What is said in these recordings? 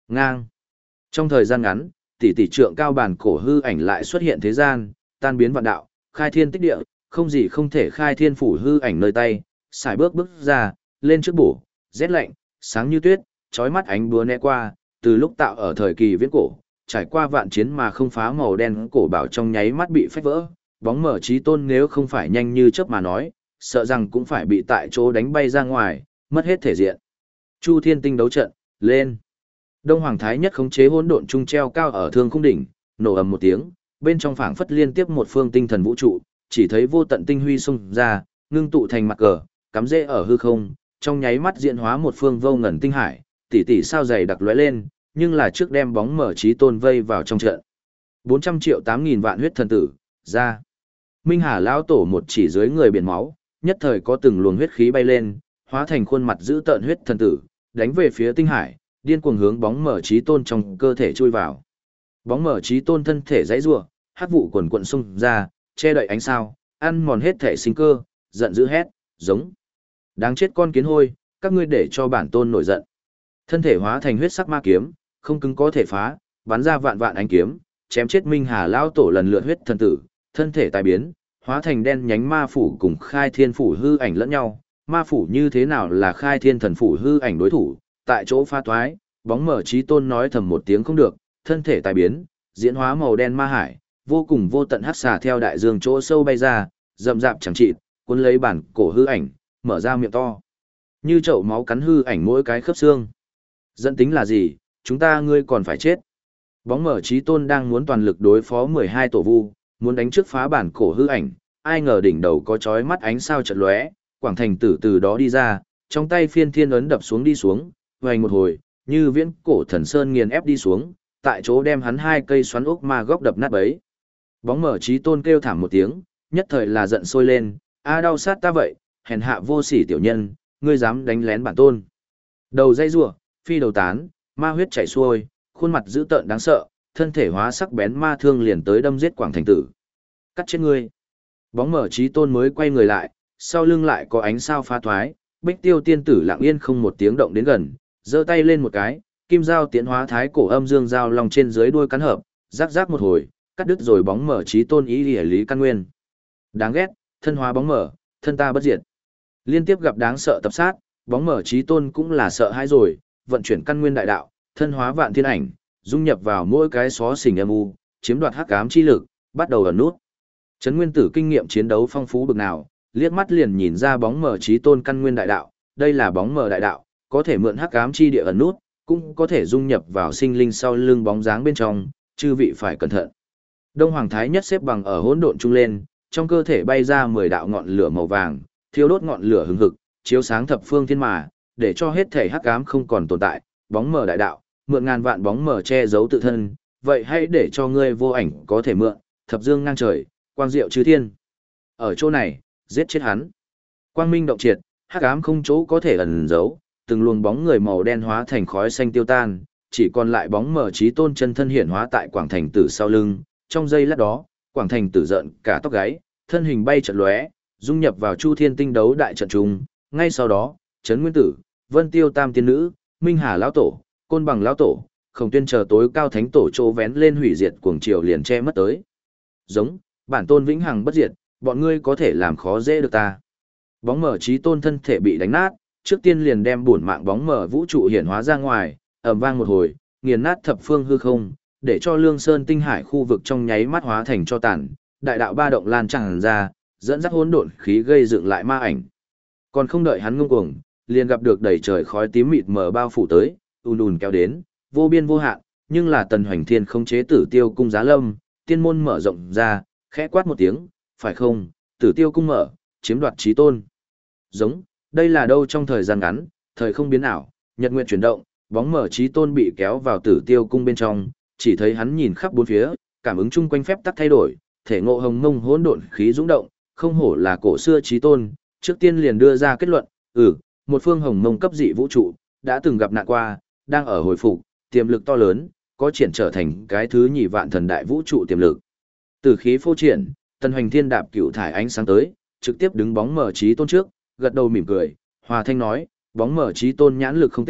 Ngang. Trong thời gian ngắn, tỷ trượng cao bản cổ hư ảnh lại xuất hiện thế gian, tan biến vạn đạo, khai thiên tích địa, không gì không thể khai thiên phủ hư ảnh nơi tay, xài bước ra, lên trước bổ, rét lạnh, sáng như tuyết, chói mắt ánh búa né qua, từ lúc tạo ở thời kỳ viễn cổ, trải qua vạn chiến mà không phá màu đen cổ bảo trong nháy mắt bị phách vỡ, bóng mở chí tôn nếu không phải nhanh như chớp mà nói, sợ rằng cũng phải bị tại chỗ đánh bay ra ngoài, mất hết thể diện. Chu Thiên Tinh đấu trận, lên. Đông Hoàng Thái Nhất khống chế hỗn độn trung treo cao ở thương khung đỉnh, nổ ầm một tiếng, bên trong phảng phất liên tiếp một phương tinh thần vũ trụ, chỉ thấy vô tận tinh huy xung ra, ngưng tụ thành mặt cờ, cắm rễ ở hư không, trong nháy mắt diễn hóa một phương vô ngần tinh hải, tỷ sao dày đặc lóe lên, nhưng là trước đem bóng mở chí tôn vây vào trong trận. 400 triệu 8.000 vạn huyết thần tử, ra. Minh Hà lão tổ một chỉ dưới người biển máu, nhất thời có từng luồng huyết khí bay lên, hóa thành khuôn mặt dữ tợn huyết thần tử, đánh về phía tinh hải, điên cuồng hướng bóng mở chí tôn trong cơ thể chui vào. Bóng mở chí tôn thân thể giãy giụa, hắc vụ quần quần xung ra, che đậy ánh sao, ăn mòn hết thể sinh cơ, giận dữ hét, giống. Đáng chết con kiến hôi, các ngươi để cho bản tôn nổi giận. Thân thể hóa thành huyết sắc ma kiếm, không cứng có thể phá, bắn ra vạn vạn ánh kiếm, chém chết Minh Hà lão tổ lần lượt huyết thần tử, thân thể tai biến, hóa thành đen nhánh ma phủ cùng khai thiên phủ hư ảnh lẫn nhau. Ma phủ như thế nào là khai thiên thần phủ hư ảnh đối thủ, tại chỗ pha toái, bóng mở chí tôn nói thầm một tiếng không được, thân thể tai biến, diễn hóa màu đen ma hải, vô cùng vô tận hắc xà theo đại dương chỗ sâu bay ra, rậm rạp chẳng chịt, cuốn lấy bản cổ hư ảnh, mở ra miệng to. Như chậu máu cắn hư ảnh mỗi cái khớp xương. Dẫn tính là gì, chúng ta ngươi còn phải chết. Bóng mở chí tôn đang muốn toàn lực đối phó 12 tổ vu, muốn đánh trước phá bản cổ hư ảnh, ai ngờ đỉnh đầu có chói mắt ánh sao chợt lóe, Quảng Thành Tử từ đó đi ra, trong tay phiên thiên ấn đập xuống đi xuống, vành một hồi, như viễn cổ thần sơn nghiền ép đi xuống, tại chỗ đem hắn hai cây xoắn ốc ma góc đập nát bấy. Bóng mở chí tôn kêu thảm một tiếng, nhất thời là giận sôi lên, a đau sát ta vậy, hèn hạ vô sỉ tiểu nhân, ngươi dám đánh lén bản tôn. Đầu dây rủa, phi đầu tán, ma huyết chảy xuôi, khuôn mặt dữ tợn đáng sợ, thân thể hóa sắc bén ma thương liền tới đâm giết Quảng Thành Tử. Cắt chết ngươi. Bóng mở chí tôn mới quay người lại, sau lưng lại có ánh sao phá thoái, Bích Tiêu tiên tử lặng yên không một tiếng động đến gần, giơ tay lên một cái, kim dao tiến hóa thái cổ âm dương dao long trên dưới đuôi cắn hợp, rắc rắc một hồi, cắt đứt rồi bóng mở chí tôn ý liễu lý căn nguyên. Đáng ghét, thân hóa bóng mở, thân ta bất diệt. Liên tiếp gặp đáng sợ tập sát, bóng mở chí tôn cũng là sợ hãi rồi, vận chuyển căn nguyên đại đạo, thân hóa vạn thiên ảnh, dung nhập vào mỗi cái xó xỉnh âm u, chiếm đoạt hắc ám chi lực, bắt đầu ẩn nút. Trấn Nguyên Tử kinh nghiệm chiến đấu phong phú bực nào, liếc mắt liền nhìn ra bóng mở chí tôn căn nguyên đại đạo, đây là bóng mở đại đạo, có thể mượn hắc ám chi địa ẩn nút, cũng có thể dung nhập vào sinh linh sau lưng bóng dáng bên trong, chư vị phải cẩn thận. Đông Hoàng Thái Nhất xếp bằng ở hỗn độn trung lên, trong cơ thể bay ra 10 đạo ngọn lửa màu vàng, thiêu đốt ngọn lửa hừng hực, chiếu sáng thập phương thiên mà, để cho hết thể hắc ám không còn tồn tại, bóng mở đại đạo, mượn ngàn vạn bóng mở che giấu tự thân, vậy hãy để cho ngươi vô ảnh có thể mượn, thập dương ngang trời, quang diệu chư thiên. Ở chỗ này, giết chết hắn. Quang minh động triệt, hắc ám không chỗ có thể ẩn giấu, từng luồng bóng người màu đen hóa thành khói xanh tiêu tan, chỉ còn lại bóng mở chí tôn chân thân hiển hóa tại Quảng Thành Tử sau lưng, trong giây lát đó, Quảng Thành Tử giận cả tóc gáy, thân hình bay chợt lóe, dung nhập vào Chu Thiên Tinh đấu đại trận trung, ngay sau đó, Trấn Nguyên Tử, Vân Tiêu Tam tiên nữ, Minh Hà lão tổ, Côn Bằng lão tổ, Khổng Tuyên chờ tối cao thánh tổ chỗ vén lên hủy diệt cuồng triều liền che mất tới. Giống, bản tôn vĩnh hằng bất diệt, bọn ngươi có thể làm khó dễ được ta. Bóng mở chí tôn thân thể bị đánh nát, trước tiên liền đem bổn mạng bóng mở vũ trụ hiển hóa ra ngoài, ầm vang một hồi, nghiền nát thập phương hư không, để cho Lương Sơn tinh hải khu vực trong nháy mắt hóa thành cho tàn, đại đạo ba động lan tràn ra, dẫn dắt hỗn độn khí gây dựng lại ma ảnh. Còn không đợi hắn ngông cuồng, liền gặp được đầy trời khói tím mịt mờ bao phủ tới, ùn ùn kéo đến, vô biên vô hạn, nhưng là Tần Hoành Thiên không chế Tử Tiêu cung giá lâm, tiên môn mở rộng ra, khẽ quát một tiếng, phải không, Tử Tiêu cung mở, chiếm đoạt chí tôn. Giống, đây là đâu trong thời gian ngắn, thời không biến ảo, nhật nguyệt chuyển động, bóng mở chí tôn bị kéo vào Tử Tiêu cung bên trong, chỉ thấy hắn nhìn khắp bốn phía, cảm ứng chung quanh phép tắc thay đổi, thể ngộ hồng mông hỗn độn khí dũng động, không hổ là cổ xưa chí tôn, trước tiên liền đưa ra kết luận, một phương hồng mông cấp dị vũ trụ, đã từng gặp nạn qua, đang ở hồi phục, tiềm lực to lớn, có triển trở thành cái thứ nhì vạn thần đại vũ trụ tiềm lực. Từ khí phô triển, Tần Hoành Thiên đạp cựu thải ánh sáng tới, trực tiếp đứng bóng mở chí tôn trước, gật đầu mỉm cười, hòa thanh nói, bóng mở chí tôn nhãn lực không tệ,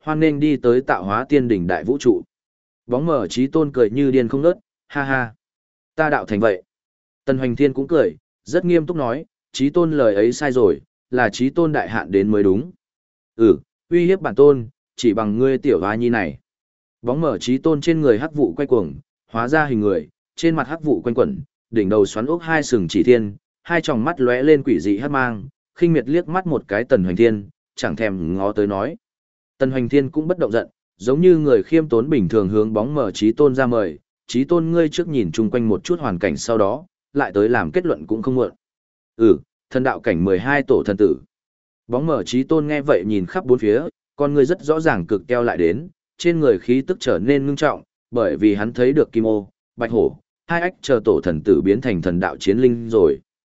hoan nghênh đi tới tạo hóa tiên đỉnh đại vũ trụ. Bóng mở Chí Tôn cười như điên không ngớt, ha ha. Ta đạo thành vậy. Tần Hoành Thiên cũng cười, rất nghiêm túc nói, Chí Tôn lời ấy sai rồi, là Chí Tôn đại hạn đến mới đúng. Uy hiếp bản tôn, chỉ bằng ngươi tiểu hoa nhi này. Bóng mở Chí Tôn trên người hắc vụ quay cuồng, hóa ra hình người, trên mặt hắc vụ quanh quẩn, đỉnh đầu xoắn ốc hai sừng chỉ thiên, hai tròng mắt lóe lên quỷ dị hắc mang, khinh miệt liếc mắt một cái Tần Hoành Thiên, chẳng thèm ngó tới nói. Tần Hoành Thiên cũng bất động giận, giống như người khiêm tốn bình thường hướng bóng mở Chí Tôn ra mời, Chí Tôn ngươi trước nhìn chung quanh một chút hoàn cảnh sau đó, lại tới làm kết luận cũng không muộn. Thần đạo cảnh 12 tổ thần tử. Bóng mở Chí Tôn nghe vậy nhìn khắp bốn phía, con ngươi rất rõ ràng cực keo lại đến, trên người khí tức trở nên ngưng trọng, bởi vì hắn thấy được Kim Ô, Bạch Hổ, hai ách chờ tổ thần tử biến thành thần đạo chiến linh rồi.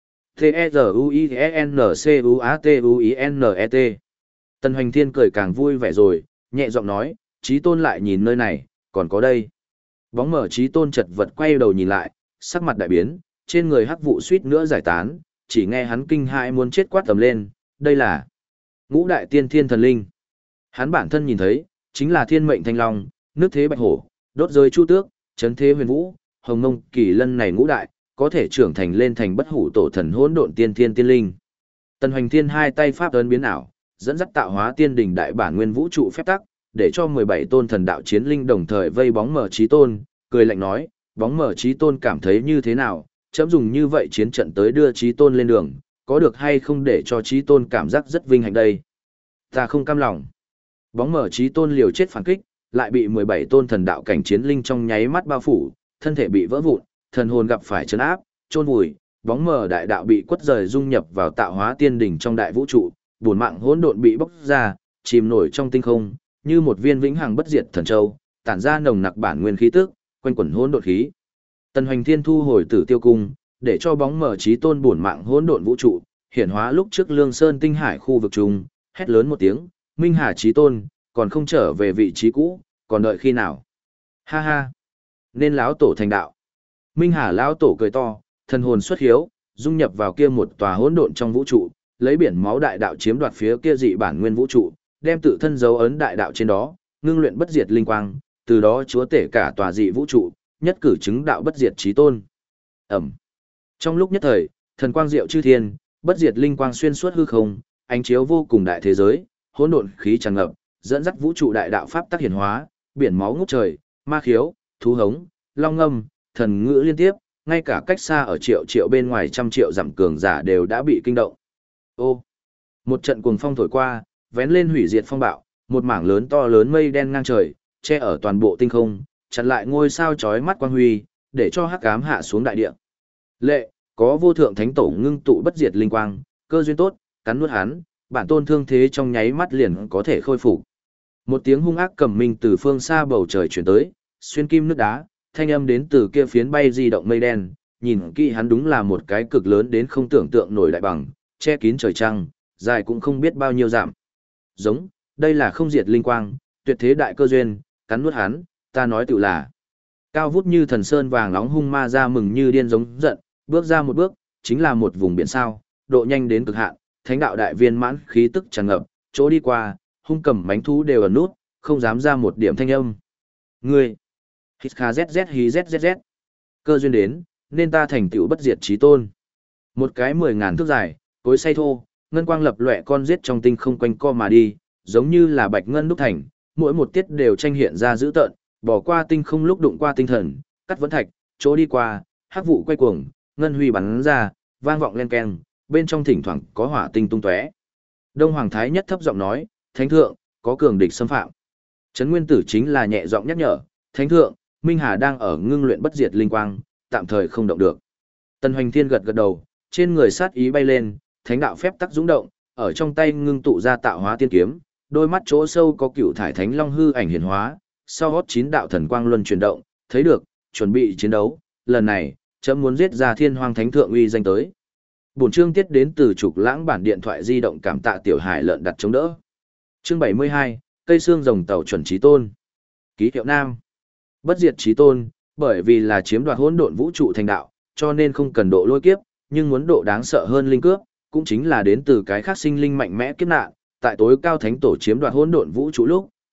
T-E-Z-U-I-N-C-U-A-T-U-I-N-E-T. Tần Hoành Thiên cười càng vui vẻ rồi, nhẹ giọng nói, Chí Tôn lại nhìn nơi này, còn có đây. Bóng mở Chí Tôn chật vật quay đầu nhìn lại, sắc mặt đại biến, trên người hắc vụ suýt nữa giải tán, chỉ nghe hắn kinh hãi muốn chết quát tầm lên, đây là Ngũ Đại Tiên Thiên Thần Linh. Hắn bản thân nhìn thấy, chính là Thiên Mệnh Thanh Long, Nước Thế Bạch Hổ, Đốt Rơi Chu Tước, Chấn Thế Huyền Vũ, Hồng Mông Kỳ Lân này ngũ đại, có thể trưởng thành lên thành bất hủ tổ thần hỗn độn tiên thiên tiên linh. Tần Hoành Thiên hai tay pháp ấn biến ảo, dẫn dắt tạo hóa tiên đỉnh đại bản nguyên vũ trụ phép tắc, để cho 17 tôn thần đạo chiến linh đồng thời vây bóng mở Chí Tôn, cười lạnh nói, bóng mở Chí Tôn cảm thấy như thế nào, chấm dùng như vậy chiến trận tới đưa Chí Tôn lên đường, có được hay không để cho Chí Tôn cảm giác rất vinh hạnh đây. Ta không cam lòng. Bóng mở Chí Tôn liều chết phản kích, lại bị 17 tôn thần đạo cảnh chiến linh trong nháy mắt bao phủ, thân thể bị vỡ vụn, thần hồn gặp phải trấn áp, chôn vùi, bóng mờ đại đạo bị quất rời dung nhập vào tạo hóa tiên đỉnh trong đại vũ trụ, bổn mạng hỗn độn bị bốc ra, chìm nổi trong tinh không, như một viên vĩnh hằng bất diệt thần châu, tản ra nồng nặc bản nguyên khí tức, quanh quẩn hỗn độn khí. Tần Hoành Thiên thu hồi Tử Tiêu cung, để cho bóng mờ Chí Tôn bổn mạng hỗn độn vũ trụ, hiển hóa lúc trước Lương Sơn tinh hải khu vực trung, hét lớn một tiếng, Minh Hà Chí Tôn, còn không trở về vị trí cũ, còn đợi khi nào? Ha ha, nên lão tổ thành đạo. Minh Hà lão tổ cười to, thần hồn xuất hiếu, dung nhập vào kia một tòa hỗn độn trong vũ trụ, lấy biển máu đại đạo chiếm đoạt phía kia dị bản nguyên vũ trụ, đem tự thân dấu ấn đại đạo trên đó, ngưng luyện bất diệt linh quang, từ đó chúa tể cả tòa dị vũ trụ, nhất cử chứng đạo bất diệt chí tôn. Ẩm. Trong lúc nhất thời, thần quang diệu chư thiên, bất diệt linh quang xuyên suốt hư không, ánh chiếu vô cùng đại thế giới, hỗn độn khí tràn ngập, dẫn dắt vũ trụ đại đạo pháp tác hiển hóa, biển máu ngút trời, ma khiếu, thú hống, long ngâm, thần ngữ liên tiếp, ngay cả cách xa ở triệu triệu bên ngoài trăm triệu dặm cường giả đều đã bị kinh động. Ô, một trận cuồng phong thổi qua, vén lên hủy diệt phong bạo, một mảng lớn to lớn mây đen ngang trời, che ở toàn bộ tinh không, chặn lại ngôi sao chói mắt quang huy, để cho hắc ám hạ xuống đại địa. Lệ, có vô thượng thánh tổ ngưng tụ bất diệt linh quang, cơ duyên tốt, cắn nuốt hắn, bản tôn thương thế trong nháy mắt liền có thể khôi phục. Một tiếng hung ác cầm minh từ phương xa bầu trời truyền tới, xuyên kim nước đá, thanh âm đến từ kia phiến bay di động mây đen, nhìn kỹ hắn đúng là một cái cực lớn đến không tưởng tượng nổi đại bằng, che kín trời trăng, dài cũng không biết bao nhiêu dặm. Giống, đây là không diệt linh quang, tuyệt thế đại cơ duyên, cắn nuốt hắn, ta nói tự là. Cao vút như thần sơn vàng nóng hung ma ra mừng như điên giống giận, bước ra một bước, chính là một vùng biển sao, độ nhanh đến cực hạn, thánh đạo đại viên mãn khí tức tràn ngập, chỗ đi qua, hung cầm mánh thú đều ẩn nút, không dám ra một điểm thanh âm. Ngươi, hít kha zz hí zzz, cơ duyên đến, nên ta thành tựu bất diệt chí tôn. Một cái 10.000 thước dài, cối xay thô, ngân quang lập lòe con giết trong tinh không quanh co mà đi, giống như là bạch ngân đúc thành, mỗi một tiết đều tranh hiện ra dữ tợn, bỏ qua tinh không lúc đụng qua tinh thần, cắt vẫn thạch, chỗ đi qua, hắc vụ quay cuồng, ngân huy bắn ra, vang vọng len keng, bên trong thỉnh thoảng có hỏa tinh tung tóe. Đông Hoàng Thái Nhất thấp giọng nói, Thánh thượng, có cường địch xâm phạm. Trấn Nguyên Tử chính là nhẹ giọng nhắc nhở, Thánh thượng, Minh Hà đang ở ngưng luyện bất diệt linh quang, tạm thời không động được. Tần Hoành Thiên gật gật đầu, trên người sát ý bay lên, thánh đạo phép tắc dũng động, ở trong tay ngưng tụ ra tạo hóa tiên kiếm, đôi mắt chỗ sâu có cựu thải thánh long hư ảnh hiển hóa, sau hót 9 đạo thần quang luân chuyển động, thấy được, chuẩn bị chiến đấu, lần này, chấm muốn giết ra Thiên Hoang Thánh thượng uy danh tới. Bổn chương tiết đến từ Trục Lãng bản điện thoại di động, cảm tạ tiểu hải lợn đặt chống đỡ. Chương 72, cây xương rồng tàu chuẩn chí tôn. Ký hiệu nam. Bất diệt chí tôn, bởi vì là chiếm đoạt hỗn độn vũ trụ thành đạo, cho nên không cần độ lôi kiếp, nhưng muốn độ đáng sợ hơn linh cướp, cũng chính là đến từ cái khác sinh linh mạnh mẽ kiếp nạn, tại tối cao thánh tổ chiếm đoạt hỗn độn vũ trụ lúc,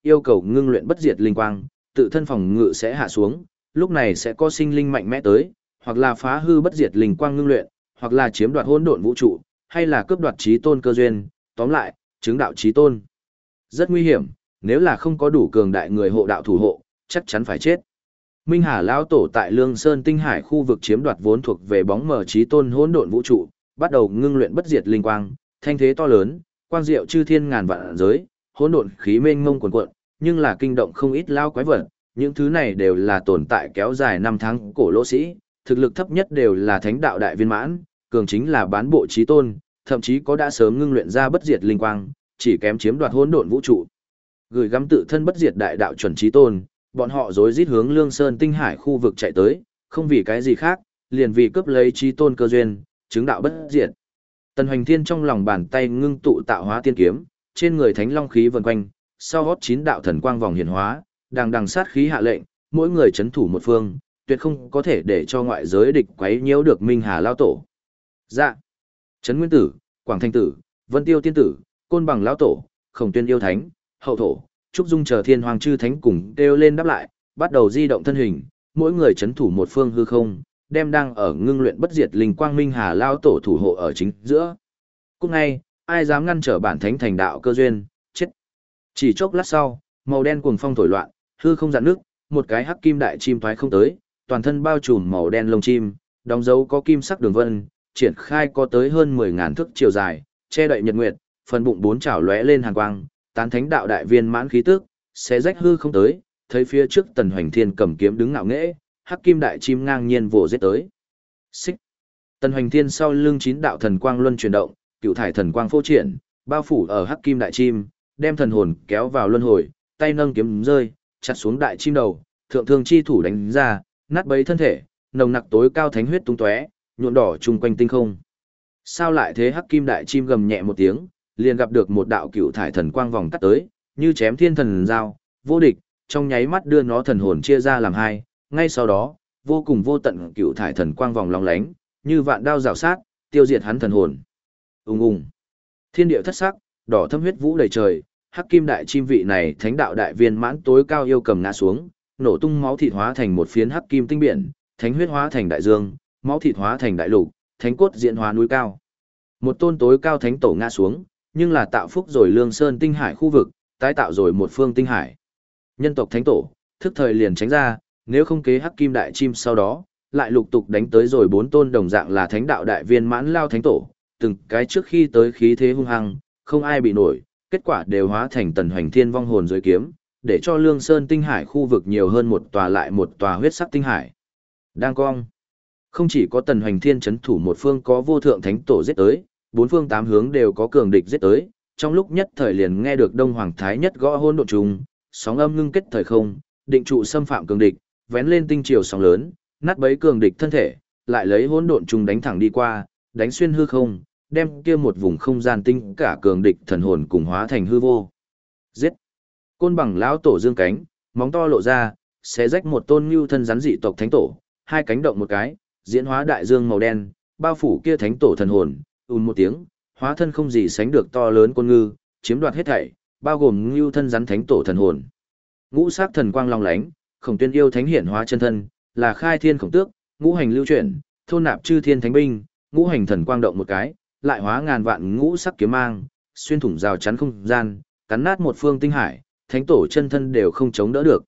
yêu cầu ngưng luyện bất diệt linh quang, tự thân phòng ngự sẽ hạ xuống, lúc này sẽ có sinh linh mạnh mẽ tới, hoặc là phá hư bất diệt linh quang ngưng luyện, hoặc là chiếm đoạt hỗn độn vũ trụ, hay là cướp đoạt chí tôn cơ duyên, tóm lại, chứng đạo chí tôn. Rất nguy hiểm, nếu là không có đủ cường đại người hộ đạo thủ hộ, chắc chắn phải chết. Minh Hà lão tổ tại Lương Sơn Tinh Hải khu vực chiếm đoạt vốn thuộc về bóng mờ chí tôn hỗn độn vũ trụ, bắt đầu ngưng luyện bất diệt linh quang, thanh thế to lớn, quang diệu chư thiên ngàn vạn giới, hỗn độn khí mênh mông cuồn cuộn, nhưng là kinh động không ít lao quái vật, những thứ này đều là tồn tại kéo dài năm tháng cổ lỗ sĩ, thực lực thấp nhất đều là thánh đạo đại viên mãn, cường chính là bán bộ chí tôn, thậm chí có đã sớm ngưng luyện ra bất diệt linh quang, chỉ kém chiếm đoạt hỗn độn vũ trụ. Gửi gắm tự thân bất diệt đại đạo chuẩn chí tôn, bọn họ rối rít hướng Lương Sơn Tinh Hải khu vực chạy tới, không vì cái gì khác, liền vì cướp lấy chí tôn cơ duyên, chứng đạo bất diệt. Tần Hoành Thiên trong lòng bàn tay ngưng tụ tạo hóa tiên kiếm, trên người thánh long khí vần quanh, sau gót 9 đạo thần quang vòng hiển hóa, đằng đằng sát khí hạ lệnh, mỗi người chấn thủ một phương, tuyệt không có thể để cho ngoại giới địch quấy nhiễu được Minh Hà lão tổ. Dạ. Trấn Nguyên Tử, Quảng Thanh Tử, Vân Tiêu Tiên Tử, Côn Bằng lão tổ, Khổng Tuyên yêu thánh, Hậu thổ, Trúc Dung chờ thiên hoàng chư thánh cùng kêu lên đáp lại, bắt đầu di động thân hình, mỗi người chấn thủ một phương hư không, đem đang ở ngưng luyện bất diệt linh quang Minh Hà lão tổ thủ hộ ở chính giữa. Cũng ngay, ai dám ngăn trở bản thánh thành đạo cơ duyên, chết. Chỉ chốc lát sau, màu đen cuồng phong thổi loạn, hư không dạn nước, một cái hắc kim đại chim thoái không tới, toàn thân bao trùm màu đen lông chim, đóng dấu có kim sắc đường vân, triển khai có tới hơn 10.000 thước chiều dài, che đậy nhật nguyệt, phần bụng bốn chảo lóe lên hàn quang, tán thánh đạo đại viên mãn khí tức, xé rách hư không tới, thấy phía trước Tần Hoành Thiên cầm kiếm đứng ngạo nghễ, hắc kim đại chim ngang nhiên vồ giết tới. Xích. Tần Hoành Thiên sau lưng 9 đạo thần quang luân chuyển động, cựu thải thần quang phô triển, bao phủ ở hắc kim đại chim, đem thần hồn kéo vào luân hồi, tay nâng kiếm rơi, chặt xuống đại chim đầu, thượng thương chi thủ đánh ra, nát bấy thân thể, nồng nặc tối cao thánh huyết tung tóe, nhuộm đỏ chung quanh tinh không. Sao lại thế? Hắc kim đại chim gầm nhẹ một tiếng, liền gặp được một đạo cựu thải thần quang vòng cắt tới, như chém thiên thần dao, vô địch, trong nháy mắt đưa nó thần hồn chia ra làm hai, ngay sau đó, vô cùng vô tận cựu thải thần quang vòng lóng lánh, như vạn đao rào sát, tiêu diệt hắn thần hồn. Ùng ùng. Thiên địa thất sắc, đỏ thâm huyết vũ đầy trời, hắc kim đại chim vị này thánh đạo đại viên mãn tối cao yêu cầm ngã xuống, nổ tung máu thịt hóa thành một phiến hắc kim tinh biển, thánh huyết hóa thành đại dương, máu thịt hóa thành đại lục, thánh cốt diễn hóa núi cao. Một tôn tối cao thánh tổ ngã xuống, nhưng là tạo phúc rồi Lương Sơn Tinh Hải khu vực, tái tạo rồi một phương tinh hải. Nhân tộc thánh tổ, thức thời liền tránh ra, nếu không kế hắc kim đại chim sau đó, lại lục tục đánh tới rồi 4 tôn đồng dạng là thánh đạo đại viên mãn lao thánh tổ, từng cái trước khi tới khí thế hung hăng, không ai bị nổi, kết quả đều hóa thành Tần Hoành Thiên vong hồn dưới kiếm, để cho Lương Sơn Tinh Hải khu vực nhiều hơn một tòa lại một tòa huyết sắc tinh hải. Đang cong. Không chỉ có Tần Hoành Thiên chấn thủ một phương có vô thượng thánh tổ giết tới, 4 phương 8 hướng đều có cường địch giết tới, trong lúc nhất thời liền nghe được Đông Hoàng Thái Nhất gõ hỗn độn trùng, sóng âm ngưng kết thời không, định trụ xâm phạm cường địch, vén lên tinh triều sóng lớn, nát bấy cường địch thân thể, lại lấy hỗn độn trùng đánh thẳng đi qua, đánh xuyên hư không, đem kia một vùng không gian tinh cả cường địch thần hồn cùng hóa thành hư vô. Giết! Côn Bằng lão tổ dương cánh, móng to lộ ra, xé rách một tôn nhu thân rắn dị tộc thánh tổ, hai cánh động một cái, diễn hóa đại dương màu đen, bao phủ kia thánh tổ thần hồn, một tiếng, hóa thân không gì sánh được to lớn côn ngư, chiếm đoạt hết thảy, bao gồm nhu thân rắn thánh tổ thần hồn. Ngũ sắc thần quang long lánh, Khổng Tuyên yêu thánh hiển hóa chân thân, là khai thiên khổng tước, ngũ hành lưu chuyển, thôn nạp chư thiên thánh binh, ngũ hành thần quang động một cái, lại hóa ngàn vạn ngũ sắc kiếm mang, xuyên thủng rào chắn không gian, cắn nát một phương tinh hải, thánh tổ chân thân đều không chống đỡ được.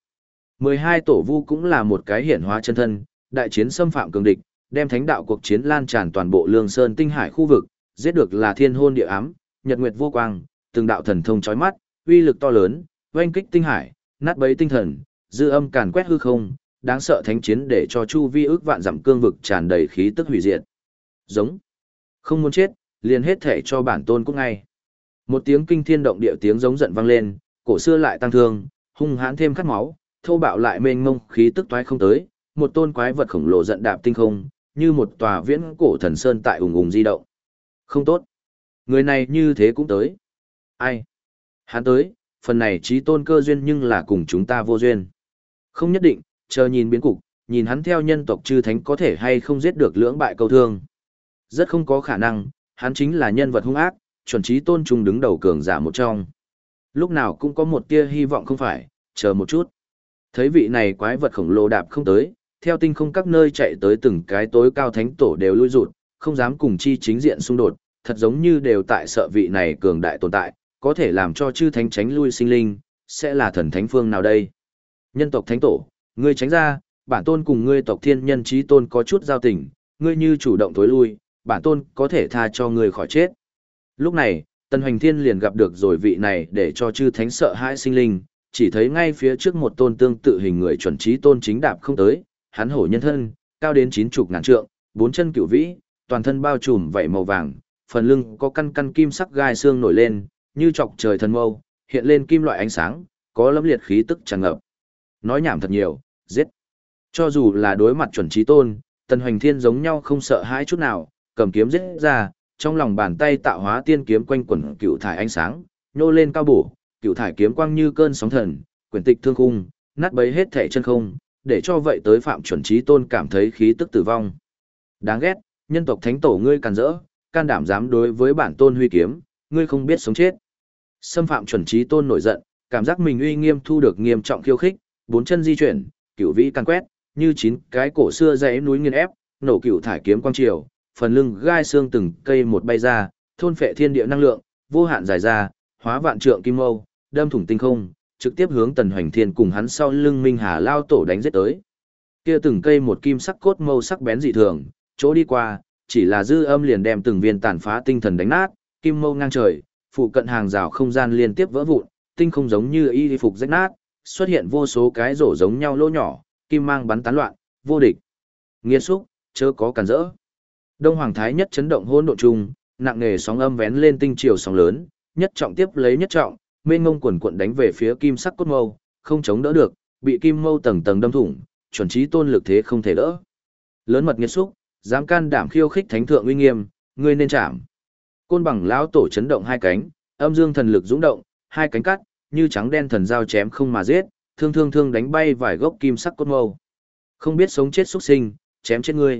12 tổ vu cũng là một cái hiển hóa chân thân, đại chiến xâm phạm cường địch, đem thánh đạo cuộc chiến lan tràn toàn bộ Lương Sơn Tinh Hải khu vực, giết được là thiên hôn địa ám, nhật nguyệt vô quang, từng đạo thần thông chói mắt, uy lực to lớn, oanh kích tinh hải, nát bấy tinh thần, dư âm càn quét hư không, đáng sợ thánh chiến để cho chu vi ước vạn dặm cương vực tràn đầy khí tức hủy diệt. Giống, không muốn chết, liền hết thể cho bản tôn cũng ngay. Một tiếng kinh thiên động địa tiếng giống giận vang lên, cổ xưa lại tăng thương, hung hãn thêm khát máu, thô bạo lại mênh mông khí tức toái không tới, một tôn quái vật khổng lồ giận đạp tinh không, như một tòa viễn cổ thần sơn tại ùng ùng di động. Không tốt, người này như thế cũng tới. Ai? Hắn tới, phần này chí tôn cơ duyên nhưng là cùng chúng ta vô duyên. Không nhất định, chờ nhìn biến cục, nhìn hắn theo nhân tộc chư thánh có thể hay không giết được lưỡng bại câu thương. Rất không có khả năng, hắn chính là nhân vật hung ác, chuẩn chí tôn trung đứng đầu cường giả một trong. Lúc nào cũng có một tia hy vọng không phải, chờ một chút. Thấy vị này quái vật khổng lồ đạp không tới, theo tinh không các nơi chạy tới từng cái tối cao thánh tổ đều lui rụt, không dám cùng chi chính diện xung đột, thật giống như đều tại sợ vị này cường đại tồn tại, có thể làm cho chư thánh tránh lui sinh linh, sẽ là thần thánh phương nào đây? Nhân tộc thánh tổ, ngươi tránh ra, bản tôn cùng ngươi tộc thiên nhân chí tôn có chút giao tình, ngươi như chủ động tối lui, bản tôn có thể tha cho ngươi khỏi chết. Lúc này, Tần Hoành Thiên liền gặp được rồi vị này để cho chư thánh sợ hãi sinh linh, chỉ thấy ngay phía trước một tôn tương tự hình người chuẩn chí tôn chính đạp không tới, hắn hổ nhân thân, cao đến 90 ngàn trượng, bốn chân cửu vĩ, toàn thân bao trùm vảy màu vàng, phần lưng có căn căn kim sắc gai xương nổi lên, như chọc trời thần mâu, hiện lên kim loại ánh sáng, có lẫm liệt khí tức tràn ngập. Nói nhảm thật nhiều, giết. Cho dù là đối mặt chuẩn chí tôn, Tần Hoành Thiên giống nhau không sợ hãi chút nào, cầm kiếm giết ra, trong lòng bàn tay tạo hóa tiên kiếm quanh quẩn cựu thải ánh sáng, nhô lên cao bổ, cựu thải kiếm quang như cơn sóng thần, quyển tịch thương khung, nát bấy hết thảy chân không, để cho vậy tới phạm chuẩn chí tôn cảm thấy khí tức tử vong. Đáng ghét, nhân tộc thánh tổ ngươi càn rỡ, can đảm dám đối với bản tôn huy kiếm, ngươi không biết sống chết. Xâm phạm chuẩn chí tôn nổi giận, cảm giác mình uy nghiêm thu được nghiêm trọng khiêu khích, bốn chân di chuyển, cửu vĩ can quét, như 9 cái cổ xưa dãy núi nghiền ép, nổ cửu thải kiếm quang triều, phần lưng gai xương từng cây một bay ra, thôn phệ thiên địa năng lượng, vô hạn dài ra, hóa vạn trượng kim mâu, đâm thủng tinh không, trực tiếp hướng Tần Hoành Thiên cùng hắn sau lưng Minh Hà lao tổ đánh giết tới. Kia từng cây một kim sắc cốt mâu sắc bén dị thường, chỗ đi qua, chỉ là dư âm liền đem từng viên tàn phá tinh thần đánh nát, kim mâu ngang trời, phụ cận hàng rào không gian liên tiếp vỡ vụn, tinh không giống như y phục rách nát, xuất hiện vô số cái rổ giống nhau lỗ nhỏ, kim mang bắn tán loạn, vô địch. Nghiệt xúc, chớ có cản rỡ. Đông Hoàng Thái nhất chấn động hỗn độn chung, nặng nề sóng âm vén lên tinh triều sóng lớn, nhất trọng tiếp lấy nhất trọng, mênh mông quần quận đánh về phía kim sắc cốt mâu, không chống đỡ được, bị kim mâu tầng tầng đâm thủng, chuẩn chí tôn lực thế không thể đỡ. Lớn mật nghiệt xúc, dám can đảm khiêu khích thánh thượng uy nghiêm, ngươi nên chạm. Côn bằng lão tổ chấn động hai cánh, âm dương thần lực dũng động, hai cánh cắt, như trắng đen thần dao chém không mà giết, thương thương thương đánh bay vài gốc kim sắc cốt mâu. Không biết sống chết xuất sinh, chém chết ngươi.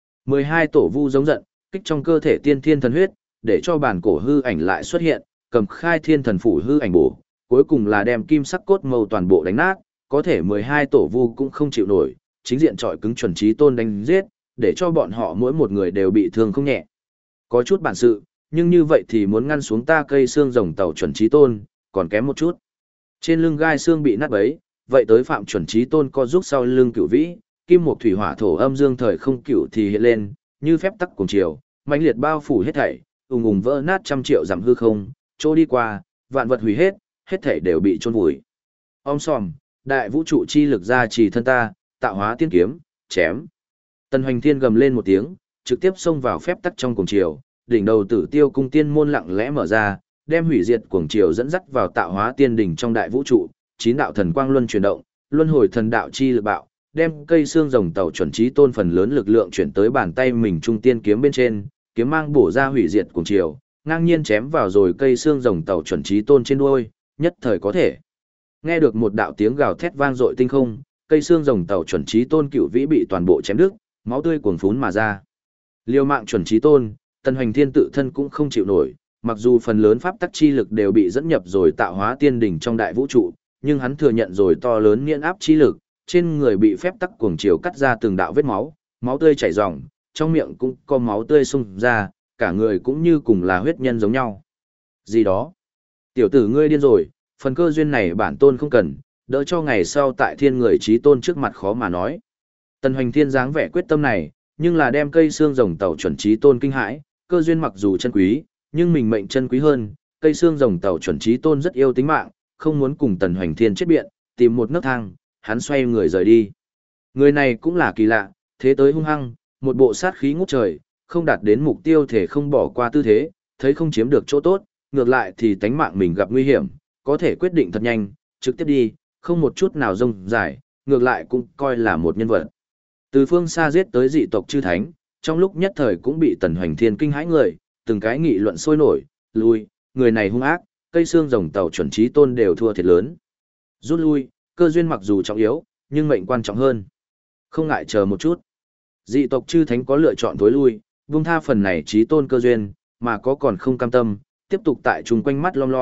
12 tổ vu giống giận, kích trong cơ thể tiên thiên thần huyết, để cho bản cổ hư ảnh lại xuất hiện, cầm khai thiên thần phủ hư ảnh bổ, cuối cùng là đem kim sắc cốt mâu toàn bộ đánh nát, có thể 12 tổ vu cũng không chịu nổi, chính diện trọi cứng chuẩn chí tôn đánh giết, để cho bọn họ mỗi một người đều bị thương không nhẹ. Có chút bản sự, nhưng như vậy thì muốn ngăn xuống ta cây xương rồng tàu chuẩn chí tôn, còn kém một chút. Trên lưng gai xương bị nát bấy, vậy tới phạm chuẩn chí tôn co giúp sau lưng cửu vĩ, kim một thủy hỏa thổ âm dương thời không cửu thì hiện lên, như phép tắc cùng chiều, mãnh liệt bao phủ hết thảy, ùng ùng vỡ nát trăm triệu dặm hư không, trôi đi qua, vạn vật hủy hết, hết thảy đều bị chôn vùi. Om sòm, đại vũ trụ chi lực ra trì thân ta, tạo hóa tiên kiếm, chém. Tần Hoành Thiên gầm lên một tiếng, trực tiếp xông vào phép tắc trong cuồng chiều, đỉnh đầu Tử Tiêu cung tiên môn lặng lẽ mở ra, đem hủy diệt cuồng chiều dẫn dắt vào tạo hóa tiên đỉnh trong đại vũ trụ, 9 đạo thần quang luân chuyển động, luân hồi thần đạo chi lực bạo, đem cây xương rồng tàu chuẩn chí tôn phần lớn lực lượng chuyển tới bàn tay mình trung tiên kiếm bên trên, kiếm mang bổ ra hủy diệt cuồng chiều, ngang nhiên chém vào rồi cây xương rồng tàu chuẩn chí tôn trên đuôi, nhất thời có thể. Nghe được một đạo tiếng gào thét vang dội tinh không, cây xương rồng tàu chuẩn chí tôn cựu vĩ bị toàn bộ chém đứt, máu tươi cuồn phún mà ra. Liều mạng chuẩn chí tôn, Tần Hoành Thiên tự thân cũng không chịu nổi, mặc dù phần lớn pháp tắc chi lực đều bị dẫn nhập rồi tạo hóa tiên đỉnh trong đại vũ trụ, nhưng hắn thừa nhận rồi to lớn nghiễn áp chi lực, trên người bị phép tắc cuồng chiều cắt ra từng đạo vết máu, máu tươi chảy ròng, trong miệng cũng có máu tươi xung ra, cả người cũng như cùng là huyết nhân giống nhau. Gì đó? Tiểu tử ngươi điên rồi, phần cơ duyên này bản tôn không cần, đỡ cho ngày sau tại thiên người chí tôn trước mặt khó mà nói. Tần Hoành Thiên dáng vẻ quyết tâm này, nhưng là đem cây xương rồng tàu chuẩn chí tôn kinh hãi, cơ duyên mặc dù chân quý, nhưng mình mệnh chân quý hơn, cây xương rồng tàu chuẩn chí tôn rất yêu tính mạng, không muốn cùng Tần Hoành Thiên chết biện, tìm một nấc thang, hắn xoay người rời đi. Người này cũng là kỳ lạ, thế tới hung hăng, một bộ sát khí ngút trời, không đạt đến mục tiêu thể không bỏ qua tư thế, thấy không chiếm được chỗ tốt, ngược lại thì tánh mạng mình gặp nguy hiểm, có thể quyết định thật nhanh, trực tiếp đi, không một chút nào rông dài, ngược lại cũng coi là một nhân vật. Từ phương xa giết tới dị tộc chư thánh, trong lúc nhất thời cũng bị Tần Hoành Thiên kinh hãi người, từng cái nghị luận sôi nổi, lui, người này hung ác, cây xương rồng tàu chuẩn chí tôn đều thua thiệt lớn. Rút lui, cơ duyên mặc dù trọng yếu, nhưng mệnh quan trọng hơn. Không ngại chờ một chút. Dị tộc chư thánh có lựa chọn tối lui, buông tha phần này chí tôn cơ duyên, mà có còn không cam tâm, tiếp tục tại chung quanh mắt lom lom,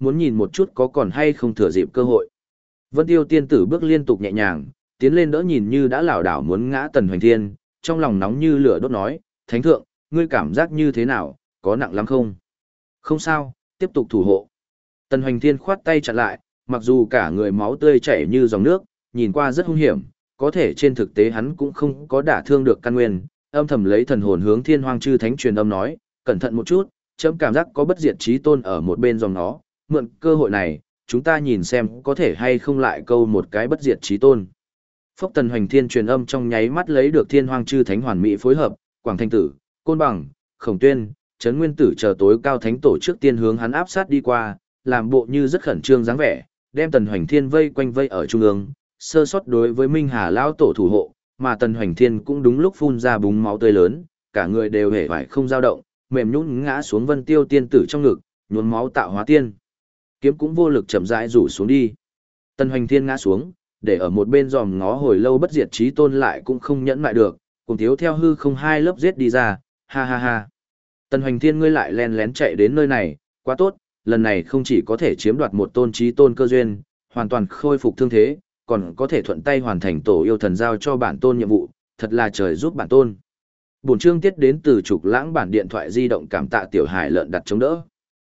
muốn nhìn một chút có còn hay không thừa dịp cơ hội. Vân Tiêu tiên tử bước liên tục nhẹ nhàng, tiến lên đỡ nhìn như đã lảo đảo muốn ngã Tần Hoành Thiên, trong lòng nóng như lửa đốt nói, Thánh thượng, ngươi cảm giác như thế nào, có nặng lắm không? Không sao, tiếp tục thủ hộ. Tần Hoành Thiên khoát tay chặn lại, mặc dù cả người máu tươi chảy như dòng nước, nhìn qua rất hung hiểm, có thể trên thực tế hắn cũng không có đả thương được căn nguyên, âm thầm lấy thần hồn hướng Thiên Hoang Chư Thánh truyền âm nói, cẩn thận một chút, chấm cảm giác có bất diệt chí tôn ở một bên dòng nó, mượn cơ hội này, chúng ta nhìn xem có thể hay không lại câu một cái bất diệt chí tôn. Phốc Tần Hoành Thiên truyền âm trong nháy mắt lấy được Thiên Hoang Chư Thánh hoàn mỹ phối hợp, Quảng Thanh Tử, Côn Bằng, Khổng Tuyên, Trấn Nguyên Tử chờ tối cao thánh tổ trước tiên hướng hắn áp sát đi qua, làm bộ như rất khẩn trương dáng vẻ, đem Tần Hoành Thiên vây quanh vây ở trung ương, sơ sót đối với Minh Hà lão tổ thủ hộ, mà Tần Hoành Thiên cũng đúng lúc phun ra búng máu tươi lớn, cả người đều hề vải không dao động, mềm nhũn ngã xuống Vân Tiêu tiên tử trong ngực, nhuốm máu tạo hóa tiên. Kiếm cũng vô lực chậm rãi rủ xuống đi. Tần Hoành Thiên ngã xuống, để ở một bên dòm ngó hồi lâu bất diệt chí tôn lại cũng không nhẫn lại được, cùng thiếu theo hư không hai lớp giết đi ra, ha ha ha. Tần Hoành Thiên ngươi lại lén lén chạy đến nơi này, quá tốt, lần này không chỉ có thể chiếm đoạt một tôn chí tôn cơ duyên, hoàn toàn khôi phục thương thế, còn có thể thuận tay hoàn thành tổ yêu thần giao cho bản tôn nhiệm vụ, thật là trời giúp bản tôn. Bổn chương tiết đến từ Trục Lãng bản điện thoại di động, cảm tạ tiểu hải lợn đặt chống đỡ.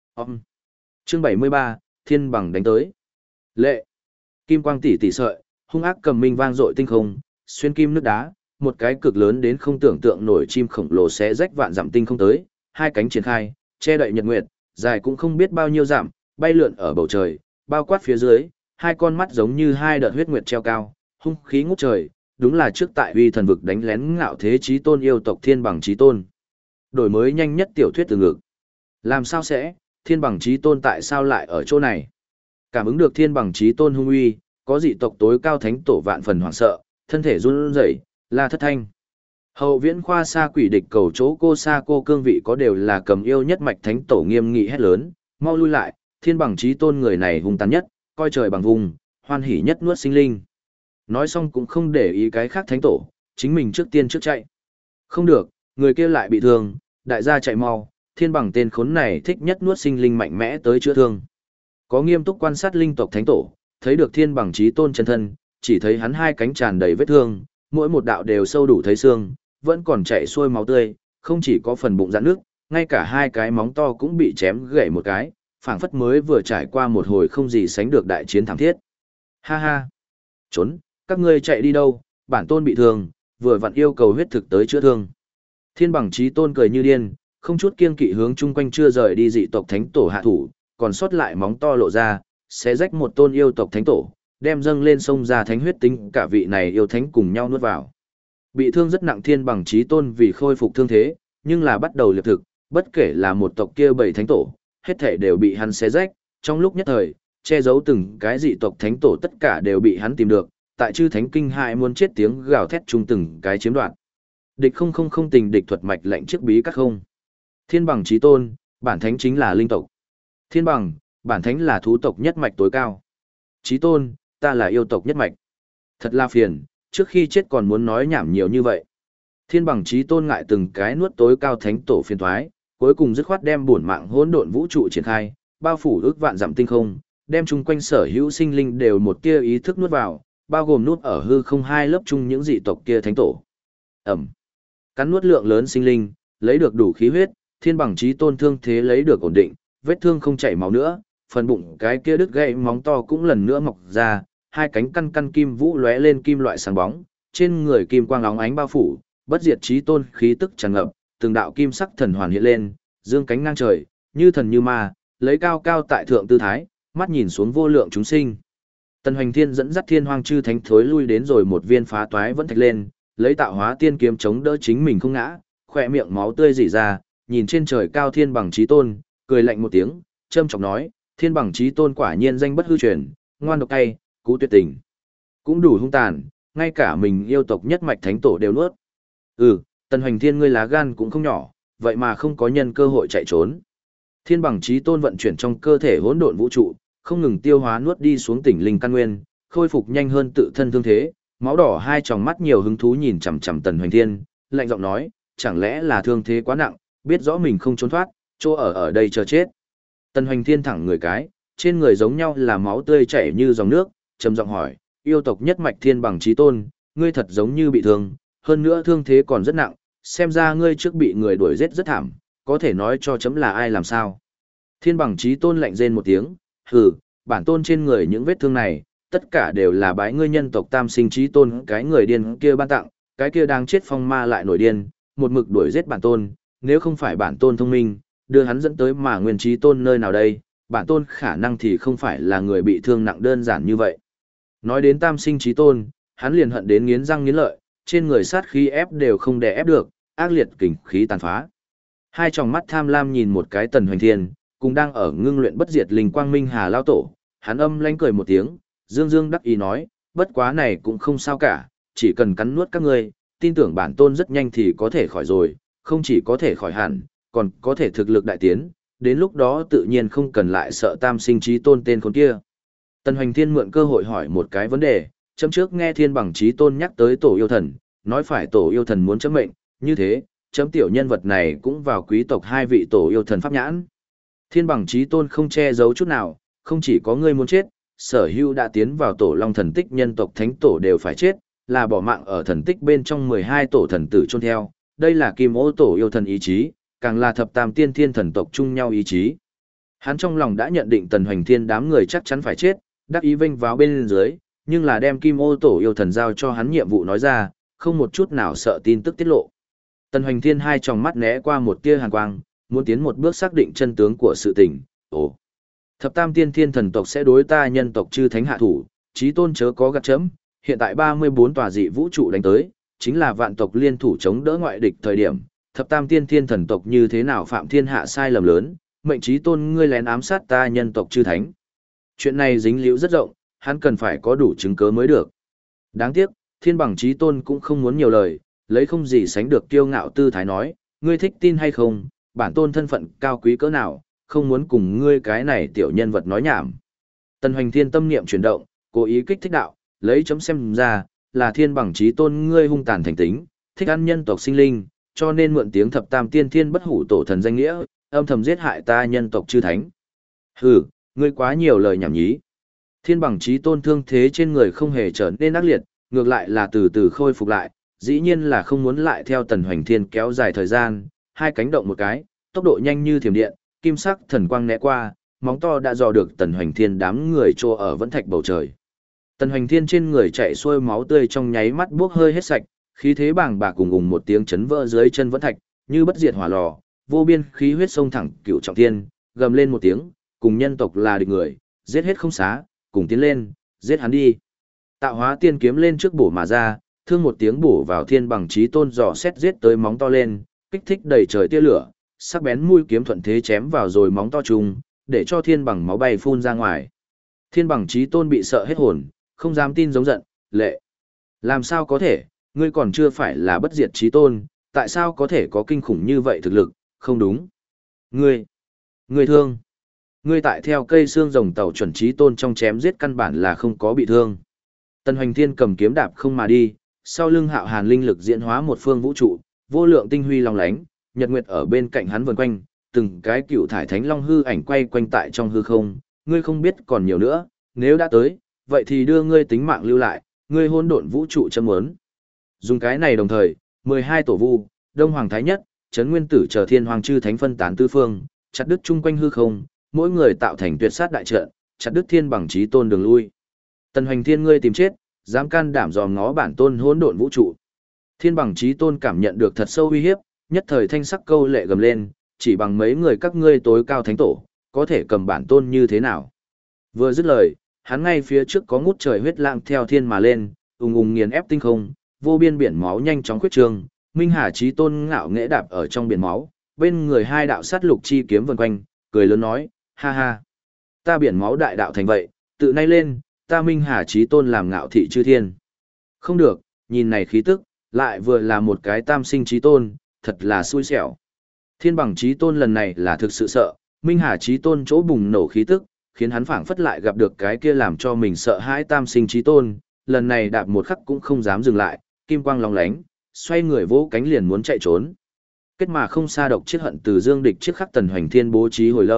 Chương 73, Thiên Bằng đánh tới. Lệ. Kim quang tỷ tỷ sợi, hung ác cầm minh vang dội tinh không, xuyên kim nước đá, một cái cực lớn đến không tưởng tượng nổi chim khổng lồ xé rách vạn dặm tinh không tới, hai cánh triển khai, che đậy nhật nguyệt, dài cũng không biết bao nhiêu dặm, bay lượn ở bầu trời, bao quát phía dưới, hai con mắt giống như hai đợt huyết nguyệt treo cao, hung khí ngút trời, đúng là trước tại uy thần vực đánh lén ngạo thế chí tôn yêu tộc Thiên Bằng chí tôn. Đổi mới nhanh nhất tiểu thuyết từ ngực. Làm sao sẽ, Thiên Bằng chí tôn tại sao lại ở chỗ này? Cảm ứng được Thiên Bằng chí tôn hung uy, có dị tộc tối cao thánh tổ vạn phần hoảng sợ, thân thể run rẩy, la thất thanh. Hậu viễn khoa xa quỷ địch cầu chỗ cô xa cô cương vị có đều là cầm yêu nhất mạch thánh tổ nghiêm nghị hét lớn, mau lui lại, Thiên Bằng chí tôn người này hung tàn nhất, coi trời bằng vùng, hoan hỉ nhất nuốt sinh linh. Nói xong cũng không để ý cái khác thánh tổ, chính mình trước tiên trước chạy. Không được, người kia lại bị thương, đại gia chạy mau, Thiên Bằng tên khốn này thích nhất nuốt sinh linh mạnh mẽ tới chữa thương. Có nghiêm túc quan sát linh tộc thánh tổ, thấy được Thiên Bằng chí tôn chân thân, chỉ thấy hắn hai cánh tràn đầy vết thương, mỗi một đạo đều sâu đủ thấy xương, vẫn còn chảy xuôi máu tươi, không chỉ có phần bụng rạn nước, ngay cả hai cái móng to cũng bị chém gãy một cái, phảng phất mới vừa trải qua một hồi không gì sánh được đại chiến thảm thiết. Ha ha! Trốn, các ngươi chạy đi đâu, bản tôn bị thương, vừa vặn yêu cầu huyết thực tới chữa thương. Thiên Bằng chí tôn cười như điên, không chút kiêng kỵ hướng chung quanh chưa rời đi dị tộc thánh tổ hạ thủ, còn sót lại móng to lộ ra, xé rách một tôn yêu tộc thánh tổ, đem dâng lên sông ra thánh huyết tính cả vị này yêu thánh cùng nhau nuốt vào. Bị thương rất nặng Thiên Bằng chí tôn vì khôi phục thương thế, nhưng là bắt đầu liệp thực, bất kể là một tộc kia bảy thánh tổ, hết thể đều bị hắn xé rách, trong lúc nhất thời, che giấu từng cái dị tộc thánh tổ tất cả đều bị hắn tìm được, tại chư thánh kinh hại muốn chết tiếng gào thét chung từng cái chiếm đoạt. Địch không tình địch thuật mạch lệnh chiếc bí cắt không. Thiên Bằng chí tôn, bản thánh chính là linh tộc. Thiên Bằng, bản thánh là thú tộc nhất mạch tối cao. Chí tôn, ta là yêu tộc nhất mạch. Thật là phiền, trước khi chết còn muốn nói nhảm nhiều như vậy. Thiên Bằng chí tôn ngại từng cái nuốt tối cao thánh tổ phiền thoái, cuối cùng dứt khoát đem bổn mạng hỗn độn vũ trụ triển khai, bao phủ ước vạn dặm tinh không, đem chung quanh sở hữu sinh linh đều một tia ý thức nuốt vào, bao gồm nuốt ở hư không hai lớp chung những dị tộc kia thánh tổ. Ẩm. Cắn nuốt lượng lớn sinh linh, lấy được đủ khí huyết, Thiên Bằng chí tôn thương thế lấy được ổn định, vết thương không chảy máu nữa, phần bụng cái kia đứt gãy móng to cũng lần nữa mọc ra, hai cánh căn kim vũ lóe lên kim loại sáng bóng, trên người kim quang óng ánh bao phủ, bất diệt chí tôn khí tức tràn ngập, từng đạo kim sắc thần hoàn hiện lên, dương cánh ngang trời, như thần như ma, lấy cao cao tại thượng tư thái, mắt nhìn xuống vô lượng chúng sinh. Tần Hoành Thiên dẫn dắt Thiên Hoang chư thánh thối lui đến rồi một viên phá toái vẫn thạch lên, lấy tạo hóa tiên kiếm chống đỡ chính mình không ngã, khỏe miệng máu tươi rỉ ra, nhìn trên trời cao Thiên Bằng chí tôn, cười lạnh một tiếng, châm chọc nói, Thiên Bằng chí tôn quả nhiên danh bất hư truyền, ngoan độc cay, cú tuyệt tình. Cũng đủ hung tàn, ngay cả mình yêu tộc nhất mạch thánh tổ đều nuốt. Tần Hoành Thiên ngươi lá gan cũng không nhỏ, vậy mà không có nhân cơ hội chạy trốn. Thiên Bằng chí tôn vận chuyển trong cơ thể hỗn độn vũ trụ, không ngừng tiêu hóa nuốt đi xuống tỉnh linh căn nguyên, khôi phục nhanh hơn tự thân thương thế, máu đỏ hai tròng mắt nhiều hứng thú nhìn chằm chằm Tần Hoành Thiên, lạnh giọng nói, chẳng lẽ là thương thế quá nặng, biết rõ mình không trốn thoát, chỗ ở đây chờ chết. Tần Hoành Thiên thẳng người cái, trên người giống nhau là máu tươi chảy như dòng nước, trầm giọng hỏi, yêu tộc nhất mạch thiên bằng chí tôn, ngươi thật giống như bị thương, hơn nữa thương thế còn rất nặng, xem ra ngươi trước bị người đuổi giết rất thảm, có thể nói cho chấm là ai làm sao. Thiên bằng chí tôn lạnh rên một tiếng, hừ, bản tôn trên người những vết thương này, tất cả đều là bái ngươi nhân tộc tam sinh chí tôn cái người điên kia ban tặng, cái kia đang chết phong ma lại nổi điên, một mực đuổi giết bản tôn, nếu không phải bản tôn thông minh, đưa hắn dẫn tới mà nguyên chí tôn nơi nào đây, bản tôn khả năng thì không phải là người bị thương nặng đơn giản như vậy. Nói đến tam sinh chí tôn, hắn liền hận đến nghiến răng nghiến lợi, trên người sát khí ép đều không đè ép được, ác liệt kình khí tàn phá. Hai tròng mắt tham lam nhìn một cái Tần Hoành Thiên, cùng đang ở ngưng luyện bất diệt linh quang minh hà lao tổ, hắn âm lãnh cười một tiếng, dương dương đắc ý nói, bất quá này cũng không sao cả, chỉ cần cắn nuốt các ngươi, tin tưởng bản tôn rất nhanh thì có thể khỏi rồi, không chỉ có thể khỏi hẳn, còn có thể thực lực đại tiến, đến lúc đó tự nhiên không cần lại sợ tam sinh chí tôn tên con kia. Tần Hoành Thiên mượn cơ hội hỏi một cái vấn đề, chấm trước nghe thiên bằng chí tôn nhắc tới tổ yêu thần, nói phải tổ yêu thần muốn chấm mệnh, như thế, chấm tiểu nhân vật này cũng vào quý tộc hai vị tổ yêu thần pháp nhãn. Thiên bằng chí tôn không che giấu chút nào, không chỉ có ngươi muốn chết, sở hữu đã tiến vào tổ long thần tích nhân tộc thánh tổ đều phải chết, là bỏ mạng ở thần tích bên trong 12 tổ thần tử chôn theo, đây là kim ô tổ yêu thần ý chí, càng là thập tam tiên thiên thần tộc chung nhau ý chí. Hắn trong lòng đã nhận định Tần Hoành Thiên đám người chắc chắn phải chết, đắc ý vênh vào bên dưới, nhưng là đem kim ô tổ yêu thần giao cho hắn nhiệm vụ nói ra, không một chút nào sợ tin tức tiết lộ. Tần Hoành Thiên hai tròng mắt né qua một tia hàn quang, muốn tiến một bước xác định chân tướng của sự tình. Ồ, thập tam tiên thiên thần tộc sẽ đối ta nhân tộc chư thánh hạ thủ, chí tôn chớ có gạt chấm, hiện tại 34 tòa dị vũ trụ đánh tới, chính là vạn tộc liên thủ chống đỡ ngoại địch thời điểm, thập tam tiên thiên thần tộc như thế nào phạm thiên hạ sai lầm lớn, mệnh chí tôn ngươi lén ám sát ta nhân tộc chư thánh. Chuyện này dính liễu rất rộng, hắn cần phải có đủ chứng cứ mới được. Đáng tiếc, thiên bằng chí tôn cũng không muốn nhiều lời, lấy không gì sánh được kiêu ngạo tư thái nói, ngươi thích tin hay không, bản tôn thân phận cao quý cỡ nào, không muốn cùng ngươi cái này tiểu nhân vật nói nhảm. Tần Hoành Thiên tâm niệm chuyển động, cố ý kích thích đạo, lấy chấm xem ra, là thiên bằng chí tôn ngươi hung tàn thành tính, thích ăn nhân tộc sinh linh, cho nên mượn tiếng thập tam tiên thiên bất hủ tổ thần danh nghĩa, âm thầm giết hại ta nhân tộc chư thánh. Hừ, ngươi quá nhiều lời nhảm nhí. Thiên bằng chí tôn thương thế trên người không hề trở nên ác liệt, ngược lại là từ từ khôi phục lại, dĩ nhiên là không muốn lại theo Tần Hoành Thiên kéo dài thời gian, hai cánh động một cái, tốc độ nhanh như thiểm điện, kim sắc thần quang né qua, móng to đã dò được Tần Hoành Thiên đám người trô ở vẫn thạch bầu trời. Tần Hoành Thiên trên người chạy xuôi máu tươi trong nháy mắt buốc hơi hết sạch, khí thế bàng bạc cùng ùng một tiếng chấn vỡ dưới chân vẫn thạch, như bất diệt hỏa lò, vô biên khí huyết sông thẳng cửu trọng thiên, gầm lên một tiếng, cùng nhân tộc là địch người, giết hết không xá, cùng tiến lên, giết hắn đi. Tạo hóa tiên kiếm lên trước bổ mà ra, thương một tiếng bổ vào thiên bằng chí tôn dò xét giết tới móng to lên, kích thích đầy trời tia lửa, sắc bén mũi kiếm thuận thế chém vào rồi móng to trùng, để cho thiên bằng máu bay phun ra ngoài. Thiên bằng chí tôn bị sợ hết hồn, không dám tin giống giận, lệ. Làm sao có thể, ngươi còn chưa phải là bất diệt chí tôn, tại sao có thể có kinh khủng như vậy thực lực, không đúng. Ngươi thương. Ngươi tại theo cây xương rồng tàu chuẩn chí tôn trong chém giết căn bản là không có bị thương. Tần Hoành Thiên cầm kiếm đạp không mà đi, sau lưng hạo hàn linh lực diễn hóa một phương vũ trụ, vô lượng tinh huy long lánh, nhật nguyệt ở bên cạnh hắn vần quanh, từng cái cựu thải thánh long hư ảnh quay quanh tại trong hư không, ngươi không biết còn nhiều nữa, nếu đã tới, vậy thì đưa ngươi tính mạng lưu lại, ngươi hỗn độn vũ trụ châm muốn. Dùng cái này đồng thời, 12 tổ vu, Đông Hoàng Thái Nhất, Trấn Nguyên Tử chờ thiên hoàng chư thánh phân tán tứ phương, chặt đứt chung quanh hư không, mỗi người tạo thành tuyệt sát đại trận, chặt đứt thiên bằng chí tôn đường lui. Tần Hoành Thiên ngươi tìm chết, dám can đảm dòm ngó bản tôn hỗn độn vũ trụ. Thiên bằng chí tôn cảm nhận được thật sâu uy hiếp, nhất thời thanh sắc câu lệ gầm lên, chỉ bằng mấy người các ngươi tối cao thánh tổ, có thể cầm bản tôn như thế nào. Vừa dứt lời, hắn ngay phía trước có ngút trời huyết lãng theo thiên mà lên, ùng ùng nghiền ép tinh không, vô biên biển máu nhanh chóng khuyết trương, Minh Hà chí tôn ngạo nghễ đạp ở trong biển máu, bên người hai đạo sát lục chi kiếm vần quanh, cười lớn nói, ha ha, ta biển máu đại đạo thành vậy, tự nay lên, ta Minh Hà chí tôn làm ngạo thị chư thiên. Không được, nhìn này khí tức, lại vừa là một cái tam sinh chí tôn, thật là xui xẻo. Thiên bằng chí tôn lần này là thực sự sợ, Minh Hà chí tôn chỗ bùng nổ khí tức, khiến hắn phảng phất lại gặp được cái kia làm cho mình sợ hãi tam sinh chí tôn, lần này đạp một khắc cũng không dám dừng lại, kim quang lóng lánh, xoay người vỗ cánh liền muốn chạy trốn. Kết mà không xa độc chiếc hận từ dương địch chiếc khắc Tần Hoành Thiên bố trí hồi lâu,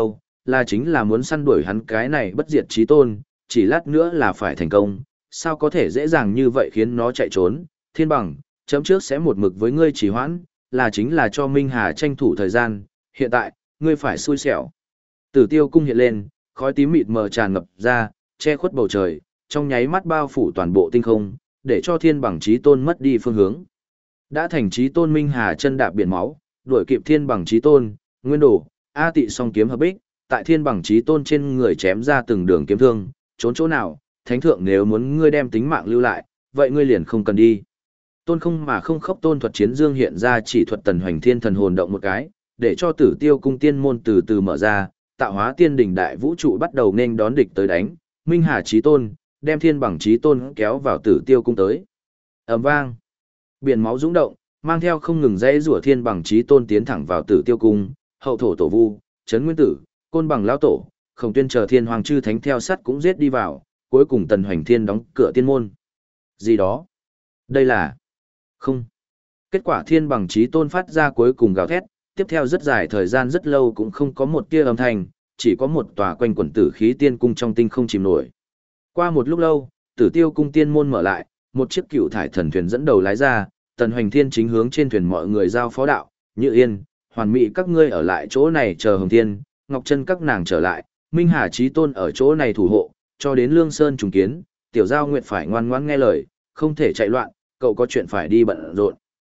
là chính là muốn săn đuổi hắn cái này bất diệt chí tôn, chỉ lát nữa là phải thành công, sao có thể dễ dàng như vậy khiến nó chạy trốn, thiên bằng, chấm trước sẽ một mực với ngươi trì hoãn, là chính là cho Minh Hà tranh thủ thời gian, hiện tại, ngươi phải xui xẻo. Tử Tiêu cung hiện lên, khói tím mịt mờ tràn ngập ra, che khuất bầu trời, trong nháy mắt bao phủ toàn bộ tinh không, để cho thiên bằng chí tôn mất đi phương hướng. Đã thành chí tôn Minh Hà chân đạp biển máu, đuổi kịp thiên bằng chí tôn, nguyên đồ, A Tị song kiếm hợp bích, tại thiên bằng chí tôn trên người chém ra từng đường kiếm thương, trốn chỗ nào, thánh thượng nếu muốn ngươi đem tính mạng lưu lại, vậy ngươi liền không cần đi. Tôn không mà không khốc tôn thuật chiến dương hiện ra chỉ thuật tần hoành thiên thần hồn động một cái, để cho Tử Tiêu cung tiên môn từ từ mở ra, tạo hóa tiên đỉnh đại vũ trụ bắt đầu nên đón địch tới đánh, Minh Hà chí tôn, đem thiên bằng chí tôn kéo vào Tử Tiêu cung tới. Ầm vang, biển máu dũng động, mang theo không ngừng dãy rủa thiên bằng chí tôn tiến thẳng vào Tử Tiêu cung, hậu thổ tổ vu, trấn nguyên tử, côn bằng lão tổ, Khổng Tuyên chờ thiên hoàng chư thánh theo sát cũng giết đi vào, cuối cùng tần hoành thiên đóng cửa tiên môn. Gì đó? Đây là... Không. Kết quả thiên bằng chí tôn phát ra cuối cùng gào thét, tiếp theo rất dài thời gian rất lâu cũng không có một tia âm thanh, chỉ có một tòa quanh quẩn tử khí tiên cung trong tinh không chìm nổi. Qua một lúc lâu, Tử Tiêu cung tiên môn mở lại, một chiếc cựu thải thần thuyền dẫn đầu lái ra, tần hoành thiên chính hướng trên thuyền mọi người giao phó đạo, Như Yên, Hoàn Mỹ các ngươi ở lại chỗ này chờ Hồng Thiên, Ngọc Chân các nàng trở lại, Minh Hà chí tôn ở chỗ này thủ hộ, cho đến Lương Sơn trùng kiến, Tiểu Giao Nguyệt phải ngoan ngoãn nghe lời, không thể chạy loạn, cậu có chuyện phải đi bận rộn.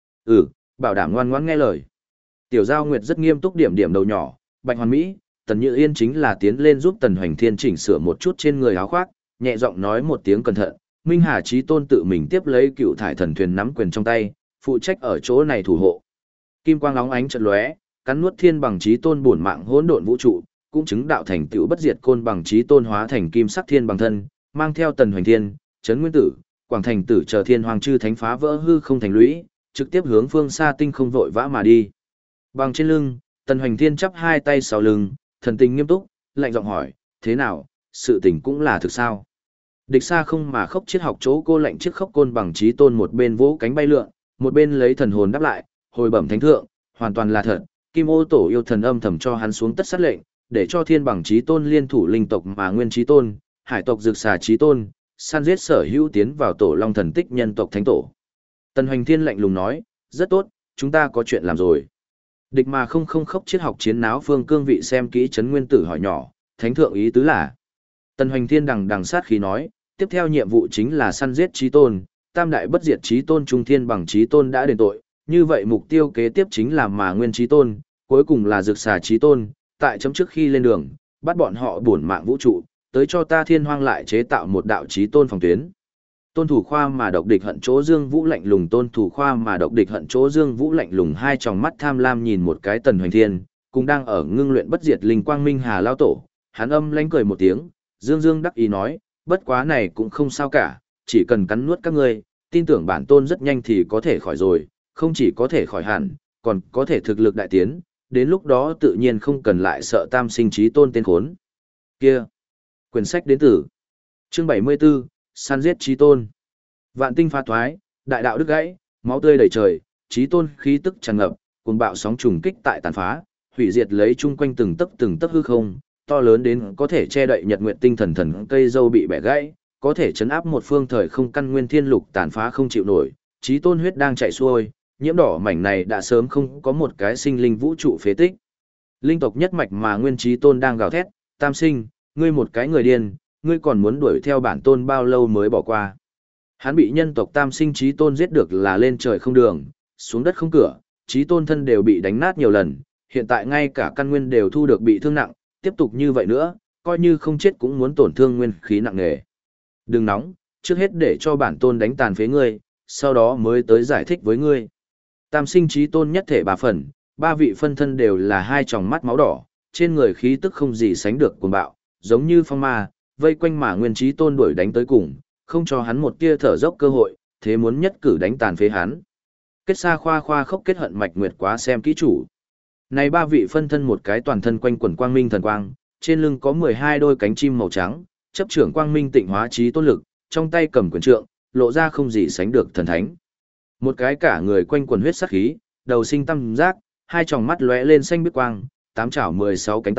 Bảo đảm ngoan ngoãn nghe lời. Tiểu Giao Nguyệt rất nghiêm túc điểm điểm đầu nhỏ, Bạch Hoàn Mỹ, Tần Như Yên chính là tiến lên giúp Tần Hoành Thiên chỉnh sửa một chút trên người áo khoác, nhẹ giọng nói một tiếng cẩn thận, Minh Hà chí tôn tự mình tiếp lấy cựu thải thần thuyền nắm quyền trong tay, phụ trách ở chỗ này thủ hộ. Kim quang óng ánh chợt lóe, cắn nuốt thiên bằng chí tôn bổn mạng hỗn độn vũ trụ, cũng chứng đạo thành tựu bất diệt côn bằng chí tôn hóa thành kim sắc thiên bằng thân, mang theo Tần Hoành Thiên, Trấn Nguyên Tử, Quảng Thành Tử chờ thiên hoàng chư thánh phá vỡ hư không thành lũy, trực tiếp hướng phương xa tinh không vội vã mà đi. Bằng trên lưng, Tần Hoành Thiên chắp hai tay sau lưng, thần tình nghiêm túc, lạnh giọng hỏi, thế nào, sự tình cũng là thực sao? Địch xa không mà khốc triết học chỗ cô lạnh chiếc khốc côn bằng chí tôn một bên vỗ cánh bay lượn, một bên lấy thần hồn đáp lại, hồi bẩm thánh thượng, hoàn toàn là thật, Kim Ô tổ yêu thần âm thầm cho hắn xuống tất sát lệnh, để cho thiên bằng chí tôn liên thủ linh tộc mà nguyên chí tôn, hải tộc dược xà chí tôn, săn giết sở hữu tiến vào tổ long thần tích nhân tộc thánh tổ. Tần Hoành Thiên lạnh lùng nói, rất tốt, chúng ta có chuyện làm rồi. Địch mà không khốc triết học chiến náo phương cương vị xem kỹ Trấn Nguyên Tử hỏi nhỏ, thánh thượng ý tứ là. Tần Hoành Thiên đằng sát khí nói, tiếp theo nhiệm vụ chính là săn giết chí tôn, tam đại bất diệt chí tôn trung thiên bằng chí tôn đã đền tội, như vậy mục tiêu kế tiếp chính là mà nguyên chí tôn, cuối cùng là dược xà chí tôn, tại chấm trước khi lên đường, bắt bọn họ bổn mạng vũ trụ, tới cho ta thiên hoang lại chế tạo một đạo chí tôn phòng tuyến. Tôn thủ khoa mà độc địch hận chỗ Dương Vũ lạnh lùng, tôn thủ khoa mà độc địch hận chỗ Dương Vũ lạnh lùng, hai tròng mắt tham lam nhìn một cái Tần Hoành Thiên, cũng đang ở ngưng luyện bất diệt linh quang Minh Hà lao tổ, hắn âm lãnh cười một tiếng, Dương đắc ý nói, bất quá này cũng không sao cả, chỉ cần cắn nuốt các ngươi, tin tưởng bản tôn rất nhanh thì có thể khỏi rồi, không chỉ có thể khỏi hẳn, còn có thể thực lực đại tiến, đến lúc đó tự nhiên không cần lại sợ tam sinh chí tôn tên khốn. Kia, quyển sách đến từ chương 74, săn giết chí tôn. Vạn tinh phá thoái, đại đạo đứt gãy, máu tươi đầy trời, chí tôn khí tức tràn ngập, cuồng bạo sóng trùng kích tại tàn phá, hủy diệt lấy chung quanh từng tấc hư không, to lớn đến có thể che đậy nhật nguyệt tinh thần cây dâu bị bẻ gãy, có thể chấn áp một phương thời không căn nguyên thiên lục tàn phá không chịu nổi, chí tôn huyết đang chảy xuôi, nhiễm đỏ mảnh này đã sớm không có một cái sinh linh vũ trụ phế tích. Linh tộc nhất mạch mà nguyên chí tôn đang gào thét, tam sinh, ngươi một cái người điên, ngươi còn muốn đuổi theo bản tôn bao lâu mới bỏ qua. Hắn bị nhân tộc tam sinh chí tôn giết được là lên trời không đường, xuống đất không cửa, chí tôn thân đều bị đánh nát nhiều lần, hiện tại ngay cả căn nguyên đều thu được bị thương nặng, tiếp tục như vậy nữa, coi như không chết cũng muốn tổn thương nguyên khí nặng nề. Đừng nóng, trước hết để cho bản tôn đánh tàn phế ngươi, sau đó mới tới giải thích với ngươi. Tam sinh chí tôn nhất thể ba phần, ba vị phân thân đều là hai tròng mắt máu đỏ, trên người khí tức không gì sánh được cuồng bạo, giống như phong ma, vây quanh mà nguyên chí tôn đuổi đánh tới cùng, không cho hắn một tia thở dốc cơ hội, thế muốn nhất cử đánh tàn phế hắn. Kết xa khoa khốc kết hận mạch nguyệt quá xem kỹ chủ. Này ba vị phân thân một cái toàn thân quanh quần quang minh thần quang, trên lưng có 12 đôi cánh chim màu trắng, chấp trưởng quang minh tịnh hóa chí tôn lực, trong tay cầm quyền trượng, lộ ra không gì sánh được thần thánh. Một cái cả người quanh quần huyết sắc khí, đầu sinh tam giác, hai tròng mắt lóe lên xanh biếc quang, tám chảo 16 cánh tay,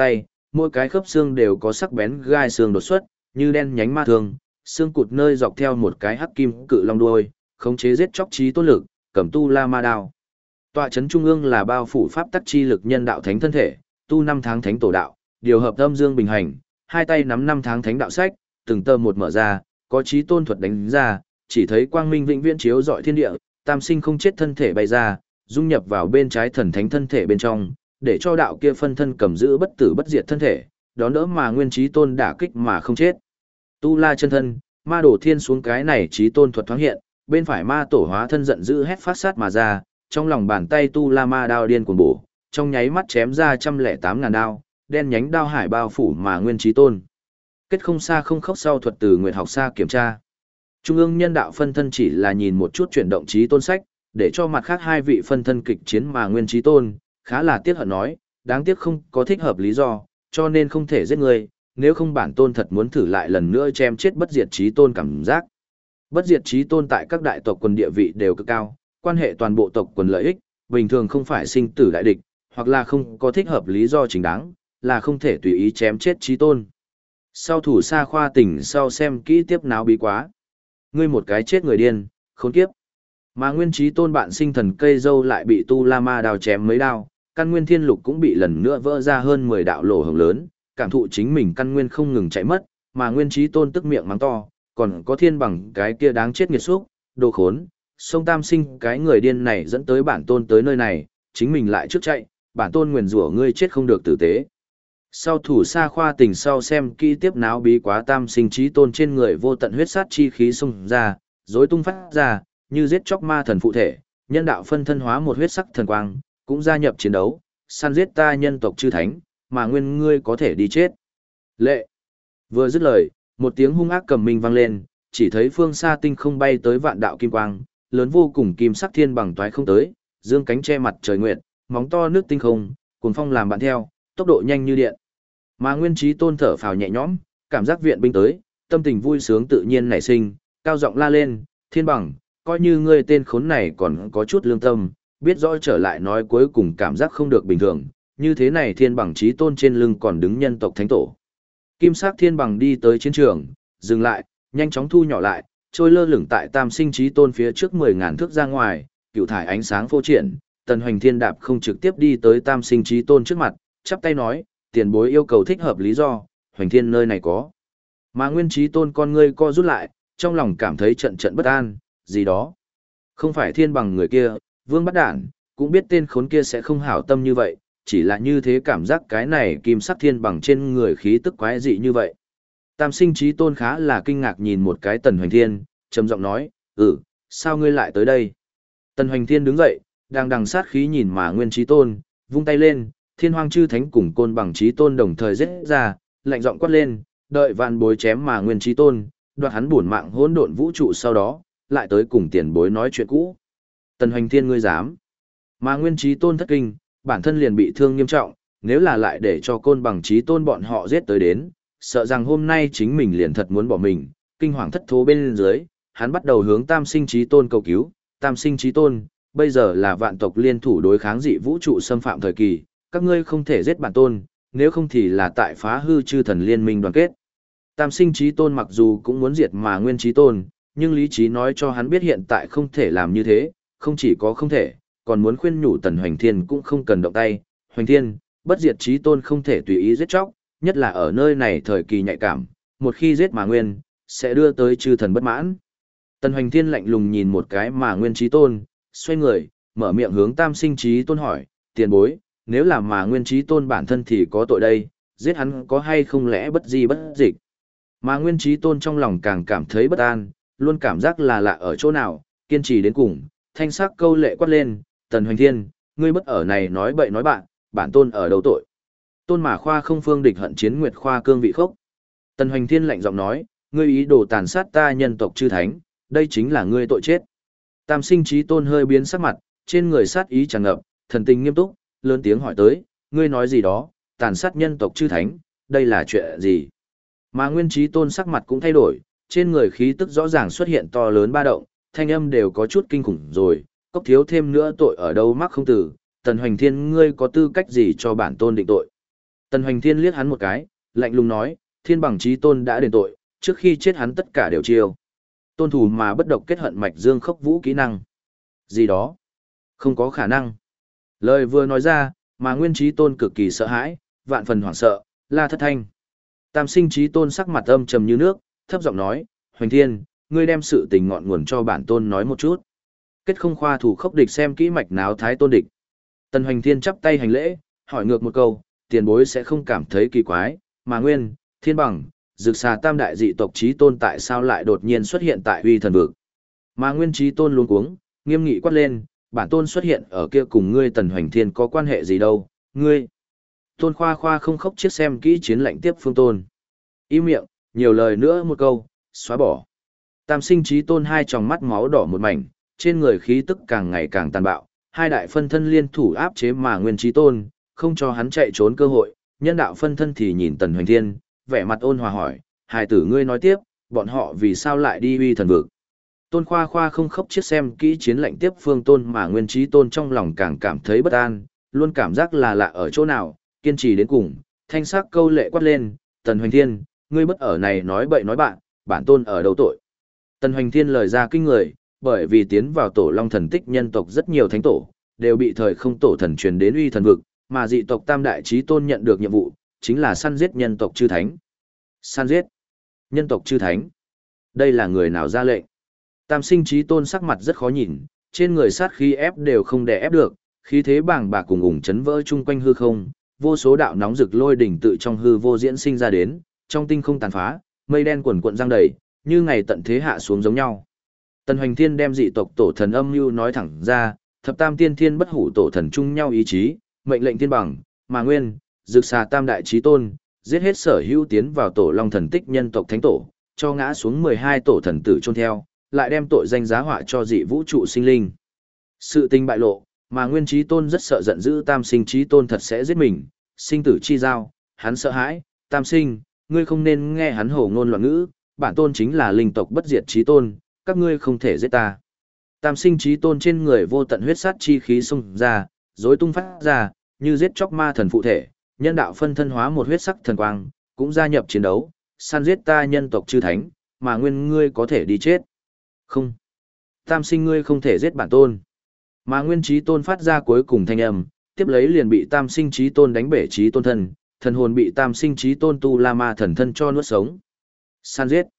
mỗi cái khớp xương đều có sắc bén gai xương đột xuất, như đen nhánh ma thương, xương cụt nơi dọc theo một cái hắc kim cự long đuôi, khống chế giết chóc chí tôn lực, cầm tu la ma đao. Tọa chấn trung ương là bao phủ pháp tắc chi lực nhân đạo thánh thân thể, tu 5 tháng thánh tổ đạo, điều hợp âm dương bình hành, hai tay nắm 5 tháng thánh đạo sách, từng tờ một mở ra, có chí tôn thuật đánh ra, chỉ thấy quang minh vĩnh viễn chiếu rọi thiên địa, tam sinh không chết thân thể bay ra, dung nhập vào bên trái thần thánh thân thể bên trong, để cho đạo kia phân thân cầm giữ bất tử bất diệt thân thể, đón đỡ mà nguyên chí tôn đả kích mà không chết. Tu la chân thân, ma đổ thiên xuống cái này chí tôn thuật thoáng hiện, bên phải ma tổ hóa thân giận dữ hét phát sát mà ra, trong lòng bàn tay tu la ma đao điên cuồng bổ, trong nháy mắt chém ra 108.000 đao, đen nhánh đao hải bao phủ mà nguyên chí tôn. Kết không xa không khóc sau thuật từ nguyệt học xa kiểm tra. Trung ương nhân đạo phân thân chỉ là nhìn một chút chuyển động chí tôn sách, để cho mặt khác hai vị phân thân kịch chiến mà nguyên chí tôn, khá là tiếc hận nói, đáng tiếc không có thích hợp lý do, cho nên không thể giết người, nếu không bản tôn thật muốn thử lại lần nữa chém chết bất diệt chí tôn cảm giác. Bất diệt chí tôn tại các đại tộc quần địa vị đều cực cao, quan hệ toàn bộ tộc quần lợi ích, bình thường không phải sinh tử đại địch, hoặc là không có thích hợp lý do chính đáng, là không thể tùy ý chém chết chí tôn. Sau thủ xa khoa tỉnh sau xem kỹ tiếp náo bí quá. Ngươi một cái chết người điên, khốn kiếp. Mà nguyên chí tôn bạn sinh thần cây dâu lại bị tu la ma đào chém mấy đao, căn nguyên thiên lục cũng bị lần nữa vỡ ra hơn 10 đạo lỗ hổng lớn, cảm thụ chính mình căn nguyên không ngừng chạy mất, mà nguyên chí tôn tức miệng mắng to, còn có thiên bằng cái kia đáng chết nghiệt xúc, đồ khốn, sông tam sinh cái người điên này dẫn tới bản tôn tới nơi này, chính mình lại trước chạy, bản tôn nguyền rủa ngươi chết không được tử tế. Sau thủ xa khoa tình sau xem kỹ tiếp náo bí quá tam sinh chí tôn trên người vô tận huyết sát chi khí xông ra, rối tung phát ra, như giết chóc ma thần phụ thể, nhân đạo phân thân hóa một huyết sắc thần quang, cũng gia nhập chiến đấu, săn giết ta nhân tộc chư thánh, mà nguyên ngươi có thể đi chết. Lệ. Vừa dứt lời, một tiếng hung ác cầm minh vang lên, chỉ thấy phương xa tinh không bay tới vạn đạo kim quang, lớn vô cùng kim sắc thiên bằng toái không tới, dương cánh che mặt trời nguyệt, móng to nước tinh không, cuồng phong làm bạn theo, tốc độ nhanh như điện. Mà nguyên chí tôn thở phào nhẹ nhõm, cảm giác viện binh tới, tâm tình vui sướng tự nhiên nảy sinh, cao giọng la lên, thiên bằng, coi như ngươi tên khốn này còn có chút lương tâm, biết rõ trở lại nói cuối cùng cảm giác không được bình thường, như thế này thiên bằng chí tôn trên lưng còn đứng nhân tộc thánh tổ. Kim sắc thiên bằng đi tới chiến trường, dừng lại, nhanh chóng thu nhỏ lại, trôi lơ lửng tại tam sinh chí tôn phía trước 10.000 thước ra ngoài, cựu thải ánh sáng phô triển, tần hoành thiên đạp không trực tiếp đi tới tam sinh chí tôn trước mặt, chắp tay nói, tiền bối yêu cầu thích hợp lý do, hoành thiên nơi này có. Mà nguyên chí tôn con ngươi co rút lại, trong lòng cảm thấy trận trận bất an, gì đó. Không phải thiên bằng người kia, vương bắt đản, cũng biết tên khốn kia sẽ không hảo tâm như vậy, chỉ là như thế cảm giác cái này kim sắc thiên bằng trên người khí tức quái dị như vậy. Tam sinh chí tôn khá là kinh ngạc nhìn một cái tần hoành thiên, trầm giọng nói, sao ngươi lại tới đây? Tần hoành thiên đứng dậy, đang đằng sát khí nhìn mà nguyên chí tôn, vung tay lên, thiên hoang chư thánh cùng côn bằng chí tôn đồng thời giết ra, lạnh giọng quát lên, đợi vạn bối chém mà nguyên chí tôn, đoạt hắn bổn mạng hỗn độn vũ trụ sau đó, lại tới cùng tiền bối nói chuyện cũ. Tần hoành thiên ngươi dám. Mà nguyên chí tôn thất kinh, bản thân liền bị thương nghiêm trọng, nếu là lại để cho côn bằng chí tôn bọn họ giết tới đến, sợ rằng hôm nay chính mình liền thật muốn bỏ mình, kinh hoàng thất thố bên dưới, hắn bắt đầu hướng tam sinh chí tôn cầu cứu, tam sinh chí tôn, bây giờ là vạn tộc liên thủ đối kháng dị vũ trụ xâm phạm thời kỳ, các ngươi không thể giết bản tôn, nếu không thì là tại phá hư chư thần liên minh đoàn kết. Tam sinh chí tôn mặc dù cũng muốn diệt mà nguyên chí tôn, nhưng lý trí nói cho hắn biết hiện tại không thể làm như thế, không chỉ có không thể, còn muốn khuyên nhủ tần hoành thiên cũng không cần động tay, hoành thiên, bất diệt chí tôn không thể tùy ý giết chóc, nhất là ở nơi này thời kỳ nhạy cảm, một khi giết mà nguyên, sẽ đưa tới chư thần bất mãn. Tần hoành thiên lạnh lùng nhìn một cái mà nguyên chí tôn, xoay người, mở miệng hướng tam sinh chí tôn hỏi, tiền bối, nếu là mà nguyên chí tôn bản thân thì có tội đây, giết hắn có hay không lẽ bất di bất dịch. Mà nguyên chí tôn trong lòng càng cảm thấy bất an, luôn cảm giác là lạ ở chỗ nào, kiên trì đến cùng, thanh sắc câu lệ quát lên, tần hoành thiên, ngươi bất ở này nói bậy nói bạn, bản tôn ở đâu tội. Tôn mà khoa không phương địch hận chiến nguyệt khoa cương vị khốc. Tần hoành thiên lạnh giọng nói, ngươi ý đồ tàn sát ta nhân tộc chư thánh, đây chính là ngươi tội chết. Tam sinh chí tôn hơi biến sắc mặt, trên người sát ý tràn ngập, thần tình nghiêm túc, lớn tiếng hỏi tới, ngươi nói gì đó, tàn sát nhân tộc chư thánh, đây là chuyện gì? Mà nguyên chí tôn sắc mặt cũng thay đổi, trên người khí tức rõ ràng xuất hiện to lớn ba động, thanh âm đều có chút kinh khủng rồi, cốc thiếu thêm nữa tội ở đâu mắc không tử, tần hoành thiên ngươi có tư cách gì cho bản tôn định tội. Tần Hoành Thiên liếc hắn một cái, lạnh lùng nói, Thiên Bằng Chí Tôn đã đền tội, trước khi chết hắn tất cả đều chiêu. Tôn thủ mà bất độc kết hận mạch dương khốc vũ kỹ năng. Gì đó? Không có khả năng. Lời vừa nói ra, mà Nguyên Chí Tôn cực kỳ sợ hãi, vạn phần hoảng sợ, la thất thanh. Tam Sinh Chí Tôn sắc mặt âm trầm như nước, thấp giọng nói, Hoành Thiên, ngươi đem sự tình ngọn nguồn cho bản tôn nói một chút. Kết không khoa thủ khốc địch xem kỹ mạch náo thái tôn địch. Tần Hoành Thiên chắp tay hành lễ, hỏi ngược một câu, tiền bối sẽ không cảm thấy kỳ quái, mà Nguyên, Thiên Bằng, Dực Xà tam đại dị tộc Chí Tôn tại sao lại đột nhiên xuất hiện tại Uy Thần vực? Mà Nguyên Chí Tôn luống cuống, nghiêm nghị quát lên, bản tôn xuất hiện ở kia cùng ngươi Tần Hoành Thiên có quan hệ gì đâu, ngươi. Tôn Khoa Khoa không khóc chiếc xem kỹ chiến lệnh tiếp phương tôn. Im miệng, nhiều lời nữa một câu, xóa bỏ. Tam Sinh Chí Tôn hai tròng mắt máu đỏ một mảnh, trên người khí tức càng ngày càng tàn bạo, hai đại phân thân liên thủ áp chế mà Nguyên Chí Tôn, không cho hắn chạy trốn cơ hội, nhân đạo phân thân thì nhìn Tần Hoành Thiên, vẻ mặt ôn hòa hỏi, hài tử ngươi nói tiếp, bọn họ vì sao lại đi Uy Thần vực? Tôn Khoa Khoa không khóc chiếc xem kỹ chiến lệnh tiếp phương tôn mà Nguyên Chí Tôn trong lòng càng cảm thấy bất an, luôn cảm giác là lạ ở chỗ nào, kiên trì đến cùng, thanh sắc câu lệ quát lên, Tần Hoành Thiên, ngươi bất ở này nói bậy nói bạn, bản tôn ở đâu tội. Tần Hoành Thiên lời ra kinh người, bởi vì tiến vào tổ long thần tích nhân tộc rất nhiều thánh tổ, đều bị thời không tổ thần truyền đến Uy Thần vực, mà dị tộc Tam Đại Chí Tôn nhận được nhiệm vụ, chính là săn giết nhân tộc chư thánh. Săn giết nhân tộc chư thánh. Đây là người nào ra lệnh? Tam Sinh Chí Tôn sắc mặt rất khó nhìn, trên người sát khí ép đều không đè ép được, khí thế bàng bạc cùng ủng chấn vỡ chung quanh hư không, vô số đạo nóng rực lôi đỉnh tự trong hư vô diễn sinh ra đến, trong tinh không tàn phá, mây đen quần quận giăng đầy, như ngày tận thế hạ xuống giống nhau. Tần Hoành Thiên đem dị tộc tổ thần âm mưu nói thẳng ra, thập tam tiên thiên bất hủ tổ thần chung nhau ý chí, mệnh lệnh thiên bằng, mà Nguyên, Dực Xà tam đại chí tôn, giết hết sở hữu tiến vào tổ long thần tích nhân tộc thánh tổ, cho ngã xuống 12 tổ thần tử chôn theo, lại đem tội danh giá họa cho dị vũ trụ sinh linh. Sự tình bại lộ, mà Nguyên Chí Tôn rất sợ giận dữ Tam Sinh Chí Tôn thật sẽ giết mình, sinh tử chi giao, hắn sợ hãi, Tam Sinh, ngươi không nên nghe hắn hổ ngôn loạn ngữ, bản tôn chính là linh tộc bất diệt Chí Tôn, các ngươi không thể giết ta. Tam Sinh Chí Tôn trên người vô tận huyết sát chi khí xung ra, rối tung phát ra, như giết chóc ma thần phụ thể, nhân đạo phân thân hóa một huyết sắc thần quang, cũng gia nhập chiến đấu, săn giết ta nhân tộc chư thánh, mà Nguyên ngươi có thể đi chết. Không. Tam Sinh ngươi không thể giết bản tôn. Mà Nguyên Chí Tôn phát ra cuối cùng thanh âm, tiếp lấy liền bị Tam Sinh Chí Tôn đánh bể Chí Tôn thân, thần hồn bị Tam Sinh Chí Tôn tu la ma thần thân cho nuốt sống. San giết.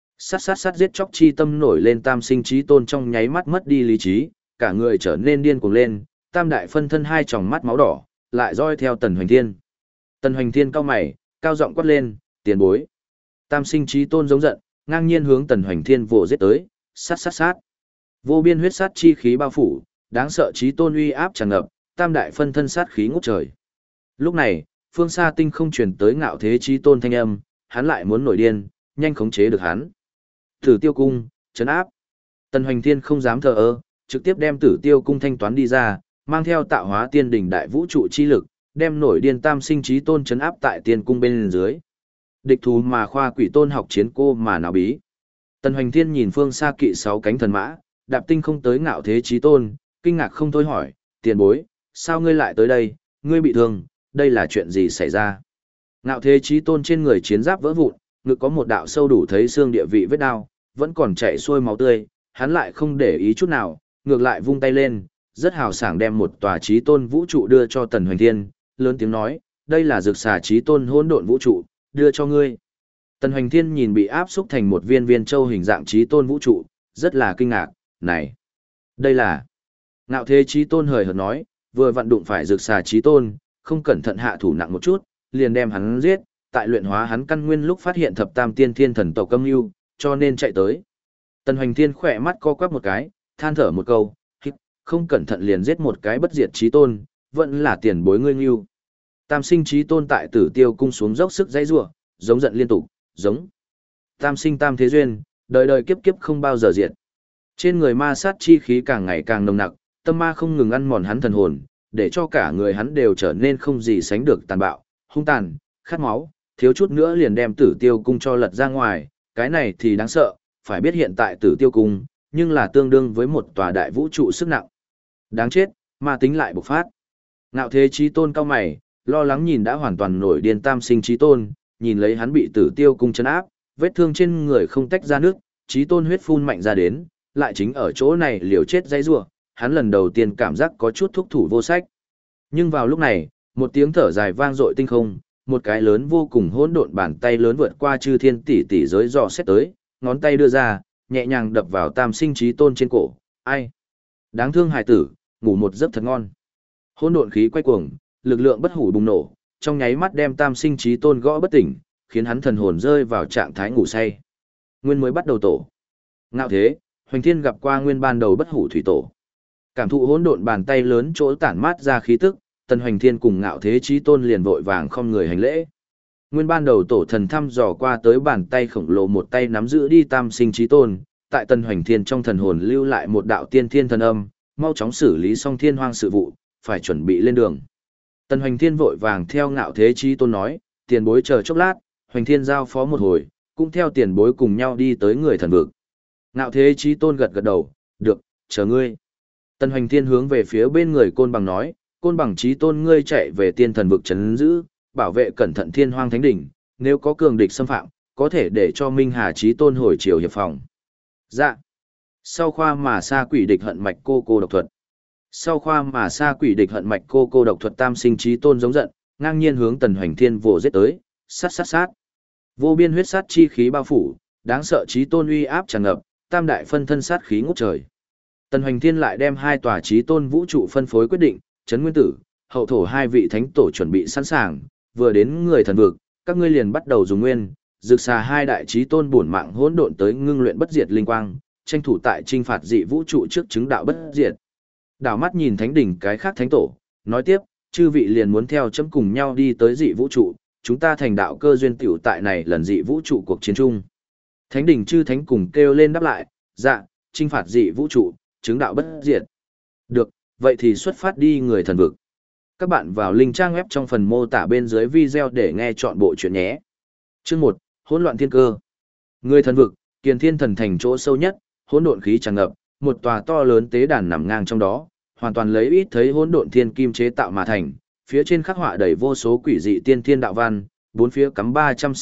Sát giết chóc chi tâm nổi lên Tam Sinh Chí Tôn trong nháy mắt mất đi lý trí, cả người trở nên điên cuồng lên, tam đại phân thân hai tròng mắt máu đỏ, lại roi theo Tần Hoành Thiên. Tần Hoành Thiên cao mày, cao giọng quát lên, tiền bối. Tam Sinh Chí Tôn giống giận, ngang nhiên hướng Tần Hoành Thiên vồ giết tới, sát. Vô biên huyết sát chi khí bao phủ, đáng sợ Chí Tôn uy áp tràn ngập, tam đại phân thân sát khí ngút trời. Lúc này, phương xa tinh không truyền tới ngạo thế Chí Tôn thanh âm, hắn lại muốn nổi điên, nhanh khống chế được hắn. Tử Tiêu Cung, trấn áp. Tần Hoành Thiên không dám thờ ơ, trực tiếp đem Tử Tiêu Cung thanh toán đi ra, mang theo tạo hóa tiên đỉnh đại vũ trụ chi lực, đem nổi điên Tam Sinh Chí Tôn trấn áp tại tiên cung bên dưới. Địch thú mà khoa quỷ tôn học chiến cô mà nào bí. Tần Hoành Thiên nhìn phương xa kỵ 6 cánh thần mã, đạp tinh không tới ngạo thế Chí Tôn, kinh ngạc không thôi hỏi, tiền bối, sao ngươi lại tới đây, ngươi bị thương, đây là chuyện gì xảy ra? Ngạo thế Chí Tôn trên người chiến giáp vỡ vụn, ngực có một đạo sâu đủ thấy xương địa vị vết đao, vẫn còn chảy xuôi máu tươi, hắn lại không để ý chút nào, ngược lại vung tay lên, rất hào sảng đem một tòa Chí Tôn vũ trụ đưa cho Tần Hoành Thiên, lớn tiếng nói, đây là Dực Xà Chí Tôn hỗn độn vũ trụ, đưa cho ngươi. Tần Hoành Thiên nhìn bị áp xúc thành một viên viên châu hình dạng Chí Tôn vũ trụ, rất là kinh ngạc, này, đây là... Ngạo thế Chí Tôn hời hợt nói, vừa vặn đụng phải Dực Xà Chí Tôn, không cẩn thận hạ thủ nặng một chút, liền đem hắn giết, tại luyện hóa hắn căn nguyên lúc phát hiện thập tam tiên thiên thần tộc âm mưu, cho nên chạy tới. Tần Hoành Thiên khỏe mắt co quắp một cái, than thở một câu, không cẩn thận liền giết một cái bất diệt Chí Tôn, vẫn là tiền bối ngươi ngưu. Tam Sinh Chí Tôn tại Tử Tiêu Cung xuống dốc sức dãy rủa, giống giận liên tục, giống. Tam sinh tam thế duyên, đời đời kiếp kiếp không bao giờ diệt. Trên người ma sát chi khí càng ngày càng nồng nặc, tâm ma không ngừng ăn mòn hắn thần hồn, để cho cả người hắn đều trở nên không gì sánh được tàn bạo, hung tàn, khát máu, thiếu chút nữa liền đem Tử Tiêu Cung cho lật ra ngoài, cái này thì đáng sợ, phải biết hiện tại Tử Tiêu Cung, nhưng là tương đương với một tòa đại vũ trụ sức nặng. Đáng chết, ma tính lại bộc phát. Ngạo thế Chí Tôn cao mày, lo lắng nhìn đã hoàn toàn nổi điên Tam Sinh Chí Tôn, nhìn lấy hắn bị Tử Tiêu cung trấn áp, vết thương trên người không tách ra nước, Chí Tôn huyết phun mạnh ra đến, lại chính ở chỗ này liều chết dãy rủa, hắn lần đầu tiên cảm giác có chút thúc thủ vô sách. Nhưng vào lúc này, một tiếng thở dài vang dội tinh không, một cái lớn vô cùng hỗn độn bàn tay lớn vượt qua chư thiên tỷ tỷ giới dò xét tới, ngón tay đưa ra, nhẹ nhàng đập vào Tam Sinh Chí Tôn trên cổ. Ai? Đáng thương hài tử, ngủ một giấc thật ngon. Hỗn độn khí quay cuồng, lực lượng bất hủ bùng nổ, trong nháy mắt đem Tam Sinh Chí Tôn gõ bất tỉnh, khiến hắn thần hồn rơi vào trạng thái ngủ say. Nguyên mới bắt đầu tổ. Ngạo thế, Hoành Thiên gặp qua nguyên ban đầu bất hủ thủy tổ. Cảm thụ hỗn độn bàn tay lớn chỗ tản mát ra khí tức, Tần Hoành Thiên cùng Ngạo Thế Chí Tôn liền vội vàng không người hành lễ. Nguyên ban đầu tổ thần thăm dò qua tới bàn tay khổng lồ một tay nắm giữ đi Tam Sinh Chí Tôn, tại Tần Hoành Thiên trong thần hồn lưu lại một đạo tiên thiên thần âm, mau chóng xử lý xong thiên hoang sự vụ, phải chuẩn bị lên đường. Tần Hoành Thiên vội vàng theo Ngạo Thế Chí Tôn nói, tiền bối chờ chốc lát, Hoành Thiên giao phó một hồi, cũng theo tiền bối cùng nhau đi tới người thần vực. Ngạo Thế Chí Tôn gật gật đầu, được, chờ ngươi. Tần Hoành Thiên hướng về phía bên người Côn Bằng nói, Côn Bằng Chí Tôn ngươi chạy về tiên thần vực trấn giữ, bảo vệ cẩn thận thiên hoang thánh đỉnh, nếu có cường địch xâm phạm, có thể để cho Minh Hà Chí Tôn hồi chiều hiệp phòng. Dạ. Sau khoa mà xa quỷ địch hận mạch cô độc thuật. Sau khoa mà xa quỷ địch hận mạch cô độc thuật Tam Sinh Chí Tôn giống giận, ngang nhiên hướng Tần Hoành Thiên vồ giết tới, sát. Vô biên huyết sát chi khí bao phủ, đáng sợ Chí Tôn uy áp tràn ngập, tam đại phân thân sát khí ngút trời. Tần Hoành Thiên lại đem hai tòa Chí Tôn vũ trụ phân phối quyết định, Trấn Nguyên Tử, Hậu Thổ hai vị thánh tổ chuẩn bị sẵn sàng, vừa đến người thần vực, các ngươi liền bắt đầu dùng nguyên, rực xà hai đại Chí Tôn bổn mạng hỗn độn tới ngưng luyện bất diệt linh quang, tranh thủ tại trinh phạt dị vũ trụ trước chứng đạo bất diệt. Đảo mắt nhìn thánh đỉnh cái khác thánh tổ, nói tiếp, chư vị liền muốn theo chấm cùng nhau đi tới dị vũ trụ, chúng ta thành đạo cơ duyên tiểu tại này lần dị vũ trụ cuộc chiến chung. Thánh đỉnh chư thánh cùng kêu lên đáp lại, dạ, trinh phạt dị vũ trụ, chứng đạo bất diệt. Được, vậy thì xuất phát đi người thần vực. Các bạn vào link trang web trong phần mô tả bên dưới video để nghe chọn bộ chuyện nhé. Chương 1, Hỗn loạn thiên cơ. Người thần vực, Kiền Thiên Thần Thành chỗ sâu nhất, hỗn độn khí tràn ngập, một tòa to lớn tế đàn nằm ngang trong đó, hoàn toàn lấy ít thấy hỗn độn thiên kim chế tạo mà thành, phía trên khắc họa đầy vô số quỷ dị tiên thiên đạo văn, bốn phía cắm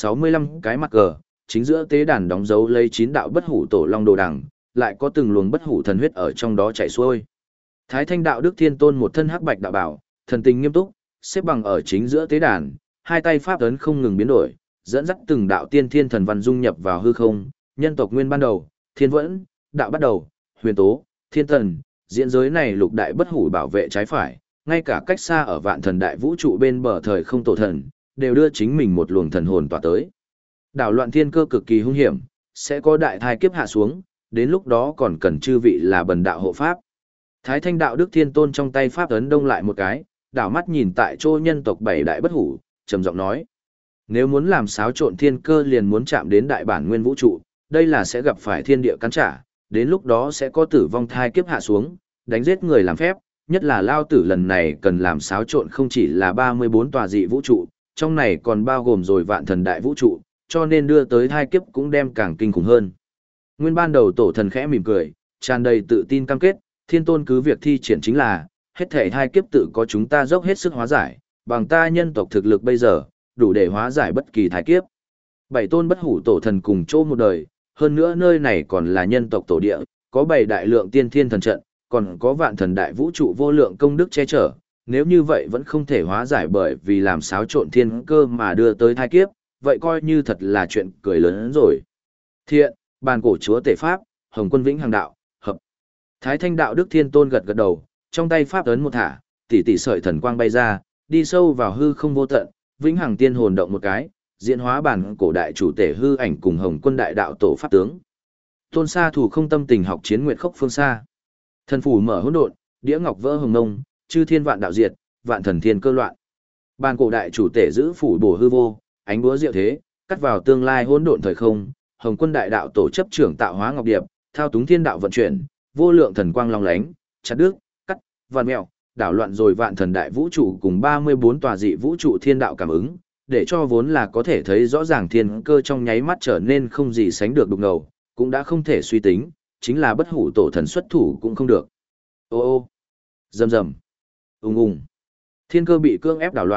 365 cái mặt cờ, chính giữa tế đàn đóng dấu lấy 9 đạo bất hủ tổ long đồ đằng, lại có từng luồng bất hủ thần huyết ở trong đó chảy xuôi. Thái Thanh Đạo Đức Thiên Tôn một thân hắc bạch đạo bảo, thần tình nghiêm túc, xếp bằng ở chính giữa tế đàn, hai tay pháp ấn không ngừng biến đổi, dẫn dắt từng đạo tiên thiên thần văn dung nhập vào hư không, nhân tộc nguyên ban đầu, thiên vẫn, đạo bắt đầu, huyền tố, thiên thần, diễn giới này lục đại bất hủ bảo vệ trái phải, ngay cả cách xa ở vạn thần đại vũ trụ bên bờ thời không tổ thần, đều đưa chính mình một luồng thần hồn tỏa tới. Đảo loạn thiên cơ cực kỳ hung hiểm, sẽ có đại thai kiếp hạ xuống, đến lúc đó còn cần chư vị là bần đạo hộ pháp. Thái Thanh Đạo Đức Thiên Tôn trong tay pháp ấn đông lại một cái, đảo mắt nhìn tại chỗ nhân tộc bảy đại bất hủ, trầm giọng nói: nếu muốn làm xáo trộn thiên cơ liền muốn chạm đến đại bản nguyên vũ trụ, đây là sẽ gặp phải thiên địa cắn trả, đến lúc đó sẽ có tử vong thai kiếp hạ xuống, đánh giết người làm phép, nhất là lao tử lần này cần làm xáo trộn không chỉ là 34 tòa dị vũ trụ, trong này còn bao gồm rồi vạn thần đại vũ trụ, cho nên đưa tới thai kiếp cũng đem càng kinh khủng hơn. Nguyên ban đầu tổ thần khẽ mỉm cười, tràn đầy tự tin cam kết, Thiên Tôn cứ việc thi triển chính là, hết thể thai kiếp tự có chúng ta dốc hết sức hóa giải, bằng ta nhân tộc thực lực bây giờ, đủ để hóa giải bất kỳ thai kiếp. Bảy tôn bất hủ tổ thần cùng chỗ một đời, hơn nữa nơi này còn là nhân tộc tổ địa, có bảy đại lượng tiên thiên thần trận, còn có vạn thần đại vũ trụ vô lượng công đức che chở, nếu như vậy vẫn không thể hóa giải bởi vì làm xáo trộn thiên cơ mà đưa tới thai kiếp, vậy coi như thật là chuyện cười lớn hơn rồi. Thiện, bàn cổ chúa tể pháp, Hồng Quân Vĩnh Hằng đạo, hợp. Thái Thanh Đạo Đức Thiên Tôn gật gật đầu, trong tay pháp ấn một thả, tỷ tỷ sợi thần quang bay ra, đi sâu vào hư không vô tận, Vĩnh Hằng tiên hồn động một cái, diễn hóa bản cổ đại chủ tể hư ảnh cùng Hồng Quân đại đạo tổ pháp tướng. Tôn Sa thủ không tâm tình học chiến nguyệt khốc phương xa. Thần phủ mở hỗn độn, đĩa ngọc vỡ hồng ngông, chư thiên vạn đạo diệt, vạn thần thiên cơ loạn. Bản cổ đại chủ tể giữ phủ bổ hư vô, ánh búa diệu thế, cắt vào tương lai hỗn độn thời không, Hồng Quân đại đạo tổ chấp trưởng tạo hóa ngọc điệp, thao túng thiên đạo vận chuyển, vô lượng thần quang long lánh, chặt đứt, cắt, vạn mèo, đảo loạn rồi vạn thần đại vũ trụ cùng 34 tòa dị vũ trụ thiên đạo cảm ứng, để cho vốn là có thể thấy rõ ràng thiên cơ trong nháy mắt trở nên không gì sánh được đục ngầu, cũng đã không thể suy tính, chính là bất hủ tổ thần xuất thủ cũng không được. Ô ô, rầm rầm, ùng ùng, thiên cơ bị cưỡng ép đảo loạn,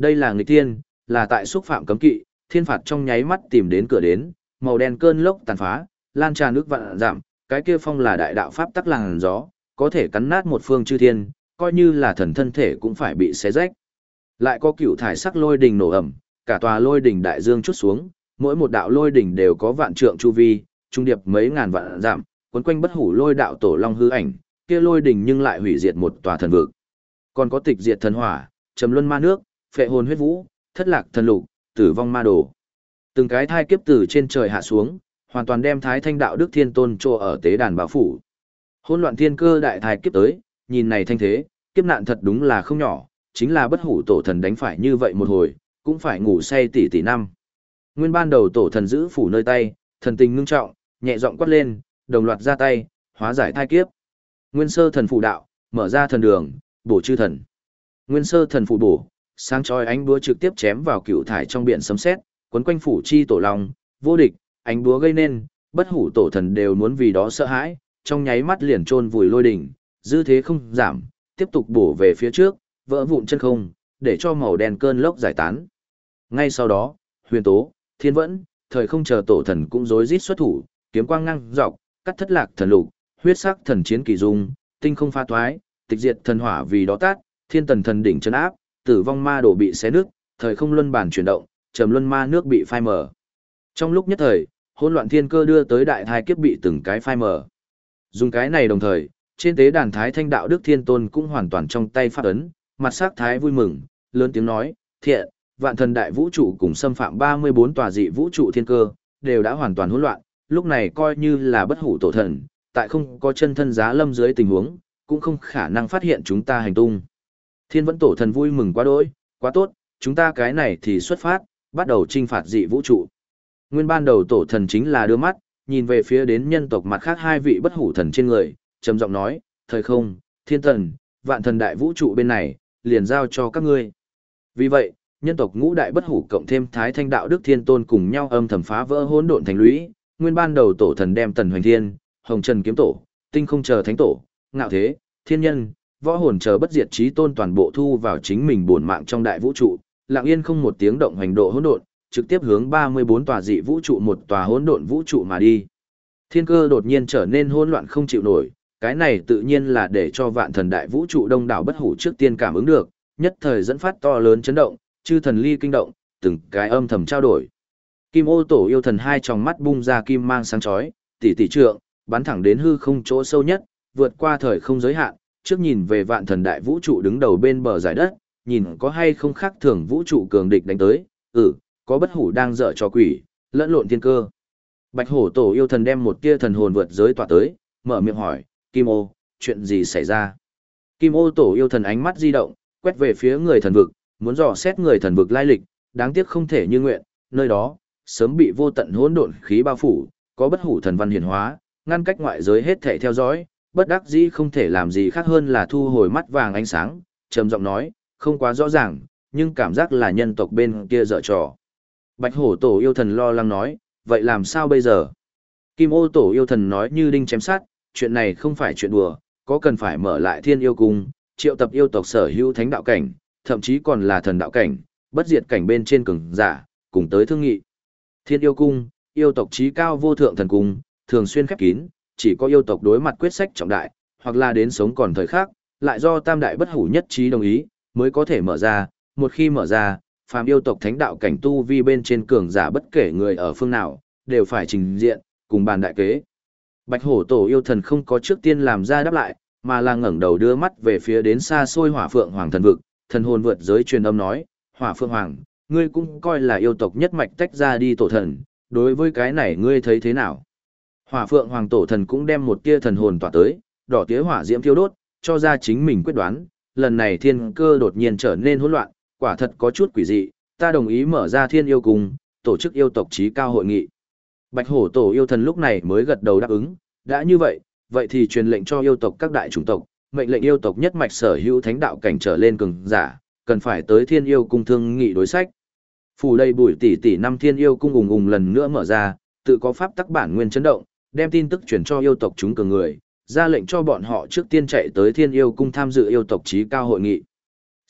Đây là nghịch thiên, là tại xúc phạm cấm kỵ, thiên phạt trong nháy mắt tìm đến cửa đến, màu đen cơn lốc tàn phá, lan tràn nước vạn giảm, cái kia phong là đại đạo pháp tắc làn gió, có thể cắn nát một phương chư thiên, coi như là thần thân thể cũng phải bị xé rách. Lại có cựu thải sắc lôi đỉnh nổ ẩm, cả tòa lôi đỉnh đại dương chút xuống, mỗi một đạo lôi đỉnh đều có vạn trượng chu vi, trung điệp mấy ngàn vạn giảm, quấn quanh bất hủ lôi đạo tổ long hư ảnh, kia lôi đỉnh nhưng lại hủy diệt một tòa thần vực. Còn có tịch diệt thần hỏa, trầm luân ma nước, phệ hồn huyết vũ, thất lạc thần lục, tử vong ma đồ. Từng cái thai kiếp từ trên trời hạ xuống, hoàn toàn đem Thái Thanh đạo đức thiên tôn trô ở tế đàn bảo phủ. Hỗn loạn thiên cơ đại thai kiếp tới, nhìn này thanh thế, kiếp nạn thật đúng là không nhỏ, chính là bất hủ tổ thần đánh phải như vậy một hồi, cũng phải ngủ say tỷ tỷ năm. Nguyên ban đầu tổ thần giữ phủ nơi tay, thần tình ngưng trọng, nhẹ giọng quát lên, đồng loạt ra tay, hóa giải thai kiếp. Nguyên sơ thần phụ đạo, mở ra thần đường, bổ chư thần. Nguyên sơ thần phụ bổ, sáng chói ánh búa trực tiếp chém vào cựu thải trong biển sấm sét, quấn quanh phủ chi tổ long, vô địch, ánh búa gây nên, bất hủ tổ thần đều muốn vì đó sợ hãi, trong nháy mắt liền chôn vùi lôi đỉnh, dư thế không giảm, tiếp tục bổ về phía trước, vỡ vụn chân không, để cho màu đen cơn lốc giải tán. Ngay sau đó, Huyền Tố, Thiên Vẫn, thời không chờ tổ thần cũng rối rít xuất thủ, kiếm quang ngang dọc, cắt thất lạc thần lục, huyết sắc thần chiến kỳ dung, tinh không pha toái, tịch diệt thần hỏa vì đó tát, thiên tần thần đỉnh trấn áp, tử vong ma đổ bị xé nứt, thời không luân bản chuyển động, trầm luân ma nước bị phai mờ. Trong lúc nhất thời, hỗn loạn thiên cơ đưa tới đại thai kiếp bị từng cái phai mờ. Dùng cái này đồng thời, trên tế đàn Thái Thanh đạo đức thiên tôn cũng hoàn toàn trong tay phát ấn, mặt sắc thái vui mừng, lớn tiếng nói, thiện, vạn thần đại vũ trụ cùng xâm phạm 34 tòa dị vũ trụ thiên cơ, đều đã hoàn toàn hỗn loạn, lúc này coi như là bất hủ tổ thần, tại không có chân thân giá lâm dưới tình huống, cũng không khả năng phát hiện chúng ta hành tung. Thiên Vẫn tổ thần vui mừng quá đỗi, quá tốt, chúng ta cái này thì xuất phát, bắt đầu trinh phạt dị vũ trụ. Nguyên ban đầu tổ thần chính là đưa mắt, nhìn về phía đến nhân tộc mặt khác hai vị bất hủ thần trên người, trầm giọng nói, thời không, thiên thần, vạn thần đại vũ trụ bên này, liền giao cho các ngươi. Vì vậy, nhân tộc ngũ đại bất hủ cộng thêm Thái Thanh đạo đức thiên tôn cùng nhau âm thầm phá vỡ hỗn độn thành lũy, nguyên ban đầu tổ thần đem Tần Hoành Thiên, Hồng Trần kiếm tổ, Tinh không chờ thánh tổ, Ngạo Thế, Thiên Nhân, Võ Hồn chờ bất diệt chí tôn toàn bộ thu vào chính mình bổn mạng trong đại vũ trụ, lặng yên không một tiếng động hành độ hỗn độn, trực tiếp hướng 34 tòa dị vũ trụ một tòa hỗn độn vũ trụ mà đi. Thiên cơ đột nhiên trở nên hỗn loạn không chịu nổi, cái này tự nhiên là để cho vạn thần đại vũ trụ đông đảo bất hủ trước tiên cảm ứng được, nhất thời dẫn phát to lớn chấn động, chư thần ly kinh động, từng cái âm thầm trao đổi. Kim Ô tổ yêu thần hai tròng mắt bung ra kim mang sáng chói, tỷ tỷ trượng, bắn thẳng đến hư không chỗ sâu nhất, vượt qua thời không giới hạn, trước nhìn về vạn thần đại vũ trụ đứng đầu bên bờ giải đất, nhìn có hay không khác thường vũ trụ cường địch đánh tới, có bất hủ đang dở trò quỷ, lẫn lộn thiên cơ. Bạch hổ tổ yêu thần đem một tia thần hồn vượt giới tỏa tới, mở miệng hỏi, Kim Ô, chuyện gì xảy ra? Kim Ô tổ yêu thần ánh mắt di động, quét về phía người thần vực, muốn dò xét người thần vực lai lịch, đáng tiếc không thể như nguyện, nơi đó, sớm bị vô tận hỗn độn khí bao phủ, có bất hủ thần văn hiển hóa, ngăn cách ngoại giới hết thể theo dõi, bất đắc dĩ không thể làm gì khác hơn là thu hồi mắt vàng ánh sáng, trầm giọng nói, không quá rõ ràng, nhưng cảm giác là nhân tộc bên kia dở trò. Bạch hổ tổ yêu thần lo lắng nói, vậy làm sao bây giờ? Kim Ô tổ yêu thần nói như đinh chém sát, chuyện này không phải chuyện đùa, có cần phải mở lại thiên yêu cung, triệu tập yêu tộc sở hữu thánh đạo cảnh, thậm chí còn là thần đạo cảnh, bất diệt cảnh bên trên cường giả, cùng tới thương nghị. Thiên yêu cung, yêu tộc trí cao vô thượng thần cung, thường xuyên khép kín, chỉ có yêu tộc đối mặt quyết sách trọng đại, hoặc là đến sống còn thời khắc, lại do tam đại bất hủ nhất trí đồng ý, mới có thể mở ra, một khi mở ra, phàm yêu tộc thánh đạo cảnh tu vi bên trên cường giả bất kể người ở phương nào, đều phải trình diện, cùng bàn đại kế. Bạch hổ tổ yêu thần không có trước tiên làm ra đáp lại, mà là ngẩng đầu đưa mắt về phía đến xa xôi hỏa phượng hoàng thần vực, thần hồn vượt giới truyền âm nói, hỏa phượng hoàng, ngươi cũng coi là yêu tộc nhất mạch tách ra đi tổ thần, đối với cái này ngươi thấy thế nào? Hỏa phượng hoàng tổ thần cũng đem một tia thần hồn tỏa tới, đỏ tía hỏa diễm thiêu đốt, cho ra chính mình quyết đoán, lần này thiên cơ đột nhiên trở nên hỗn loạn, quả thật có chút quỷ dị, ta đồng ý mở ra thiên yêu cung, tổ chức yêu tộc trí cao hội nghị. Bạch hổ tổ yêu thần lúc này mới gật đầu đáp ứng, đã như vậy, vậy thì truyền lệnh cho yêu tộc các đại chủng tộc, mệnh lệnh yêu tộc nhất mạch sở hữu thánh đạo cảnh trở lên cường giả, cần phải tới thiên yêu cung thương nghị đối sách. Phủ đầy bụi tỷ năm thiên yêu cung ùng ùng lần nữa mở ra, tự có pháp tắc bản nguyên chấn động, đem tin tức truyền cho yêu tộc chúng cường người, ra lệnh cho bọn họ trước tiên chạy tới thiên yêu cung tham dự yêu tộc trí cao hội nghị.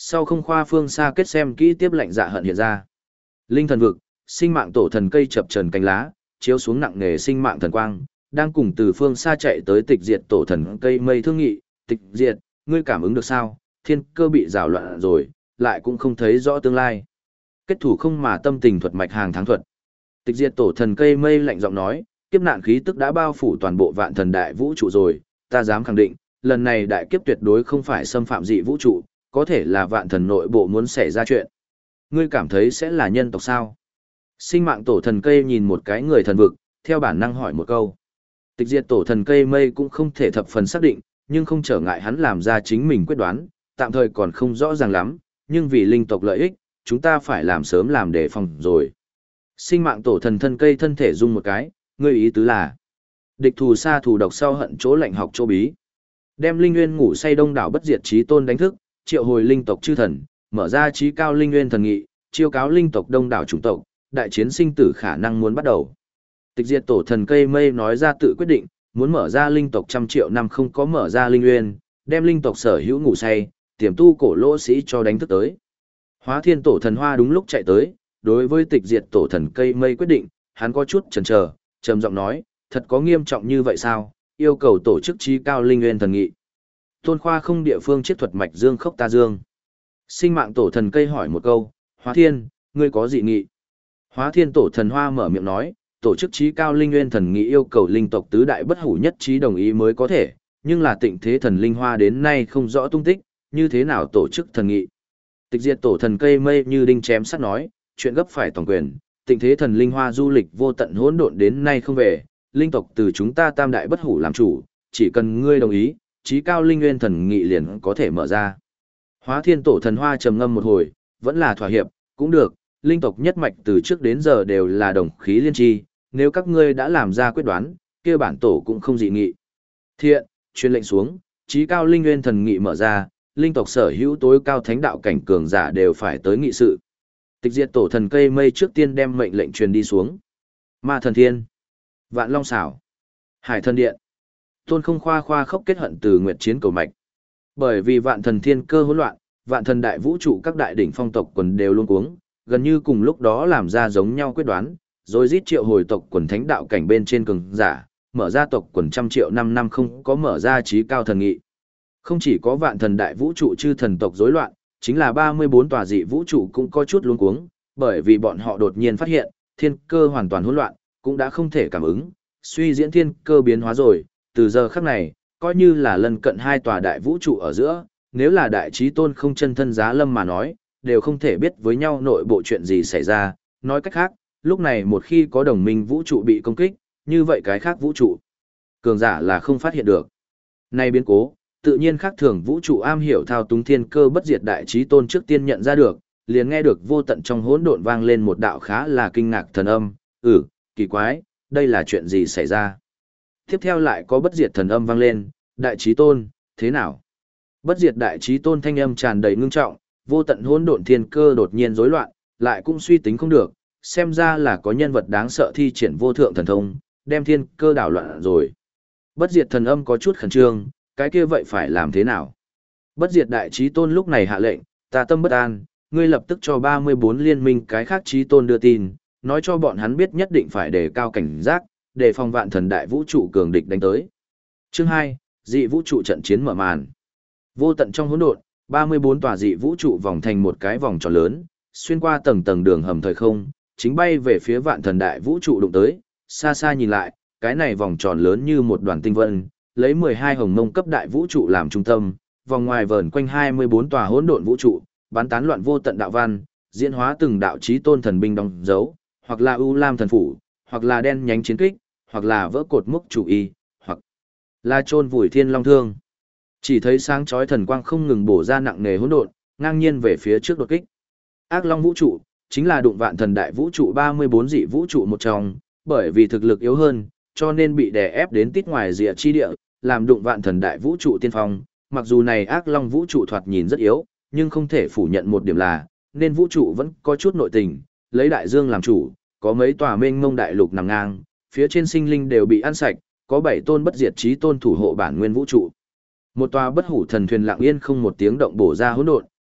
Sau không khoa phương xa kết xem kỹ tiếp lệnh dạ hận hiện ra. Linh thần vực, sinh mạng tổ thần cây chập trần cánh lá, chiếu xuống nặng nề sinh mạng thần quang, đang cùng từ phương xa chạy tới tịch diệt tổ thần cây mây thương nghị, tịch diệt, ngươi cảm ứng được sao, thiên cơ bị rào loạn rồi, lại cũng không thấy rõ tương lai. Kết thủ không mà tâm tình thuật mạch hàng thắng thuật. Tịch diệt tổ thần cây mây lạnh giọng nói, kiếp nạn khí tức đã bao phủ toàn bộ vạn thần đại vũ trụ rồi, ta dám khẳng định, lần này đại kiếp tuyệt đối không phải xâm phạm dị vũ trụ, có thể là vạn thần nội bộ muốn xảy ra chuyện. Ngươi cảm thấy sẽ là nhân tộc sao? Sinh mạng tổ thần cây nhìn một cái người thần vực, theo bản năng hỏi một câu. Tịch diệt tổ thần cây mây cũng không thể thập phần xác định, nhưng không trở ngại hắn làm ra chính mình quyết đoán, tạm thời còn không rõ ràng lắm, nhưng vì linh tộc lợi ích, chúng ta phải làm sớm làm để phòng rồi. Sinh mạng tổ thần thân cây thân thể rung một cái, ngươi ý tứ là địch thù xa thù độc sau hận chỗ lạnh học chỗ bí. Đem linh nguyên ngủ say đông đảo bất diệt chí tôn đánh thức, triệu hồi linh tộc chư thần, mở ra chí cao linh nguyên thần nghị, chiêu cáo linh tộc đông đảo chủng tộc, đại chiến sinh tử khả năng muốn bắt đầu. Tịch diệt tổ thần cây mây nói ra tự quyết định, muốn mở ra linh tộc 100 triệu năm không có mở ra linh nguyên, đem linh tộc sở hữu ngủ say, tiềm tu cổ lỗ sĩ cho đánh thức tới. Hóa thiên tổ thần hoa đúng lúc chạy tới, đối với tịch diệt tổ thần cây mây quyết định, hắn có chút chần chờ, trầm giọng nói, thật có nghiêm trọng như vậy sao, yêu cầu tổ chức chí cao linh nguyên thần nghị. Tôn khoa không địa phương chiết thuật mạch dương khốc ta dương. Sinh mạng tổ thần cây hỏi một câu, Hóa thiên, ngươi có dị nghị? Hóa thiên tổ thần hoa mở miệng nói, tổ chức chí cao linh nguyên thần nghị yêu cầu linh tộc tứ đại bất hủ nhất trí đồng ý mới có thể, nhưng là tịnh thế thần linh hoa đến nay không rõ tung tích, như thế nào tổ chức thần nghị. Tịch diệt tổ thần cây mây như đinh chém sắt nói, chuyện gấp phải toàn quyền, tịnh thế thần linh hoa du lịch vô tận hỗn độn đến nay không về, linh tộc từ chúng ta tam đại bất hủ làm chủ, chỉ cần ngươi đồng ý, chí cao linh nguyên thần nghị liền có thể mở ra. Hóa thiên tổ thần hoa trầm ngâm một hồi, vẫn là thỏa hiệp, cũng được, linh tộc nhất mạch từ trước đến giờ đều là đồng khí liên tri, nếu các ngươi đã làm ra quyết đoán, kia bản tổ cũng không dị nghị. Thiện, truyền lệnh xuống, chí cao linh nguyên thần nghị mở ra, linh tộc sở hữu tối cao thánh đạo cảnh cường giả đều phải tới nghị sự. Tịch diệt tổ thần cây mây trước tiên đem mệnh lệnh truyền đi xuống. Ma thần thiên, Vạn Long xảo, Hải thần điện. Tôn không khoa khoa khốc kết hận từ nguyệt chiến cầu mạch. Bởi vì vạn thần thiên cơ hỗn loạn, vạn thần đại vũ trụ các đại đỉnh phong tộc quần đều luôn cuống, gần như cùng lúc đó làm ra giống nhau quyết đoán, rồi giết triệu hồi tộc quần thánh đạo cảnh bên trên cường giả, mở ra tộc quần 100 triệu năm không có mở ra chí cao thần nghị. Không chỉ có vạn thần đại vũ trụ chư thần tộc rối loạn, chính là 34 tòa dị vũ trụ cũng có chút luống cuống, bởi vì bọn họ đột nhiên phát hiện, thiên cơ hoàn toàn hỗn loạn, cũng đã không thể cảm ứng, suy diễn thiên cơ biến hóa rồi, từ giờ khắc này, coi như là lân cận hai tòa đại vũ trụ ở giữa, nếu là đại chí tôn không chân thân giá lâm mà nói, đều không thể biết với nhau nội bộ chuyện gì xảy ra, nói cách khác, lúc này một khi có đồng minh vũ trụ bị công kích, như vậy cái khác vũ trụ, cường giả là không phát hiện được. Nay biến cố, tự nhiên khác thường vũ trụ am hiểu thao túng thiên cơ bất diệt đại chí tôn trước tiên nhận ra được, liền nghe được vô tận trong hỗn độn vang lên một đạo khá là kinh ngạc thần âm, kỳ quái, đây là chuyện gì xảy ra? Tiếp theo lại có bất diệt thần âm vang lên, đại chí tôn, thế nào? Bất diệt đại chí tôn thanh âm tràn đầy ngưng trọng, vô tận hỗn độn thiên cơ đột nhiên rối loạn, lại cũng suy tính không được, xem ra là có nhân vật đáng sợ thi triển vô thượng thần thông, đem thiên cơ đảo loạn rồi. Bất diệt thần âm có chút khẩn trương, cái kia vậy phải làm thế nào? Bất diệt đại chí tôn lúc này hạ lệnh, ta tâm bất an, ngươi lập tức cho 34 liên minh cái khác chí tôn đưa tin, nói cho bọn hắn biết nhất định phải đề cao cảnh giác, để phòng vạn thần đại vũ trụ cường địch đánh tới. Chương 2, dị vũ trụ trận chiến mở màn. Vô tận trong hỗn độn, 34 tòa dị vũ trụ vòng thành một cái vòng tròn lớn, xuyên qua tầng tầng đường hầm thời không, chính bay về phía vạn thần đại vũ trụ đụng tới, xa xa nhìn lại, cái này vòng tròn lớn như một đoàn tinh vân, lấy 12 hồng mông cấp đại vũ trụ làm trung tâm, vòng ngoài vờn quanh 24 tòa hỗn độn vũ trụ, bắn tán loạn vô tận đạo văn, diễn hóa từng đạo chí tôn thần binh đóng dấu, hoặc là U Lam thần phủ, hoặc là đen nhánh chiến kích, hoặc là vỡ cột mốc chủ y, hoặc là chôn vùi thiên long thương. Chỉ thấy sáng chói thần quang không ngừng bổ ra nặng nề hỗn độn, ngang nhiên về phía trước đột kích. Ác Long vũ trụ chính là đụng vạn thần đại vũ trụ 34 dị vũ trụ một trong, bởi vì thực lực yếu hơn, cho nên bị đè ép đến tít ngoài rìa chi địa, làm đụng vạn thần đại vũ trụ tiên phong. Mặc dù này Ác Long vũ trụ thoạt nhìn rất yếu, nhưng không thể phủ nhận một điểm là, nên vũ trụ vẫn có chút nội tình, lấy đại dương làm chủ, có mấy tòa mênh mông đại lục nằm ngang, phía trên sinh linh đều bị ăn sạch, có 7 tôn bất diệt chí tôn thủ hộ bản nguyên vũ trụ. Một tòa bất hủ thần thuyền lặng yên không một tiếng động bổ ra hỗn độn,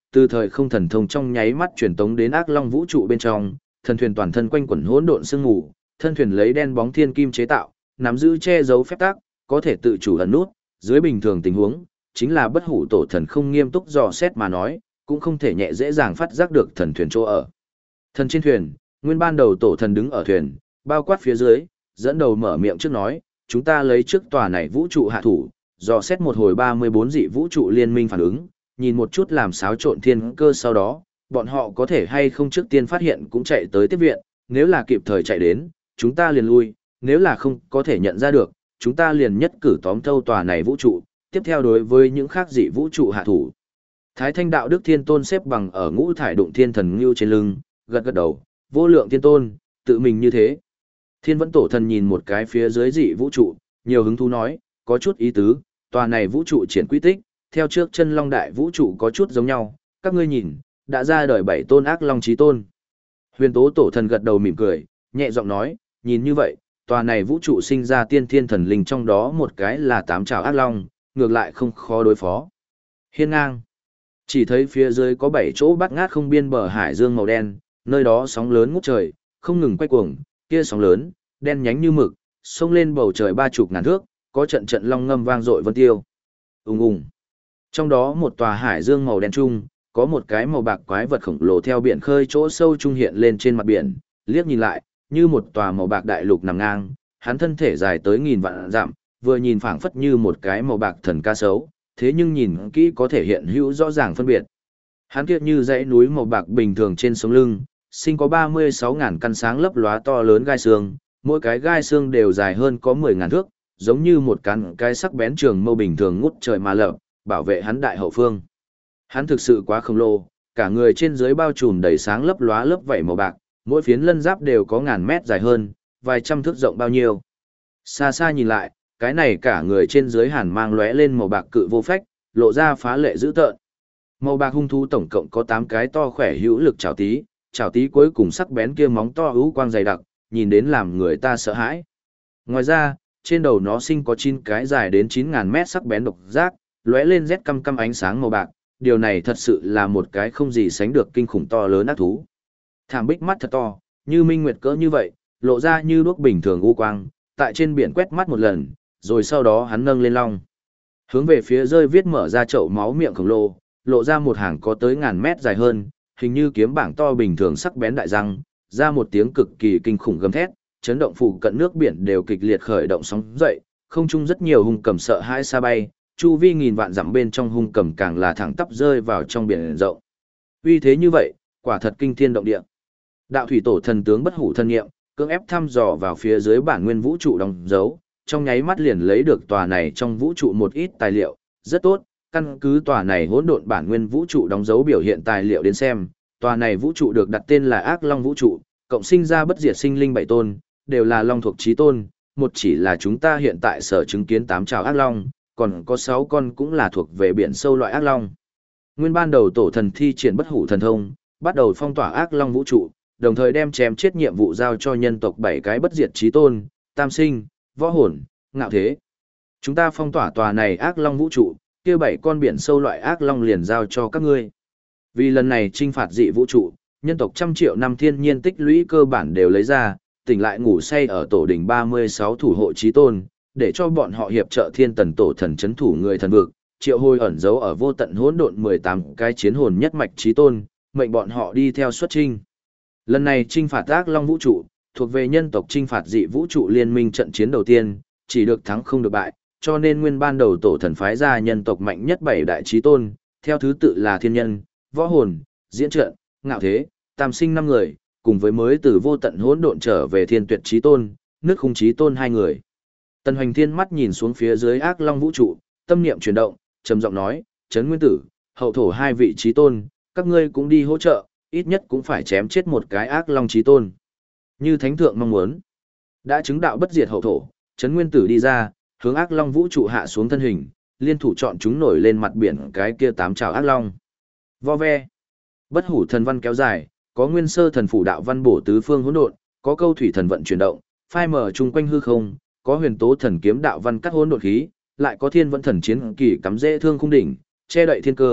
từ thời không thần thông trong nháy mắt truyền tống đến ác long vũ trụ bên trong, thần thuyền toàn thân quanh quẩn hỗn độn sương mù, thân thuyền lấy đen bóng thiên kim chế tạo, nắm giữ che giấu phép tắc, có thể tự chủ ẩn nút, dưới bình thường tình huống, chính là bất hủ tổ thần không nghiêm túc dò xét mà nói, cũng không thể nhẹ dễ dàng phát giác được thần thuyền chỗ ở. Thần trên thuyền, nguyên ban đầu tổ thần đứng ở thuyền, bao quát phía dưới, dẫn đầu mở miệng trước nói, chúng ta lấy trước tòa này vũ trụ hạ thủ, dò xét một hồi 34 dị vũ trụ liên minh phản ứng, nhìn một chút làm xáo trộn thiên cơ sau đó, bọn họ có thể hay không trước tiên phát hiện cũng chạy tới tiếp viện, nếu là kịp thời chạy đến, chúng ta liền lui, nếu là không có thể nhận ra được, chúng ta liền nhất cử tóm thâu tòa này vũ trụ, tiếp theo đối với những khác dị vũ trụ hạ thủ. Thái Thanh Đạo Đức Thiên Tôn xếp bằng ở ngũ thải đụng thiên thần ngưu trên lưng, gật gật đầu, vô lượng thiên tôn, tự mình như thế. Thiên Vẫn Tổ Thần nhìn một cái phía dưới dị vũ trụ, nhiều hứng thú nói, có chút ý tứ, tòa này vũ trụ triển quy tích, theo trước chân long đại vũ trụ có chút giống nhau, các ngươi nhìn, đã ra đời 7 tôn ác long chí tôn. Huyền Tố Tổ Thần gật đầu mỉm cười, nhẹ giọng nói, nhìn như vậy, tòa này vũ trụ sinh ra tiên thiên thần linh trong đó một cái là 8 trảo ác long, ngược lại không khó đối phó. Hiên ngang. Chỉ thấy phía dưới có 7 chỗ bát ngát không biên bờ hải dương màu đen, nơi đó sóng lớn ngút trời, không ngừng quay cuồng, kia sóng lớn, đen nhánh như mực, xông lên bầu trời 30 ngàn thước, có trận trận long ngâm vang dội vân tiêu. Ùng ùng. Trong đó một tòa hải dương màu đen trung, có một cái màu bạc quái vật khổng lồ theo biển khơi chỗ sâu trung hiện lên trên mặt biển, liếc nhìn lại, như một tòa màu bạc đại lục nằm ngang, hắn thân thể dài tới nghìn vạn dặm, vừa nhìn phảng phất như một cái màu bạc thần ca sấu, thế nhưng nhìn kỹ có thể hiện hữu rõ ràng phân biệt. Hắn kia như dãy núi màu bạc bình thường trên sống lưng, sinh có 36.000 căn sáng lấp lóa to lớn gai xương, mỗi cái gai xương đều dài hơn có 10.000 thước, giống như một cái sắc bén trường mâu bình thường ngút trời mà lợp, bảo vệ hắn đại hậu phương. Hắn thực sự quá khổng lồ, cả người trên dưới bao trùm đầy sáng lấp lóa lớp vảy màu bạc, mỗi phiến lân giáp đều có ngàn mét dài hơn, vài trăm thước rộng bao nhiêu. Xa xa nhìn lại, cái này cả người trên dưới hàn mang lóe lên màu bạc cự vô phách, lộ ra phá lệ dữ tợn. Màu bạc hung thú tổng cộng có 8 cái to khỏe hữu lực chảo tí cuối cùng sắc bén kia móng to hữu quang dày đặc, nhìn đến làm người ta sợ hãi. Ngoài ra, trên đầu nó sinh có 9 cái dài đến 9.000 mét sắc bén độc giác, lóe lên rét căm căm ánh sáng màu bạc, điều này thật sự là một cái không gì sánh được kinh khủng to lớn ác thú. Thảm bích mắt thật to, như minh nguyệt cỡ như vậy, lộ ra như đuốc bình thường u quang, tại trên biển quét mắt một lần, rồi sau đó hắn nâng lên long. Hướng về phía rơi viết mở ra chậu máu miệng khổng lồ, lộ ra một hàng có tới ngàn mét dài hơn, hình như kiếm bảng to bình thường sắc bén đại răng, ra một tiếng cực kỳ kinh khủng gầm thét, chấn động phụ cận nước biển đều kịch liệt khởi động sóng dậy, không trung rất nhiều hung cầm sợ hãi xa bay, chu vi nghìn vạn dặm bên trong hung cầm càng là thẳng tắp rơi vào trong biển rộng. Uy thế như vậy, quả thật kinh thiên động địa. Đạo thủy tổ thần tướng bất hủ thân nghiệm, cưỡng ép thăm dò vào phía dưới bản nguyên vũ trụ đóng dấu, trong nháy mắt liền lấy được tòa này trong vũ trụ một ít tài liệu, rất tốt, căn cứ tòa này hỗn độn bản nguyên vũ trụ đóng dấu biểu hiện tài liệu đến xem, tòa này vũ trụ được đặt tên là Ác Long vũ trụ, cộng sinh ra bất diệt sinh linh 7 tôn, đều là long thuộc chí tôn, một chỉ là chúng ta hiện tại sở chứng kiến 8 trảo ác long, còn có 6 con cũng là thuộc về biển sâu loại ác long. Nguyên ban đầu tổ thần thi triển bất hủ thần thông, bắt đầu phong tỏa ác long vũ trụ, đồng thời đem chém chết nhiệm vụ giao cho nhân tộc 7 cái bất diệt chí tôn, tam sinh, võ hồn, ngạo thế. Chúng ta phong tỏa tòa này ác long vũ trụ, kia 7 con biển sâu loại ác long liền giao cho các ngươi. Vì lần này trinh phạt dị vũ trụ, nhân tộc 100 triệu năm thiên nhiên tích lũy cơ bản đều lấy ra, tỉnh lại ngủ say ở tổ đỉnh 36 thủ hộ chí tôn, để cho bọn họ hiệp trợ thiên tần tổ thần chấn thủ người thần vực, triệu hồi ẩn giấu ở vô tận hỗn độn 18 cái chiến hồn nhất mạch chí tôn, mệnh bọn họ đi theo xuất trinh. Lần này trinh phạt ác long vũ trụ, thuộc về nhân tộc trinh phạt dị vũ trụ liên minh trận chiến đầu tiên, chỉ được thắng không được bại, cho nên nguyên ban đầu tổ thần phái ra nhân tộc mạnh nhất 7 đại chí tôn, theo thứ tự là thiên nhân, võ hồn, diễn trận, ngạo thế, tam sinh 5 người, cùng với mới từ vô tận hỗn độn trở về thiên tuyệt chí tôn, nước khung chí tôn 2 người. Tần Hoành Thiên mắt nhìn xuống phía dưới ác long vũ trụ, tâm niệm chuyển động, trầm giọng nói, Trấn Nguyên Tử, hậu thổ 2 vị chí tôn, các ngươi cũng đi hỗ trợ, ít nhất cũng phải chém chết một cái ác long chí tôn. Như thánh thượng mong muốn, đã chứng đạo bất diệt hậu thổ, Trấn Nguyên Tử đi ra, hướng ác long vũ trụ hạ xuống thân hình, liên thủ chọn chúng nổi lên mặt biển cái kia 8 trảo ác long. Vo ve, bất hủ thần văn kéo dài, có nguyên sơ thần phủ đạo văn bổ tứ phương hỗn độn, có câu thủy thần vận chuyển động, phai mở chung quanh hư không, có huyền tố thần kiếm đạo văn cắt hỗn độn khí, lại có thiên vẫn thần chiến kỳ cắm rễ thương khung đỉnh, che đậy thiên cơ,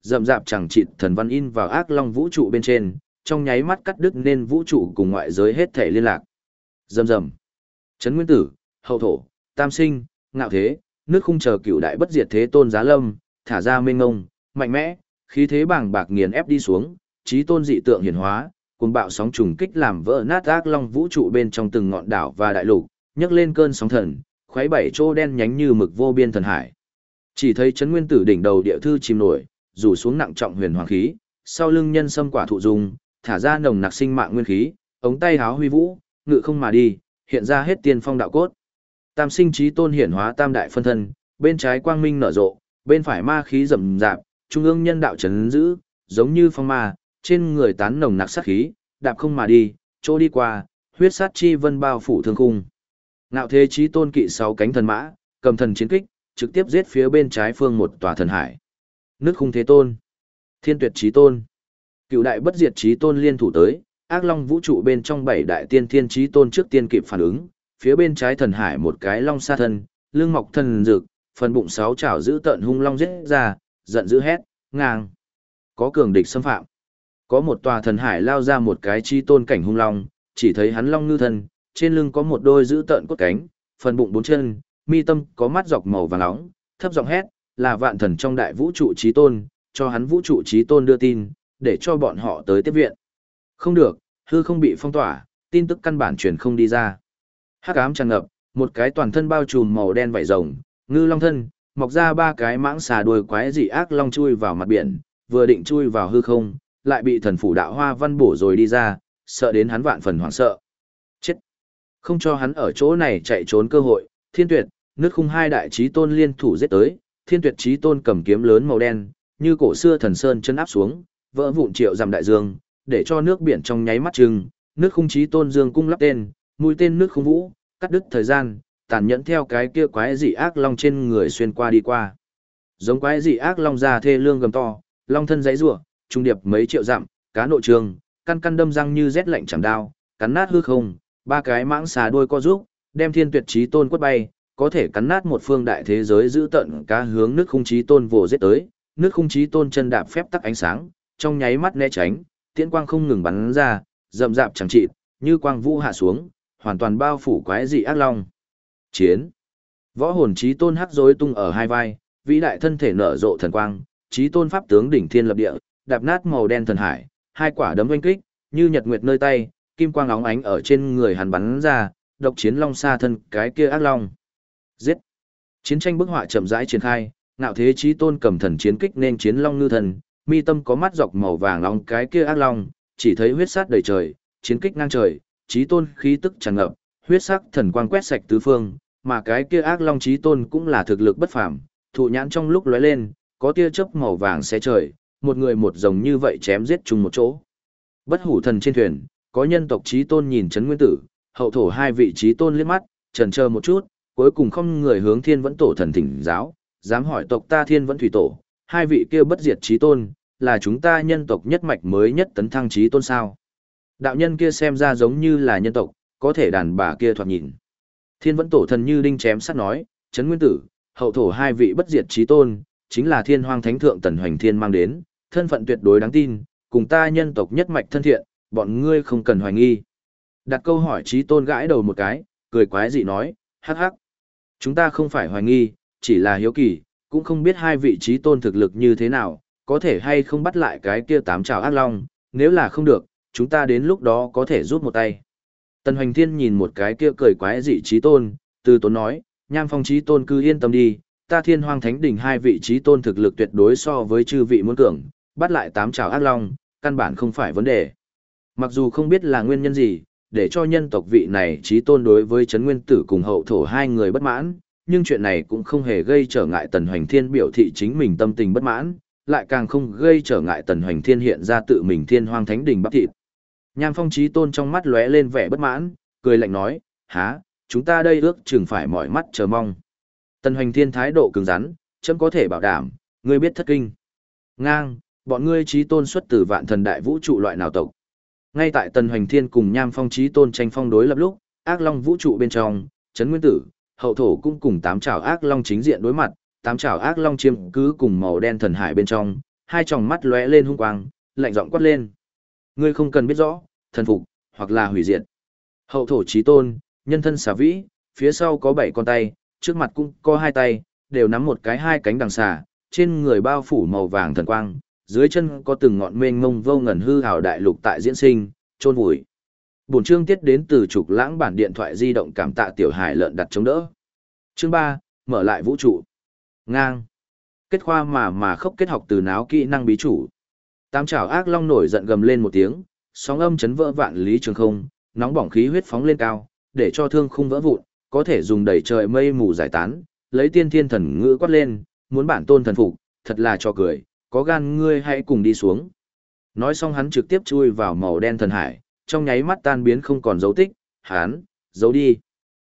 rậm rạp chẳng chịt thần văn in vào ác long vũ trụ bên trên, trong nháy mắt cắt đứt nên vũ trụ cùng ngoại giới hết thể liên lạc. Rầm rầm. Trấn Nguyên Tử, Hậu Thổ, Tam Sinh, Ngạo Thế, nước khung chờ cựu đại bất diệt thế tôn giá lâm, thả ra mênh ngông, mạnh mẽ, khí thế bàng bạc nghiền ép đi xuống, chí tôn dị tượng hiển hóa, cuồng bạo sóng trùng kích làm vỡ nát ác long vũ trụ bên trong từng ngọn đảo và đại lục, nhấc lên cơn sóng thần, khuấy bảy chỗ đen nhánh như mực vô biên thần hải. Chỉ thấy Trấn Nguyên Tử đỉnh đầu địa thư chìm nổi, rủ xuống nặng trọng huyền hoàng khí, sau lưng nhân sâm quả thụ dùng, thả ra nồng nặc sinh mạng nguyên khí, ống tay háo huy vũ, ngự không mà đi, hiện ra hết tiên phong đạo cốt. Tam Sinh chí tôn hiển hóa tam đại phân thân, bên trái quang minh nở rộ, bên phải ma khí rầm rạp, trung ương nhân đạo trấn giữ, giống như phong ma, trên người tán nồng nặc sát khí, đạp không mà đi, chỗ đi qua, huyết sát chi vân bao phủ thương khung. Ngạo Thế chí tôn kỵ 6 cánh thần mã, cầm thần chiến kích, trực tiếp giết phía bên trái phương một tòa thần hải. Nước khung thế tôn, Thiên Tuyệt chí tôn, Cựu đại bất diệt chí tôn liên thủ tới, ác long vũ trụ bên trong 7 đại tiên thiên chí tôn trước tiên kịp phản ứng, phía bên trái thần hải một cái long sa thân, lưng mọc thần rực, phần bụng 6 chảo giữ tợn hung long giết ra, giận dữ hét, ngang. Có cường địch xâm phạm. Có một tòa thần hải lao ra một cái chí tôn cảnh hung long, chỉ thấy hắn long ngư thân, trên lưng có một đôi giữ tợn cốt cánh, phần bụng 4 chân, mi tâm có mắt dọc màu vàng nóng, thấp giọng hét, là vạn thần trong đại vũ trụ chí tôn, cho hắn vũ trụ chí tôn đưa tin, để cho bọn họ tới tiếp viện. Không được, hư không bị phong tỏa, tin tức căn bản truyền không đi ra. Hắc ám tràn ngập, một cái toàn thân bao trùm màu đen vảy rồng, ngư long thân, mọc ra 3 cái mãng xà đuôi quái dị ác long chui vào mặt biển, vừa định chui vào hư không, lại bị thần phủ đạo hoa văn bổ rồi đi ra, sợ đến hắn vạn phần hoảng sợ. Chết! Không cho hắn ở chỗ này chạy trốn cơ hội, Thiên Tuyệt, nước khung hai đại chí tôn liên thủ giết tới, Thiên Tuyệt chí tôn cầm kiếm lớn màu đen, như cổ xưa thần sơn chân áp xuống, vỡ vụn triệu dặm đại dương, để cho nước biển trong nháy mắt trừng, nước khung chí tôn dương cung lắp tên, mũi tên nước khung vũ, cắt đứt thời gian, tàn nhẫn theo cái kia quái dị ác long trên người xuyên qua đi qua. Giống quái dị ác long già thê lương gầm to, long thân giãy giụa, trung điệp mấy triệu dặm, cá nội trường, căn căn đâm răng như rét lạnh chẳng đao, cắn nát hư không, 3 cái mãng xà đuôi co rúc, đem Thiên Tuyệt chí tôn quất bay, có thể cắn nát một phương đại thế giới giữ tận cá hướng nước khung chí tôn vồ giết tới, nước khung chí tôn chân đạp phép tắc ánh sáng, trong nháy mắt né tránh, tiễn quang không ngừng bắn ra, rậm rạp chẳng chịt, như quang vũ hạ xuống, hoàn toàn bao phủ quái dị ác long. Chiến. Võ hồn chí tôn hắc rối tung ở hai vai, vĩ đại thân thể nở rộ thần quang, chí tôn pháp tướng đỉnh thiên lập địa, đạp nát màu đen thần hải, 2 quả đấm oanh kích, như nhật nguyệt nơi tay, kim quang óng ánh ở trên người hắn bắn ra, độc chiến long sa thân cái kia ác long. Giết. Chiến tranh bức họa chậm rãi triển khai, Ngạo Thế chí tôn cầm thần chiến kích nên chiến long ngư thần, mi tâm có mắt dọc màu vàng long cái kia ác long, chỉ thấy huyết sát đầy trời, chiến kích ngang trời, chí tôn khí tức tràn ngập, huyết sắc thần quang quét sạch tứ phương, mà cái kia ác long chí tôn cũng là thực lực bất phàm, thụ nhãn trong lúc lóe lên, có tia chớp màu vàng xé trời, một người một rồng như vậy chém giết chung một chỗ. Bất hủ thần trên thuyền, có nhân tộc chí tôn nhìn Trấn Nguyên Tử, Hậu Thổ hai vị chí tôn liếc mắt, chần chờ một chút, cuối cùng không người hướng Thiên Vẫn Tổ thần thỉnh giáo, dám hỏi tộc ta Thiên Vẫn Thủy Tổ, hai vị kia bất diệt chí tôn, là chúng ta nhân tộc nhất mạch mới nhất tấn thăng chí tôn sao? Đạo nhân kia xem ra giống như là nhân tộc, có thể đàn bà kia thoạt nhìn. Thiên Vẫn Tổ thần như đinh chém sắt nói, Trấn Nguyên Tử, Hậu Thổ hai vị bất diệt chí tôn, chính là Thiên Hoang Thánh Thượng Tần Hoành Thiên mang đến, thân phận tuyệt đối đáng tin, cùng ta nhân tộc nhất mạch thân thiện, bọn ngươi không cần hoài nghi. Đặt câu hỏi chí tôn gãi đầu một cái, cười quái dị nói, hắc hắc. Chúng ta không phải hoài nghi, chỉ là hiếu kỳ, cũng không biết hai vị chí tôn thực lực như thế nào, có thể hay không bắt lại cái kia 8 trảo ác long, nếu là không được, chúng ta đến lúc đó có thể rút một tay. Tần Hoành Thiên nhìn một cái kia cười quái dị chí tôn, từ tốn nói, Nham Phong chí tôn cứ yên tâm đi, ta Thiên Hoang Thánh Đỉnh hai vị chí tôn thực lực tuyệt đối so với chư vị muốn cường, bắt lại 8 trảo ác long, căn bản không phải vấn đề. Mặc dù không biết là nguyên nhân gì, để cho nhân tộc vị này chí tôn đối với Trấn Nguyên Tử cùng Hậu Thổ hai người bất mãn, nhưng chuyện này cũng không hề gây trở ngại Tần Hoành Thiên biểu thị chính mình tâm tình bất mãn, lại càng không gây trở ngại Tần Hoành Thiên hiện ra tự mình Thiên Hoang Thánh Đỉnh bắp thịt. Nham Phong chí tôn trong mắt lóe lên vẻ bất mãn, cười lạnh nói, há, chúng ta đây ước chừng phải mỏi mắt chờ mong. Tần Hoành Thiên thái độ cứng rắn, chấm có thể bảo đảm, ngươi biết thất kinh. Ngang, bọn ngươi chí tôn xuất từ vạn thần đại vũ trụ loại nào tộc. Ngay tại Tần Hoành Thiên cùng Nham Phong chí tôn tranh phong đối lập lúc, ác long vũ trụ bên trong, Trấn Nguyên Tử, Hậu Thổ cũng cùng 8 trảo ác long chính diện đối mặt, 8 trảo ác long chiếm cứ cùng màu đen thần hải bên trong, hai tròng mắt lóe lên hung quang, lạnh giọng quát lên. Ngươi không cần biết rõ, thần phục, hoặc là hủy diệt. Hậu thổ chí tôn, nhân thân xà vĩ, phía sau có 7 con tay, trước mặt cũng có 2 tay, đều nắm một cái 2 cánh đằng xà, trên người bao phủ màu vàng thần quang, dưới chân có từng ngọn mênh mông vô ngần hư hào đại lục tại diễn sinh, chôn vùi. Bổn chương tiết đến từ Trục Lãng bản điện thoại di động, cảm tạ tiểu hải lợn đặt chống đỡ. Chương 3, mở lại vũ trụ. Ngang. Kết khoa mà khốc kết học từ náo kỹ năng bí chủ. Tám chảo ác long nổi giận gầm lên một tiếng, sóng âm chấn vỡ vạn lý trường không, nóng bỏng khí huyết phóng lên cao, để cho thương khung vỡ vụn, có thể dùng đẩy trời mây mù giải tán, lấy tiên thiên thần ngữ quát lên, muốn bản tôn thần phục, thật là cho cười, có gan ngươi hãy cùng đi xuống. Nói xong hắn trực tiếp chui vào màu đen thần hải, trong nháy mắt tan biến không còn dấu tích, hắn, giấu đi.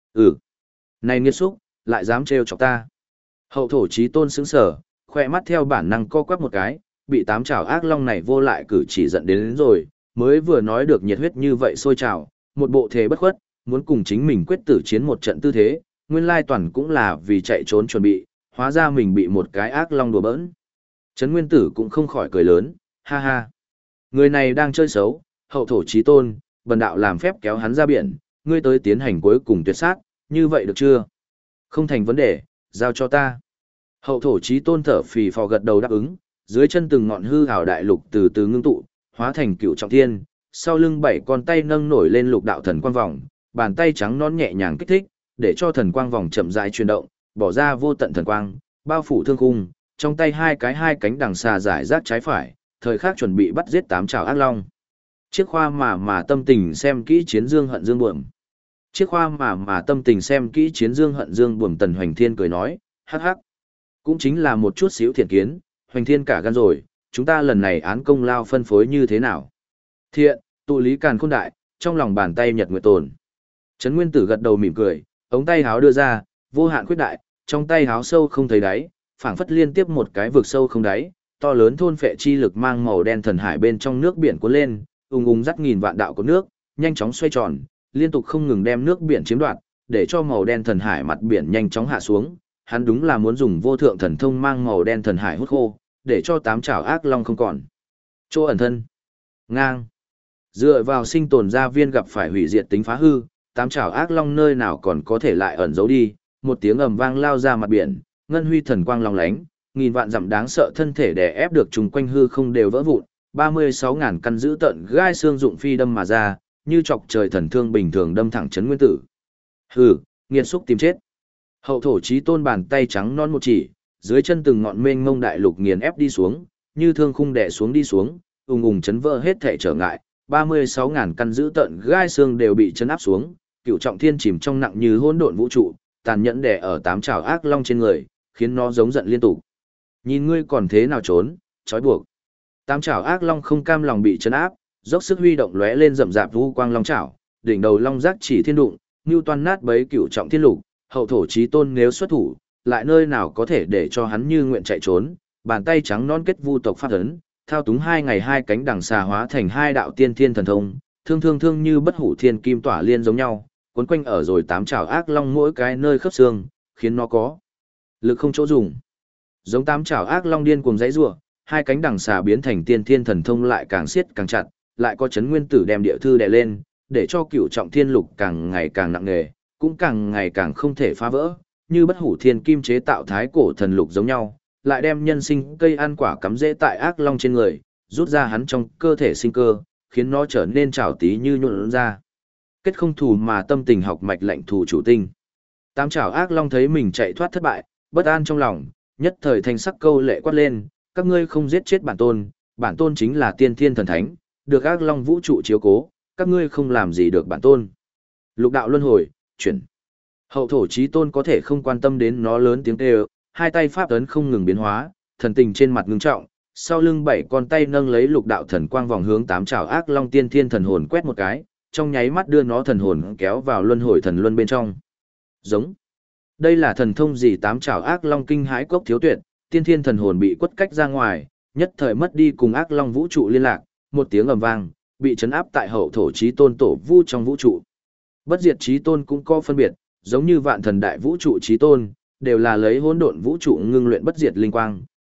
Này nghiệt xúc, lại dám trêu chọc ta. Hậu thổ chí tôn sững sờ, khoe mắt theo bản năng co quắp một cái, bị tám chảo ác long này vô lại cử chỉ giận đến rồi, mới vừa nói được nhiệt huyết như vậy sôi trào, một bộ thế bất khuất, muốn cùng chính mình quyết tử chiến một trận tư thế, nguyên lai toàn cũng là vì chạy trốn chuẩn bị, hóa ra mình bị một cái ác long đùa bỡn. Trấn Nguyên Tử cũng không khỏi cười lớn, ha ha. Người này đang chơi xấu, hậu thổ chí tôn, bần đạo làm phép kéo hắn ra biển, ngươi tới tiến hành cuối cùng tuyệt sát, như vậy được chưa? Không thành vấn đề, giao cho ta. Hậu thổ chí tôn thở phì phò gật đầu đáp ứng, dưới chân từng ngọn hư ảo đại lục từ từ ngưng tụ, hóa thành cựu trọng thiên, sau lưng 7 con tay nâng nổi lên lục đạo thần quang vòng, bàn tay trắng non nhẹ nhàng kích thích, để cho thần quang vòng chậm rãi chuyển động, bỏ ra vô tận thần quang, bao phủ thương khung, trong tay hai cánh đằng xà giải rác trái phải, thời khắc chuẩn bị bắt giết tám trảo ác long. Chiếc khoa mà tâm tình xem kỹ chiến dương hận dương buồm. Chiếc khoa mà tâm tình xem kỹ chiến dương hận dương buồm. Tần Hoành Thiên cười nói, hắc hắc. Cũng chính là một chút xíu thiện kiến, Hoành Thiên cả gan rồi, chúng ta lần này án công lao phân phối như thế nào? Thiện, tụ lý càn khôn đại, trong lòng bàn tay nhật nguyệt tồn. Trấn Nguyên Tử gật đầu mỉm cười, ống tay háo đưa ra, vô hạn khuyết đại, trong tay háo sâu không thấy đáy, phảng phất liên tiếp một cái vực sâu không đáy, to lớn thôn phệ chi lực mang màu đen thần hải bên trong nước biển cuốn lên, ung dắt nghìn vạn đạo của nước, nhanh chóng xoay tròn, liên tục không ngừng đem nước biển chiếm đoạt, để cho màu đen thần hải mặt biển nhanh chóng hạ xuống. Hắn đúng là muốn dùng vô thượng thần thông mang màu đen thần hải hút khô, để cho tám trảo ác long không còn chỗ ẩn thân. Ngang. Dựa vào sinh tồn gia viên gặp phải hủy diệt tính phá hư, tám trảo ác long nơi nào còn có thể lại ẩn giấu đi, một tiếng ầm vang lao ra mặt biển, ngân huy thần quang long lánh, nghìn vạn dặm đáng sợ thân thể đè ép được trùng quanh hư không đều vỡ vụn, 36.000 căn giữ tận gai xương dụng phi đâm mà ra, như chọc trời thần thương bình thường đâm thẳng Trấn Nguyên Tử. Hừ, nghiệt xúc tìm chết. Hậu thổ chí tôn bàn tay trắng non một chỉ, dưới chân từng ngọn mênh mông đại lục nghiền ép đi xuống, như thương khung đè xuống đi xuống, chấn vỡ hết thể trở ngại, 36.000 căn giữ tận gai xương đều bị chấn áp xuống, cựu trọng thiên chìm trong nặng như hỗn độn vũ trụ, tàn nhẫn đè ở tám trảo ác long trên người, khiến nó giống giận liên tục. Nhìn ngươi còn thế nào trốn, trói buộc. Tám trảo ác long không cam lòng bị chấn áp, dốc sức huy động lóe lên rậm rạp vu quang long trảo, đỉnh đầu long giác chỉ thiên đụng, như toan nát bấy cựu trọng thiên lục, hậu thổ chí tôn nếu xuất thủ, lại nơi nào có thể để cho hắn như nguyện chạy trốn, bàn tay trắng non kết vu tộc phát ấn, thao túng 2 ngày 2 cánh đằng xà hóa thành 2 đạo tiên thiên thần thông, thương như bất hủ thiên kim tỏa liên giống nhau, cuốn quanh ở rồi tám trảo ác long mỗi cái nơi khớp xương, khiến nó có lực không chỗ dùng. Giống tám trảo ác long điên cuồng dãy rủa, 2 cánh đằng xà biến thành tiên thiên thần thông lại càng siết càng chặt, lại có Trấn Nguyên Tử đem địa thư đè lên, để cho cửu trọng thiên lục càng ngày càng nặng nề, cũng càng ngày càng không thể phá vỡ, như bất hủ thiên kim chế tạo thái cổ thần lục giống nhau, lại đem nhân sinh cây ăn quả cắm rễ tại ác long trên người, rút ra hắn trong cơ thể sinh cơ, khiến nó trở nên trào tí như nhuộn ra. Kết không thù mà tâm tình học mạch lệnh thù chủ tinh. Tám trảo ác long thấy mình chạy thoát thất bại, bất an trong lòng, nhất thời thanh sắc câu lệ quát lên, các ngươi không giết chết bản tôn chính là tiên thiên thần thánh, được ác long vũ trụ chiếu cố, các ngươi không làm gì được bản tôn. Lục đạo luân hồi, chuyển. Hậu thổ chí tôn có thể không quan tâm đến nó lớn tiếng kêu, hai tay pháp ấn không ngừng biến hóa, thần tình trên mặt ngưng trọng, sau lưng 7 con tay nâng lấy lục đạo thần quang vòng hướng tám trảo ác long tiên thiên thần hồn quét một cái, trong nháy mắt đưa nó thần hồn kéo vào luân hồi thần luân bên trong. Giống. Đây là thần thông gì? Tám trảo ác long kinh hãi cốc thiếu tuyệt, tiên thiên thần hồn bị quất cách ra ngoài, nhất thời mất đi cùng ác long vũ trụ liên lạc, một tiếng ầm vang, bị chấn áp tại hậu thổ chí tôn tổ vu trong vũ trụ. Bất diệt chí tôn cũng có phân biệt, giống như vạn thần đại vũ trụ chí tôn, đều là lấy hỗn độn vũ trụ ngưng luyện bất diệt linh quang,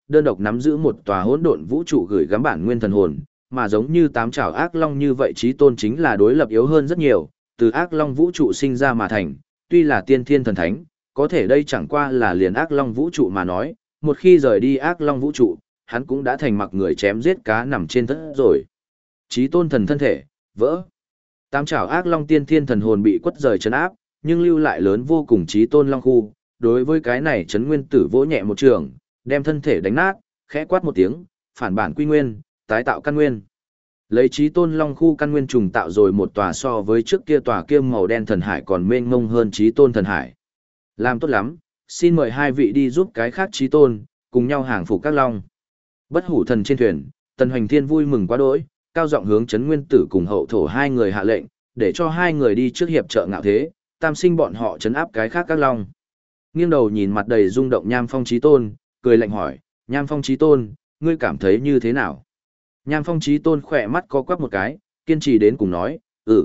đơn độc nắm giữ một tòa hỗn độn vũ trụ gửi gắm bản nguyên thần hồn, mà giống như tám trảo ác long như vậy chí tôn chính là đối lập yếu hơn rất nhiều, từ ác long vũ trụ sinh ra mà thành, tuy là tiên thiên thần thánh, có thể đây chẳng qua là liền ác long vũ trụ mà nói, một khi rời đi ác long vũ trụ, hắn cũng đã thành mặc người chém giết cá nằm trên thất rồi. Chí tôn thần thân thể, vỡ. Tám trảo ác long tiên thiên thần hồn bị quất rời chấn áp, nhưng lưu lại lớn vô cùng chí tôn long khu, đối với cái này chấn nguyên tử vỗ nhẹ một trường, đem thân thể đánh nát, khẽ quát một tiếng, phản bản quy nguyên, tái tạo căn nguyên. Lấy chí tôn long khu căn nguyên trùng tạo rồi một tòa so với trước kia tòa kia màu đen thần hải còn mênh mông hơn chí tôn thần hải. Làm tốt lắm, xin mời hai vị đi giúp cái khác chí tôn, cùng nhau hàng phục các long. Bất hủ thần trên thuyền, Tần Hoành Thiên vui mừng quá đỗi, cao giọng hướng chấn nguyên tử cùng hậu thổ hai người hạ lệnh, để cho hai người đi trước hiệp trợ Ngạo Thế, tam sinh bọn họ chấn áp cái khác các long. Nghiêng đầu nhìn mặt đầy rung động Nham Phong Chí Tôn, cười lạnh hỏi, Nham Phong Chí Tôn, ngươi cảm thấy như thế nào? Nham Phong Chí Tôn khỏe mắt co quắp một cái, kiên trì đến cùng nói,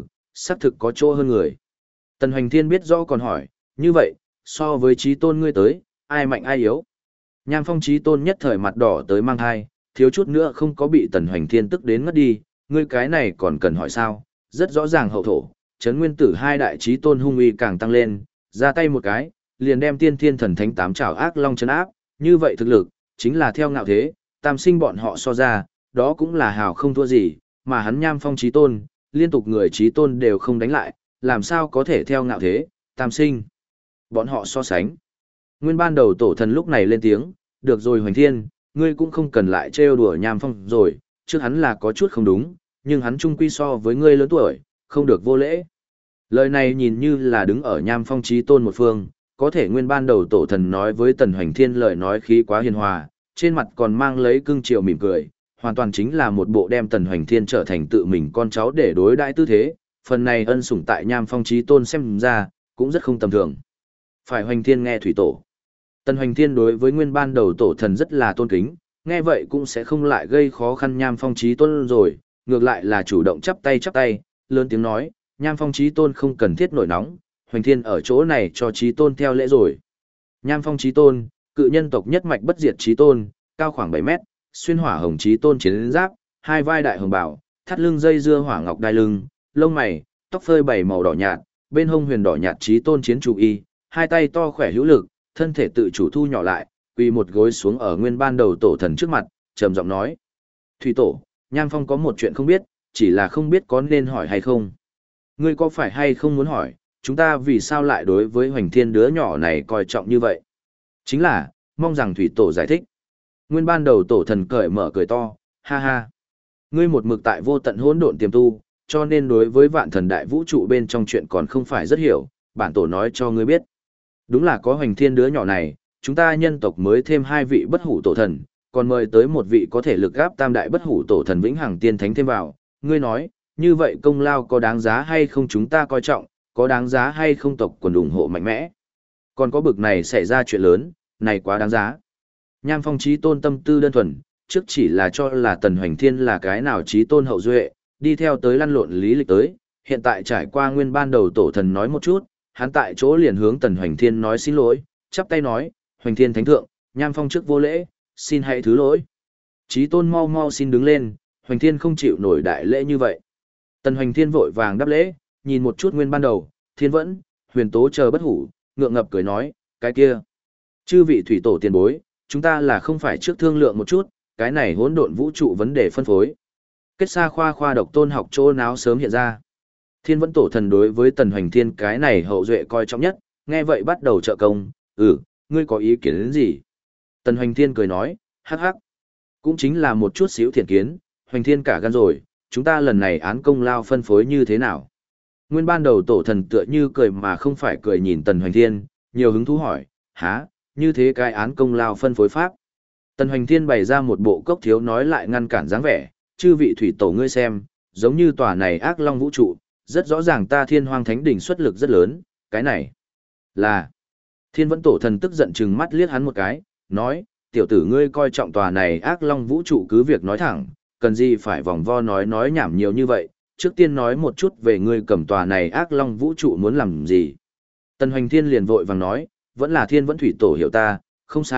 xác thực có chỗ hơn người. Tần Hoành Thiên biết rõ còn hỏi, như vậy, so với Chí Tôn ngươi tới, ai mạnh ai yếu? Nham Phong Chí Tôn nhất thời mặt đỏ tới mang hai, thiếu chút nữa không có bị Tần Hoành Thiên tức đến ngất đi, ngươi cái này còn cần hỏi sao? Rất rõ ràng hậu thổ, chấn nguyên tử hai đại Chí Tôn hung uy càng tăng lên, ra tay một cái, liền đem tiên thiên thần thánh tám trảo ác long chấn áp, như vậy thực lực, chính là theo Ngạo Thế, tam sinh bọn họ so ra, đó cũng là hào không thua gì, mà hắn Nham Phong Chí Tôn, liên tục người Chí Tôn đều không đánh lại, làm sao có thể theo Ngạo Thế, tam sinh bọn họ so sánh. Nguyên ban đầu tổ thần lúc này lên tiếng, được rồi Hoành Thiên, ngươi cũng không cần lại trêu đùa Nham Phong rồi, trước hắn là có chút không đúng, nhưng hắn chung quy so với ngươi lớn tuổi, không được vô lễ. Lời này nhìn như là đứng ở Nham Phong Chí Tôn một phương, có thể nguyên ban đầu tổ thần nói với Tần Hoành Thiên lời nói khí quá hiền hòa, trên mặt còn mang lấy cưng chiều mỉm cười, hoàn toàn chính là một bộ đem Tần Hoành Thiên trở thành tự mình con cháu để đối đãi tư thế, phần này ân sủng tại Nham Phong Chí Tôn xem ra, cũng rất không tầm thường. Phải Hoành Thiên nghe thủy tổ. Tần Hoành Thiên đối với nguyên ban đầu tổ thần rất là tôn kính, nghe vậy cũng sẽ không lại gây khó khăn Nham Phong Chí Tôn rồi, ngược lại là chủ động chắp tay, lớn tiếng nói, Nham Phong Chí Tôn không cần thiết nổi nóng, Hoành Thiên ở chỗ này cho Chí Tôn theo lễ rồi. Nham Phong Chí Tôn, cự nhân tộc nhất mạch bất diệt Chí Tôn, cao khoảng 7 mét, xuyên hỏa hồng Chí Tôn chiến giáp, hai vai đại hồng bảo, thắt lưng dây dưa hỏa ngọc đai lưng, lông mày, tóc phơi bảy màu đỏ nhạt, bên hông huyền đỏ nhạt Chí Tôn chiến chủ y, hai tay to khỏe hữu lực, thân thể tự chủ thu nhỏ lại, quỳ một gối xuống ở nguyên ban đầu tổ thần trước mặt, trầm giọng nói: "Thủy tổ, Nham Phong có một chuyện không biết, chỉ là không biết có nên hỏi hay không. Ngươi có phải hay không muốn hỏi, chúng ta vì sao lại đối với Hoành Thiên đứa nhỏ này coi trọng như vậy? Chính là, mong rằng thủy tổ giải thích." Nguyên ban đầu tổ thần cởi mở cười to, ha ha. Ngươi một mực tại vô tận hỗn độn tiềm tu, cho nên đối với vạn thần đại vũ trụ bên trong chuyện còn không phải rất hiểu, bản tổ nói cho ngươi biết. Đúng là có Hoành Thiên đứa nhỏ này, chúng ta nhân tộc mới thêm hai vị bất hủ tổ thần, còn mời tới một vị có thể lực gáp tam đại bất hủ tổ thần vĩnh hằng tiên thánh thêm vào. Ngươi nói, như vậy công lao có đáng giá hay không chúng ta coi trọng, có đáng giá hay không tộc quần ủng hộ mạnh mẽ. Còn có bực này xảy ra chuyện lớn, này quá đáng giá. Nham Phong Chí Tôn tâm tư đơn thuần, trước chỉ là cho là Tần Hoành Thiên là cái nào Chí Tôn hậu duệ, đi theo tới lăn lộn lý lịch tới, hiện tại trải qua nguyên ban đầu tổ thần nói một chút, hắn tại chỗ liền hướng Tần Hoành Thiên nói xin lỗi, chắp tay nói, Hoành Thiên Thánh Thượng, Nham Phong trước vô lễ, xin hãy thứ lỗi. Chí Tôn mau mau xin đứng lên, Hoành Thiên không chịu nổi đại lễ như vậy. Tần Hoành Thiên vội vàng đáp lễ, nhìn một chút nguyên ban đầu, Thiên Vẫn, Huyền Tố chờ bất hủ, ngượng ngập cười nói, cái kia. Chư vị thủy tổ tiền bối, chúng ta là không phải trước thương lượng một chút, cái này hỗn độn vũ trụ vấn đề phân phối. Kết xa khoa độc tôn học chỗ náo sớm hiện ra. Thiên Vẫn tổ thần đối với Tần Hoành Thiên cái này hậu duệ coi trọng nhất, nghe vậy bắt đầu trợ công, ngươi có ý kiến đến gì? Tần Hoành Thiên cười nói, hắc hắc. Cũng chính là một chút xíu thiện kiến, Hoành Thiên cả gan rồi, chúng ta lần này án công lao phân phối như thế nào? Nguyên ban đầu tổ thần tựa như cười mà không phải cười nhìn Tần Hoành Thiên, nhiều hứng thú hỏi, há, như thế cái án công lao phân phối pháp? Tần Hoành Thiên bày ra một bộ cốc thiếu nói lại ngăn cản dáng vẻ, chư vị thủy tổ ngươi xem, giống như tòa này ác long vũ trụ, rất rõ ràng ta Thiên Hoang Thánh Đỉnh xuất lực rất lớn, cái này là. Thiên Vẫn tổ thần tức giận chừng mắt liếc hắn một cái, nói, tiểu tử ngươi coi trọng tòa này ác long vũ trụ cứ việc nói thẳng, cần gì phải vòng vo nói nhảm nhiều như vậy, trước tiên nói một chút về ngươi cầm tòa này ác long vũ trụ muốn làm gì. Tần Hoành Thiên liền vội vàng nói, vẫn là Thiên Vẫn thủy tổ hiểu ta, không sai,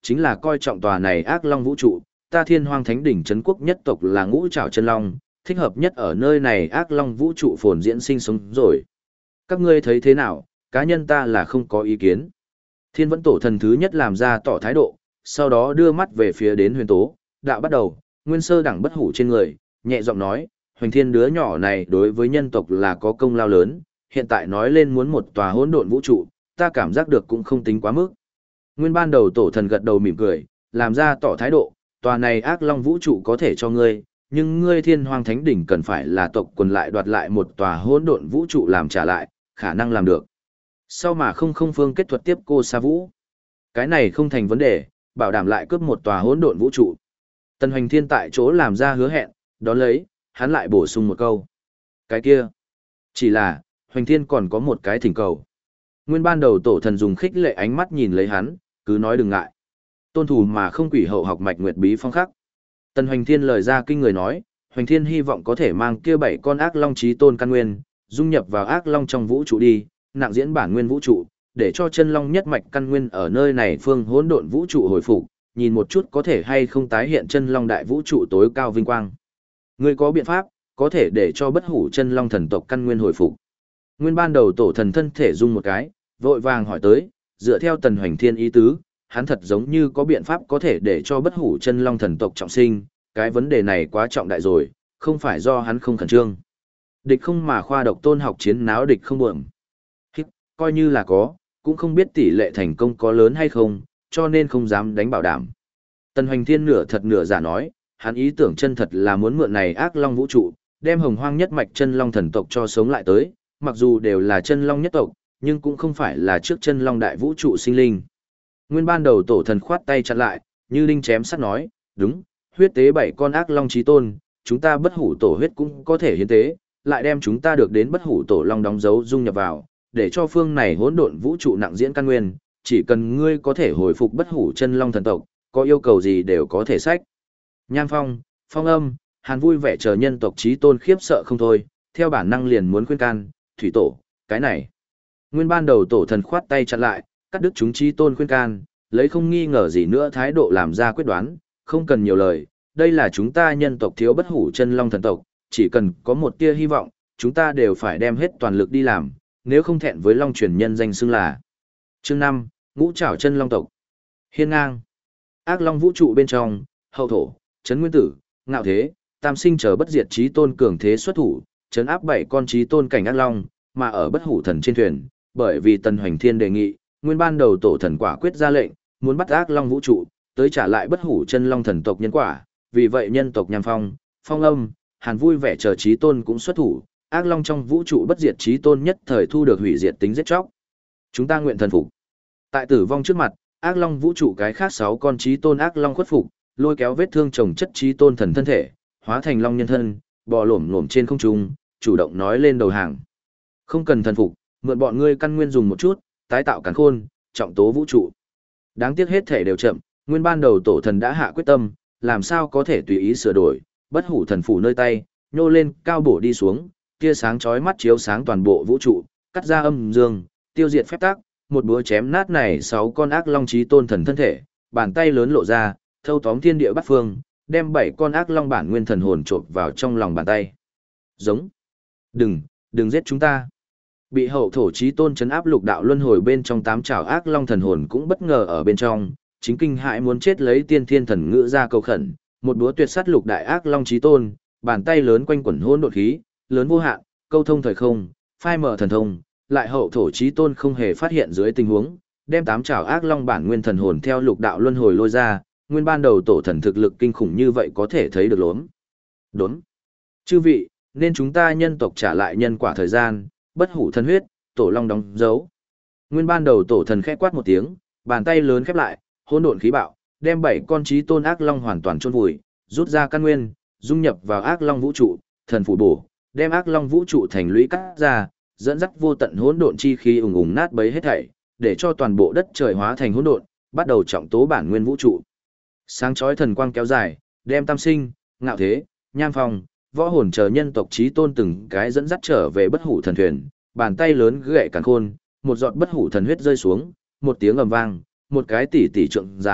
chính là coi trọng tòa này ác long vũ trụ, ta Thiên Hoang Thánh đỉnh trấn quốc nhất tộc là ngũ trảo chân long, thích hợp nhất ở nơi này ác long vũ trụ phồn diễn sinh sống rồi. Các ngươi thấy thế nào, cá nhân ta là không có ý kiến. Thiên Vẫn Tổ thần thứ nhất làm ra tỏ thái độ, sau đó đưa mắt về phía đến Huyền Tố, đạo bắt đầu, nguyên sơ đẳng bất hủ trên người, nhẹ giọng nói, Hoành Thiên đứa nhỏ này đối với nhân tộc là có công lao lớn, hiện tại nói lên muốn một tòa hỗn độn vũ trụ, ta cảm giác được cũng không tính quá mức. Nguyên ban đầu tổ thần gật đầu mỉm cười, làm ra tỏ thái độ, tòa này ác long vũ trụ có thể cho ngươi, nhưng ngươi Thiên Hoang Thánh đỉnh cần phải là tộc quần lại đoạt lại một tòa hỗn độn vũ trụ làm trả lại, khả năng làm được. Sau mà không phương kết thuật tiếp cô Sa Vũ. Cái này không thành vấn đề, bảo đảm lại cướp một tòa hỗn độn vũ trụ. Tần Hoành Thiên tại chỗ làm ra hứa hẹn, đón lấy, hắn lại bổ sung một câu. Cái kia, chỉ là, Hoành Thiên còn có một cái thỉnh cầu. Nguyên ban đầu tổ thần dùng khích lệ ánh mắt nhìn lấy hắn, cứ nói đừng ngại. Tôn thủ mà không quỷ hậu học mạch nguyệt bí phong khắc. Tần Hoành Thiên lời ra kinh người nói, Hoành Thiên hy vọng có thể mang kia 7 con ác long chí tôn căn nguyên, dung nhập vào ác long trong vũ trụ đi, nặng diễn bản nguyên vũ trụ, để cho chân long nhất mạch căn nguyên ở nơi này phương hỗn độn vũ trụ hồi phục, nhìn một chút có thể hay không tái hiện chân long đại vũ trụ tối cao vinh quang. Ngươi có biện pháp, có thể để cho bất hủ chân long thần tộc căn nguyên hồi phục. Nguyên ban đầu tổ thần thân thể rung một cái, vội vàng hỏi tới, dựa theo Tần Hoành Thiên ý tứ, hắn thật giống như có biện pháp có thể để cho bất hủ chân long thần tộc trọng sinh, cái vấn đề này quá trọng đại rồi, không phải do hắn không khẩn trương. Địch không mà khoa độc tôn học chiến náo địch không buộm. Coi như là có, cũng không biết tỷ lệ thành công có lớn hay không, cho nên không dám đánh bảo đảm. Tần Hoành Thiên nửa thật nửa giả nói, hắn ý tưởng chân thật là muốn mượn này ác long vũ trụ, đem hồng hoang nhất mạch chân long thần tộc cho sống lại tới, mặc dù đều là chân long nhất tộc, nhưng cũng không phải là trước chân long đại vũ trụ sinh linh. Nguyên ban đầu tổ thần khoát tay chặn lại, như đinh chém sắt nói, đúng, huyết tế 7 con ác long chí tôn, chúng ta bất hủ tổ huyết cũng có thể hiến tế, lại đem chúng ta được đến bất hủ tổ long đóng dấu dung nhập vào, để cho phương này hỗn độn vũ trụ nặng diễn căn nguyên, chỉ cần ngươi có thể hồi phục bất hủ chân long thần tộc, có yêu cầu gì đều có thể sách. Nham Phong, Phong Âm, Hàn vui vẻ chờ nhân tộc chí tôn khiếp sợ không thôi, theo bản năng liền muốn khuyên can, thủy tổ, cái này. Nguyên ban đầu tổ thần khoát tay chặn lại, cắt đứt chúng chí tôn khuyên can, lấy không nghi ngờ gì nữa thái độ làm ra quyết đoán, không cần nhiều lời, đây là chúng ta nhân tộc thiếu bất hủ chân long thần tộc, chỉ cần có một tia hy vọng, chúng ta đều phải đem hết toàn lực đi làm, nếu không thẹn với long truyền nhân danh xưng là. Chương 5, Ngũ Trảo Chân Long tộc. Hiên ngang. Ác long vũ trụ bên trong, hậu thổ, trấn nguyên tử, ngạo thế, tam sinh chờ bất diệt chí tôn cường thế xuất thủ, trấn áp 7 con chí tôn cảnh ác long, mà ở bất hủ thần trên thuyền, bởi vì Tần Hoành Thiên đề nghị, nguyên ban đầu tổ thần quả quyết ra lệnh, muốn bắt ác long vũ trụ, tới trả lại bất hủ chân long thần tộc nhân quả, vì vậy nhân tộc Nham Phong, Phong Âm, Hàn vui vẻ chờ chí tôn cũng xuất thủ, ác long trong vũ trụ bất diệt chí tôn nhất thời thu được hủy diệt tính giết chóc. Chúng ta nguyện thần phục. Tại tử vong trước mặt, ác long vũ trụ cái khác 6 con chí tôn ác long khuất phục, lôi kéo vết thương chồng chất chí tôn thần thân thể, hóa thành long nhân thân, bò lổm lổm trên không trung, chủ động nói lên đầu hàng. Không cần thần phục, mượn bọn ngươi căn nguyên dùng một chút, tái tạo càn khôn, trọng tố vũ trụ. Đáng tiếc hết thể đều chậm, nguyên ban đầu tổ thần đã hạ quyết tâm, làm sao có thể tùy ý sửa đổi, bất hủ thần phủ nơi tay, nhô lên, cao bổ đi xuống, tia sáng chói mắt chiếu sáng toàn bộ vũ trụ, cắt ra âm dương, tiêu diệt phép tắc, một búa chém nát này 6 con ác long chí tôn thần thân thể, bàn tay lớn lộ ra, thâu tóm thiên địa bát phương, đem 7 con ác long bản nguyên thần hồn chộp vào trong lòng bàn tay. Giống. Đừng giết chúng ta. Bị hậu thổ chí tôn chấn áp lục đạo luân hồi bên trong 8 trảo ác long thần hồn cũng bất ngờ ở bên trong, chính kinh hãi muốn chết lấy tiên thiên thần ngữ ra cầu khẩn, một búa tuyệt sát lục đại ác long chí tôn, bàn tay lớn quanh quẩn hỗn độn khí, lớn vô hạn, câu thông thời không, phai mở thần thông, lại hậu thổ chí tôn không hề phát hiện dưới tình huống, đem 8 trảo ác long bản nguyên thần hồn theo lục đạo luân hồi lôi ra, nguyên ban đầu tổ thần thực lực kinh khủng như vậy có thể thấy được lốm. Đốn. Chư vị, nên chúng ta nhân tộc trả lại nhân quả thời gian, bất hủ thần huyết, tổ long đóng dấu. Nguyên ban đầu tổ thần khẽ quát một tiếng, bàn tay lớn khép lại, hỗn độn khí bạo, đem 7 con chí tôn ác long hoàn toàn chôn vùi, rút ra căn nguyên, dung nhập vào ác long vũ trụ, thần phủ bổ, đem ác long vũ trụ thành lũy cắt ra, dẫn dắt vô tận hỗn độn chi khí ùng ùng nát bấy hết thảy, để cho toàn bộ đất trời hóa thành hỗn độn, bắt đầu trọng tố bản nguyên vũ trụ. Sáng chói thần quang kéo dài, đem tam sinh, ngạo thế, nham phong, võ hồn chờ nhân tộc chí tôn từng cái dẫn dắt trở về bất hủ thần thuyền, bàn tay lớn gậy càn khôn, một giọt bất hủ thần huyết rơi xuống, một tiếng ầm vang, một cái tỷ tỷ trượng dài,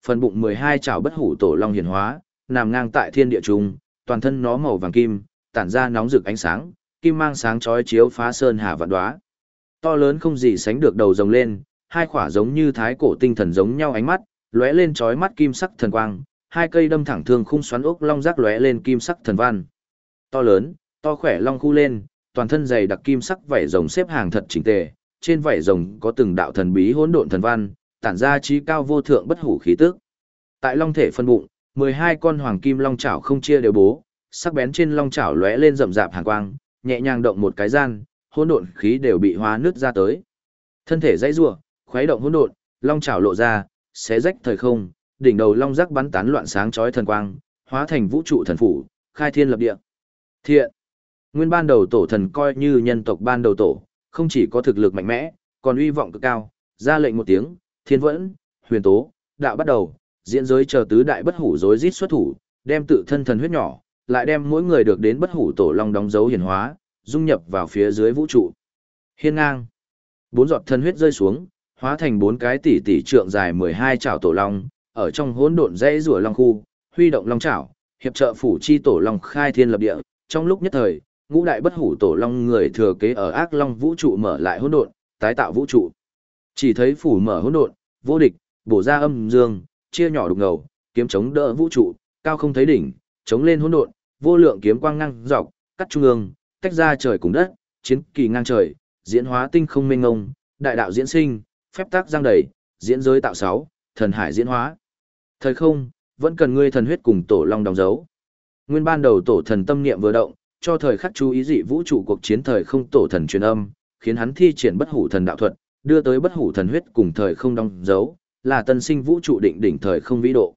phần bụng 12 chảo bất hủ tổ long hiển hóa, nằm ngang tại thiên địa trung, toàn thân nó màu vàng kim, tản ra nóng rực ánh sáng, kim mang sáng chói chiếu phá sơn hà vạn đóa. To lớn không gì sánh được đầu rồng lên, hai khỏa giống như thái cổ tinh thần giống nhau ánh mắt, lóe lên chói mắt kim sắc thần quang, hai cây đâm thẳng thương khung xoắn ốc long giác lóe lên kim sắc thần văn. To lớn, to khỏe long khu lên, toàn thân dày đặc kim sắc vảy rồng xếp hàng thật chỉnh tề, trên vảy rồng có từng đạo thần bí hỗn độn thần văn, tản ra trí cao vô thượng bất hủ khí tức. Tại long thể phân bụng, 12 con hoàng kim long chảo không chia đều bố, sắc bén trên long chảo lóe lên rậm rạp hàn quang, nhẹ nhàng động một cái gian, hỗn độn khí đều bị hóa nứt ra tới. Thân thể dãy rủa, khuấy động hỗn độn, long chảo lộ ra, xé rách thời không, đỉnh đầu long giác bắn tán loạn sáng chói thần quang, hóa thành vũ trụ thần phủ, khai thiên lập địa. Thiện. Nguyên ban đầu tổ thần coi như nhân tộc ban đầu tổ, không chỉ có thực lực mạnh mẽ, còn uy vọng cực cao, ra lệnh một tiếng, thiên vẫn, huyền tố, đạo bắt đầu, diễn giới chờ tứ đại bất hủ rối rít xuất thủ, đem tự thân thần huyết nhỏ, lại đem mỗi người được đến bất hủ tổ long đóng dấu hiển hóa, dung nhập vào phía dưới vũ trụ. Hiên ngang. 4 giọt thần huyết rơi xuống, hóa thành 4 cái tỷ trượng dài 12 chảo tổ long, ở trong hỗn độn dãy rủa long khu, huy động long chảo, hiệp trợ phủ chi tổ long khai thiên lập địa, trong lúc nhất thời, ngũ đại bất hủ tổ long người thừa kế ở ác long vũ trụ mở lại hỗn độn, tái tạo vũ trụ. Chỉ thấy phủ mở hỗn độn, vô địch, bổ ra âm dương, chia nhỏ đục ngầu, kiếm chống đỡ vũ trụ, cao không thấy đỉnh, chống lên hỗn độn, vô lượng kiếm quang ngang dọc, cắt trung ương, tách ra trời cùng đất, chiến kỳ ngang trời, diễn hóa tinh không mênh ngông, đại đạo diễn sinh, phép tác giang đầy, diễn giới tạo sáu, thần hải diễn hóa. Thời không, vẫn cần ngươi thần huyết cùng tổ long đóng dấu. Nguyên ban đầu tổ thần tâm niệm vừa động, cho thời khắc chú ý dị vũ trụ cuộc chiến thời không tổ thần truyền âm, khiến hắn thi triển bất hủ thần đạo thuật, đưa tới bất hủ thần huyết cùng thời không đóng dấu, là tân sinh vũ trụ định đỉnh thời không vĩ độ.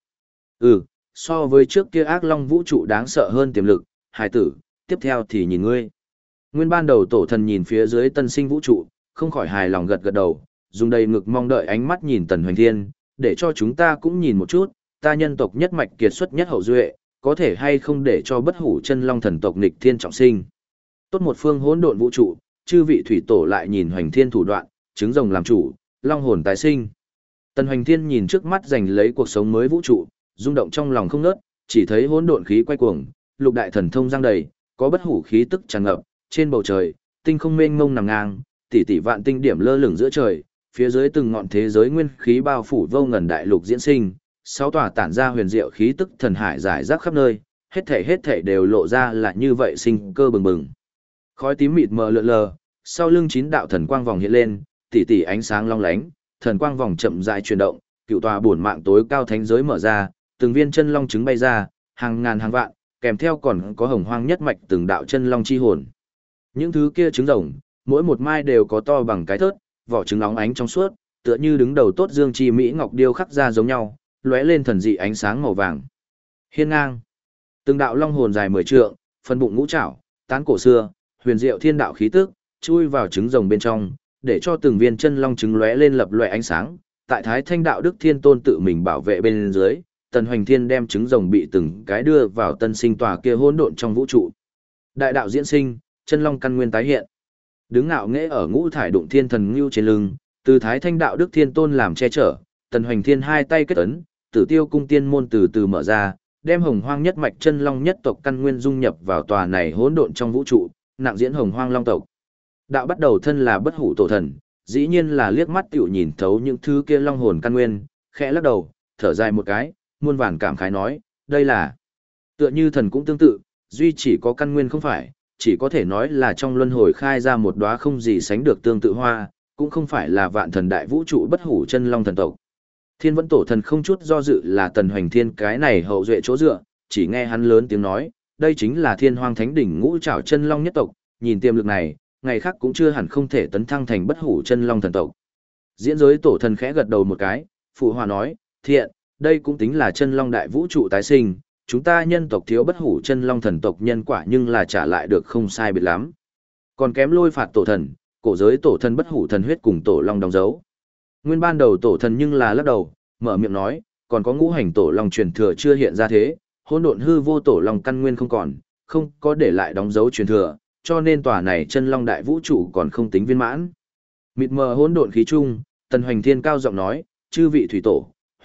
So với trước kia ác long vũ trụ đáng sợ hơn tiềm lực, hải tử, tiếp theo thì nhìn ngươi. Nguyên ban đầu tổ thần nhìn phía dưới tân sinh vũ trụ, không khỏi hài lòng gật gật đầu, dùng đầy ngực mong đợi ánh mắt nhìn Tần Hoành Thiên, để cho chúng ta cũng nhìn một chút, ta nhân tộc nhất mạch kiệt xuất nhất hậu duệ, có thể hay không để cho bất hủ chân long thần tộc nghịch thiên trọng sinh. Tốt một phương hỗn độn vũ trụ, chư vị thủy tổ lại nhìn Hoành Thiên thủ đoạn, trứng rồng làm chủ, long hồn tái sinh. Tần Hoành Thiên nhìn trước mắt giành lấy cuộc sống mới vũ trụ, rung động trong lòng không ngớt, chỉ thấy hỗn độn khí quay cuồng, lục đại thần thông giang đầy, có bất hủ khí tức tràn ngập, trên bầu trời, tinh không mênh mông nằm ngang, tỷ tỷ vạn tinh điểm lơ lửng giữa trời, phía dưới từng ngọn thế giới nguyên khí bao phủ vô ngần đại lục diễn sinh, sáu tòa tản ra huyền diệu khí tức thần hải rải rác khắp nơi, hết thảy đều lộ ra là như vậy sinh cơ bừng bừng. Khói tím mịt mờ lượn lờ, sau lưng 9 đạo thần quang vòng hiện lên, tỷ tỷ ánh sáng long lánh, thần quang vòng chậm rãi chuyển động, cựu tòa bổn mạng tối cao thánh giới mở ra, từng viên chân long trứng bay ra, hàng ngàn hàng vạn, kèm theo còn có hồng hoang nhất mạch từng đạo chân long chi hồn. Những thứ kia trứng rồng, mỗi một mai đều có to bằng cái thớt, vỏ trứng óng ánh trong suốt, tựa như đứng đầu tốt dương chi mỹ ngọc điêu khắc ra giống nhau, lóe lên thần dị ánh sáng màu vàng. Hiên ngang, từng đạo long hồn dài 10 trượng, phân bụng ngũ trảo, tán cổ xưa, huyền diệu thiên đạo khí tức, chui vào trứng rồng bên trong, để cho từng viên chân long trứng lóe lên lập lòe ánh sáng. Tại Thái Thanh Đạo Đức Thiên Tôn tự mình bảo vệ bên dưới, Tần Hoành Thiên đem trứng rồng bị từng cái đưa vào tân sinh tòa kia hỗn độn trong vũ trụ. Đại đạo diễn sinh, chân long căn nguyên tái hiện. Đứng ngạo nghễ ở ngũ thải đụng thiên thần ngưu trên lưng, từ Thái Thanh Đạo Đức Thiên Tôn làm che chở, Tần Hoành Thiên hai tay kết ấn, Tử Tiêu cung tiên môn từ từ mở ra, đem hồng hoang nhất mạch chân long nhất tộc căn nguyên dung nhập vào tòa này hỗn độn trong vũ trụ, nặng diễn hồng hoang long tộc. Đạo bắt đầu thân là bất hủ tổ thần, dĩ nhiên là liếc mắt tiểu nhìn thấu những thứ kia long hồn căn nguyên, khẽ lắc đầu, thở dài một cái, muôn vàn cảm khái nói, đây là tựa như thần cũng tương tự, duy chỉ có căn nguyên không phải, chỉ có thể nói là trong luân hồi khai ra một đóa không gì sánh được tương tự hoa, cũng không phải là vạn thần đại vũ trụ bất hủ chân long thần tộc. Thiên Vẫn Tổ thần không chút do dự là Tần Hoành Thiên cái này hậu duệ chỗ dựa, chỉ nghe hắn lớn tiếng nói, đây chính là Thiên Hoang Thánh đỉnh ngũ trảo chân long nhất tộc, nhìn tiềm lực này, ngày khác cũng chưa hẳn không thể tấn thăng thành bất hủ chân long thần tộc. Diễn giới tổ thần khẽ gật đầu một cái, phụ hòa nói, thiện, đây cũng tính là chân long đại vũ trụ tái sinh, chúng ta nhân tộc thiếu bất hủ chân long thần tộc nhân quả nhưng là trả lại được không sai biệt lắm. Còn kém lôi phạt tổ thần, cổ giới tổ thần bất hủ thần huyết cùng tổ long đóng dấu. Nguyên ban đầu tổ thần nhưng là lắc đầu, mở miệng nói, còn có ngũ hành tổ long truyền thừa chưa hiện ra thế, hỗn độn hư vô tổ long căn nguyên không còn, không có để lại đóng dấu truyền thừa, cho nên tòa này chân long đại vũ trụ còn không tính viên mãn. Mịt mờ hỗn độn khí trung, Tần Hoành Thiên cao giọng nói, chư vị thủy tổ,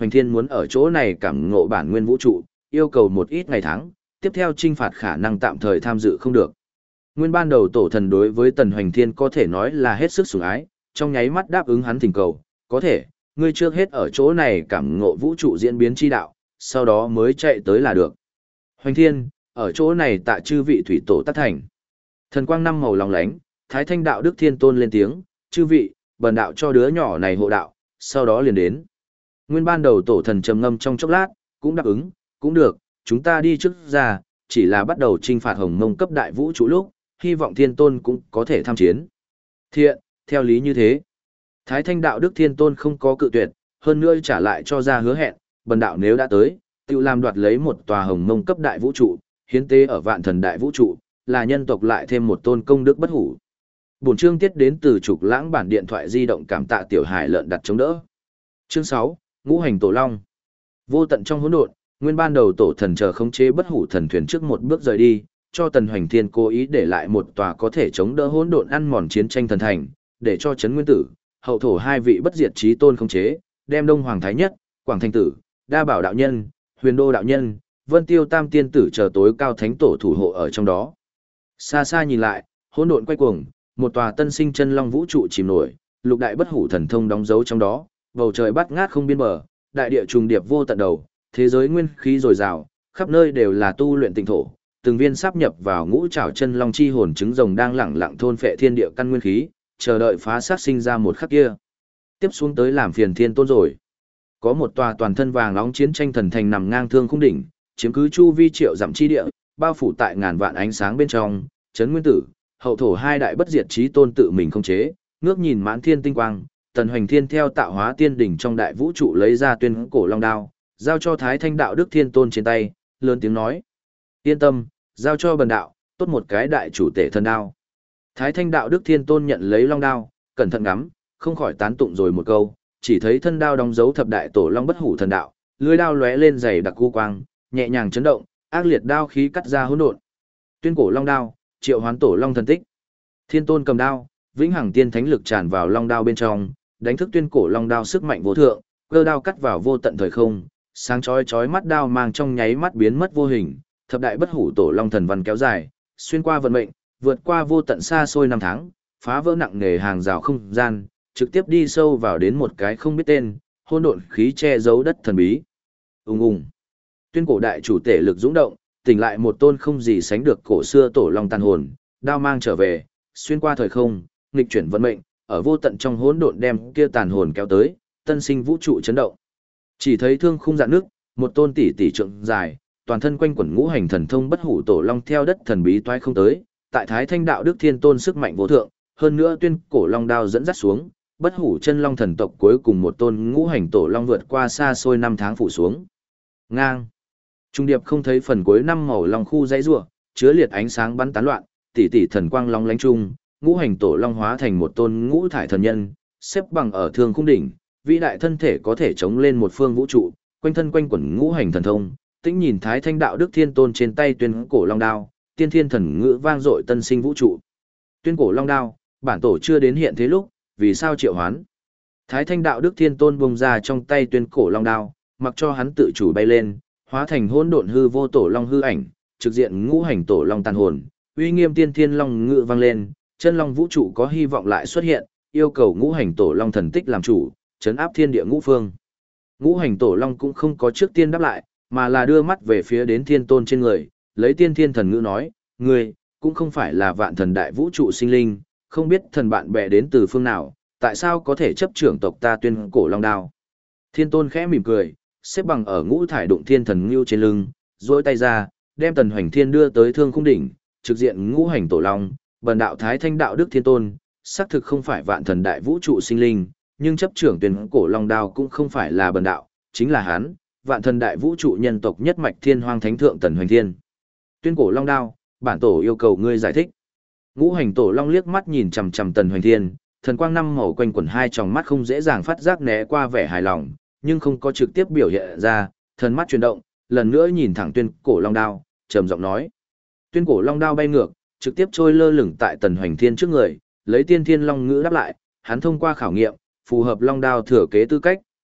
Hoành Thiên muốn ở chỗ này cảm ngộ bản nguyên vũ trụ, yêu cầu một ít ngày tháng, tiếp theo trinh phạt khả năng tạm thời tham dự không được. Nguyên ban đầu tổ thần đối với Tần Hoành Thiên có thể nói là hết sức sủng ái, trong nháy mắt đáp ứng hắn thỉnh cầu, có thể, ngươi trước hết ở chỗ này cảm ngộ vũ trụ diễn biến chi đạo, sau đó mới chạy tới là được. Hoành Thiên, ở chỗ này tạ chư vị thủy tổ tác thành. Thần quang năm màu lòng lánh, Thái Thanh đạo Đức Thiên Tôn lên tiếng, chư vị, bần đạo cho đứa nhỏ này hộ đạo, sau đó liền đến. Nguyên ban đầu tổ thần trầm ngâm trong chốc lát, cũng đáp ứng, cũng được, chúng ta đi trước ra, chỉ là bắt đầu trinh phạt Hồng Mông cấp đại vũ trụ lúc, hy vọng Thiên Tôn cũng có thể tham chiến. Thiện, theo lý như thế. Thái Thanh đạo Đức Thiên Tôn không có cự tuyệt, hơn nữa trả lại cho ra hứa hẹn, bần đạo nếu đã tới, tự làm đoạt lấy một tòa Hồng Mông cấp đại vũ trụ, hiến tế ở vạn thần đại vũ trụ, là nhân tộc lại thêm một tôn công đức bất hủ. Bổn chương tiết đến từ Trục Lãng bản điện thoại di động, cảm tạ tiểu hải lợn đặt chống đỡ. Chương 6, Ngũ hành tổ long. Vô tận trong hỗn độn, nguyên ban đầu tổ thần chờ khống chế bất hủ thần thuyền trước một bước rời đi, cho Tần Hoành Thiên cố ý để lại một tòa có thể chống đỡ hỗn độn ăn mòn chiến tranh thần thành, để cho Trấn Nguyên Tử, Hậu Thổ hai vị bất diệt chí tôn khống chế, đem Đông Hoàng Thái Nhất, Quảng Thanh Tử, Đa Bảo đạo nhân, Huyền Đô đạo nhân, Vân Tiêu Tam tiên tử chờ tối cao thánh tổ thủ hộ ở trong đó. Xa xa nhìn lại, hỗn độn quay cuồng, một tòa tân sinh chân long vũ trụ chìm nổi, lục đại bất hủ thần thông đóng dấu trong đó, bầu trời bát ngát không biên bờ, đại địa trùng điệp vô tận đầu, thế giới nguyên khí dồi dào, khắp nơi đều là tu luyện tinh thổ, từng viên sáp nhập vào ngũ trảo chân long chi hồn trứng rồng đang lẳng lặng thôn phệ thiên địa căn nguyên khí, chờ đợi phá sát sinh ra một khắc kia. Tiếp xuống tới làm phiền Thiên Tôn rồi. Có một tòa toàn thân vàng nóng chiến tranh thần thành nằm ngang thương khung đỉnh, chiếm cứ chu vi triệu dặm chi địa, bao phủ tại ngàn vạn ánh sáng bên trong, Trấn Nguyên Tử, Hậu Thổ hai đại bất diệt chí tôn tự mình không chế, ngước nhìn mãn thiên tinh quang, Tần Hoành Thiên theo tạo hóa tiên đỉnh trong đại vũ trụ lấy ra tuyên cổ long đao, giao cho Thái Thanh đạo Đức Thiên Tôn trên tay, lớn tiếng nói: "Yên tâm, giao cho bần đạo, tốt một cái đại chủ tể thân đao." Thái Thanh đạo Đức Thiên Tôn nhận lấy long đao, cẩn thận ngắm, không khỏi tán tụng rồi một câu, chỉ thấy thân đao đóng dấu thập đại tổ long bất hủ thần đạo, lưỡi đao lóe lên dày đặc u quang, nhẹ nhàng chấn động, ác liệt đao khí cắt ra hỗn độn. Tuyên cổ long đao, triệu hoán tổ long thần tích. Thiên Tôn cầm đao, vĩnh hằng tiên thánh lực tràn vào long đao bên trong, đánh thức tuyên cổ long đao sức mạnh vô thượng, cơ đao cắt vào vô tận thời không, sáng chói chói mắt đao mang trong nháy mắt biến mất vô hình, thập đại bất hủ tổ long thần văn kéo dài, xuyên qua vận mệnh, vượt qua vô tận xa xôi năm tháng, phá vỡ nặng nề hàng rào không gian, trực tiếp đi sâu vào đến một cái không biết tên, hỗn độn khí che giấu đất thần bí. Ùng ùng. Tuyên cổ đại chủ tể lực dũng động, tỉnh lại một tôn không gì sánh được cổ xưa tổ long tàn hồn, đao mang trở về, xuyên qua thời không, nghịch chuyển vận mệnh, ở vô tận trong hỗn độn đem kia tàn hồn kéo tới, tân sinh vũ trụ chấn động. Chỉ thấy thương khung dạn nước, một tôn tỷ tỷ trượng dài, toàn thân quanh quẩn ngũ hành thần thông bất hủ tổ long theo đất thần bí toái không tới, tại Thái Thanh đạo Đức Thiên Tôn sức mạnh vô thượng, hơn nữa tuyên cổ long đao dẫn dắt xuống, bất hủ chân long thần tộc cuối cùng một tôn ngũ hành tổ long vượt qua xa xôi năm tháng phủ xuống. Ngang. Trung điệp không thấy phần cuối năm màu long khu dãy rủa, chứa liệt ánh sáng bắn tán loạn, tỷ tỷ thần quang long lánh trung, ngũ hành tổ long hóa thành một tôn ngũ thải thần nhân, xếp bằng ở thương khung đỉnh, vĩ đại thân thể có thể chống lên một phương vũ trụ, quanh thân quanh quẩn ngũ hành thần thông, tĩnh nhìn Thái Thanh đạo Đức Thiên Tôn trên tay tuyên cổ long đao, tiên thiên thần ngữ vang dội tân sinh vũ trụ. Tuyên cổ long đao, bản tổ chưa đến hiện thế lúc, vì sao triệu hoán? Thái Thanh đạo Đức Thiên Tôn bung ra trong tay tuyên cổ long đao, mặc cho hắn tự chủ bay lên, hóa thành hỗn độn hư vô tổ long hư ảnh, trực diện ngũ hành tổ long tàn hồn, uy nghiêm tiên thiên long ngự vang lên, chân long vũ trụ có hy vọng lại xuất hiện, yêu cầu ngũ hành tổ long thần tích làm chủ, trấn áp thiên địa ngũ phương. Ngũ hành tổ long cũng không có trước tiên đáp lại, mà là đưa mắt về phía đến Thiên Tôn trên người, lấy tiên thiên thần ngữ nói: "Ngươi cũng không phải là vạn thần đại vũ trụ sinh linh, không biết thần bạn bè đến từ phương nào, tại sao có thể chấp trưởng tộc ta tuyên cổ long đao?" Thiên Tôn khẽ mỉm cười, xếp bằng ở ngũ thải đụng thiên thần ngưu trên lưng, duỗi tay ra, đem Tần Hoành Thiên đưa tới thương khung đỉnh, trực diện ngũ hành tổ long, bần đạo Thái Thanh đạo Đức Thiên Tôn, xác thực không phải vạn thần đại vũ trụ sinh linh, nhưng chấp trưởng tuyên cổ long đao cũng không phải là bần đạo, chính là hắn, vạn thần đại vũ trụ nhân tộc nhất mạch thiên hoang thánh thượng Tần Hoành Thiên. Tuyên cổ long đao, bản tổ yêu cầu ngươi giải thích. Ngũ hành tổ long liếc mắt nhìn chằm chằm Tần Hoành Thiên, thần quang năm màu quanh quẩn hai tròng mắt không dễ dàng phát giác né qua vẻ hài lòng, nhưng không có trực tiếp biểu hiện ra, thần mắt chuyển động, lần nữa nhìn thẳng tuyên cổ long đao, trầm giọng nói: "Tuyên cổ long đao bay ngược, trực tiếp trôi lơ lửng tại Tần Hoành Thiên trước người, lấy tiên thiên long ngữ đáp lại, hắn thông qua khảo nghiệm, phù hợp long đao thừa kế tư cách,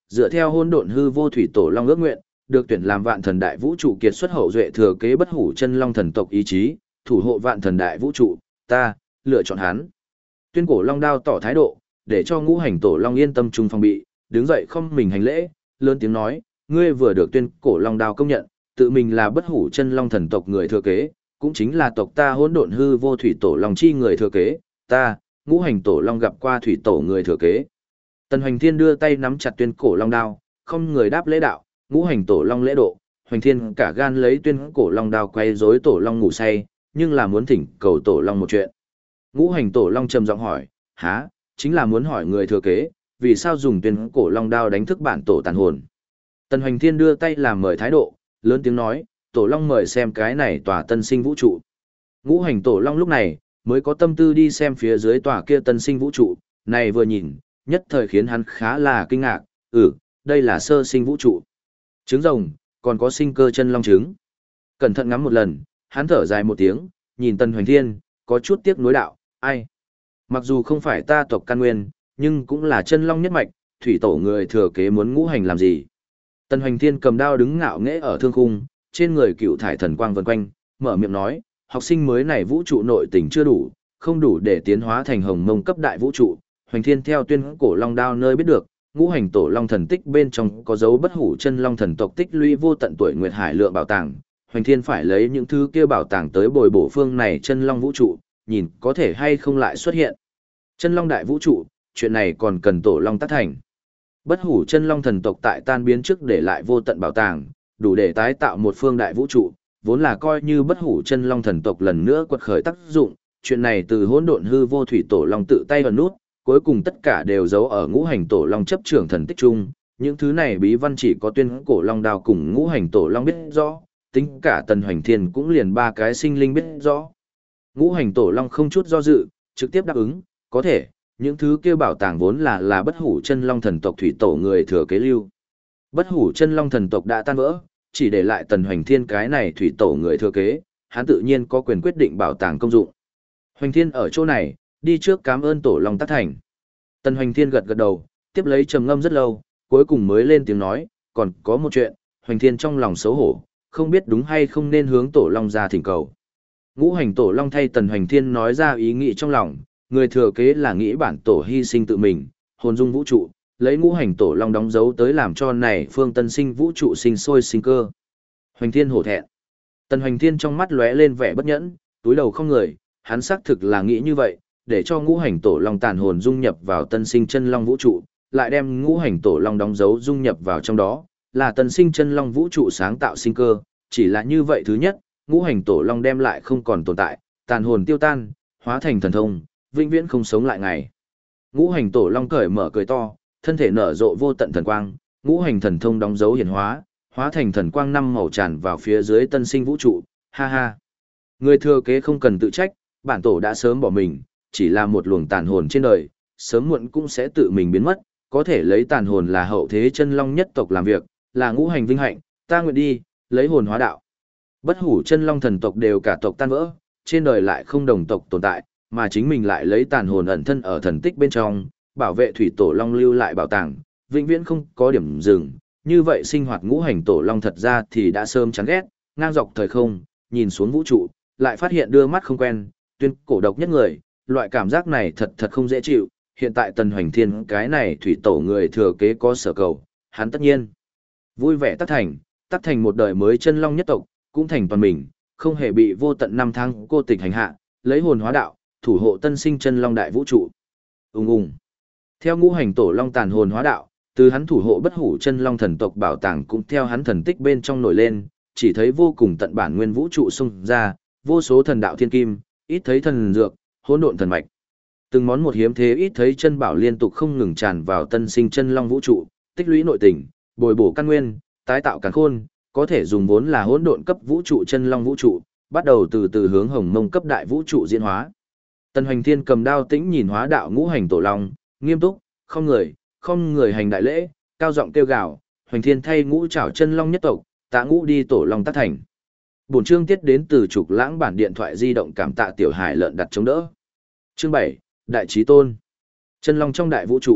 dựa theo hỗn độn hư vô thủy tổ long ước nguyện, được tuyển làm vạn thần đại vũ trụ kiệt xuất hậu duệ thừa kế bất hủ chân long thần tộc ý chí, thủ hộ vạn thần đại vũ trụ, ta lựa chọn hắn. Tuyên cổ long đao tỏ thái độ, để cho ngũ hành tổ long yên tâm trung phòng bị, đứng dậy không mình hành lễ, lớn tiếng nói, ngươi vừa được tuyên cổ long đao công nhận, tự mình là bất hủ chân long thần tộc người thừa kế, cũng chính là tộc ta hỗn độn hư vô thủy tổ long chi người thừa kế, ta, ngũ hành tổ long gặp qua thủy tổ người thừa kế. Tần Hoành Thiên đưa tay nắm chặt tuyên cổ long đao, không người đáp lễ đạo, ngũ hành tổ long lễ độ, Hoành Thiên cả gan lấy tuyên cổ long đao quay rối tổ long ngủ say, nhưng là muốn thỉnh cầu tổ long một chuyện. Ngũ hành tổ long trầm giọng hỏi, há, chính là muốn hỏi người thừa kế, vì sao dùng tuyên cổ long đao đánh thức bản tổ tàn hồn. Tần Hoành Thiên đưa tay làm mời thái độ, lớn tiếng nói, tổ long mời xem cái này tòa tân sinh vũ trụ. Ngũ hành tổ long lúc này, mới có tâm tư đi xem phía dưới tòa kia tân sinh vũ trụ, này vừa nhìn, nhất thời khiến hắn khá là kinh ngạc, đây là sơ sinh vũ trụ. Trứng rồng, còn có sinh cơ chân long trứng. Cẩn thận ngắm một lần, hắn thở dài một tiếng, nhìn Tần Hoành Thiên, có chút tiếc nuối đạo, ai? Mặc dù không phải ta tộc căn nguyên, nhưng cũng là chân long nhất mạch, thủy tổ người thừa kế muốn ngũ hành làm gì? Tần Hoành Thiên cầm đao đứng ngạo nghễ ở thương khung, trên người cựu thải thần quang vần quanh, mở miệng nói, học sinh mới này vũ trụ nội tình chưa đủ, không đủ để tiến hóa thành hồng mông cấp đại vũ trụ. Hoành Thiên theo tuyên cổ long đao nơi biết được, ngũ hành tổ long thần tích bên trong có dấu bất hủ chân long thần tộc tích lũy vô tận tuổi nguyệt hải lượng bảo tàng. Hoành Thiên phải lấy những thứ kia bảo tàng tới bồi bổ phương này chân long vũ trụ, nhìn có thể hay không lại xuất hiện. Chân long đại vũ trụ, chuyện này còn cần tổ long tác thành. Bất hủ chân long thần tộc tại tan biến trước để lại vô tận bảo tàng, đủ để tái tạo một phương đại vũ trụ, vốn là coi như bất hủ chân long thần tộc lần nữa quật khởi tác dụng, chuyện này từ hỗn độn hư vô thủy tổ long tự tay ẩn nút, cuối cùng tất cả đều giấu ở ngũ hành tổ long chấp trưởng thần tích chung, những thứ này bí văn chỉ có tuyên cổ long đao cùng ngũ hành tổ long biết rõ, tính cả Tần Hoành Thiên cũng liền ba cái sinh linh biết rõ. Ngũ hành tổ long không chút do dự, trực tiếp đáp ứng, có thể, những thứ kia bảo tàng vốn là bất hủ chân long thần tộc thủy tổ người thừa kế lưu. Bất hủ chân long thần tộc đã tan vỡ, chỉ để lại Tần Hoành Thiên cái này thủy tổ người thừa kế, hắn tự nhiên có quyền quyết định bảo tàng công dụng. Hoành Thiên ở chỗ này, đi trước cảm ơn tổ long tác thành. Tần Hoành Thiên gật gật đầu, tiếp lấy trầm ngâm rất lâu, cuối cùng mới lên tiếng nói, còn có một chuyện, Hoành Thiên trong lòng xấu hổ, không biết đúng hay không nên hướng tổ long ra thỉnh cầu. Ngũ hành tổ long thay Tần Hoành Thiên nói ra ý nghĩ trong lòng, người thừa kế là nghĩ bản tổ hy sinh tự mình, hồn dung vũ trụ, lấy ngũ hành tổ long đóng dấu tới làm cho này phương tân sinh vũ trụ sinh sôi sinh cơ. Hoành Thiên hổ thẹn. Tần Hoành Thiên trong mắt lóe lên vẻ bất nhẫn, túi đầu không người, hắn xác thực là nghĩ như vậy, để cho ngũ hành tổ long tàn hồn dung nhập vào tân sinh chân long vũ trụ, lại đem ngũ hành tổ long đóng dấu dung nhập vào trong đó, là tân sinh chân long vũ trụ sáng tạo sinh cơ, chỉ là như vậy thứ nhất, ngũ hành tổ long đem lại không còn tồn tại, tàn hồn tiêu tan, hóa thành thần thông, vĩnh viễn không sống lại ngày. Ngũ hành tổ long cởi mở cười to, thân thể nở rộ vô tận thần quang, ngũ hành thần thông đóng dấu hiển hóa, hóa thành thần quang năm màu tràn vào phía dưới tân sinh vũ trụ, ha ha. Người thừa kế không cần tự trách, bản tổ đã sớm bỏ mình, chỉ là một luồng tàn hồn trên đời, sớm muộn cũng sẽ tự mình biến mất, có thể lấy tàn hồn là hậu thế chân long nhất tộc làm việc, là ngũ hành vinh hạnh, ta nguyện đi, lấy hồn hóa đạo. Bất hủ chân long thần tộc đều cả tộc tan vỡ, trên đời lại không đồng tộc tồn tại, mà chính mình lại lấy tàn hồn ẩn thân ở thần tích bên trong, bảo vệ thủy tổ long lưu lại bảo tàng, vĩnh viễn không có điểm dừng. Như vậy sinh hoạt ngũ hành tổ long thật ra thì đã sớm chán ghét, ngang dọc thời không, nhìn xuống vũ trụ, lại phát hiện đưa mắt không quen, tuyên cổ độc nhất người, loại cảm giác này thật không dễ chịu. Hiện tại Tần Hoành Thiên cái này thủy tổ người thừa kế có sở cầu, hắn tất nhiên vui vẻ tác thành một đời mới chân long nhất tộc, cũng thành toàn mình, không hề bị vô tận năm tháng cô tịch hành hạ, lấy hồn hóa đạo, thủ hộ tân sinh chân long đại vũ trụ. Ùng. Theo ngũ hành tổ long tàn hồn hóa đạo, từ hắn thủ hộ bất hủ chân long thần tộc bảo tàng cũng theo hắn thần tích bên trong nổi lên, chỉ thấy vô cùng tận bản nguyên vũ trụ xung ra, vô số thần đạo thiên kim, ít thấy thần dược, hỗn độn thần mạch. Từng món một hiếm thế ít thấy chân bảo liên tục không ngừng tràn vào tân sinh chân long vũ trụ, tích lũy nội tình, bồi bổ căn nguyên, tái tạo càn khôn, có thể dùng vốn là hỗn độn cấp vũ trụ chân long vũ trụ, bắt đầu từ từ hướng hồng mông cấp đại vũ trụ diễn hóa. Tần Hoành Thiên cầm đao tĩnh nhìn hóa đạo ngũ hành tổ long, nghiêm túc, không người hành đại lễ, cao giọng kêu gào, Hoành Thiên thay ngũ trảo chân long nhất tộc, tạ ngũ đi tổ long tác thành. Bổn chương tiết đến từ Trục Lãng bản điện thoại di động, cảm tạ tiểu hải lợn đặt chống đỡ. Chương 7, Đại Chí Tôn. Chân long trong đại vũ trụ,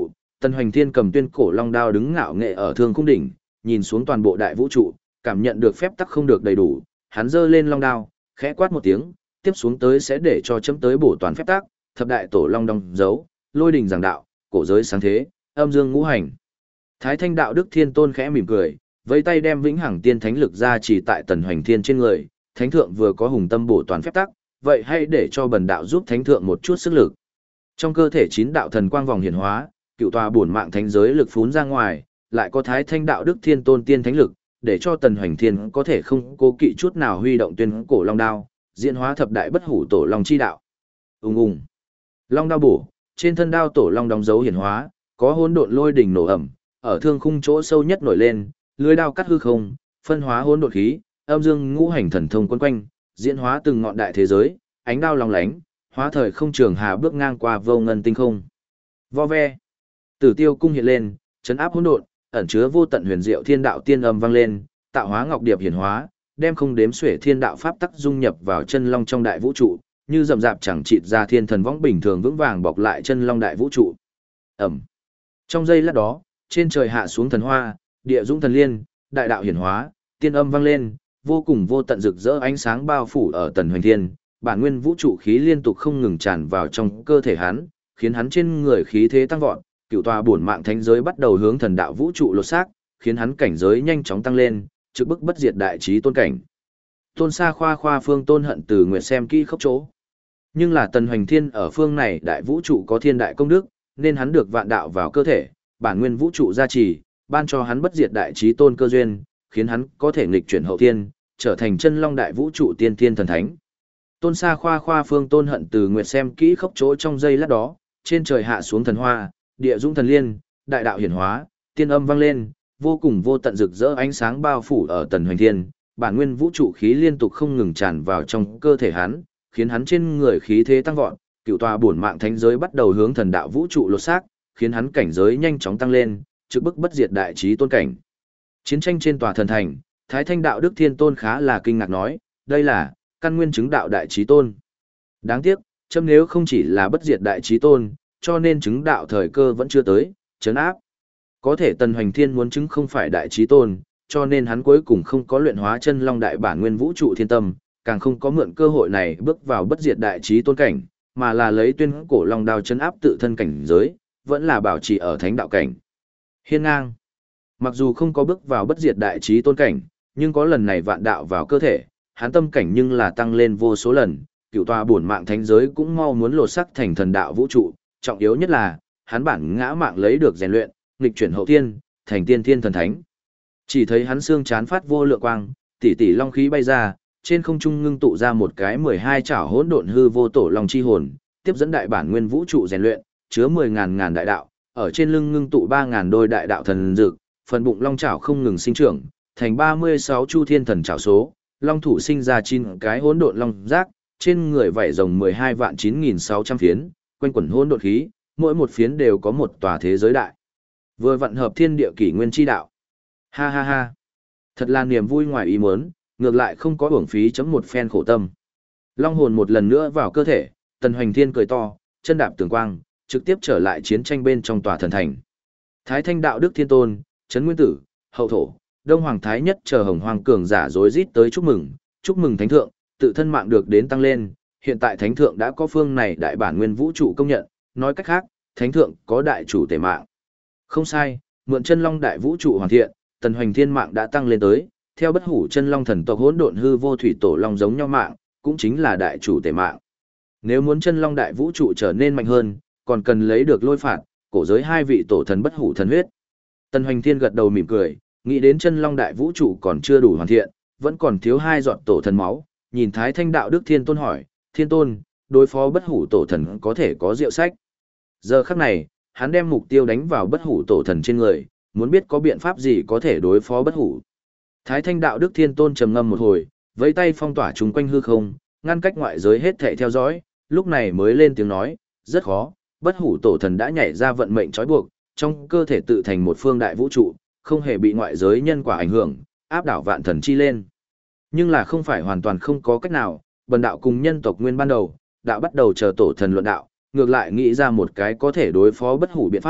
Tần Hoành Thiên cầm tuyên cổ long đao đứng ngạo nghệ ở thương khung đỉnh, nhìn xuống toàn bộ đại vũ trụ, cảm nhận được phép tắc không được đầy đủ, hắn giơ lên long đao, khẽ quát một tiếng, tiếp xuống tới sẽ để cho chấm tới bổ toàn phép tắc, thập đại tổ long đong dấu, lôi đình giảng đạo, cổ giới sáng thế, âm dương ngũ hành. Thái Thanh Đạo Đức Thiên Tôn khẽ mỉm cười, vẫy tay đem vĩnh hằng tiên thánh lực ra chỉ tại Tần Hoành Thiên trên người, thánh thượng vừa có hùng tâm bổ toàn phép tắc, vậy hãy để cho bần đạo giúp thánh thượng một chút sức lực. Trong cơ thể chín đạo thần quang vòng hiển hóa, cựu tòa bổn mạng thánh giới lực phún ra ngoài, lại có Thái Thanh Đạo Đức Thiên Tôn tiên thánh lực, để cho Tần Hoành Thiên có thể không cố kỵ chút nào huy động tuyên cổ long đao, diễn hóa thập đại bất hủ tổ long chi đạo. Ùng ùng. Long đao bổ, trên thân đao tổ long đóng dấu hiển hóa, có hỗn độn lôi đỉnh nổ ẩm, ở thương khung chỗ sâu nhất nổi lên, lưới đao cắt hư không, phân hóa hỗn độn khí, âm dương ngũ hành thần thông quấn quanh, diễn hóa từng ngọn đại thế giới, ánh đao long lánh, hóa thời không trường hà bước ngang qua vô ngân tinh không. Vo ve. Tử Tiêu cung hiện lên, trấn áp hỗn độn, ẩn chứa vô tận huyền diệu thiên đạo tiên âm vang lên, tạo hóa ngọc điệp hiển hóa, đem không đếm xuể thiên đạo pháp tắc dung nhập vào chân long trong đại vũ trụ, như rậm rạp chẳng chịt ra thiên thần võng bình thường vững vàng bọc lại chân long đại vũ trụ. Ẩm. Trong giây lát đó, trên trời hạ xuống thần hoa, địa dũng thần liên, đại đạo hiển hóa, tiên âm vang lên, vô cùng vô tận rực rỡ ánh sáng bao phủ ở Tần Hoành Thiên, bản nguyên vũ trụ khí liên tục không ngừng tràn vào trong cơ thể hắn, khiến hắn trên người khí thế tăng vọt, cựu tòa bổn mạng thánh giới bắt đầu hướng thần đạo vũ trụ lột xác, khiến hắn cảnh giới nhanh chóng tăng lên, trực bức bất diệt đại trí tôn cảnh. Tôn Sa Khoa Khoa Phương Tôn Hận Từ nguyện xem kỹ khốc chỗ. Nhưng là Tần Hoành Thiên ở phương này đại vũ trụ có thiên đại công đức, nên hắn được vạn đạo vào cơ thể, bản nguyên vũ trụ gia trì, ban cho hắn bất diệt đại trí tôn cơ duyên, khiến hắn có thể nghịch chuyển hậu thiên, trở thành chân long đại vũ trụ tiên thiên thần thánh. Tôn Sa Khoa Khoa Phương Tôn Hận Từ nguyện xem kỹ khốc chỗ trong giây lát đó, trên trời hạ xuống thần hoa, địa dũng thần liên, đại đạo hiển hóa, tiên âm vang lên, vô cùng vô tận rực rỡ ánh sáng bao phủ ở Tần Hoành Thiên, bản nguyên vũ trụ khí liên tục không ngừng tràn vào trong cơ thể hắn, khiến hắn trên người khí thế tăng vọt, cựu tòa bổn mạng thánh giới bắt đầu hướng thần đạo vũ trụ lột xác, khiến hắn cảnh giới nhanh chóng tăng lên, trực bức bất diệt đại trí tôn cảnh. Chiến tranh trên tòa thần thành, Thái Thanh Đạo Đức Thiên Tôn khá là kinh ngạc nói, đây là căn nguyên chứng đạo đại trí tôn. Đáng tiếc, châm nếu không chỉ là bất diệt đại trí tôn, cho nên chứng đạo thời cơ vẫn chưa tới, chấn áp. Có thể Tần Hoành Thiên muốn chứng không phải đại trí tôn, cho nên hắn cuối cùng không có luyện hóa chân long đại bản nguyên vũ trụ thiên tâm, càng không có mượn cơ hội này bước vào bất diệt đại trí tôn cảnh, mà là lấy tuyên cổ long đao chấn áp tự thân cảnh giới, vẫn là bảo trì ở thánh đạo cảnh. Hiên ngang. Mặc dù không có bước vào bất diệt đại trí tôn cảnh, nhưng có lần này vạn đạo vào cơ thể, hắn tâm cảnh nhưng là tăng lên vô số lần, cựu tòa bổn mạng thánh giới cũng mau muốn lột sắc thành thần đạo vũ trụ, trọng yếu nhất là, hắn bản ngã mạng lấy được rèn luyện, nghịch chuyển hậu thiên, thành tiên thiên thần thánh. Chỉ thấy hắn xương chán phát vô lượng quang, tỷ tỷ long khí bay ra, trên không trung ngưng tụ ra một cái 12 chảo hỗn độn hư vô tổ long chi hồn, tiếp dẫn đại bản nguyên vũ trụ rèn luyện, chứa 10.000 ngàn đại đạo, ở trên lưng ngưng tụ 3.000 đôi đại đạo thần dược, phần bụng long chảo không ngừng sinh trưởng, thành 36 chu thiên thần chảo số, long thủ sinh ra 9 cái hỗn độn long giác, trên người vảy rồng 12 vạn 9.600 phiến, quanh quẩn hỗn độn khí, mỗi một phiến đều có một tòa thế giới đại. Vừa vận hợp thiên địa kỷ nguyên chi đạo. Ha ha ha. Thật là niềm vui ngoài ý muốn, ngược lại không có uổng phí chấm một phen khổ tâm. Long hồn một lần nữa vào cơ thể, Tần Hoành Thiên cười to, chân đạp tường quang, trực tiếp trở lại chiến tranh bên trong tòa thần thành. Thái Thanh Đạo Đức Thiên Tôn, Trấn Nguyên Tử, Hậu Thổ, Đông Hoàng Thái Nhất chờ Hồng Hoàng cường giả rối rít tới chúc mừng Thánh Thượng, tự thân mạng được đến tăng lên, hiện tại Thánh Thượng đã có phương này đại bản nguyên vũ trụ công nhận, nói cách khác, Thánh Thượng có đại chủ tể mạng. Không sai, mượn chân long đại vũ trụ hoàn thiện, Tần Hoành Thiên mạng đã tăng lên tới, theo bất hủ chân long thần tộc hỗn độn hư vô thủy tổ long giống nhau mạng, cũng chính là đại chủ tể mạng. Nếu muốn chân long đại vũ trụ trở nên mạnh hơn, còn cần lấy được lôi phạt, cổ giới hai vị tổ thần bất hủ thần huyết. Tần Hoành Thiên gật đầu mỉm cười, nghĩ đến chân long đại vũ trụ còn chưa đủ hoàn thiện, vẫn còn thiếu 2 giọt tổ thần máu, nhìn Thái Thanh Đạo Đức Thiên Tôn hỏi, Thiên Tôn, đối phó bất hủ tổ thần có thể có diệu sách. Giờ khắc này, hắn đem mục tiêu đánh vào bất hủ tổ thần trên người, muốn biết có biện pháp gì có thể đối phó bất hủ. Thái Thanh Đạo Đức Thiên Tôn trầm ngâm một hồi, vẫy tay phong tỏa chúng quanh hư không, ngăn cách ngoại giới hết thảy theo dõi, lúc này mới lên tiếng nói, rất khó, bất hủ tổ thần đã nhảy ra vận mệnh trói buộc, trong cơ thể tự thành một phương đại vũ trụ, không hề bị ngoại giới nhân quả ảnh hưởng, áp đảo vạn thần chi lên. Nhưng là không phải hoàn toàn không có cách nào, bần đạo cùng nhân tộc nguyên ban đầu, đạo bắt đầu chờ tổ thần luận đạo, ngược lại nghĩ ra một cái có thể đối phó bất hủ biện pháp,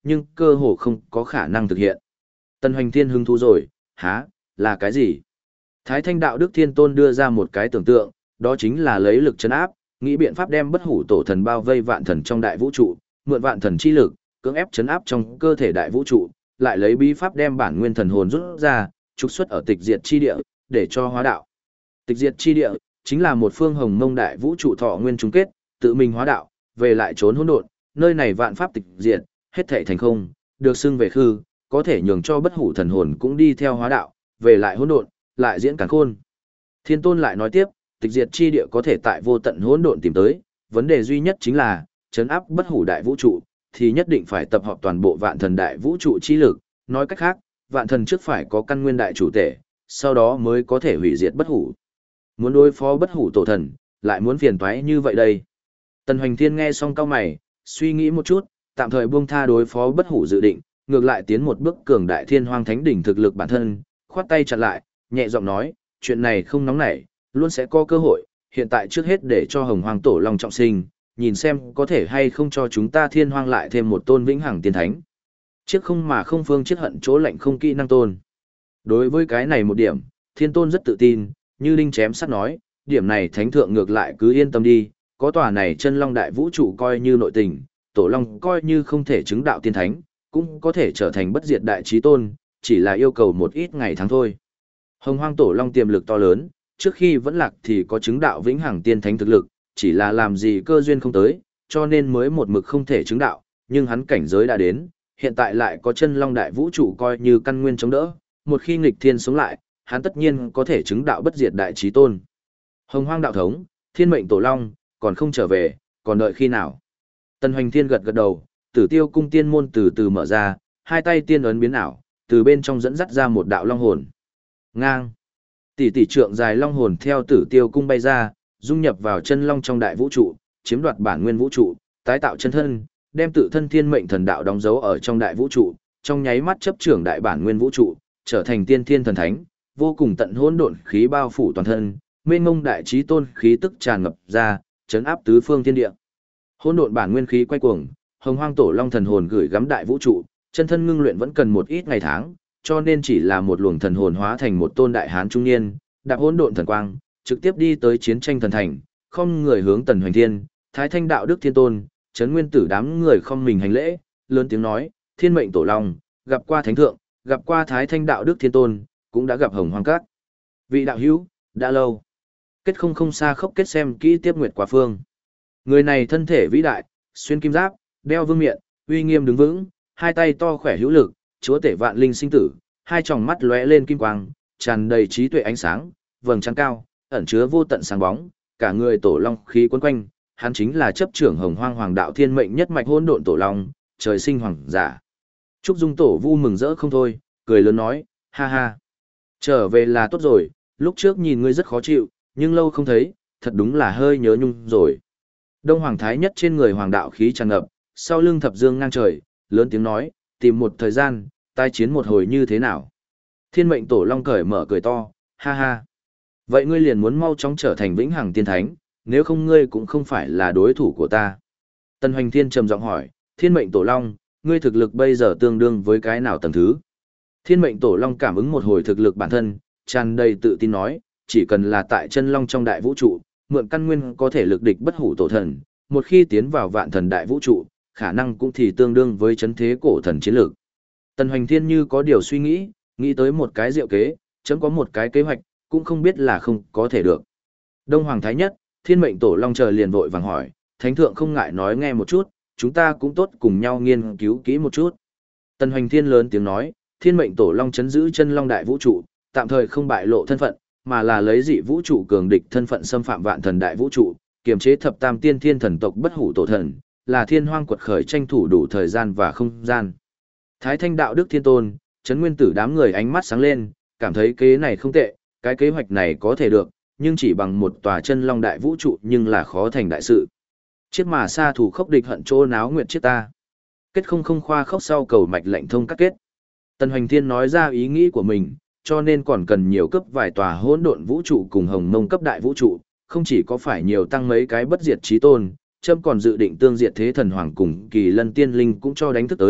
nhưng cơ hồ không có khả năng thực hiện. Tần Hoành Thiên hứng thú rồi, hả, là cái gì? Thái Thanh Đạo Đức Thiên Tôn đưa ra một cái tưởng tượng, đó chính là lấy lực trấn áp, nghĩ biện pháp đem bất hủ tổ thần bao vây vạn thần trong đại vũ trụ, mượn vạn thần chi lực, cưỡng ép trấn áp trong cơ thể đại vũ trụ, lại lấy bí pháp đem bản nguyên thần hồn rút ra, trục xuất ở tịch diệt chi địa, để cho hóa đạo. Tịch diệt chi địa chính là một phương hồng mông đại vũ trụ thọ nguyên chung kết, tự mình hóa đạo, về lại trốn hỗn độn, nơi này vạn pháp tịch diệt, hết thảy thành không, được xưng về khư, có thể nhường cho bất hủ thần hồn cũng đi theo hóa đạo, về lại hỗn độn, lại diễn càn khôn. Thiên Tôn lại nói tiếp, tịch diệt chi địa có thể tại vô tận hỗn độn tìm tới, vấn đề duy nhất chính là trấn áp bất hủ đại vũ trụ, thì nhất định phải tập hợp toàn bộ vạn thần đại vũ trụ chi lực, nói cách khác, vạn thần trước phải có căn nguyên đại chủ thể, sau đó mới có thể hủy diệt bất hủ. Muốn đối phó bất hủ tổ thần, lại muốn phiền toái như vậy đây. Tần Hoành Thiên nghe xong cau mày, suy nghĩ một chút, tạm thời buông tha đối phó bất hủ dự định, ngược lại tiến một bước cường đại thiên hoang thánh đỉnh thực lực bản thân, khoát tay chặn lại, nhẹ giọng nói, chuyện này không nóng nảy, luôn sẽ có cơ hội, hiện tại trước hết để cho Hồng Hoang Tổ Long trọng sinh, nhìn xem có thể hay không cho chúng ta thiên hoang lại thêm một tôn vĩnh hằng tiên thánh. Chiếc không mà không phương chiếc hận chỗ lạnh không kỹ năng tôn. Đối với cái này một điểm, Thiên Tôn rất tự tin, như đinh chém sắt nói, điểm này thánh thượng ngược lại cứ yên tâm đi, có tòa này chân long đại vũ trụ coi như nội tình, Tổ Long coi như không thể chứng đạo tiên thánh, cũng có thể trở thành bất diệt đại chí tôn, chỉ là yêu cầu một ít ngày tháng thôi. Hồng Hoang Tổ Long tiềm lực to lớn, trước khi vẫn lạc thì có chứng đạo vĩnh hằng tiên thánh thực lực, chỉ là làm gì cơ duyên không tới, cho nên mới một mực không thể chứng đạo, nhưng hắn cảnh giới đã đến, hiện tại lại có chân long đại vũ trụ coi như căn nguyên chống đỡ, một khi nghịch thiên sống lại, hắn tất nhiên có thể chứng đạo bất diệt đại chí tôn. Hồng Hoang đạo thống, Thiên Mệnh Tổ Long, còn không trở về, còn đợi khi nào? Tần Hoành Thiên gật gật đầu, Tử Tiêu cung tiên môn từ từ mở ra, hai tay tiên ấn biến ảo, từ bên trong dẫn dắt ra một đạo long hồn. Ngang. Tỷ tỷ trượng dài long hồn theo Tử Tiêu cung bay ra, dung nhập vào chân long trong đại vũ trụ, chiếm đoạt bản nguyên vũ trụ, tái tạo chân thân, đem tự thân thiên mệnh thần đạo đóng dấu ở trong đại vũ trụ, trong nháy mắt chấp trưởng đại bản nguyên vũ trụ, trở thành tiên thiên thần thánh, vô cùng tận hỗn độn khí bao phủ toàn thân, mênh mông đại chí tôn khí tức tràn ngập ra, chấn áp tứ phương thiên địa. Hỗn độn bản nguyên khí quay cuồng, Hồng Hoang Tổ Long thần hồn gửi gắm đại vũ trụ, chân thân ngưng luyện vẫn cần một ít ngày tháng, cho nên chỉ là một luồng thần hồn hóa thành một tôn đại hán trung niên, đạp hỗn độn thần quang, trực tiếp đi tới chiến tranh thần thành, không người hướng Tần Hoành Thiên, Thái Thanh Đạo Đức Thiên Tôn, Trấn Nguyên Tử đám người không mình hành lễ, lớn tiếng nói, Thiên Mệnh Tổ Long, gặp qua Thánh Thượng, gặp qua Thái Thanh Đạo Đức Thiên Tôn, cũng đã gặp Hồng Hoang Các. Vị đạo hữu, đã lâu. Kết không xa khốc kết xem kỹ tiếp nguyệt quả phương. Người này thân thể vĩ đại, xuyên kim giáp, đeo vương miện, uy nghiêm đứng vững, hai tay to khỏe hữu lực, chúa tể vạn linh sinh tử, hai tròng mắt lóe lên kim quang, tràn đầy trí tuệ ánh sáng, vầng trán cao, ẩn chứa vô tận sáng bóng, cả người tổ long khí quấn quanh, hắn chính là chấp trưởng Hồng Hoang Hoàng đạo thiên mệnh nhất mạch hỗn độn tổ long, trời sinh hoàng giả. Trúc Dung Tổ Vu mừng rỡ không thôi, cười lớn nói, ha ha, trở về là tốt rồi, lúc trước nhìn ngươi rất khó chịu, nhưng lâu không thấy, thật đúng là hơi nhớ nhung rồi. Đông Hoàng Thái Nhất trên người hoàng đạo khí tràn ngập, sau lưng thập dương ngang trời, lớn tiếng nói, tìm một thời gian, tai chiến một hồi như thế nào. Thiên Mệnh Tổ Long cởi mở cười to, ha ha. Vậy ngươi liền muốn mau chóng trở thành vĩnh hằng tiên thánh, nếu không ngươi cũng không phải là đối thủ của ta. Tần Hoành Thiên trầm giọng hỏi, Thiên Mệnh Tổ Long, ngươi thực lực bây giờ tương đương với cái nào tầng thứ? Thiên Mệnh Tổ Long cảm ứng một hồi thực lực bản thân, tràn đầy tự tin nói, chỉ cần là tại chân long trong đại vũ trụ, mượn căn nguyên có thể lực địch bất hủ tổ thần, một khi tiến vào vạn thần đại vũ trụ, khả năng cũng thì tương đương với chấn thế cổ thần chiến lược. Tần Hoành Thiên như có điều suy nghĩ, nghĩ tới một cái diệu kế, chấm có một cái kế hoạch, cũng không biết là không có thể được. Đông Hoàng Thái Nhất, Thiên Mệnh Tổ Long chờ liền vội vàng hỏi, Thánh Thượng không ngại nói nghe một chút, chúng ta cũng tốt cùng nhau nghiên cứu kỹ một chút. Tần Hoành Thiên lớn tiếng nói, Thiên Mệnh Tổ Long chấn giữ chân long đại vũ trụ, tạm thời không bại lộ thân phận, mà là lấy dị vũ trụ cường địch thân phận xâm phạm vạn thần đại vũ trụ, kiềm chế thập tam tiên thiên thần tộc bất hủ tổ thần, là thiên hoang quật khởi tranh thủ đủ thời gian và không gian. Thái Thanh Đạo Đức Thiên Tôn, Trấn Nguyên Tử đám người ánh mắt sáng lên, cảm thấy kế này không tệ, cái kế hoạch này có thể được, nhưng chỉ bằng một tòa chân long đại vũ trụ nhưng là khó thành đại sự. Chiếc mà xa thủ khốc địch hận chỗ náo nguyệt chiếc ta. Kết không khoa khốc sau cầu mạch lệnh thông các kết. Tần Hoành Thiên nói ra ý nghĩ của mình, cho nên còn cần nhiều cấp vài tòa hỗn độn vũ trụ cùng hồng mông cấp đại vũ trụ, không chỉ có phải nhiều tăng mấy cái bất diệt chí tôn, châm còn dự định tương diệt thế thần hoàng cùng kỳ lân tiên linh cũng cho đánh thức tới,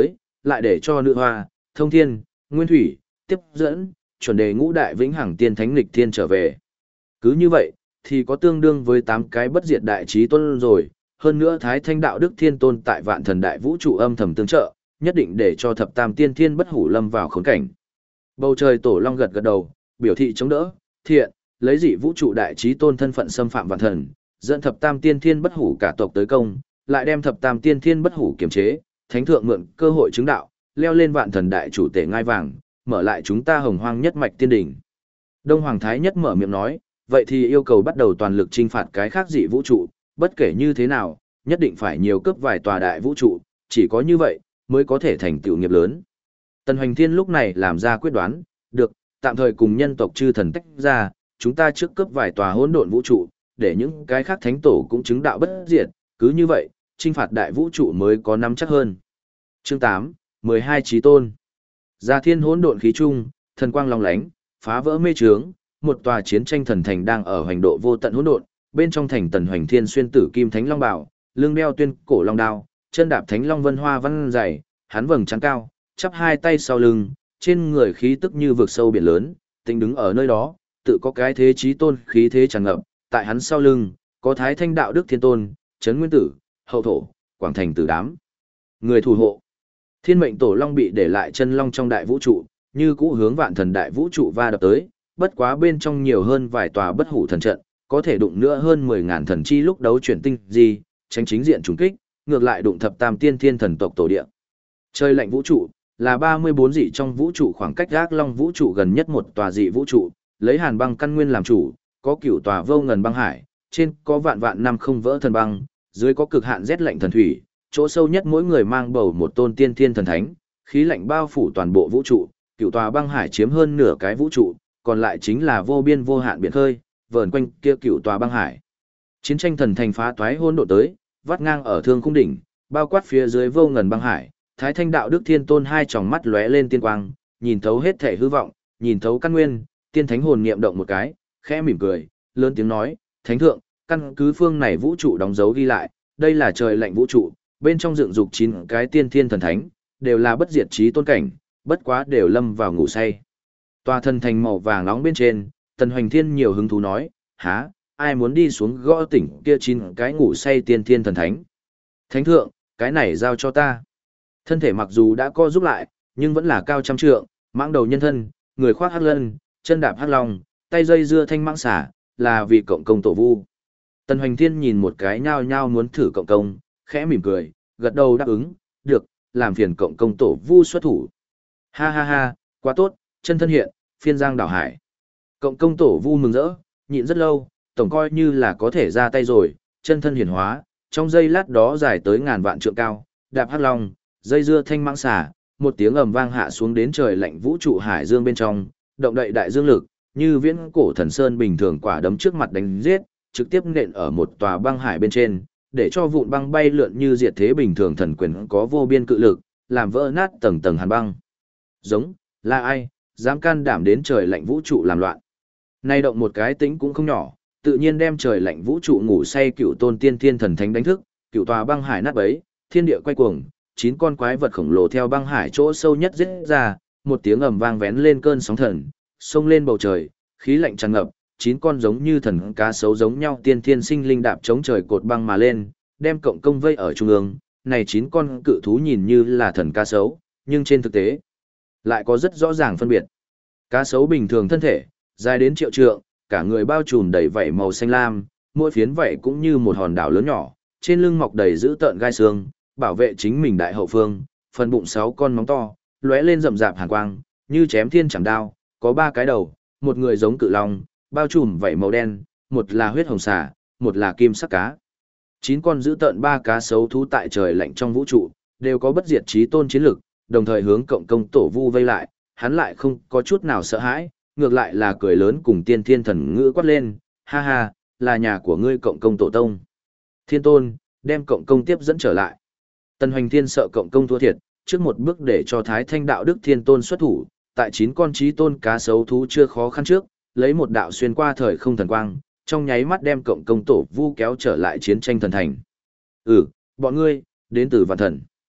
lại để cho nữ hoa, thông thiên, nguyên thủy, tiếp dẫn, chuẩn đề ngũ đại vĩnh hằng tiên thánh lịch thiên trở về. Cứ như vậy, thì có tương đương với 8 cái bất diệt đại trí tôn rồi, hơn nữa Thái Thanh Đạo Đức Thiên Tôn tại Vạn Thần Đại Vũ trụ âm thầm tương trợ, nhất định để cho thập tam tiên thiên bất hủ lâm vào khốn cảnh. Bầu trời tổ long gật gật đầu, biểu thị chống đỡ, thiện, lấy dị vũ trụ đại trí tôn thân phận xâm phạm vạn thần, dẫn thập tam tiên thiên bất hủ cả tộc tới công, lại đem thập tam tiên thiên bất hủ kiềm chế, thánh thượng mượn cơ hội chứng đạo, leo lên vạn thần đại chủ tể ngai vàng, mở lại chúng ta hồng hoang nhất mạch tiên đỉnh. Đông Hoàng Thái Nhất mở miệng nói, vậy thì yêu cầu bắt đầu toàn lực trinh phạt cái khác dị vũ trụ, bất kể như thế nào, nhất định phải nhiều cướp vài tòa đại vũ trụ, chỉ có như vậy, mới có thể thành tựu nghiệp lớn. Tần Hoành Thiên lúc này làm ra quyết đoán, được, tạm thời cùng nhân tộc chư thần tách ra, chúng ta trước cướp vài tòa hỗn độn vũ trụ, để những cái khác thánh tổ cũng chứng đạo bất diệt, cứ như vậy, trinh phạt đại vũ trụ mới có nắm chắc hơn. Chương 8, 12 Chí Tôn. Gia thiên hỗn độn khí trung, thần quang long lánh, phá vỡ mê trướng, một tòa chiến tranh thần thành đang ở hoành độ vô tận hỗn độn, bên trong thành Tần Hoành Thiên xuyên tử kim thánh long bảo, lưng đeo tuyên cổ long đao, chân đạp thánh long vân hoa văn dày, hắn vầng trán cao, chắp hai tay sau lưng, trên người khí tức như vực sâu biển lớn, tĩnh đứng ở nơi đó, tự có cái thế chí tôn khí thế tràn ngập, tại hắn sau lưng, có Thái Thanh Đạo Đức Thiên Tôn, Trấn Nguyên Tử, Hậu Thổ, Quảng Thành Tử đám. Người thủ hộ. Thiên mệnh tổ long bị để lại chân long trong đại vũ trụ, như cũ hướng vạn thần đại vũ trụ va đập tới, bất quá bên trong nhiều hơn vài tòa bất hủ thần trận, có thể đụng nữa hơn 10.000 thần chi lúc đấu chuyển tinh gì, tránh chính diện trùng kích, ngược lại đụng thập tam tiên thiên thần tộc tổ địa. Trời lạnh vũ trụ là 34 dị trong vũ trụ, khoảng cách Ác Long vũ trụ gần nhất một tòa dị vũ trụ, lấy hàn băng căn nguyên làm chủ, có cửu tòa vô ngần băng hải, trên có vạn vạn năm không vỡ thần băng, dưới có cực hạn rét lạnh thần thủy, chỗ sâu nhất mỗi người mang bầu một tôn tiên thiên thần thánh, khí lạnh bao phủ toàn bộ vũ trụ, cửu tòa băng hải chiếm hơn nửa cái vũ trụ, còn lại chính là vô biên vô hạn biển khơi, vờn quanh kia cửu tòa băng hải. Chiến tranh thần thành phá toái hỗn độn tới, vắt ngang ở thương khung đỉnh, bao quát phía dưới vô ngần băng hải, Thái Thanh Đạo Đức Thiên Tôn hai tròng mắt lóe lên tiên quang, nhìn thấu hết thể hư vọng, nhìn thấu căn nguyên, tiên thánh hồn niệm động một cái, khẽ mỉm cười, lớn tiếng nói, "Thánh thượng, căn cứ phương này vũ trụ đóng dấu ghi lại, đây là trời lạnh vũ trụ, bên trong dựng dục 9 cái tiên thiên thần thánh, đều là bất diệt chí tôn cảnh, bất quá đều lâm vào ngủ say." Tòa thần thành màu vàng nóng bên trên, Tần Hoành Thiên nhiều hứng thú nói, "Hả, ai muốn đi xuống gõ tỉnh kia 9 cái ngủ say tiên thiên thần thánh?" "Thánh thượng, cái này giao cho ta." Thân thể mặc dù đã co rút lại, nhưng vẫn là cao trăm trượng, mãng đầu nhân thân, người khoác hắc lân, chân đạp hắc long, tay dây dưa thanh mãng xả, là vì cộng công tổ vu. Tần Hoành Thiên nhìn một cái nhao nhao muốn thử cộng công, khẽ mỉm cười, gật đầu đáp ứng, được, làm phiền cộng công tổ vu xuất thủ. Ha ha ha, quá tốt, chân thân hiện, phiên giang đảo hải. Cộng công tổ vu mừng rỡ, nhịn rất lâu, tổng coi như là có thể ra tay rồi, chân thân hiển hóa, trong giây lát đó dài tới ngàn vạn trượng cao, đạp hắc long, dây dưa thanh mãng xả, một tiếng ầm vang hạ xuống đến trời lạnh vũ trụ hải dương bên trong, động đậy đại dương lực, như viễn cổ thần sơn bình thường quả đấm trước mặt đánh giết, trực tiếp nện ở một tòa băng hải bên trên, để cho vụn băng bay lượn như diệt thế bình thường, thần quyền có vô biên cự lực, làm vỡ nát tầng tầng hàn băng. Giống, là ai, dám can đảm đến trời lạnh vũ trụ làm loạn. Nay động một cái tính cũng không nhỏ, tự nhiên đem trời lạnh vũ trụ ngủ say cựu tôn tiên thiên thần thánh đánh thức, cựu tòa băng hải nát bấy, thiên địa quay cuồng, 9 con quái vật khổng lồ theo băng hải chỗ sâu nhất giết ra, một tiếng ầm vang vén lên cơn sóng thần, xông lên bầu trời, khí lạnh tràn ngập, 9 con giống như thần cá sấu giống nhau tiên thiên sinh linh đạp chống trời cột băng mà lên, đem cộng công vây ở trung ương. Này 9 con cự thú nhìn như là thần cá sấu, nhưng trên thực tế lại có rất rõ ràng phân biệt. Cá sấu bình thường thân thể, dài đến triệu trượng, cả người bao trùm đầy vảy màu xanh lam, mỗi phiến vảy cũng như một hòn đảo lớn nhỏ, trên lưng mọc đầy dữ tợn gai xương, bảo vệ chính mình đại hậu phương, phần bụng 6 con móng to, lóe lên rậm rạp hàn quang, như chém thiên chẳng đao, có 3 cái đầu, một người giống cự long, bao trùm vảy màu đen, một là huyết hồng xà, một là kim sắc cá. 9 con giữ tợn 3 cá sấu thú tại trời lạnh trong vũ trụ, đều có bất diệt chí tôn chiến lực, đồng thời hướng cộng công tổ vu vây lại, hắn lại không có chút nào sợ hãi, ngược lại là cười lớn cùng tiên thiên thần ngữ quát lên, ha ha, là nhà của ngươi cộng công tổ tông. Thiên tôn, đem cộng công tiếp dẫn trở lại. Tần Hoành Thiên sợ cộng công thua thiệt, trước một bước để cho Thái Thanh Đạo Đức Thiên Tôn xuất thủ, tại 9 con chí tôn cá sấu thú chưa khó khăn trước, lấy một đạo xuyên qua thời không thần quang, trong nháy mắt đem cộng công tổ vu kéo trở lại chiến tranh thần thành. Bọn ngươi, đến từ vạn thần.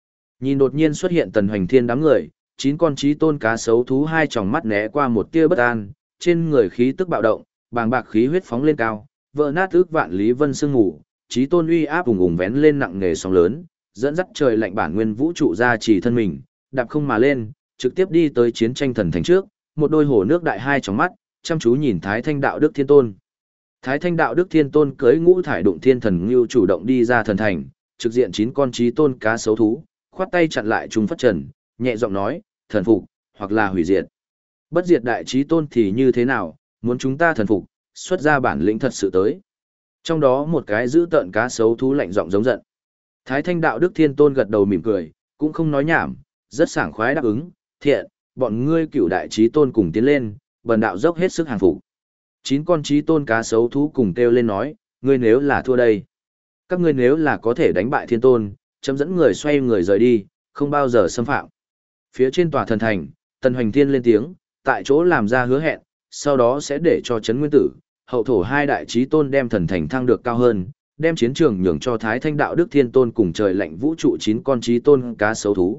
Nhìn đột nhiên xuất hiện Tần Hoành Thiên đám người, 9 con chí tôn cá sấu thú hai tròng mắt né qua một tia bất an, trên người khí tức bạo động, bàng bạc khí huyết phóng lên cao, vỡ nát ước vạn lý vân sương ngủ, chí tôn uy áp ùng ùng vén lên nặng nề sóng lớn, dẫn dắt trời lạnh bản nguyên vũ trụ ra chỉ thân mình, đạp không mà lên, trực tiếp đi tới chiến tranh thần thành trước, một đôi hồ nước đại hai tròng mắt, chăm chú nhìn Thái Thanh Đạo Đức Thiên Tôn. Thái Thanh Đạo Đức Thiên Tôn cưỡi ngũ thải đụng thiên thần ngưu chủ động đi ra thần thành, trực diện 9 con chí tôn cá sấu thú, khoát tay chặn lại Trung Phất Trần, nhẹ giọng nói, thần phục, hoặc là hủy diệt. Bất diệt đại chí tôn thì như thế nào, muốn chúng ta thần phục, xuất ra bản lĩnh thật sự tới. Trong đó một cái giữ tợn cá sấu thú lạnh giọng giống giận. Thái Thanh Đạo Đức Thiên Tôn gật đầu mỉm cười, cũng không nói nhảm, rất sảng khoái đáp ứng, thiện, bọn ngươi cửu đại chí tôn cùng tiến lên, bần đạo dốc hết sức hàng phục. 9 con chí tôn cá sấu thú cùng kêu lên nói, ngươi nếu là thua đây. Các ngươi nếu là có thể đánh bại thiên tôn, chấm dẫn người xoay người rời đi, không bao giờ xâm phạm. Phía trên tòa thần thành, Tần Hoành Thiên lên tiếng, tại chỗ làm ra hứa hẹn, sau đó sẽ để cho Trấn Nguyên Tử, hậu thổ hai đại chí tôn đem thần thành thăng được cao hơn, đem chiến trường nhường cho Thái Thanh Đạo Đức Thiên Tôn cùng trời lạnh vũ trụ 9 con chí tôn cá sấu thú.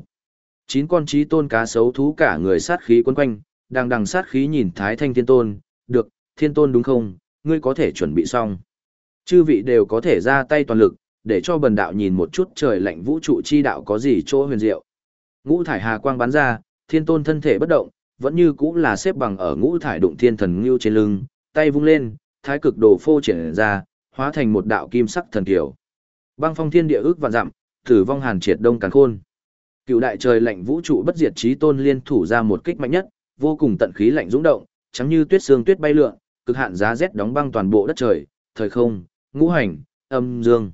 9 con chí tôn cá sấu thú cả người sát khí quấn quanh, đang đằng sát khí nhìn Thái Thanh Thiên Tôn, được, Thiên Tôn đúng không, ngươi có thể chuẩn bị xong. Chư vị đều có thể ra tay toàn lực, để cho bần đạo nhìn một chút trời lạnh vũ trụ chi đạo có gì chỗ huyền diệu. Ngũ thải hà quang bắn ra, Thiên Tôn thân thể bất động, vẫn như cũ là xếp bằng ở ngũ thải đụng thiên thần ngưu trên lưng, tay vung lên, thái cực đồ phô triển ra, hóa thành một đạo kim sắc thần kiều. Băng phong thiên địa ước vạn dặm, tử vong hàn triệt đông càn khôn. Cựu đại trời lạnh vũ trụ bất diệt chí tôn liên thủ ra một kích mạnh nhất, vô cùng tận khí lạnh dũng động, trắng như tuyết sương tuyết bay lượn, cực hạn giá rét đóng băng toàn bộ đất trời, thời không, ngũ hành, âm dương.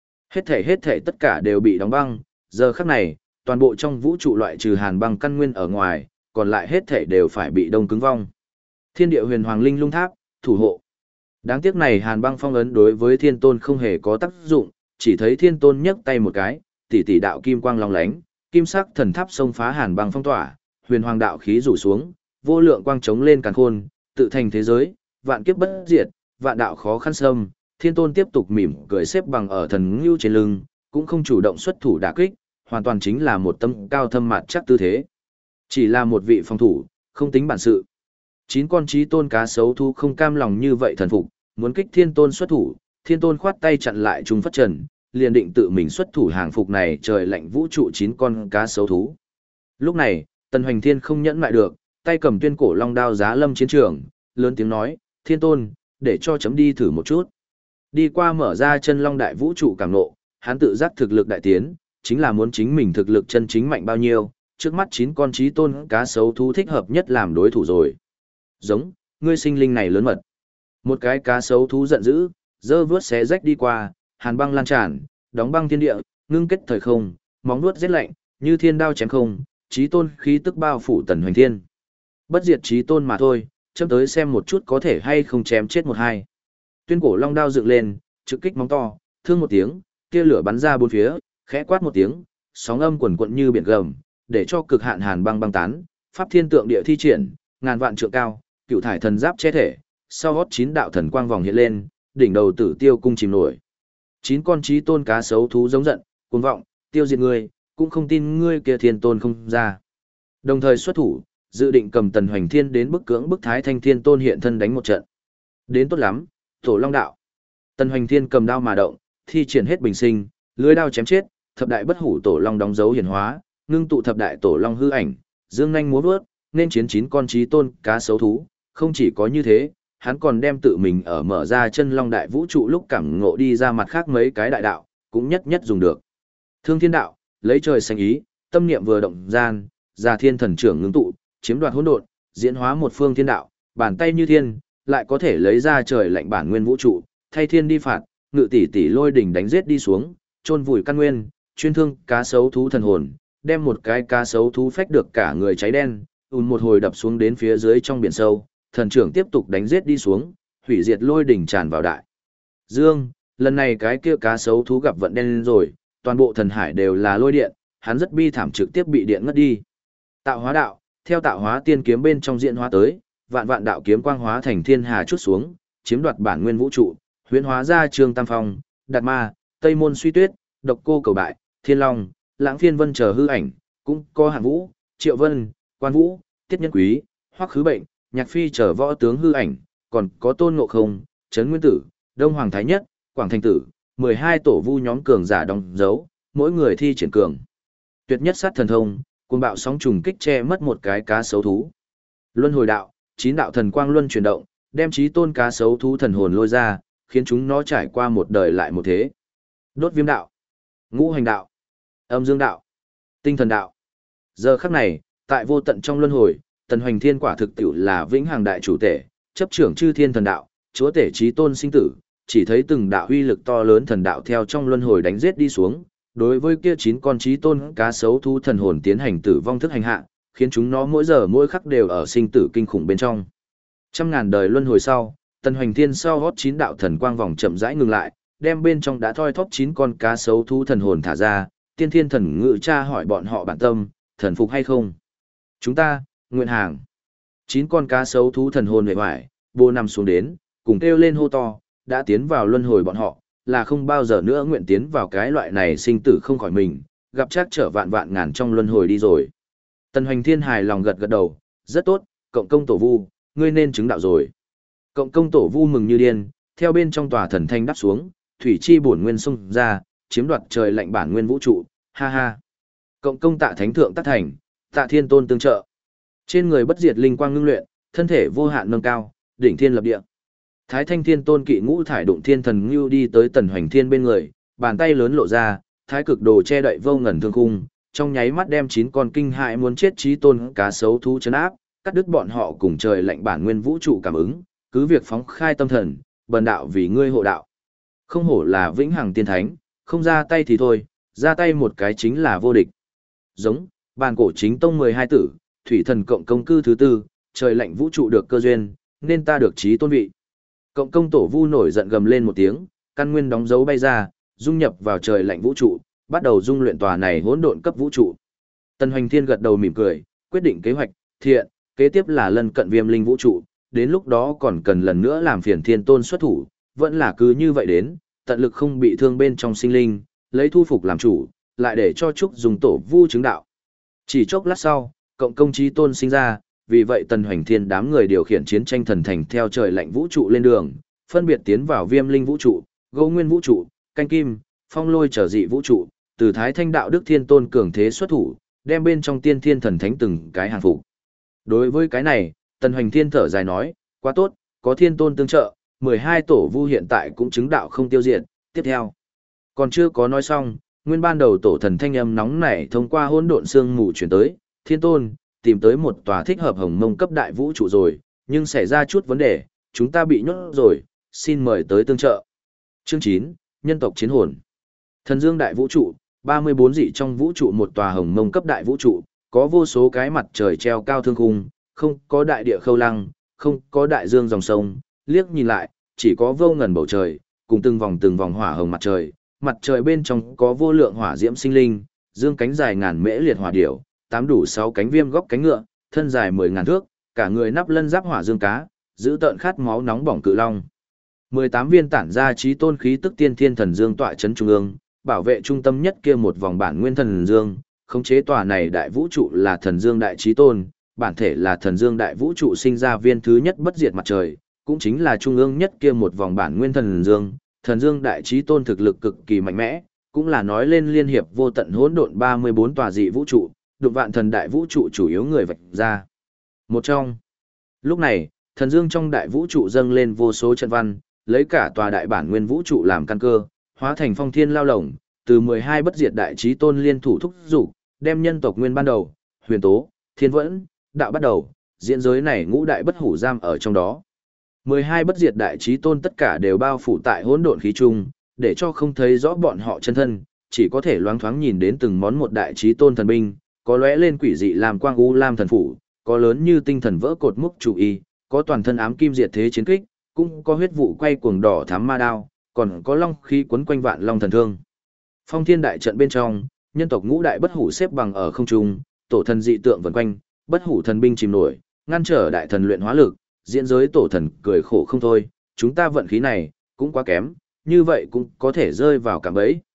Hết thể tất cả đều bị đóng băng, giờ khắc này, toàn bộ trong vũ trụ loại trừ hàn băng căn nguyên ở ngoài, còn lại hết thể đều phải bị đông cứng vong. Thiên địa huyền hoàng linh lung tháp, thủ hộ. Đáng tiếc này hàn băng phong ấn đối với thiên tôn không hề có tác dụng, chỉ thấy thiên tôn nhấc tay một cái, tỷ tỷ đạo kim quang long lánh, kim sắc thần tháp xông phá hàn băng phong tỏa, huyền hoàng đạo khí rủ xuống, vô lượng quang chống lên càn khôn, tự thành thế giới, vạn kiếp bất diệt, vạn đạo khó khăn xâm. Thiên tôn tiếp tục mỉm cười xếp bằng ở thần ngưu trên lưng, cũng không chủ động xuất thủ đả kích, hoàn toàn chính là một tâm cao thâm mặt chắc tư thế. Chỉ là một vị phòng thủ, không tính bản sự. 9 con chí tôn cá sấu thú không cam lòng như vậy thần phục, muốn kích thiên tôn xuất thủ, thiên tôn khoát tay chặn lại Trung Phất Trần, liền định tự mình xuất thủ hàng phục này trời lạnh vũ trụ 9 con cá sấu thú. Lúc này, Tần Hoành Thiên không nhẫn lại được, tay cầm tuyên cổ long đao giá lâm chiến trường, lớn tiếng nói, thiên tôn, để cho chấm đi thử một chút. Đi qua mở ra chân long đại vũ trụ cảm nộ, hắn tự giác thực lực đại tiến, chính là muốn chính mình thực lực chân chính mạnh bao nhiêu, trước mắt 9 con chí tôn cá sấu thú thích hợp nhất làm đối thủ rồi. Giống, ngươi sinh linh này lớn mật. Một cái cá sấu thú giận dữ, dơ vướt xé rách đi qua, hàn băng lan tràn, đóng băng thiên địa, ngưng kết thời không, móng vuốt rét lạnh, như thiên đao chém không, chí tôn khí tức bao phủ Tần Hoành Thiên. Bất diệt chí tôn mà thôi, chấm tới xem một chút có thể hay không chém chết một hai. Tuyên cổ long đao dựng lên, trực kích móng to, thương một tiếng, tia lửa bắn ra bốn phía, khẽ quát một tiếng, sóng âm quần quận như biển gầm, để cho cực hạn hàn băng băng tán, pháp thiên tượng địa thi triển, ngàn vạn trượng cao, cựu thải thần giáp che thể, sau gót 9 đạo thần quang vòng hiện lên, đỉnh đầu Tử Tiêu cung chìm nổi. 9 con chí tôn cá sấu thú giống giận, cuồng vọng, tiêu diệt ngươi, cũng không tin ngươi kia thiên tôn không ra. Đồng thời xuất thủ, dự định cầm Tần Hoành Thiên đến bức cưỡng bức Thái Thanh Thiên Tôn hiện thân đánh một trận. Đến tốt lắm, Tổ Long đạo. Tần Hoành Thiên cầm đao mà động, thi triển hết bình sinh, lưỡi đao chém chết, thập đại bất hủ tổ long đóng dấu hiển hóa, ngưng tụ thập đại tổ long hư ảnh, dương nhanh múa vớt, nên chiến 9 con chí tôn cá sấu thú, không chỉ có như thế, hắn còn đem tự mình ở mở ra chân long đại vũ trụ lúc cảm ngộ đi ra mặt khác mấy cái đại đạo, cũng nhất nhất dùng được. Thương Thiên đạo, lấy trời xanh ý, tâm niệm vừa động gian, Già Thiên thần trưởng ngưng tụ, chiếm đoạt hỗn độn, diễn hóa một phương thiên đạo, bàn tay như thiên, lại có thể lấy ra trời lạnh bản nguyên vũ trụ, thay thiên đi phạt, ngự tỷ tỷ lôi đỉnh đánh giết đi xuống, chôn vùi căn nguyên, chuyên thương cá sấu thú thần hồn, đem một cái cá sấu thú phách được cả người cháy đen, một hồi đập xuống đến phía dưới trong biển sâu, thần trưởng tiếp tục đánh giết đi xuống, hủy diệt lôi đỉnh tràn vào đại dương. Lần này cái kia cá sấu thú gặp vận đen rồi, toàn bộ thần hải đều là lôi điện, hắn rất bi thảm trực tiếp bị điện ngất đi. Tạo hóa đạo, theo tạo hóa tiên kiếm bên trong diễn hóa tới, vạn vạn đạo kiếm quang hóa thành thiên hà chút xuống, chiếm đoạt bản nguyên vũ trụ, huyễn hóa ra Trương Tam Phong, Đạt Ma, Tây Môn Suy Tuyết, Độc Cô Cầu Bại, Thiên Long, Lãng Phiên Vân chờ hư ảnh, cũng có Hạng Vũ, Triệu Vân, Quan Vũ, Tiết Nhân Quý, Hoắc Khứ Bệnh, Nhạc Phi chờ võ tướng hư ảnh, còn có Tôn Ngộ Không, Trấn Nguyên Tử, Đông Hoàng Thái Nhất, Quảng Thành Tử, 12 tổ vu nhóm cường giả đóng dấu, mỗi người thi triển cường. Tuyệt nhất sát thần thông, cuồng bạo sóng trùng kích che mất một cái cá sấu thú. Luân hồi đạo, 9 đạo thần quang luân chuyển động, đem chí tôn cá sấu thú thần hồn lôi ra, khiến chúng nó trải qua một đời lại một thế. Đốt viêm đạo, ngũ hành đạo, âm dương đạo, tinh thần đạo. Giờ khắc này, tại vô tận trong luân hồi, Tần Hoành Thiên quả thực tiệu là vĩnh hằng đại chủ tể, chấp trưởng chư thiên thần đạo, chúa tể chí tôn sinh tử, chỉ thấy từng đạo uy lực to lớn thần đạo theo trong luân hồi đánh giết đi xuống, đối với kia 9 con chí tôn cá sấu thú thần hồn tiến hành tử vong thức hành hạ, khiến chúng nó mỗi giờ mỗi khắc đều ở sinh tử kinh khủng bên trong. Trăm ngàn đời luân hồi sau, Tần Hoành Thiên sau hót 9 đạo thần quang vòng chậm rãi ngừng lại, đem bên trong đã thoi thóp 9 con cá sấu thú thần hồn thả ra, Tiên Thiên Thần Ngự tra hỏi bọn họ bản tâm, thần phục hay không? Chúng ta, nguyện hàng. 9 con cá sấu thú thần hồn hề hoài, bô nằm xuống đến, cùng kêu lên hô to, đã tiến vào luân hồi bọn họ, là không bao giờ nữa nguyện tiến vào cái loại này sinh tử không khỏi mình, gặp chắc trở vạn vạn ngàn trong luân hồi đi rồi. Tần Hoành Thiên hài lòng gật gật đầu, rất tốt, cộng công tổ vu, ngươi nên chứng đạo rồi. Cộng công tổ vu mừng như điên, theo bên trong tòa thần thanh đắp xuống, thủy chi bổn nguyên xung ra, chiếm đoạt trời lạnh bản nguyên vũ trụ, ha ha. Cộng công tạ thánh thượng tác thành, tạ thiên tôn tương trợ. Trên người bất diệt linh quang ngưng luyện, thân thể vô hạn nâng cao, đỉnh thiên lập địa. Thái Thanh Thiên Tôn kỵ ngũ thải đụng thiên thần ngưu đi tới Tần Hoành Thiên bên người, bàn tay lớn lộ ra, thái cực đồ che đậy vô ngần thương khung, trong nháy mắt đem 9 con kinh hại muốn chết chí tôn cá sấu thú chấn áp, cắt đứt bọn họ cùng trời lạnh bản nguyên vũ trụ cảm ứng, cứ việc phóng khai tâm thần, bần đạo vì ngươi hộ đạo. Không hổ là vĩnh hằng tiên thánh, không ra tay thì thôi, ra tay một cái chính là vô địch. Giống, bàn cổ chính tông 12 tử, thủy thần cộng công cư thứ tư, trời lạnh vũ trụ được cơ duyên, nên ta được chí tôn vị. Cộng công tổ vu nổi giận gầm lên một tiếng, căn nguyên đóng dấu bay ra, dung nhập vào trời lạnh vũ trụ, bắt đầu dung luyện tòa này hỗn độn cấp vũ trụ. Tần Hoành Thiên gật đầu mỉm cười, quyết định kế hoạch, thiện, kế tiếp là lân cận viêm linh vũ trụ, đến lúc đó còn cần lần nữa làm phiền thiên tôn xuất thủ, vẫn là cứ như vậy đến, tận lực không bị thương bên trong sinh linh, lấy thu phục làm chủ, lại để cho Trúc dùng tổ vu chứng đạo. Chỉ chốc lát sau, cộng công chí tôn sinh ra, vì vậy Tần Hoành Thiên đám người điều khiển chiến tranh thần thành theo trời lạnh vũ trụ lên đường, phân biệt tiến vào viêm linh vũ trụ, gỗ nguyên vũ trụ, canh kim, phong lôi trở dị vũ trụ, từ thái thanh đạo đức thiên tôn cường thế xuất thủ, đem bên trong tiên thiên thần thánh từng cái hàng phục. Đối với cái này, Tần Hoành Thiên thở dài nói, quá tốt, có thiên tôn tương trợ, 12 tổ vu hiện tại cũng chứng đạo không tiêu diệt, tiếp theo. Còn chưa có nói xong, nguyên ban đầu tổ thần thanh âm nóng nảy thông qua hỗn độn xương mù chuyển tới, thiên tôn, tìm tới một tòa thích hợp hồng mông cấp đại vũ trụ rồi, nhưng xảy ra chút vấn đề, chúng ta bị nhốt rồi, xin mời tới tương trợ. Chương 9, nhân tộc chiến hồn. Thần Dương đại vũ trụ, 34 dị trong vũ trụ một tòa hồng mông cấp đại vũ trụ, có vô số cái mặt trời treo cao thương khung, không có đại địa khâu lăng, không có đại dương dòng sông, liếc nhìn lại, chỉ có vô ngần bầu trời, cùng từng vòng hỏa hồng mặt trời bên trong có vô lượng hỏa diễm sinh linh, dương cánh dài ngàn mễ liệt hỏa điểu, tám đủ 6 cánh viêm góc cánh ngựa, thân dài 10.000 thước, cả người nắp lân giáp hỏa dương cá, giữ tợn khát máu nóng bỏng cự long. 18 viên tản ra chí tôn khí tức tiên thiên thần dương tọa chấn trung ương, bảo vệ trung tâm nhất kia một vòng bản nguyên thần dương, khống chế tòa này đại vũ trụ là thần dương đại chí tôn, bản thể là thần dương đại vũ trụ sinh ra viên thứ nhất bất diệt mặt trời, cũng chính là trung ương nhất kia một vòng bản nguyên thần dương đại chí tôn thực lực cực kỳ mạnh mẽ, cũng là nói lên liên hiệp vô tận hỗn độn 34 tòa dị vũ trụ, đụng vạn thần đại vũ trụ chủ yếu người vạch ra. Một trong. Lúc này, thần dương trong đại vũ trụ dâng lên vô số trận văn, lấy cả tòa đại bản nguyên vũ trụ làm căn cơ, hóa thành phong thiên lao lồng, từ 12 bất diệt đại chí tôn liên thủ thúc dục, đem nhân tộc nguyên ban đầu, huyền tố, thiên vẫn, đạo bắt đầu, diễn giới này ngũ đại bất hủ giam ở trong đó. 12 bất diệt đại chí tôn tất cả đều bao phủ tại hỗn độn khí trung, để cho không thấy rõ bọn họ chân thân, chỉ có thể loáng thoáng nhìn đến từng món một đại chí tôn thần binh, có lóe lên quỷ dị làm quang u lam thần phủ, có lớn như tinh thần vỡ cột múc chủ y, có toàn thân ám kim diệt thế chiến kích, cũng có huyết vụ quay cuồng đỏ thám ma đao, còn có long khí quấn quanh vạn long thần thương. Phong thiên đại trận bên trong, nhân tộc ngũ đại bất hủ xếp bằng ở không trung, tổ thần dị tượng vần quanh, bất hủ thần binh chìm nổi, ngăn trở đại thần luyện hóa lực, diễn giới tổ thần cười khổ không thôi, chúng ta vận khí này cũng quá kém, như vậy cũng có thể rơi vào cạm bẫy.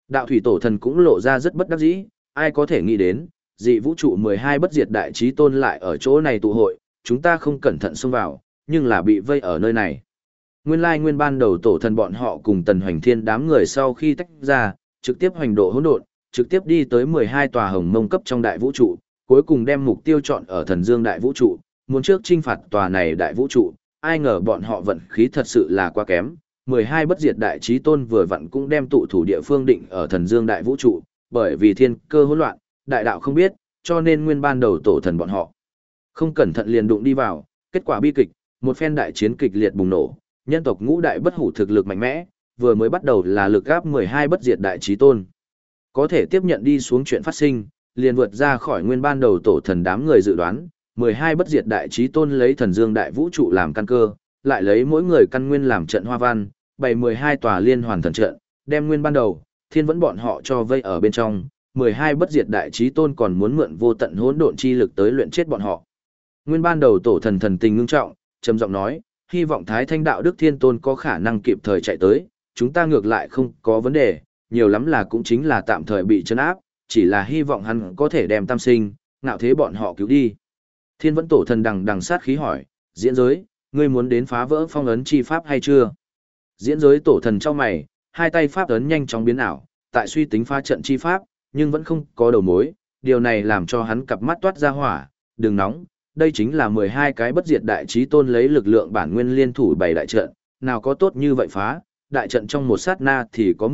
Đạo thủy tổ thần cũng lộ ra rất bất đắc dĩ, ai có thể nghĩ đến, dị vũ trụ 12 bất diệt đại chí tôn lại ở chỗ này tụ hội, chúng ta không cẩn thận xông vào, nhưng là bị vây ở nơi này. Nguyên lai nguyên ban đầu tổ thần bọn họ cùng Tần Hoành Thiên đám người sau khi tách ra, trực tiếp hoành độ hỗn độn, trực tiếp đi tới 12 tòa hồng mông cấp trong đại vũ trụ, cuối cùng đem mục tiêu chọn ở Thần Dương đại vũ trụ, muốn trước chinh phạt tòa này đại vũ trụ, ai ngờ bọn họ vận khí thật sự là quá kém. 12 bất diệt đại chí tôn vừa vặn cũng đem tụ thủ địa phương định ở Thần Dương đại vũ trụ, bởi vì thiên cơ hỗn loạn, đại đạo không biết, cho nên nguyên ban đầu tổ thần bọn họ không cẩn thận liền đụng đi vào, kết quả bi kịch, một phen đại chiến kịch liệt bùng nổ, nhân tộc ngũ đại bất hủ thực lực mạnh mẽ, vừa mới bắt đầu là lực áp 12 bất diệt đại chí tôn. Có thể tiếp nhận đi xuống chuyện phát sinh, liền vượt ra khỏi nguyên ban đầu tổ thần đám người dự đoán, 12 bất diệt đại chí tôn lấy Thần Dương đại vũ trụ làm căn cơ, lại lấy mỗi người căn nguyên làm trận hoa văn, bày 12 tòa liên hoàn thần trận, đem nguyên ban đầu, thiên vẫn bọn họ cho vây ở bên trong, 12 bất diệt đại chí tôn còn muốn mượn vô tận hỗn độn chi lực tới luyện chết bọn họ. Nguyên ban đầu tổ thần thần tình ngưng trọng, trầm giọng nói, hy vọng Thái Thanh đạo đức thiên tôn có khả năng kịp thời chạy tới, chúng ta ngược lại không có vấn đề, nhiều lắm là cũng chính là tạm thời bị trấn áp, chỉ là hy vọng hắn có thể đem tam sinh, ngạo thế bọn họ cứu đi. Thiên vẫn tổ thần đằng sát khí hỏi, diễn giới, ngươi muốn đến phá vỡ phong ấn chi pháp hay chưa? Diễn giới tổ thần trong mày, hai tay pháp ấn nhanh chóng biến ảo, tại suy tính phá trận chi pháp, nhưng vẫn không có đầu mối, điều này làm cho hắn cặp mắt toát ra hỏa, đừng nóng, đây chính là 12 cái bất diệt đại chí tôn lấy lực lượng bản nguyên liên thủ bày đại trận, nào có tốt như vậy phá, đại trận trong một sát na thì có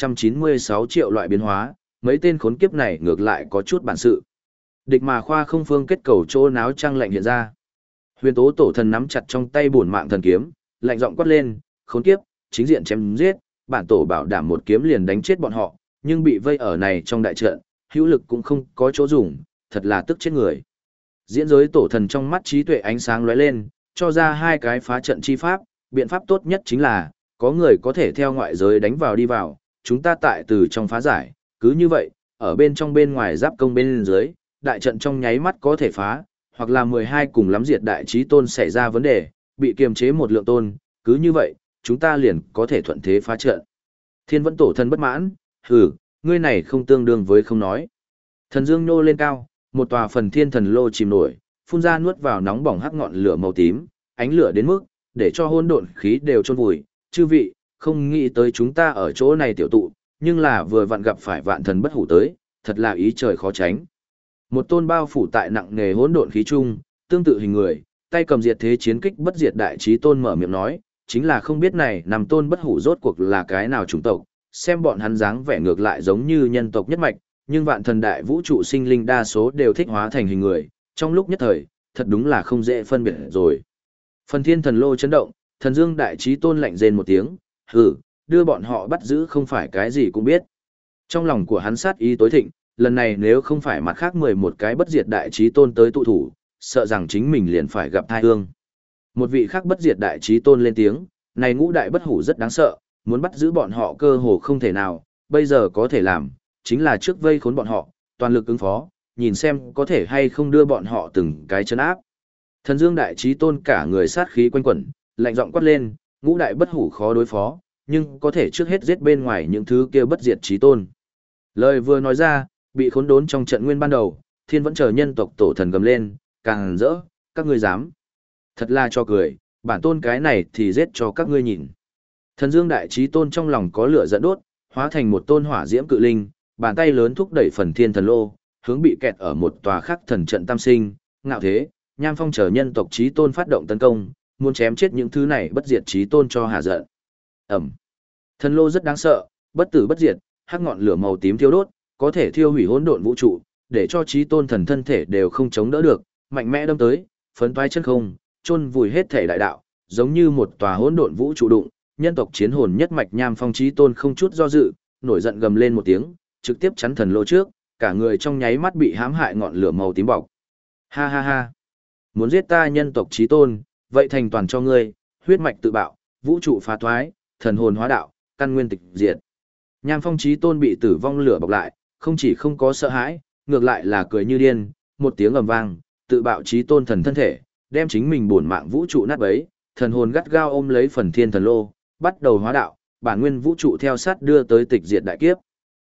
1296 triệu loại biến hóa, mấy tên khốn kiếp này ngược lại có chút bản sự. Địch mà khoa không phương kết cầu chỗ náo trăng lạnh hiện ra. Huyền tố tổ thần nắm chặt trong tay bổn mạng thần kiếm, lạnh giọng quát lên, khốn kiếp, chính diện chém giết, bản tổ bảo đảm một kiếm liền đánh chết bọn họ, nhưng bị vây ở này trong đại trận, hữu lực cũng không có chỗ dùng, thật là tức chết người. Diễn giới tổ thần trong mắt trí tuệ ánh sáng lóe lên, cho ra hai cái phá trận chi pháp, biện pháp tốt nhất chính là, có người có thể theo ngoại giới đánh vào đi vào, chúng ta tại từ trong phá giải, cứ như vậy, ở bên trong bên ngoài giáp công bên dưới, đại trận trong nháy mắt có thể phá, hoặc là 12 cùng lắm diệt đại chí tôn xảy ra vấn đề, bị kiềm chế một lượng tôn, cứ như vậy, chúng ta liền có thể thuận thế phá trận. Thiên vẫn tổ thần bất mãn, hừ, ngươi này không tương đương với không nói. Thần dương nhô lên cao, một tòa phần thiên thần lô chìm nổi, phun ra nuốt vào nóng bỏng hắc ngọn lửa màu tím, ánh lửa đến mức, để cho hỗn độn khí đều chôn vùi. Chư vị, không nghĩ tới chúng ta ở chỗ này tiểu tụ, nhưng là vừa vặn gặp phải vạn thần bất hủ tới, thật là ý trời khó tránh. Một tôn bao phủ tại nặng nề hỗn độn khí trung, tương tự hình người, tay cầm diệt thế chiến kích bất diệt đại chí tôn mở miệng nói, chính là không biết này nằm tôn bất hủ rốt cuộc là cái nào chủng tộc, xem bọn hắn dáng vẻ ngược lại giống như nhân tộc nhất mạch, nhưng vạn thần đại vũ trụ sinh linh đa số đều thích hóa thành hình người, trong lúc nhất thời, thật đúng là không dễ phân biệt rồi. Phần thiên thần lô chấn động, thần dương đại chí tôn lạnh rên một tiếng, hừ, đưa bọn họ bắt giữ không phải cái gì cũng biết. Trong lòng của hắn sát ý tối thịnh, lần này nếu không phải mặt khác 11 cái bất diệt đại chí tôn tới tụ thủ, sợ rằng chính mình liền phải gặp tai ương. Một vị khác bất diệt đại chí tôn lên tiếng, này ngũ đại bất hủ rất đáng sợ, muốn bắt giữ bọn họ cơ hồ không thể nào, bây giờ có thể làm, chính là trước vây khốn bọn họ, toàn lực ứng phó, nhìn xem có thể hay không đưa bọn họ từng cái chân áp. Thần Dương đại chí tôn cả người sát khí quanh quẩn, lạnh giọng quát lên, ngũ đại bất hủ khó đối phó, nhưng có thể trước hết giết bên ngoài những thứ kia bất diệt chí tôn. Lời vừa nói ra, bị khốn đốn trong trận nguyên ban đầu, thiên vẫn chờ nhân tộc tổ thần gầm lên, càng rỡ, các ngươi dám. Thật là cho cười, bản tôn cái này thì giết cho các ngươi nhìn. Thần Dương đại chí tôn trong lòng có lửa giận đốt, hóa thành một tôn hỏa diễm cự linh, bàn tay lớn thúc đẩy phần thiên thần lô, hướng bị kẹt ở một tòa khắc thần trận tam sinh, ngạo thế, nham phong chờ nhân tộc chí tôn phát động tấn công, muốn chém chết những thứ này bất diệt chí tôn cho hà giận. Ẩm. Thần lô rất đáng sợ, bất tử bất diệt, hắc ngọn lửa màu tím thiêu đốt, có thể thiêu hủy hỗn độn vũ trụ, để cho chí tôn thần thân thể đều không chống đỡ được, mạnh mẽ đâm tới, phấn toái chân không, chôn vùi hết thể đại đạo, giống như một tòa hỗn độn vũ trụ đụng, nhân tộc chiến hồn nhất mạch nham phong chí tôn không chút do dự, nổi giận gầm lên một tiếng, trực tiếp chắn thần lô trước, cả người trong nháy mắt bị hãm hại ngọn lửa màu tím bọc. Ha ha ha. Muốn giết ta nhân tộc chí tôn, vậy thành toàn cho ngươi, huyết mạch tự bạo, vũ trụ phá thoái, thần hồn hóa đạo, căn nguyên tịch diệt. Nham phong chí tôn bị tử vong lửa bọc lại, không chỉ không có sợ hãi, ngược lại là cười như điên, một tiếng ầm vang, tự bạo chí tôn thần thân thể, đem chính mình bổn mạng vũ trụ nát bấy, thần hồn gắt gao ôm lấy phần thiên thần lô, bắt đầu hóa đạo, bản nguyên vũ trụ theo sát đưa tới tịch diệt đại kiếp.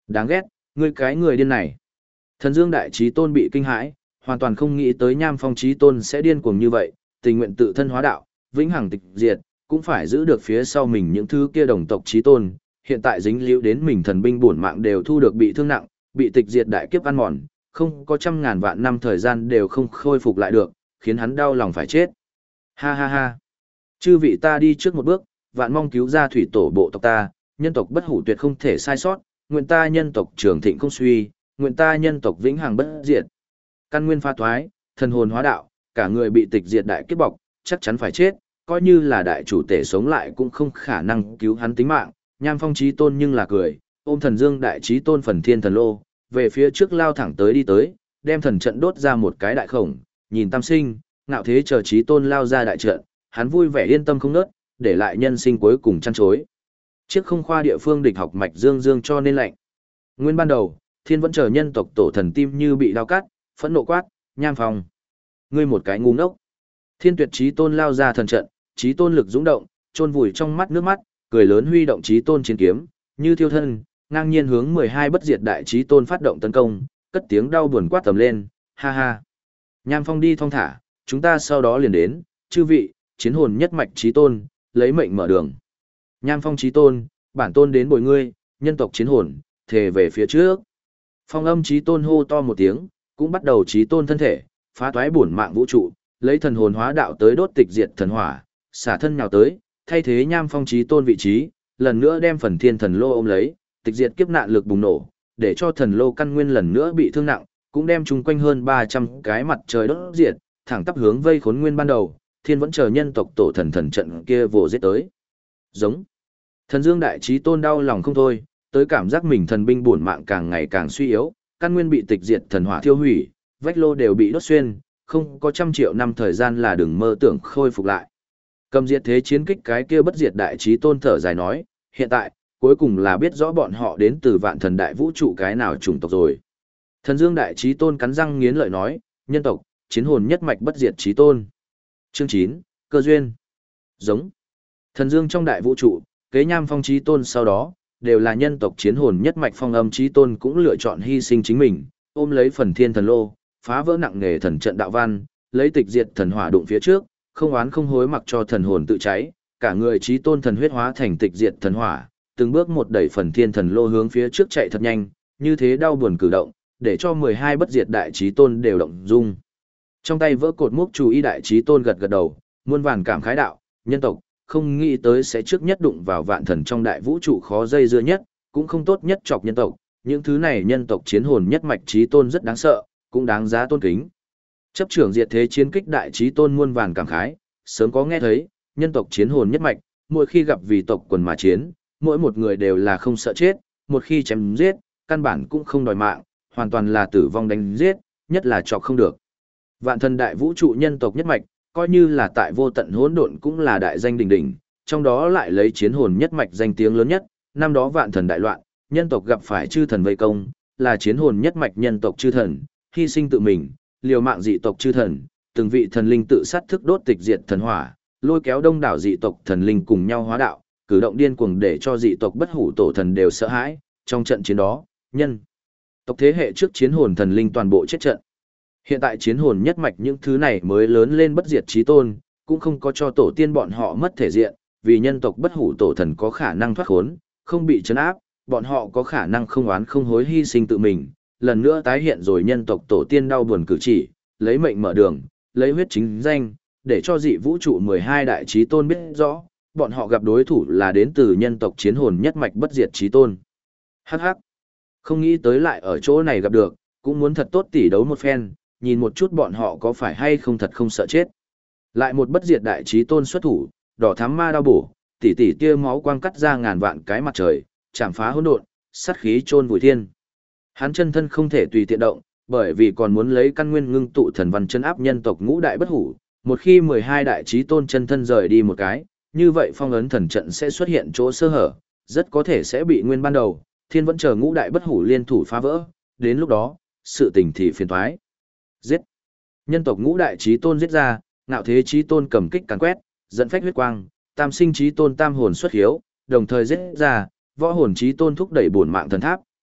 Đáng ghét, ngươi cái người điên này. Thần Dương Đại Chí Tôn bị kinh hãi, hoàn toàn không nghĩ tới Nham Phong Chí Tôn sẽ điên cuồng như vậy, tình nguyện tự thân hóa đạo, vĩnh hằng tịch diệt, cũng phải giữ được phía sau mình những thứ kia đồng tộc Chí Tôn, hiện tại dính líu đến mình thần binh bổn mạng đều thu được bị thương nặng, bị tịch diệt đại kiếp ăn mòn, không có trăm ngàn vạn năm thời gian đều không khôi phục lại được, khiến hắn đau lòng phải chết. Ha ha ha. Chư vị ta đi trước một bước, vạn mong cứu ra thủy tổ bộ tộc ta, nhân tộc bất hủ tuyệt không thể sai sót, nguyện ta nhân tộc trường thịnh không suy, nguyện ta nhân tộc vĩnh hằng bất diệt. Căn nguyên pha thoái, thần hồn hóa đạo, cả người bị tịch diệt đại kiếp bọc, chắc chắn phải chết, coi như là đại chủ tể sống lại cũng không khả năng cứu hắn tính mạng. Nham Phong Chí Tôn nhưng là cười, ôm Thần Dương Đại Chí Tôn phần thiên thần lô, về phía trước lao thẳng tới đi tới, đem thần trận đốt ra một cái đại khổng, nhìn Tam Sinh, Ngạo Thế chờ Chí Tôn lao ra đại trận, hắn vui vẻ yên tâm không nớt, để lại nhân sinh cuối cùng chăn chối. Chiếc không khoa địa phương địch học mạch dương dương cho nên lạnh. Nguyên ban đầu, Thiên vẫn chờ nhân tộc tổ thần tim như bị đao cắt, phẫn nộ quát, Nham Phong, ngươi một cái ngu ngốc. Thiên Tuyệt Chí Tôn lao ra thần trận, Chí Tôn lực dũng động, chôn vùi trong mắt nước mắt, cười lớn huy động Chí Tôn chiến kiếm, như thiêu thân, ngang nhiên hướng 12 bất diệt đại Chí Tôn phát động tấn công, cất tiếng đau buồn quát tầm lên, ha ha. Nham Phong đi thong thả, chúng ta sau đó liền đến, chư vị, chiến hồn nhất mạch Chí Tôn, lấy mệnh mở đường. Nham Phong Chí Tôn, bản tôn đến bồi ngươi, nhân tộc chiến hồn, thề về phía trước. Phong Âm Chí Tôn hô to một tiếng, cũng bắt đầu Chí Tôn thân thể, phá toái bổn mạng vũ trụ, lấy thần hồn hóa đạo tới đốt tịch diệt thần hỏa, xả thân nhào tới, thay thế Nham Phong Chí Tôn vị trí, lần nữa đem phần thiên thần lô ôm lấy, tịch diệt kiếp nạn lực bùng nổ, để cho thần lô căn nguyên lần nữa bị thương nặng, cũng đem chung quanh hơn 300 cái mặt trời đốt diệt, thẳng tắp hướng vây khốn nguyên ban đầu, Thiên vẫn chờ nhân tộc tổ thần thần trận kia vồ giết tới. Giống. Thần Dương Đại Chí Tôn đau lòng không thôi, tới cảm giác mình thần binh bổn mạng càng ngày càng suy yếu, căn nguyên bị tịch diệt thần hỏa thiêu hủy, vách lô đều bị đốt xuyên, không có trăm triệu năm thời gian là đừng mơ tưởng khôi phục lại. Cầm diệt thế chiến kích cái kia bất diệt Đại Chí Tôn thở dài nói, hiện tại, cuối cùng là biết rõ bọn họ đến từ vạn thần đại vũ trụ cái nào chủng tộc rồi. Thần Dương Đại Chí Tôn cắn răng nghiến lợi nói, nhân tộc, chiến hồn nhất mạch bất diệt Chí Tôn. Chương 9, cơ duyên. Giống. Thần Dương trong đại vũ trụ, kế Nham Phong Chí Tôn sau đó, đều là nhân tộc chiến hồn nhất mạch Phong Âm Chí Tôn cũng lựa chọn hy sinh chính mình, ôm lấy phần thiên thần lô, phá vỡ nặng nề thần trận đạo văn, lấy tịch diệt thần hỏa đụng phía trước, không oán không hối mặc cho thần hồn tự cháy, cả người Chí Tôn thần huyết hóa thành tịch diệt thần hỏa, từng bước một đẩy phần thiên thần lô hướng phía trước chạy thật nhanh, như thế đau buồn cử động, để cho 12 bất diệt đại Chí Tôn đều động dung. Trong tay vỡ cột mốc chủ y đại Chí Tôn gật gật đầu, muôn vàn cảm khái đạo, nhân tộc, không nghĩ tới sẽ trước nhất đụng vào vạn thần trong đại vũ trụ khó dây dưa nhất, cũng không tốt nhất chọc nhân tộc, những thứ này nhân tộc chiến hồn nhất mạch Chí Tôn rất đáng sợ, cũng đáng giá tôn kính. Chấp trưởng diệt thế chiến kích đại Chí Tôn muôn vàn cảm khái, sớm có nghe thấy, nhân tộc chiến hồn nhất mạch, mỗi khi gặp vì tộc quần mà chiến, mỗi một người đều là không sợ chết, một khi chém giết, căn bản cũng không đòi mạng, hoàn toàn là tử vong đánh giết, nhất là chọc không được. Vạn thần đại vũ trụ nhân tộc nhất mạch, coi như là tại vô tận hỗn độn cũng là đại danh đỉnh đỉnh, trong đó lại lấy chiến hồn nhất mạch danh tiếng lớn nhất, năm đó vạn thần đại loạn, nhân tộc gặp phải chư thần vây công, là chiến hồn nhất mạch nhân tộc chư thần, hy sinh tự mình, liều mạng dị tộc chư thần, từng vị thần linh tự sát thức đốt tịch diệt thần hỏa, lôi kéo đông đảo dị tộc thần linh cùng nhau hóa đạo, cử động điên cuồng để cho dị tộc bất hủ tổ thần đều sợ hãi, trong trận chiến đó, nhân tộc thế hệ trước chiến hồn thần linh toàn bộ chết trận. Hiện tại chiến hồn nhất mạch những thứ này mới lớn lên bất diệt chí tôn, cũng không có cho tổ tiên bọn họ mất thể diện, vì nhân tộc bất hủ tổ thần có khả năng thoát khốn, không bị trấn áp, bọn họ có khả năng không oán không hối hy sinh tự mình, lần nữa tái hiện rồi nhân tộc tổ tiên đau buồn cử chỉ, lấy mệnh mở đường, lấy huyết chính danh, để cho dị vũ trụ 12 đại chí tôn biết rõ, bọn họ gặp đối thủ là đến từ nhân tộc chiến hồn nhất mạch bất diệt chí tôn. Hắc hắc, không nghĩ tới lại ở chỗ này gặp được, cũng muốn thật tốt tỉ đấu một phen, nhìn một chút bọn họ có phải hay không thật không sợ chết. Lại một bất diệt đại chí tôn xuất thủ, đỏ thắm ma đao bổ, tỉ tỉ tia máu quang cắt ra ngàn vạn cái mặt trời, chạm phá hỗn độn, sát khí chôn vùi thiên. Hắn chân thân không thể tùy tiện động, bởi vì còn muốn lấy căn nguyên ngưng tụ thần văn chân áp nhân tộc ngũ đại bất hủ, một khi 12 đại chí tôn chân thân rời đi một cái, như vậy phong ấn thần trận sẽ xuất hiện chỗ sơ hở, rất có thể sẽ bị nguyên ban đầu, thiên vẫn chờ ngũ đại bất hủ liên thủ phá vỡ, đến lúc đó, sự tình thì phiền toái. Giết! Nhân tộc ngũ đại chí tôn giết ra, ngạo thế chí tôn cầm kích càn quét, dẫn phách huyết quang, tam sinh chí tôn tam hồn xuất hiếu, đồng thời giết ra, võ hồn chí tôn thúc đẩy bổn mạng thần tháp,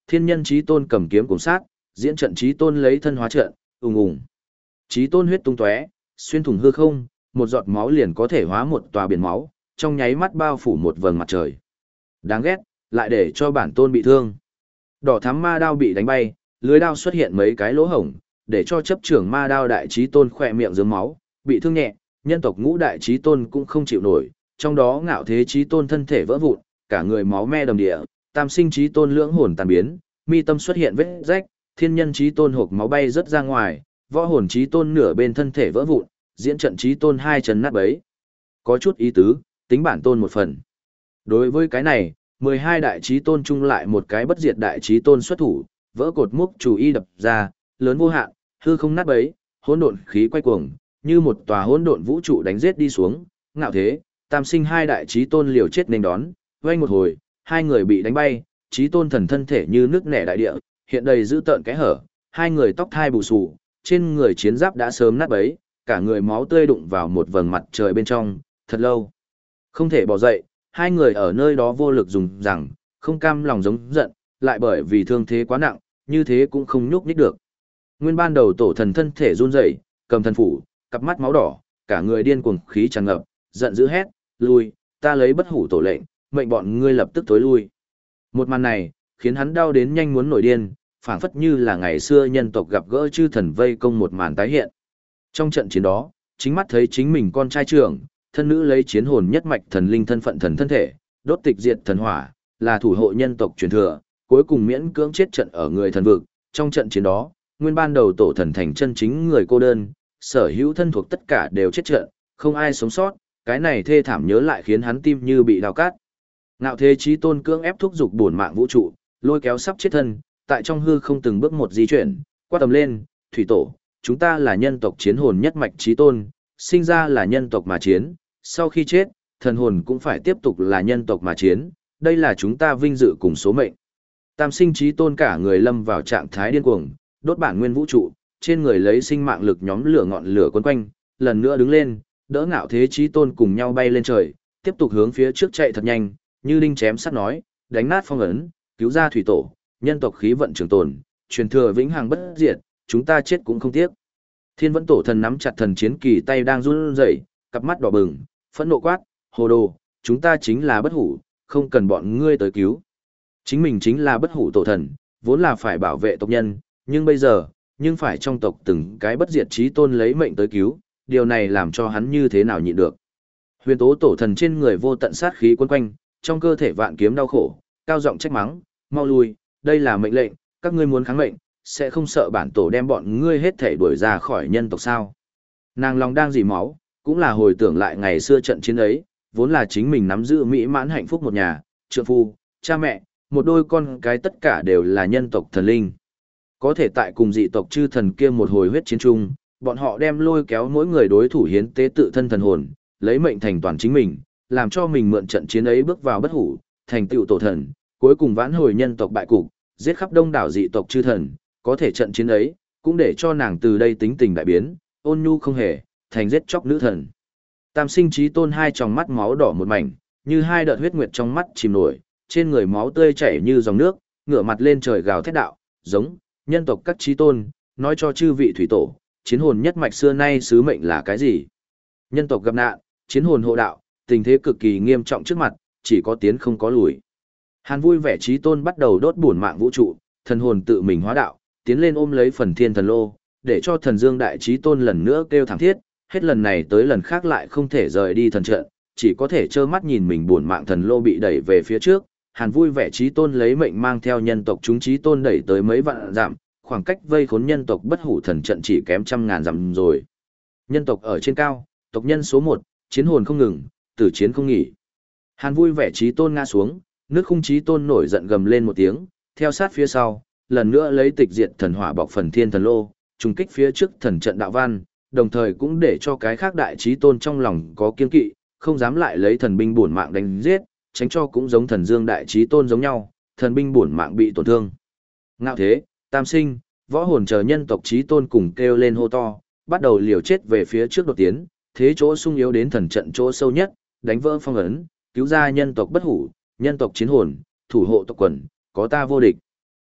thiên nhân chí tôn cầm kiếm cùng sát, diễn trận chí tôn lấy thân hóa trận, ùng ùng. Chí tôn huyết tung tóe, xuyên thủng hư không, một giọt máu liền có thể hóa một tòa biển máu, trong nháy mắt bao phủ một vầng mặt trời. Đáng ghét, lại để cho bản tôn bị thương. Đỏ thắm ma đao bị đánh bay, lưới đao xuất hiện mấy cái lỗ hổng, để cho chấp trưởng ma đao đại chí tôn khỏe miệng rớm máu, bị thương nhẹ, nhân tộc ngũ đại chí tôn cũng không chịu nổi, trong đó ngạo thế chí tôn thân thể vỡ vụn, cả người máu me đầm địa, tam sinh chí tôn lưỡng hồn tàn biến, mi tâm xuất hiện vết rách, thiên nhân chí tôn hộc máu bay rất ra ngoài, võ hồn chí tôn nửa bên thân thể vỡ vụn, diễn trận chí tôn hai chân nát bấy. Có chút ý tứ, tính bản tôn một phần. Đối với cái này, 12 đại chí tôn chung lại một cái bất diệt đại chí tôn xuất thủ, vỡ cột múc chủ y đập ra, lớn vô hạn, hư không nát bấy, hỗn độn khí quay cuồng, như một tòa hỗn độn vũ trụ đánh giết đi xuống, ngạo thế, tam sinh hai đại chí tôn liều chết nên đón, vây một hồi, hai người bị đánh bay, chí tôn thần thân thể như nước nẻ đại địa, hiện đầy dữ tợn cái hở, hai người tóc thai bù xù, trên người chiến giáp đã sớm nát bấy, cả người máu tươi đụng vào một vầng mặt trời bên trong, thật lâu. Không thể bỏ dậy, hai người ở nơi đó vô lực dùng rằng, không cam lòng giống giận, lại bởi vì thương thế quá nặng, như thế cũng không nhúc nhích được. Nguyên ban đầu tổ thần thân thể run rẩy, cầm thần phủ, cặp mắt máu đỏ, cả người điên cuồng khí tràn ngập, giận dữ hét, lui, ta lấy bất hủ tổ lệnh, mệnh bọn ngươi lập tức tối lui. Một màn này, khiến hắn đau đến nhanh muốn nổi điên, phảng phất như là ngày xưa nhân tộc gặp gỡ chư thần vây công một màn tái hiện. Trong trận chiến đó, chính mắt thấy chính mình con trai trưởng, thân nữ lấy chiến hồn nhất mạch thần linh thân phận thần thân thể, đốt tịch diệt thần hỏa, là thủ hộ nhân tộc truyền thừa, cuối cùng miễn cưỡng chết trận ở người thần vực. Trong trận chiến đó, nguyên ban đầu tổ thần thành chân chính người cô đơn, sở hữu thân thuộc tất cả đều chết trận, không ai sống sót, cái này thê thảm nhớ lại khiến hắn tim như bị đào cát. Ngạo thế chí tôn cưỡng ép thúc dục bổn mạng vũ trụ, lôi kéo sắp chết thân, tại trong hư không từng bước một di chuyển, quát tầm lên, thủy tổ, chúng ta là nhân tộc chiến hồn nhất mạch chí tôn, sinh ra là nhân tộc mà chiến, sau khi chết, thần hồn cũng phải tiếp tục là nhân tộc mà chiến, đây là chúng ta vinh dự cùng số mệnh. Tam sinh chí tôn cả người lâm vào trạng thái điên cuồng, đốt bản nguyên vũ trụ, trên người lấy sinh mạng lực nhóm lửa ngọn lửa quấn quanh, lần nữa đứng lên, đỡ ngạo thế chí tôn cùng nhau bay lên trời, tiếp tục hướng phía trước chạy thật nhanh, như đinh chém sắt nói, đánh nát phong ấn, cứu ra thủy tổ, nhân tộc khí vận trường tồn, truyền thừa vĩnh hằng bất diệt, chúng ta chết cũng không tiếc. Thiên Vẫn Tổ Thần nắm chặt thần chiến kỳ tay đang run rẩy, cặp mắt đỏ bừng, phẫn nộ quát, hồ đồ, chúng ta chính là bất hủ, không cần bọn ngươi tới cứu. Chính mình chính là bất hủ tổ thần, vốn là phải bảo vệ tộc nhân, nhưng bây giờ, phải trong tộc từng cái bất diệt chí tôn lấy mệnh tới cứu, điều này làm cho hắn như thế nào nhịn được. Huyền Tố Tổ Thần trên người vô tận sát khí quấn quanh, trong cơ thể vạn kiếm đau khổ, cao giọng trách mắng, mau lui, đây là mệnh lệnh, các ngươi muốn kháng mệnh, sẽ không sợ bản tổ đem bọn ngươi hết thể đuổi ra khỏi nhân tộc sao. Nàng lòng đang dỉ máu, cũng là hồi tưởng lại ngày xưa trận chiến ấy, vốn là chính mình nắm giữ mỹ mãn hạnh phúc một nhà, trượng phu, cha mẹ, một đôi con cái tất cả đều là nhân tộc thần linh. Có thể tại cùng dị tộc chư thần kia một hồi huyết chiến chung, bọn họ đem lôi kéo mỗi người đối thủ hiến tế tự thân thần hồn, lấy mệnh thành toàn chính mình, làm cho mình mượn trận chiến ấy bước vào bất hủ, thành tựu tổ thần, cuối cùng vãn hồi nhân tộc bại cục, giết khắp đông đảo dị tộc chư thần, có thể trận chiến ấy, cũng để cho nàng từ đây tính tình đại biến, ôn nhu không hề, thành giết chóc nữ thần. Tam sinh chí tôn hai tròng mắt máu đỏ một mảnh, như hai đợt huyết nguyệt trong mắt chìm nổi, trên người máu tươi chảy như dòng nước, ngửa mặt lên trời gào thét đạo, giống, nhân tộc các chí tôn, nói cho chư vị thủy tổ, chiến hồn nhất mạch xưa nay sứ mệnh là cái gì? Nhân tộc gặp nạn, chiến hồn hộ đạo, tình thế cực kỳ nghiêm trọng trước mặt, chỉ có tiến không có lùi. Hàn vui vẻ chí tôn bắt đầu đốt bổn mạng vũ trụ, thần hồn tự mình hóa đạo, tiến lên ôm lấy phần thiên thần lô, để cho thần dương đại chí tôn lần nữa kêu thảm thiết, hết lần này tới lần khác lại không thể rời đi thần trận, chỉ có thể trơ mắt nhìn mình bổn mạng thần lô bị đẩy về phía trước. Hàn vui vẻ chí tôn lấy mệnh mang theo nhân tộc chúng chí tôn đẩy tới mấy vạn dặm, khoảng cách vây khốn nhân tộc bất hủ thần trận chỉ kém trăm ngàn dặm rồi. Nhân tộc ở trên cao, tộc nhân số 1, chiến hồn không ngừng, tử chiến không nghỉ. Hàn vui vẻ chí tôn ngã xuống, nước khung chí tôn nổi giận gầm lên một tiếng, theo sát phía sau, lần nữa lấy tịch diệt thần hỏa bọc phần thiên thần lô, trùng kích phía trước thần trận đạo văn, đồng thời cũng để cho cái khác đại chí tôn trong lòng có kiên kỵ, không dám lại lấy thần binh bổn mạng đánh giết, tránh cho cũng giống thần dương đại chí tôn giống nhau, thần binh bổn mạng bị tổn thương. Ngạo thế, tam sinh, võ hồn chờ nhân tộc chí tôn cùng kêu lên hô to, bắt đầu liều chết về phía trước đột tiến, thế chỗ sung yếu đến thần trận chỗ sâu nhất, đánh vỡ phong ấn, cứu ra nhân tộc bất hủ, nhân tộc chiến hồn, thủ hộ tộc quần, có ta vô địch.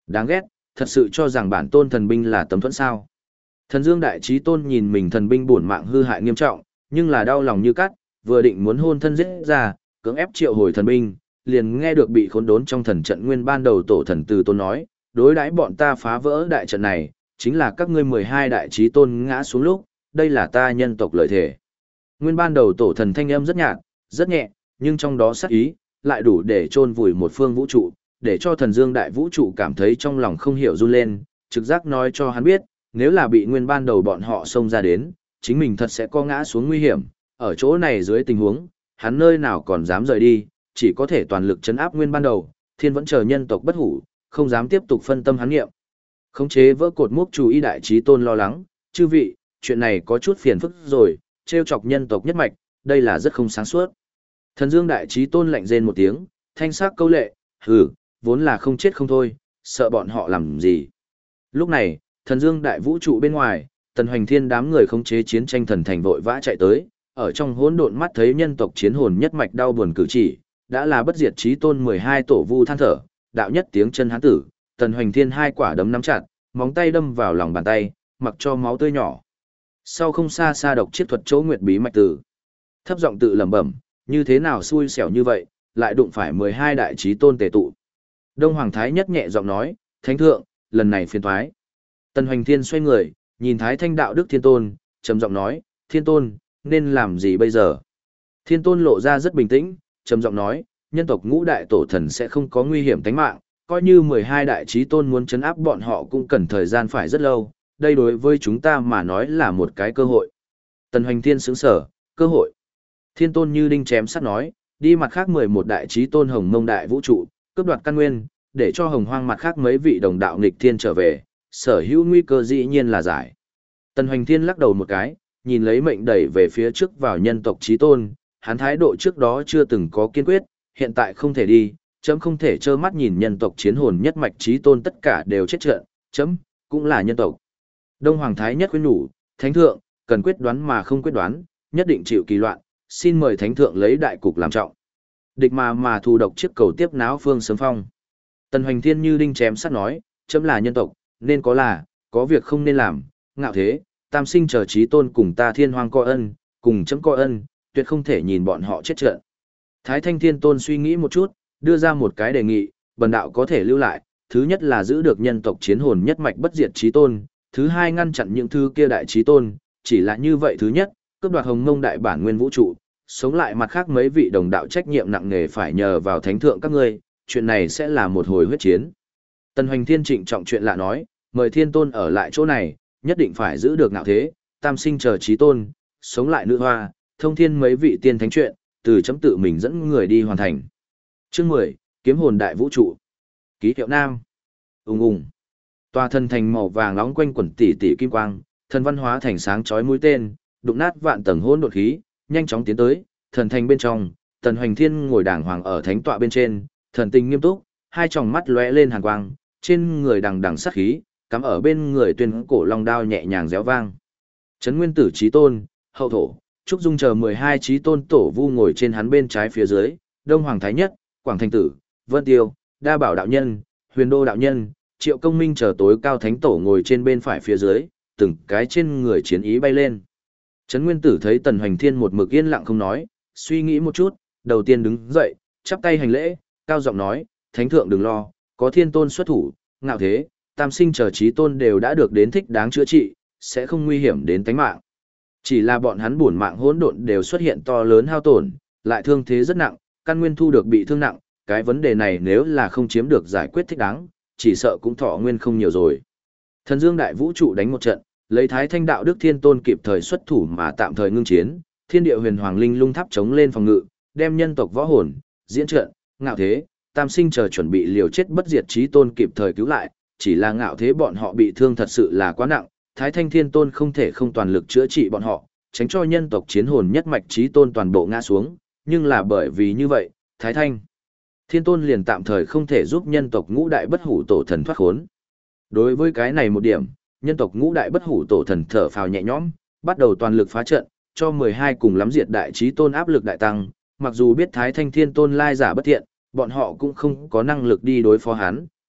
Đáng ghét, thật sự cho rằng bản tôn thần binh là tấm thuẫn sao. Thần Dương Đại Chí Tôn nhìn mình thần binh bổn mạng hư hại nghiêm trọng, nhưng là đau lòng như cắt, vừa định muốn hôn thân giết ra, cưỡng ép triệu hồi thần binh, liền nghe được bị khốn đốn trong thần trận nguyên ban đầu tổ thần Từ Tôn nói, đối đãi bọn ta phá vỡ đại trận này, chính là các ngươi 12 đại chí tôn ngã xuống lúc, đây là ta nhân tộc lợi thể. Nguyên ban đầu tổ thần thanh âm rất nhạt, rất nhẹ, nhưng trong đó sát ý, lại đủ để chôn vùi một phương vũ trụ, để cho thần Dương Đại Vũ trụ cảm thấy trong lòng không hiểu run lên, trực giác nói cho hắn biết, nếu là bị nguyên ban đầu bọn họ xông ra đến, chính mình thật sẽ có ngã xuống nguy hiểm, ở chỗ này dưới tình huống, hắn nơi nào còn dám rời đi, chỉ có thể toàn lực chấn áp nguyên ban đầu, thiên vẫn chờ nhân tộc bất hủ, không dám tiếp tục phân tâm hắn nghiệm. Khống chế vỡ cột mốc chủ ý đại chí tôn lo lắng, chư vị, chuyện này có chút phiền phức rồi, trêu chọc nhân tộc nhất mạch, đây là rất không sáng suốt. Thần Dương Đại Chí Tôn lạnh rên một tiếng, thanh sắc câu lệ, hừ, vốn là không chết không thôi, sợ bọn họ làm gì. Lúc này, Thần Dương Đại Vũ trụ bên ngoài, Tần Hoành Thiên đám người khống chế chiến tranh thần thành vội vã chạy tới, ở trong hỗn độn mắt thấy nhân tộc chiến hồn nhất mạch đau buồn cử chỉ, đã là bất diệt chí tôn 12 tổ vu than thở, đạo nhất tiếng chân hán tử, Tần Hoành Thiên hai quả đấm nắm chặt, móng tay đâm vào lòng bàn tay, mặc cho máu tươi nhỏ. Sau không xa xa độc chiết thuật chỗ nguyệt bí mạch tử. Thấp giọng tự lẩm bẩm, như thế nào xui xẻo như vậy, lại đụng phải 12 đại chí tôn tề tụ. Đông Hoàng Thái nhất nhẹ giọng nói, Thánh thượng, lần này phiền toái. Tần Hoành Thiên xoay người, nhìn Thái Thanh đạo đức Thiên Tôn, trầm giọng nói, Thiên Tôn, nên làm gì bây giờ? Thiên Tôn lộ ra rất bình tĩnh, trầm giọng nói, nhân tộc ngũ đại tổ thần sẽ không có nguy hiểm tính mạng, coi như 12 đại chí tôn muốn chấn áp bọn họ cũng cần thời gian phải rất lâu, đây đối với chúng ta mà nói là một cái cơ hội. Tần Hoành Thiên sững sở, cơ hội. Thiên Tôn như đinh chém sắt nói, đi mặt khác 11 đại chí tôn hồng mông đại vũ trụ, cướp đoạt căn nguyên, để cho hồng hoang mặt khác mấy vị đồng đạo nghịch thiên trở về, sở hữu nguy cơ dĩ nhiên là giải. Tần Hoành Thiên lắc đầu một cái, nhìn lấy mệnh đẩy về phía trước vào nhân tộc chí tôn, hắn thái độ trước đó chưa từng có kiên quyết, hiện tại không thể đi, chấm không thể trơ mắt nhìn nhân tộc chiến hồn nhất mạch chí tôn tất cả đều chết trận, chấm cũng là nhân tộc. Đông Hoàng Thái nhất khuyên nhủ, Thánh thượng, cần quyết đoán mà không quyết đoán, nhất định chịu kỳ loạn, xin mời Thánh thượng lấy đại cục làm trọng. Địch mà thù độc chiếc cầu tiếp náo phương sớm phong. Tần Hoành Thiên như đinh chém sắt nói, chấm là nhân tộc, nên có việc không nên làm, ngạo thế, tam sinh chờ chí tôn cùng ta thiên hoang coi ân, cùng chấm coi ân, tuyệt không thể nhìn bọn họ chết trận. Thái Thanh Thiên Tôn suy nghĩ một chút, đưa ra một cái đề nghị, bần đạo có thể lưu lại, thứ nhất là giữ được nhân tộc chiến hồn nhất mạch bất diệt chí tôn, thứ hai ngăn chặn những thứ kia đại chí tôn, chỉ là như vậy thứ nhất, cướp đoạt hồng mông đại bản nguyên vũ trụ, sống lại mặt khác mấy vị đồng đạo trách nhiệm nặng nề phải nhờ vào thánh thượng các ngươi, chuyện này sẽ là một hồi huyết chiến. Tần Hoành Thiên trịnh trọng chuyện lạ nói, mời Thiên Tôn ở lại chỗ này, nhất định phải giữ được ngạo thế, tam sinh chờ chí tôn, sống lại nữ hoa, thông thiên mấy vị tiên thánh chuyện, từ chấm tự mình dẫn người đi hoàn thành. Chương 10, Kiếm hồn đại vũ trụ. Ký hiệu nam. Ùng ùng. Tòa thần thành màu vàng nóng quanh quẩn tỷ tỷ kim quang, thần văn hóa thành sáng chói mũi tên, đụng nát vạn tầng hỗn độn khí, nhanh chóng tiến tới, thần thành bên trong, Tần Hoành Thiên ngồi đàng hoàng ở thánh tọa bên trên, thần tình nghiêm túc, hai tròng mắt lóe lên hàn quang, trên người đằng đằng sát khí, cắm ở bên người tuyên cổ long đao nhẹ nhàng réo vang. Trấn Nguyên Tử chí tôn, hậu thổ, Trúc Dung chờ 12 chí tôn tổ vu ngồi trên hắn bên trái phía dưới, Đông Hoàng Thái Nhất, Quảng Thành Tử, Vân Tiêu, Đa Bảo đạo nhân, Huyền Đô đạo nhân, Triệu Công Minh chờ tối cao thánh tổ ngồi trên bên phải phía dưới, từng cái trên người chiến ý bay lên. Trấn Nguyên Tử thấy Tần Hoành Thiên một mực yên lặng không nói, suy nghĩ một chút, đầu tiên đứng dậy, chắp tay hành lễ, cao giọng nói, Thánh thượng đừng lo, có Thiên Tôn xuất thủ, ngạo thế, tam sinh chờ chí tôn đều đã được đến thích đáng chữa trị, sẽ không nguy hiểm đến tính mạng. Chỉ là bọn hắn bổn mạng hỗn độn đều xuất hiện to lớn hao tổn, lại thương thế rất nặng, căn nguyên thu được bị thương nặng, cái vấn đề này nếu là không chiếm được giải quyết thích đáng, chỉ sợ cũng thọ nguyên không nhiều rồi. Thần Dương đại vũ trụ đánh một trận, lấy Thái Thanh đạo đức Thiên Tôn kịp thời xuất thủ mà tạm thời ngưng chiến, Thiên địa huyền hoàng linh lung tháp chống lên phòng ngự, đem nhân tộc võ hồn, diễn trận, ngạo thế, tam sinh chờ chuẩn bị liều chết bất diệt chí tôn kịp thời cứu lại, chỉ là ngạo thế bọn họ bị thương thật sự là quá nặng, Thái Thanh Thiên Tôn không thể không toàn lực chữa trị bọn họ, tránh cho nhân tộc chiến hồn nhất mạch chí tôn toàn bộ ngã xuống, nhưng là bởi vì như vậy, Thái Thanh Thiên Tôn liền tạm thời không thể giúp nhân tộc ngũ đại bất hủ tổ thần thoát khốn. Đối với cái này một điểm, nhân tộc ngũ đại bất hủ tổ thần thở phào nhẹ nhõm, bắt đầu toàn lực phá trận, cho 12 cùng lắm diệt đại chí tôn áp lực đại tăng, mặc dù biết Thái Thanh Thiên Tôn lai giả bất thiện, bọn họ cũng không có năng lực đi đối phó hắn,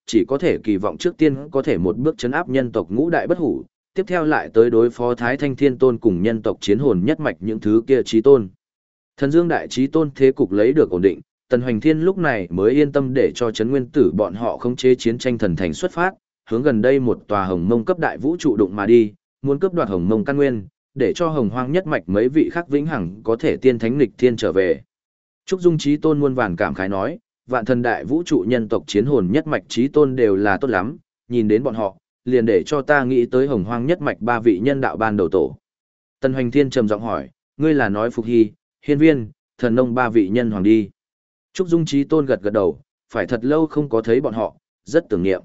chỉ có thể kỳ vọng trước tiên có thể một bước chấn áp nhân tộc ngũ đại bất hủ, tiếp theo lại tới đối phó Thái Thanh Thiên Tôn cùng nhân tộc chiến hồn nhất mạch những thứ kia chí tôn. Thần Dương đại chí tôn thế cục lấy được ổn định, Tần Hoành Thiên lúc này mới yên tâm để cho Trấn Nguyên Tử bọn họ khống chế chiến tranh thần thành xuất phát, hướng gần đây một tòa Hồng Mông cấp đại vũ trụ đụng mà đi, muốn cướp đoạt Hồng Mông căn nguyên, để cho Hồng Hoang nhất mạch mấy vị khác vĩnh hằng có thể tiên thánh nghịch thiên trở về. Trúc Dung chí tôn muôn vàn cảm khái nói, vạn thần đại vũ trụ nhân tộc chiến hồn nhất mạch chí tôn đều là tốt lắm, nhìn đến bọn họ, liền để cho ta nghĩ tới Hồng Hoang nhất mạch ba vị nhân đạo ban đầu tổ. Tần Hoành Thiên trầm giọng hỏi, ngươi là nói Phục Hy, Hiên Viên, Thần Nông ba vị nhân hoàng đi. Trúc Dung chí tôn gật gật đầu, phải thật lâu không có thấy bọn họ, rất tưởng niệm.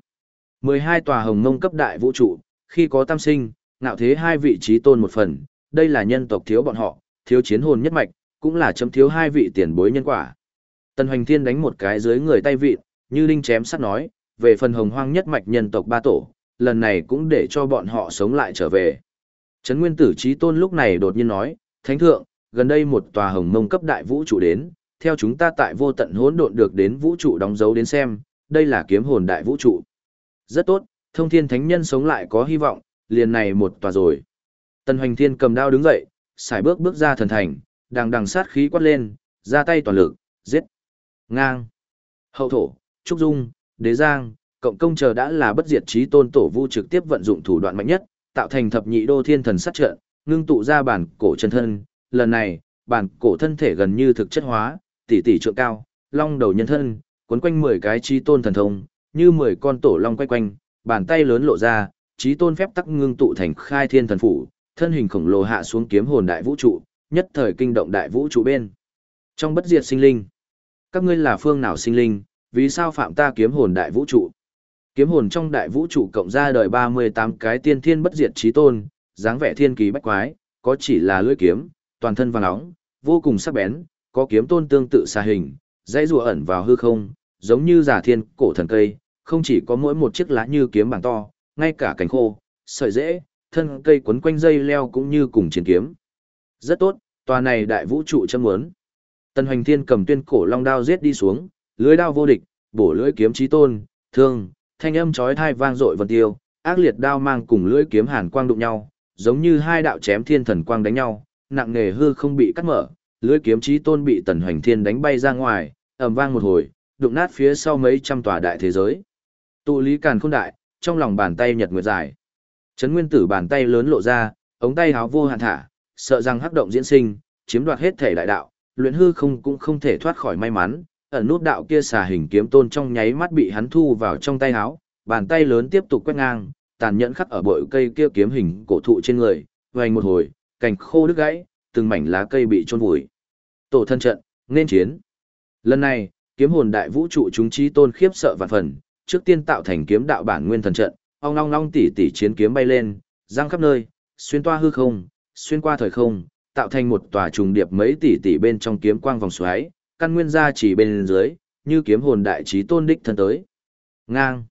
12 tòa Hồng Mông cấp đại vũ trụ, khi có tam sinh, ngạo thế hai vị chí tôn một phần, đây là nhân tộc thiếu bọn họ, thiếu chiến hồn nhất mạch, cũng là chấm thiếu hai vị tiền bối nhân quả. Tần Hoành Thiên đánh một cái dưới người tay vịn, như đinh chém sắt nói, về phần Hồng Hoang nhất mạch nhân tộc ba tổ, lần này cũng để cho bọn họ sống lại trở về. Trấn Nguyên Tử chí tôn lúc này đột nhiên nói, Thánh thượng, gần đây một tòa Hồng Mông cấp đại vũ trụ đến, theo chúng ta tại vô tận hỗn độn được đến vũ trụ đóng dấu đến xem, đây là kiếm hồn đại vũ trụ. Rất tốt, Thông Thiên Thánh Nhân sống lại có hy vọng, liền này một tòa rồi. Tần Hoành Thiên cầm đao đứng dậy, sải bước ra thần thành, đằng sát khí quát lên, ra tay toàn lực, giết. Ngang. Hậu thổ, Trúc Dung, Đế Giang, cộng công chờ đã là bất diệt chí tôn tổ vu trực tiếp vận dụng thủ đoạn mạnh nhất, tạo thành thập nhị đô thiên thần sát trận, ngưng tụ ra bản cổ chân thân. Lần này, bản cổ thân thể gần như thực chất hóa, tỷ trượng cao, long đầu nhân thân, quấn quanh 10 cái chí tôn thần thông, như 10 con tổ long quay quanh, bàn tay lớn lộ ra, chí tôn phép tắc ngưng tụ thành khai thiên thần phủ, thân hình khổng lồ hạ xuống kiếm hồn đại vũ trụ, nhất thời kinh động đại vũ trụ bên. Trong bất diệt sinh linh, các ngươi là phương nào sinh linh, vì sao phạm ta kiếm hồn đại vũ trụ? Kiếm hồn trong đại vũ trụ cộng ra đời 38 cái tiên thiên bất diệt chí tôn, dáng vẻ thiên kỳ bách quái, có chỉ là lưỡi kiếm, toàn thân vàng óng, vô cùng sắc bén, có kiếm tôn tương tự xà hình, dãy rùa ẩn vào hư không, giống như giả thiên cổ thần cây, không chỉ có mỗi một chiếc lá như kiếm bảng to, ngay cả cành khô, sợi rễ, thân cây quấn quanh dây leo cũng như cùng chiến kiếm. Rất tốt, tòa này đại vũ trụ châm muốn. Tần Hoành Thiên cầm tuyên cổ long đao giết đi xuống, lưới đao vô địch, bổ lưỡi kiếm chí tôn, thương, thanh âm chói tai vang dội vần tiêu, ác liệt đao mang cùng lưỡi kiếm hàn quang đụng nhau, giống như hai đạo chém thiên thần quang đánh nhau, nặng nề hư không bị cắt mở, lưỡi kiếm chí tôn bị Tần Hoành Thiên đánh bay ra ngoài, ầm vang một hồi, đụng nát phía sau mấy trăm tòa đại thế giới. Tụ lý càn khôn đại, trong lòng bàn tay nhật nguyệt dài. Trấn Nguyên Tử bàn tay lớn lộ ra, ống tay háo vô hạn thả, sợ rằng hắc động diễn sinh, chiếm đoạt hết thể đại đạo, luyện hư không cũng không thể thoát khỏi may mắn, ẩn nút đạo kia xà hình kiếm tôn trong nháy mắt bị hắn thu vào trong tay háo, bàn tay lớn tiếp tục quét ngang, tàn nhẫn khắc ở bội cây kia kiếm hình cổ thụ trên người, vành một hồi, cành khô đứt gãy, từng mảnh lá cây bị chôn vùi. Tổ thân trận, nên chiến. Lần này, kiếm hồn đại vũ trụ chúng chí tôn khiếp sợ vạn phần, trước tiên tạo thành kiếm đạo bản nguyên thần trận, ong long long tỉ tỉ chiến kiếm bay lên, giăng khắp nơi, xuyên toa hư không, xuyên qua thời không, tạo thành một tòa trùng điệp mấy tỷ tỷ bên trong kiếm quang vòng xoáy, căn nguyên ra chỉ bên dưới, như kiếm hồn đại chí tôn đích thân tới. Ngang.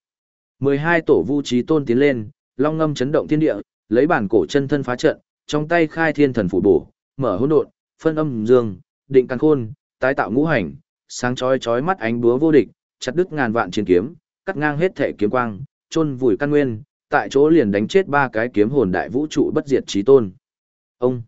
12 tổ vu chí tôn tiến lên, long ngâm chấn động thiên địa, lấy bản cổ chân thân phá trận, trong tay khai thiên thần phủ bổ, mở hỗn độn, phân âm dương, định căn khôn, tái tạo ngũ hành, sáng chói chói mắt ánh búa vô địch, chặt đứt ngàn vạn chiến kiếm, cắt ngang hết thể kiếm quang, chôn vùi căn nguyên, tại chỗ liền đánh chết 3 cái kiếm hồn đại vũ trụ bất diệt chí tôn. Ông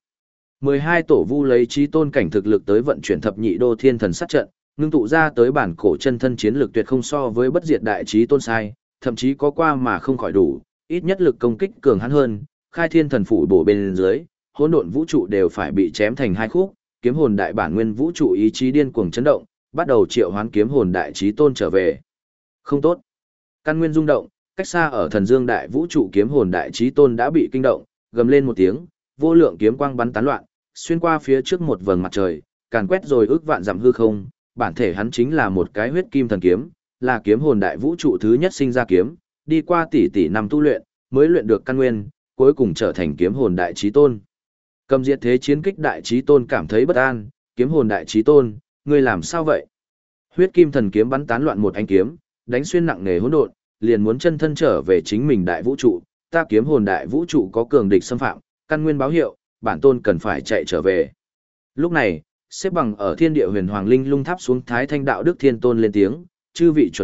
12 tổ vu lấy chí tôn cảnh thực lực tới vận chuyển thập nhị đô thiên thần sát trận, ngưng tụ ra tới bản cổ chân thân chiến lực tuyệt không so với bất diệt đại chí tôn sai, thậm chí có qua mà không khỏi đủ, ít nhất lực công kích cường hãn hơn, khai thiên thần phủ bổ bên dưới, hỗn độn vũ trụ đều phải bị chém thành hai khúc, kiếm hồn đại bản nguyên vũ trụ ý chí điên cuồng chấn động, bắt đầu triệu hoán kiếm hồn đại chí tôn trở về. Không tốt. Căn nguyên rung động, cách xa ở thần dương đại vũ trụ kiếm hồn đại chí tôn đã bị kinh động, gầm lên một tiếng, vô lượng kiếm quang bắn tán loạn, xuyên qua phía trước một vầng mặt trời, càn quét rồi ước vạn dặm hư không, bản thể hắn chính là một cái huyết kim thần kiếm, là kiếm hồn đại vũ trụ thứ nhất sinh ra kiếm, đi qua tỷ tỷ năm tu luyện, mới luyện được căn nguyên, cuối cùng trở thành kiếm hồn đại chí tôn. Cầm diệt thế chiến kích đại chí tôn cảm thấy bất an, kiếm hồn đại chí tôn, ngươi làm sao vậy? Huyết kim thần kiếm bắn tán loạn một ánh kiếm, đánh xuyên nặng nề hỗn độn, liền muốn chân thân trở về chính mình đại vũ trụ, ta kiếm hồn đại vũ trụ có cường địch xâm phạm, căn nguyên báo hiệu, bản tôn cần phải chạy trở về. Lúc này, xếp bằng ở thiên địa huyền hoàng linh lung tháp xuống thái thanh đạo đức thiên tôn lên tiếng, chư vị chuẩn bị,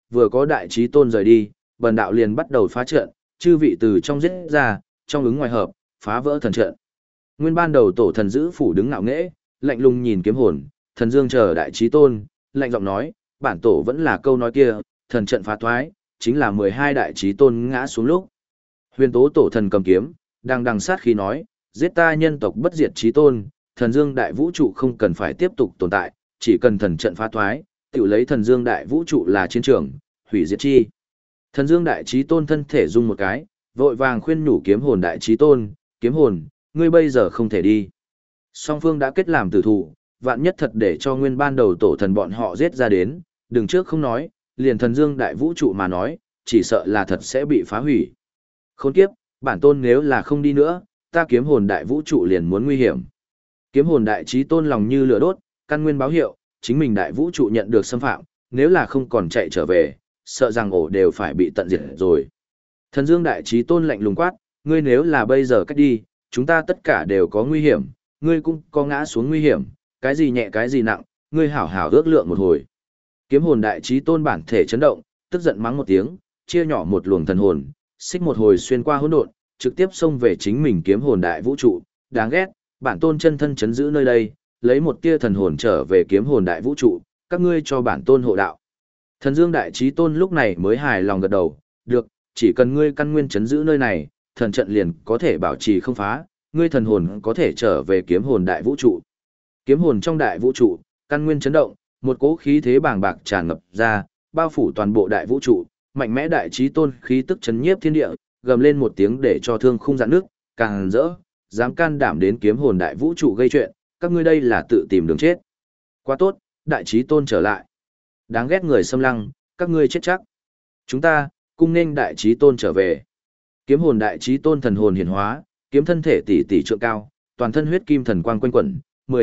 vừa có đại trí tôn rời đi, bần đạo liền bắt đầu phá trận, chư vị từ trong giết ra, trong ứng ngoài hợp, phá vỡ thần trận. Nguyên ban đầu tổ thần giữ phủ đứng ngạo nghễ, lạnh lùng nhìn kiếm hồn, thần dương chờ đại trí tôn, lạnh giọng nói, bản tổ vẫn là câu nói kia, thần trận phá thoái, chính là 12 đại trí tôn ngã xuống lúc. Huyền tố tổ thần cầm kiếm, đang đằng sát khí nói, giết ta nhân tộc bất diệt trí tôn, thần dương đại vũ trụ không cần phải tiếp tục tồn tại, chỉ cần thần trận phá thoái, tự lấy thần dương đại vũ trụ là chiến trường, hủy diệt chi. Thần dương đại trí tôn thân thể rung một cái, vội vàng khuyên nhủ kiếm hồn đại trí tôn, kiếm hồn, ngươi bây giờ không thể đi. Song phương đã kết làm tử thủ, vạn nhất thật để cho nguyên ban đầu tổ thần bọn họ giết ra đến, đừng trước không nói, liền thần dương đại vũ trụ mà nói, chỉ sợ là thật sẽ bị phá hủy. Khốn kiếp, bản tôn nếu là không đi nữa, ta kiếm hồn đại vũ trụ liền muốn nguy hiểm. Kiếm hồn đại trí tôn lòng như lửa đốt, căn nguyên báo hiệu, chính mình đại vũ trụ nhận được xâm phạm, nếu là không còn chạy trở về, sợ rằng ổ đều phải bị tận diệt rồi. Thần dương đại trí tôn lạnh lùng quát, ngươi nếu là bây giờ cách đi, chúng ta tất cả đều có nguy hiểm, ngươi cũng có ngã xuống nguy hiểm, cái gì nhẹ cái gì nặng, ngươi hảo hảo ước lượng một hồi. Kiếm hồn đại trí tôn bản thể chấn động, tức giận mắng một tiếng, chia nhỏ một luồng thần hồn, xích một hồi xuyên qua hỗn độn, trực tiếp xông về chính mình kiếm hồn đại vũ trụ, đáng ghét, bản tôn chân thân chấn giữ nơi đây, lấy một tia thần hồn trở về kiếm hồn đại vũ trụ, các ngươi cho bản tôn hộ đạo. Thần Dương đại chí tôn lúc này mới hài lòng gật đầu, được, chỉ cần ngươi căn nguyên chấn giữ nơi này, thần trận liền có thể bảo trì không phá, ngươi thần hồn có thể trở về kiếm hồn đại vũ trụ. Kiếm hồn trong đại vũ trụ, căn nguyên chấn động, một cỗ khí thế bàng bạc tràn ngập ra, bao phủ toàn bộ đại vũ trụ, mạnh mẽ đại chí tôn khí tức chấn nhiếp thiên địa, gầm lên một tiếng để cho thương khung dạn nước, càng rỡ, dám can đảm đến kiếm hồn đại vũ trụ gây chuyện, các ngươi đây là tự tìm đường chết. Quá tốt, đại chí tôn trở lại. Đáng ghét người xâm lăng, các ngươi chết chắc. Chúng ta, cung nên đại chí tôn trở về. Kiếm hồn đại chí tôn thần hồn hiển hóa, kiếm thân thể tỷ tỷ trượng cao, toàn thân huyết kim thần quang quanh quẩn,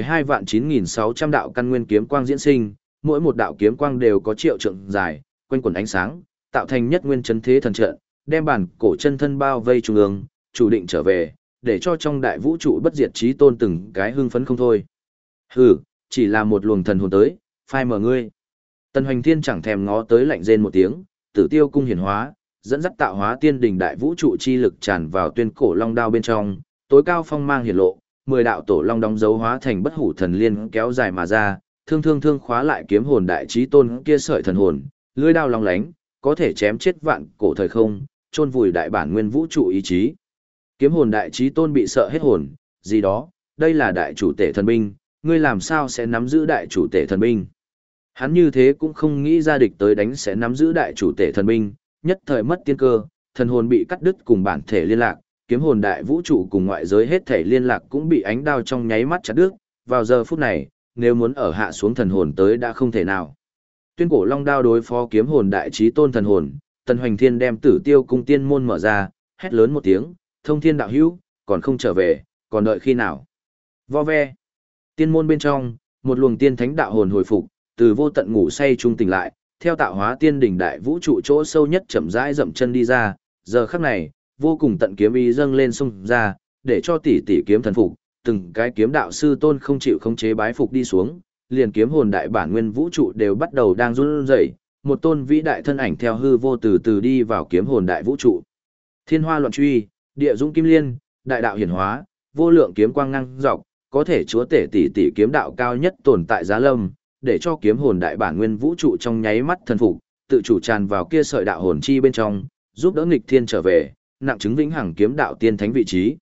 12.9600 đạo căn nguyên kiếm quang diễn sinh, mỗi một đạo kiếm quang đều có triệu trượng dài, quanh quẩn ánh sáng, tạo thành nhất nguyên chấn thế thần trận, đem bản cổ chân thân bao vây trung ương, chủ định trở về, để cho trong đại vũ trụ bất diệt chí tôn từng cái hưng phấn không thôi. Hừ, chỉ là một luồng thần hồn tới, phai mở ngươi. Tần Hoành Thiên chẳng thèm ngó tới lạnh rên một tiếng, Tử Tiêu cung hiển hóa, dẫn dắt tạo hóa tiên đỉnh đại vũ trụ chi lực tràn vào tuyên cổ long đao bên trong, tối cao phong mang hiển lộ, 10 đạo tổ long đóng dấu hóa thành bất hủ thần liên kéo dài mà ra, thương khóa lại kiếm hồn đại chí tôn kia sợi thần hồn, lưỡi đao long lánh, có thể chém chết vạn cổ thời không, chôn vùi đại bản nguyên vũ trụ ý chí. Kiếm hồn đại chí tôn bị sợ hết hồn, gì đó, đây là đại chủ tể thần binh, ngươi làm sao sẽ nắm giữ đại chủ tể thần binh? Hắn như thế cũng không nghĩ ra địch tới đánh sẽ nắm giữ đại chủ tể thần binh, nhất thời mất tiên cơ, thần hồn bị cắt đứt cùng bản thể liên lạc, kiếm hồn đại vũ trụ cùng ngoại giới hết thể liên lạc cũng bị ánh đao trong nháy mắt chặt đứt, vào giờ phút này, nếu muốn ở hạ xuống thần hồn tới đã không thể nào. Tuyên cổ long đao đối phó kiếm hồn đại chí tôn thần hồn, Tần Hoành Thiên đem Tử Tiêu cung tiên môn mở ra, hét lớn một tiếng, thông thiên đạo hữu, còn không trở về, còn đợi khi nào? Vo ve. Tiên môn bên trong, một luồng tiên thánh đạo hồn hồi phục, từ vô tận ngủ say trung tỉnh lại, theo tạo hóa tiên đỉnh đại vũ trụ chỗ sâu nhất chậm rãi dậm chân đi ra, giờ khắc này, vô cùng tận kiếm ý dâng lên xung ra, để cho tỷ tỷ kiếm thần phục, từng cái kiếm đạo sư tôn không chịu khống chế bái phục đi xuống, liền kiếm hồn đại bản nguyên vũ trụ đều bắt đầu đang run rẩy, một tôn vĩ đại thân ảnh theo hư vô từ từ đi vào kiếm hồn đại vũ trụ. Thiên hoa loạn truy, địa dũng kim liên, đại đạo hiển hóa, vô lượng kiếm quang ngang dọc, có thể chúa tể tỷ tỷ kiếm đạo cao nhất tồn tại giá lâm, để cho kiếm hồn đại bản nguyên vũ trụ trong nháy mắt thần phục, tự chủ tràn vào kia sợi đạo hồn chi bên trong, giúp đỡ nghịch thiên trở về, nặng chứng vĩnh hằng kiếm đạo tiên thánh vị trí.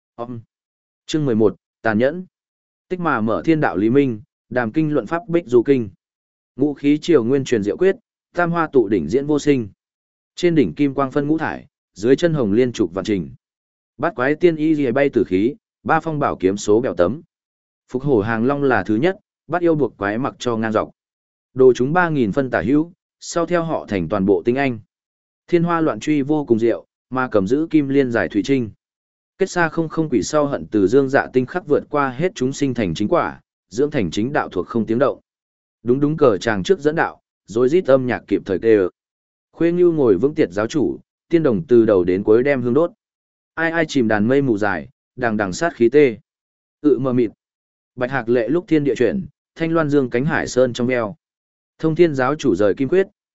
Chương 11, tàn nhẫn. Tích mà mở thiên đạo lý minh, đàm kinh luận pháp bích du kinh. Ngũ khí triều nguyên truyền diệu quyết, tam hoa tụ đỉnh diễn vô sinh. Trên đỉnh kim quang phân ngũ thải, dưới chân hồng liên trục vạn trình. Bát quái tiên y liề bay tử khí, ba phong bảo kiếm số bèo tấm. Phục hổ hàng long là thứ nhất, bắt yêu buộc quái mặc cho ngang dọc. Đồ chúng 3.000 phân tả hữu, sau theo họ thành toàn bộ tinh anh. Thiên hoa loạn truy vô cùng diệu, mà cầm giữ kim liên giải thủy trinh. Kết xa không không quỷ sau hận từ dương dạ tinh khắc vượt qua hết chúng sinh thành chính quả, dưỡng thành chính đạo thuộc không tiếng động. Đúng cờ chàng trước dẫn đạo, rồi rít âm nhạc kịp thời kêu. Khuê Ngưu ngồi vững tiệt giáo chủ, tiên đồng từ đầu đến cuối đem hương đốt. Ai chìm đàn mây mù dài, đằng sát khí tê. Mờ mịt. Bạch hạc lệ lúc thiên địa chuyển, thanh loan dương cánh hải sơn trong veo. Thông thiên giáo chủ rời kim quyết,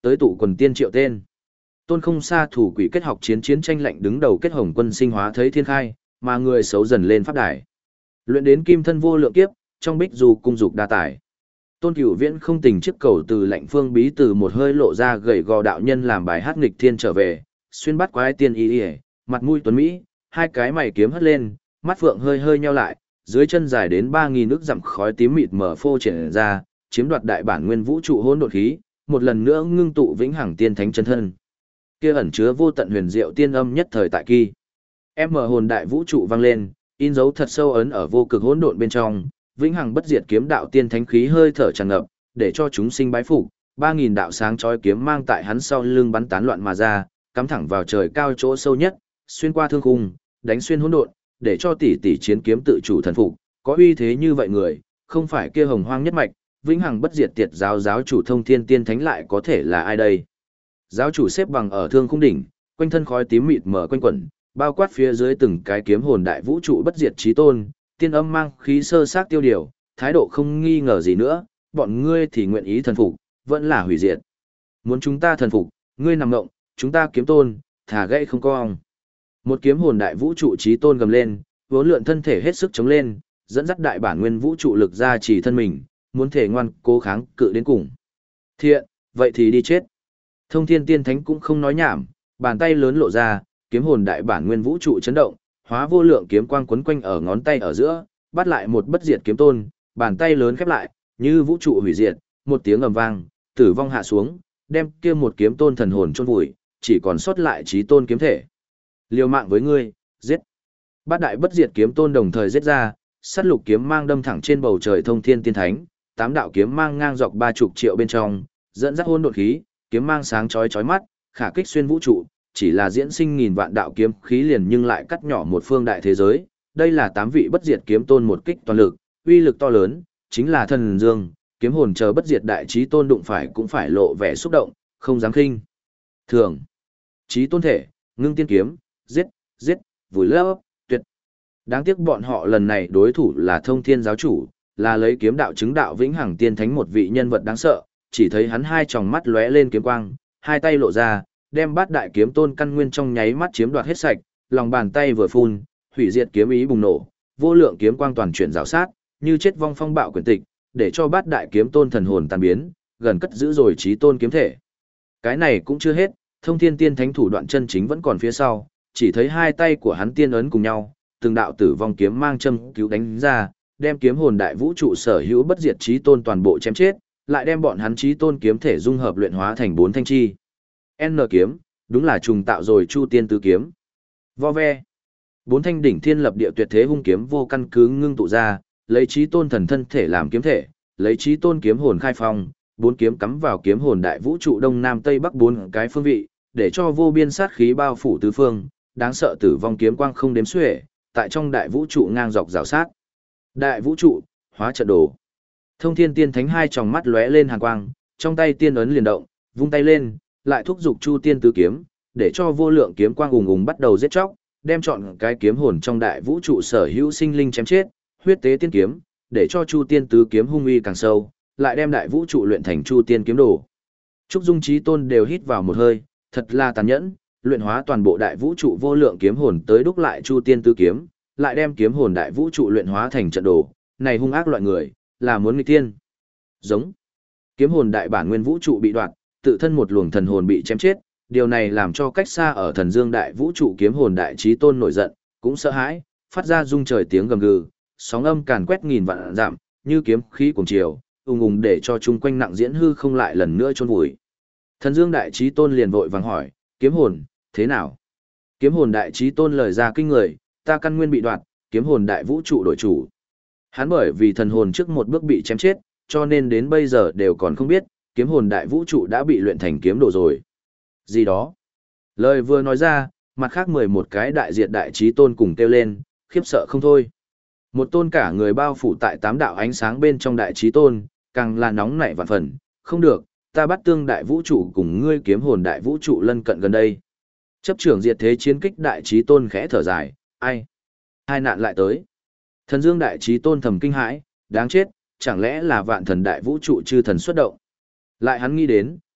Tới tụ quần tiên triệu tên. Tôn không xa thủ quỷ kết học chiến tranh lạnh đứng đầu kết hồng quân sinh hóa thấy thiên khai, mà người xấu dần lên pháp đài. Luyện đến kim thân vô lượng kiếp, trong bích dù cung dục đa tài. Tôn Cửu Viễn không tình chiếc cầu từ lạnh phương bí từ một hơi lộ ra gầy gò đạo nhân làm bài hát nghịch thiên trở về, xuyên bắt quái tiên y, mặt mũi tuấn mỹ, hai cái mày kiếm hất lên, mắt phượng hơi hơi nheo lại, dưới chân dài đến 3000 nước dặm khói tím mịt mờ phô triển ra, chiếm đoạt đại bản nguyên vũ trụ hỗn độn khí, một lần nữa ngưng tụ vĩnh hằng tiên thánh chân thân. Kia ẩn chứa vô tận huyền diệu tiên âm nhất thời tại kỳ. Mở hồn đại vũ trụ vang lên, in dấu thật sâu ấn ở vô cực hỗn độn bên trong, vĩnh hằng bất diệt kiếm đạo tiên thánh khí hơi thở tràn ngập, để cho chúng sinh bái phục. 3000 đạo sáng chói kiếm mang tại hắn sau lưng bắn tán loạn mà ra, cắm thẳng vào trời cao chỗ sâu nhất, xuyên qua thương khung, đánh xuyên hỗn độn, để cho tỷ tỷ chiến kiếm tự chủ thần phục. Có uy thế như vậy người, không phải kia hồng hoang nhất mạch, vĩnh hằng bất diệt tiệt giáo giáo chủ thông thiên tiên thánh lại có thể là ai đây? Giáo chủ xếp bằng ở thương khung đỉnh, quanh thân khói tím mịt mờ quanh quẩn, bao quát phía dưới từng cái kiếm hồn đại vũ trụ bất diệt chí tôn, tiên âm mang khí sơ sát tiêu điều, thái độ không nghi ngờ gì nữa, bọn ngươi thì nguyện ý thần phục, vẫn là hủy diệt. Muốn chúng ta thần phục, ngươi nằm ngộng, chúng ta kiếm tôn, thả gãy không cong. Một kiếm hồn đại vũ trụ chí tôn gầm lên, vốn lượn thân thể hết sức chống lên, dẫn dắt đại bản nguyên vũ trụ lực ra chỉ thân mình, muốn thể ngoan cố kháng cự đến cùng. Thiện, vậy thì đi chết. Thông thiên tiên thánh cũng không nói nhảm, bàn tay lớn lộ ra, kiếm hồn đại bản nguyên vũ trụ chấn động, hóa vô lượng kiếm quang quấn quanh ở ngón tay ở giữa, bắt lại một bất diệt kiếm tôn, bàn tay lớn khép lại, như vũ trụ hủy diệt, một tiếng ầm vang, tử vong hạ xuống, đem kia một kiếm tôn thần hồn chôn vùi, chỉ còn sót lại chí tôn kiếm thể. Liều mạng với ngươi, giết. Bát đại bất diệt kiếm tôn đồng thời giết ra, sát lục kiếm mang đâm thẳng trên bầu trời thông thiên tiên thánh, tám đạo kiếm mang ngang dọc 30 triệu bên trong, dẫn dắt hỗn độn khí, kiếm mang sáng chói chói mắt, khả kích xuyên vũ trụ, chỉ là diễn sinh nghìn vạn đạo kiếm khí liền nhưng lại cắt nhỏ một phương đại thế giới. Đây là 8 vị bất diệt kiếm tôn một kích toàn lực, uy lực to lớn, chính là thần dương, kiếm hồn chờ bất diệt đại chí tôn đụng phải cũng phải lộ vẻ xúc động, không dám khinh thường. Chí tôn thể, ngưng tiên kiếm, giết, giết, vùi lấp, tuyệt. Đáng tiếc bọn họ lần này đối thủ là thông thiên giáo chủ, là lấy kiếm đạo chứng đạo vĩnh hằng tiên thánh một vị nhân vật đáng sợ, chỉ thấy hắn hai tròng mắt lóe lên kiếm quang, hai tay lộ ra, đem bát đại kiếm tôn căn nguyên trong nháy mắt chiếm đoạt hết sạch, lòng bàn tay vừa phun, hủy diệt kiếm ý bùng nổ, vô lượng kiếm quang toàn chuyển rào sát, như chết vong phong bạo quyền tịch, để cho bát đại kiếm tôn thần hồn tan biến, gần cất giữ rồi chí tôn kiếm thể. Cái này cũng chưa hết, thông thiên tiên thánh thủ đoạn chân chính vẫn còn phía sau, chỉ thấy hai tay của hắn tiên ấn cùng nhau, từng đạo tử vong kiếm mang châm cứu đánh ra, đem kiếm hồn đại vũ trụ sở hữu bất diệt chí tôn toàn bộ chém chết, lại đem bọn hắn chí tôn kiếm thể dung hợp luyện hóa thành 4 thanh chi. N kiếm, đúng là trùng tạo rồi Chu Tiên tứ kiếm. Vo ve. 4 thanh đỉnh thiên lập địa tuyệt thế hung kiếm vô căn cứ ngưng tụ ra, lấy chí tôn thần thân thể làm kiếm thể, lấy chí tôn kiếm hồn khai phong, 4 kiếm cắm vào kiếm hồn đại vũ trụ đông nam tây bắc 4 cái phương vị, để cho vô biên sát khí bao phủ tứ phương, đáng sợ tử vong kiếm quang không đếm xuể, tại trong đại vũ trụ ngang dọc rào sát. Đại vũ trụ, hóa trận đồ. Thông thiên tiên thánh hai tròng mắt lóe lên hàn quang, trong tay tiên ấn liền động, vung tay lên, lại thúc giục Chu Tiên tứ kiếm, để cho vô lượng kiếm quang ùng ùng bắt đầu giết chóc, đem chọn cái kiếm hồn trong đại vũ trụ sở hữu sinh linh chém chết, huyết tế tiên kiếm, để cho Chu Tiên tứ kiếm hung uy càng sâu, lại đem đại vũ trụ luyện thành Chu Tiên kiếm đồ. Trúc Dung Chí Tôn đều hít vào một hơi, thật là tàn nhẫn, luyện hóa toàn bộ đại vũ trụ vô lượng kiếm hồn tới đúc lại Chu Tiên tứ kiếm, lại đem kiếm hồn đại vũ trụ luyện hóa thành trận đồ, này hung ác loại người, là muốn nghịch tiên. Giống. Kiếm hồn đại bản nguyên vũ trụ bị đoạt, tự thân một luồng thần hồn bị chém chết, điều này làm cho cách xa ở thần dương đại vũ trụ kiếm hồn đại chí tôn nổi giận, cũng sợ hãi, phát ra rung trời tiếng gầm gừ, sóng âm càn quét nghìn vạn dặm, như kiếm khí cuồng chiều, ùng ùng để cho chung quanh nặng diễn hư không lại lần nữa chôn vùi. Thần dương đại chí tôn liền vội vàng hỏi, kiếm hồn, thế nào? Kiếm hồn đại chí tôn lời ra kinh người, ta căn nguyên bị đoạt, kiếm hồn đại vũ trụ đổi chủ. Hắn bởi vì thần hồn trước một bước bị chém chết, cho nên đến bây giờ đều còn không biết, kiếm hồn đại vũ trụ đã bị luyện thành kiếm đồ rồi. Gì đó? Lời vừa nói ra, mặt khác 11 cái đại diệt đại chí tôn cùng kêu lên, khiếp sợ không thôi. Một tôn cả người bao phủ tại 8 đạo ánh sáng bên trong đại chí tôn, càng là nóng nảy vạn phần, không được, ta bắt tương đại vũ trụ cùng ngươi kiếm hồn đại vũ trụ lân cận gần đây. Chấp trưởng diệt thế chiến kích đại chí tôn khẽ thở dài, ai? Hai nạn lại tới. Thần dương đại chí tôn thầm kinh hãi, đáng chết, chẳng lẽ là vạn thần đại vũ trụ chư thần xuất động. Lại hắn nghĩ đến,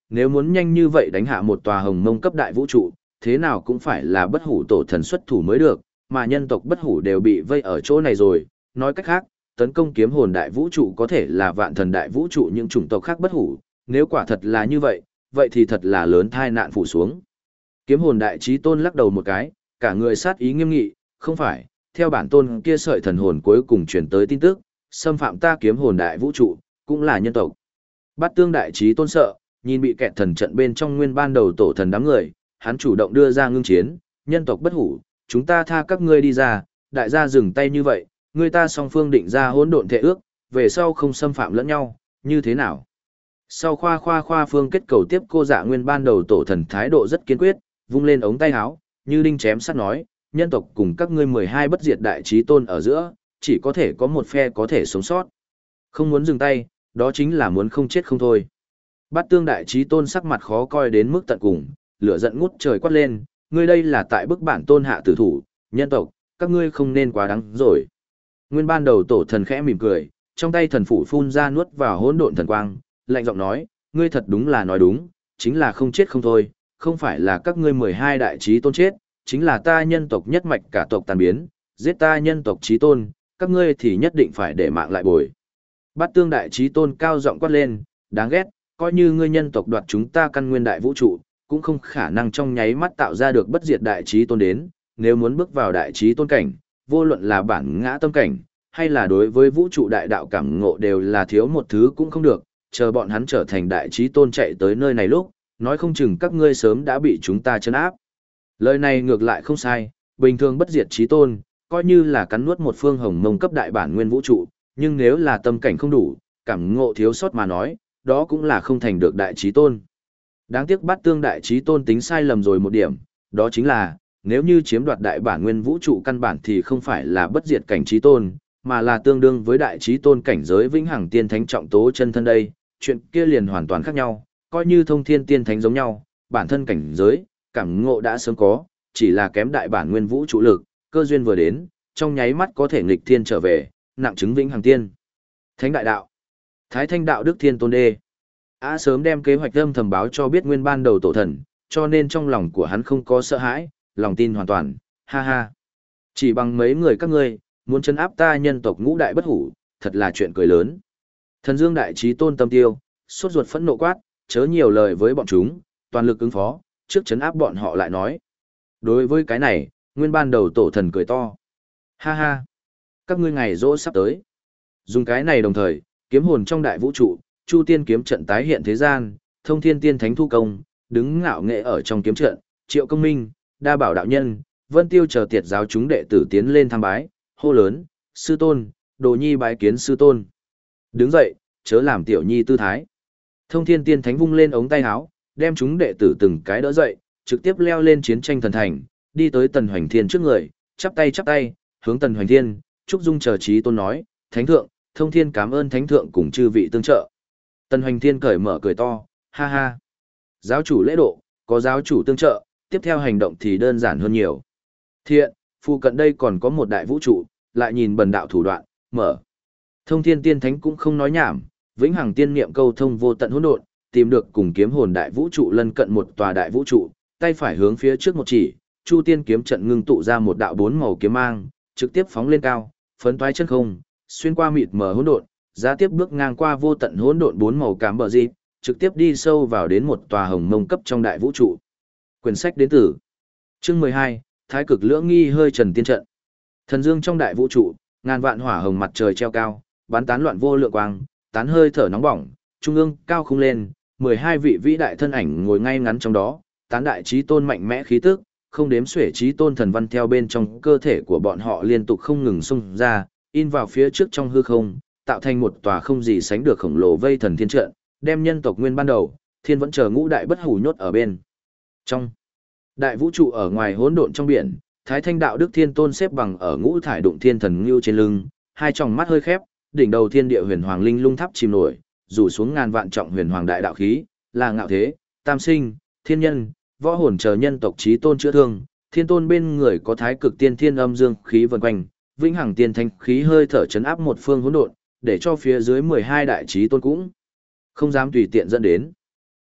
nếu muốn nhanh như vậy đánh hạ một tòa hồng mông cấp đại vũ trụ, thế nào cũng phải là bất hủ tổ thần xuất thủ mới được, mà nhân tộc bất hủ đều bị vây ở chỗ này rồi, nói cách khác, tấn công kiếm hồn đại vũ trụ có thể là vạn thần đại vũ trụ những chủng tộc khác bất hủ, nếu quả thật là như vậy, vậy thì thật là lớn thai nạn phủ xuống. Kiếm hồn đại chí tôn lắc đầu một cái, cả người sát ý nghiêm nghị, không phải, theo bản tôn kia sợi thần hồn cuối cùng truyền tới tin tức, xâm phạm ta kiếm hồn đại vũ trụ, cũng là nhân tộc. Bát tương đại chí tôn sợ, nhìn bị kẹt thần trận bên trong nguyên ban đầu tổ thần đám người, hắn chủ động đưa ra ngưng chiến, nhân tộc bất hủ, chúng ta tha các ngươi đi ra, đại gia dừng tay như vậy, người ta song phương định ra hỗn độn thể ước, về sau không xâm phạm lẫn nhau, như thế nào? Sau khoa phương kết cầu tiếp cô dạ nguyên ban đầu tổ thần thái độ rất kiên quyết, vung lên ống tay áo, như đinh chém sắt nói, nhân tộc cùng các ngươi 12 bất diệt đại chí tôn ở giữa, chỉ có thể có một phe có thể sống sót. Không muốn dừng tay, đó chính là muốn không chết không thôi. Bát tương đại chí tôn sắc mặt khó coi đến mức tận cùng, lửa giận ngút trời quát lên, ngươi đây là tại bức bản tôn hạ tử thủ, nhân tộc, các ngươi không nên quá đáng rồi. Nguyên ban đầu tổ thần khẽ mỉm cười, trong tay thần phủ phun ra nuốt vào hỗn độn thần quang, lạnh giọng nói, ngươi thật đúng là nói đúng, chính là không chết không thôi, không phải là các ngươi 12 đại chí tôn chết, chính là ta nhân tộc nhất mạch cả tộc tàn biến, giết ta nhân tộc chí tôn, các ngươi thì nhất định phải để mạng lại bồi. Bát tương đại chí tôn cao giọng quát lên, đáng ghét, coi như ngươi nhân tộc đoạt chúng ta căn nguyên đại vũ trụ, cũng không khả năng trong nháy mắt tạo ra được bất diệt đại chí tôn đến, nếu muốn bước vào đại chí tôn cảnh, vô luận là bản ngã tâm cảnh, hay là đối với vũ trụ đại đạo cảm ngộ đều là thiếu một thứ cũng không được, chờ bọn hắn trở thành đại chí tôn chạy tới nơi này lúc, nói không chừng các ngươi sớm đã bị chúng ta trấn áp. Lời này ngược lại không sai, bình thường bất diệt chí tôn, coi như là cắn nuốt một phương hồng mông cấp đại bản nguyên vũ trụ, nhưng nếu là tâm cảnh không đủ, cảm ngộ thiếu sót mà nói, đó cũng là không thành được đại chí tôn. Đáng tiếc Bát tương đại chí tôn tính sai lầm rồi một điểm, đó chính là, nếu như chiếm đoạt đại bản nguyên vũ trụ căn bản thì không phải là bất diệt cảnh chí tôn, mà là tương đương với đại chí tôn cảnh giới vĩnh hằng tiên thánh trọng tố chân thân đây, chuyện kia liền hoàn toàn khác nhau, coi như thông thiên tiên thánh giống nhau, bản thân cảnh giới, cảm ngộ đã sớm có, chỉ là kém đại bản nguyên vũ trụ lực, cơ duyên vừa đến, trong nháy mắt có thể nghịch thiên trở về, nặng chứng vĩnh hằng tiên. Thánh đại đạo, Thái Thanh đạo đức thiên tôn đê. Sớm đem kế hoạch âm thầm báo cho biết nguyên ban đầu tổ thần, cho nên trong lòng của hắn không có sợ hãi, lòng tin hoàn toàn, ha ha. Chỉ bằng mấy người các ngươi, muốn trấn áp ta nhân tộc ngũ đại bất hủ, thật là chuyện cười lớn. Thần Dương đại chí tôn tâm tiêu, sốt ruột phẫn nộ quát, chớ nhiều lời với bọn chúng, toàn lực ứng phó, trước trấn áp bọn họ lại nói. Đối với cái này, nguyên ban đầu tổ thần cười to. Ha ha, các ngươi ngày rỗ sắp tới. Dùng cái này đồng thời, kiếm hồn trong đại vũ trụ, Chu Tiên kiếm trận tái hiện thế gian, Thông Thiên Tiên Thánh thu công, đứng ngạo nghệ ở trong kiếm trận, Triệu Công Minh, Đa Bảo đạo nhân, Vân Tiêu chờ tiệt giáo chúng đệ tử tiến lên tham bái, hô lớn, sư tôn, Đồ Nhi bái kiến sư tôn. Đứng dậy, chớ làm tiểu nhi tư thái. Thông Thiên Tiên Thánh vung lên ống tay áo, đem chúng đệ tử từng cái đỡ dậy, trực tiếp leo lên chiến tranh thần thành, đi tới Tần Hoành Thiên trước người, chắp tay, hướng Tần Hoành Thiên, Trúc Dung chờ trí tôn nói, Thánh thượng, Thông Thiên cảm ơn Thánh thượng cùng chư vị tương trợ. Tần Hoành Thiên cởi mở cười to, ha ha. Giáo chủ lễ độ, có giáo chủ tương trợ, tiếp theo hành động thì đơn giản hơn nhiều. Thiện, phụ cận đây còn có một đại vũ trụ, lại nhìn bần đạo thủ đoạn, mở. Thông Thiên Tiên Thánh cũng không nói nhảm, vĩnh hằng tiên niệm câu thông vô tận hỗn độn, tìm được cùng kiếm hồn đại vũ trụ lân cận một tòa đại vũ trụ, tay phải hướng phía trước một chỉ, Chu Tiên kiếm trận ngưng tụ ra một đạo bốn màu kiếm mang, trực tiếp phóng lên cao, phấn toái chân không, xuyên qua mịt mờ hỗn độn, giá tiếp bước ngang qua vô tận hỗn độn bốn màu cám bờ dịp, trực tiếp đi sâu vào đến một tòa hồng mông cấp trong đại vũ trụ. Quyển sách đến từ chương 12, Thái cực lưỡng nghi hơi trần tiên trận. Thần dương trong đại vũ trụ, ngàn vạn hỏa hồng mặt trời treo cao, bắn tán loạn vô lượng quang, tán hơi thở nóng bỏng, trung ương cao khung lên, 12 vị vĩ đại thân ảnh ngồi ngay ngắn trong đó, tán đại chí tôn mạnh mẽ khí tức, không đếm xuể chí tôn thần văn theo bên trong cơ thể của bọn họ liên tục không ngừng xung ra, in vào phía trước trong hư không, tạo thành một tòa không gì sánh được khổng lồ vây thần thiên trận, đem nhân tộc nguyên ban đầu, thiên vẫn chờ ngũ đại bất hủ nhốt ở bên trong đại vũ trụ. Ở ngoài hỗn độn trong biển, Thái Thanh đạo đức thiên tôn xếp bằng ở ngũ thải đụng thiên thần ngưu trên lưng, hai tròng mắt hơi khép, đỉnh đầu thiên địa huyền hoàng linh lung tháp chìm nổi, rủ xuống ngàn vạn trọng huyền hoàng đại đạo khí, là ngạo thế, tam sinh, thiên nhân, võ hồn chờ nhân tộc chí tôn chữa thương, thiên tôn bên người có thái cực tiên thiên âm dương khí vần quanh, vĩnh hằng tiên thanh khí hơi thở chấn áp một phương hỗn độn, để cho phía dưới 12 đại chí tôn cũng không dám tùy tiện dẫn đến.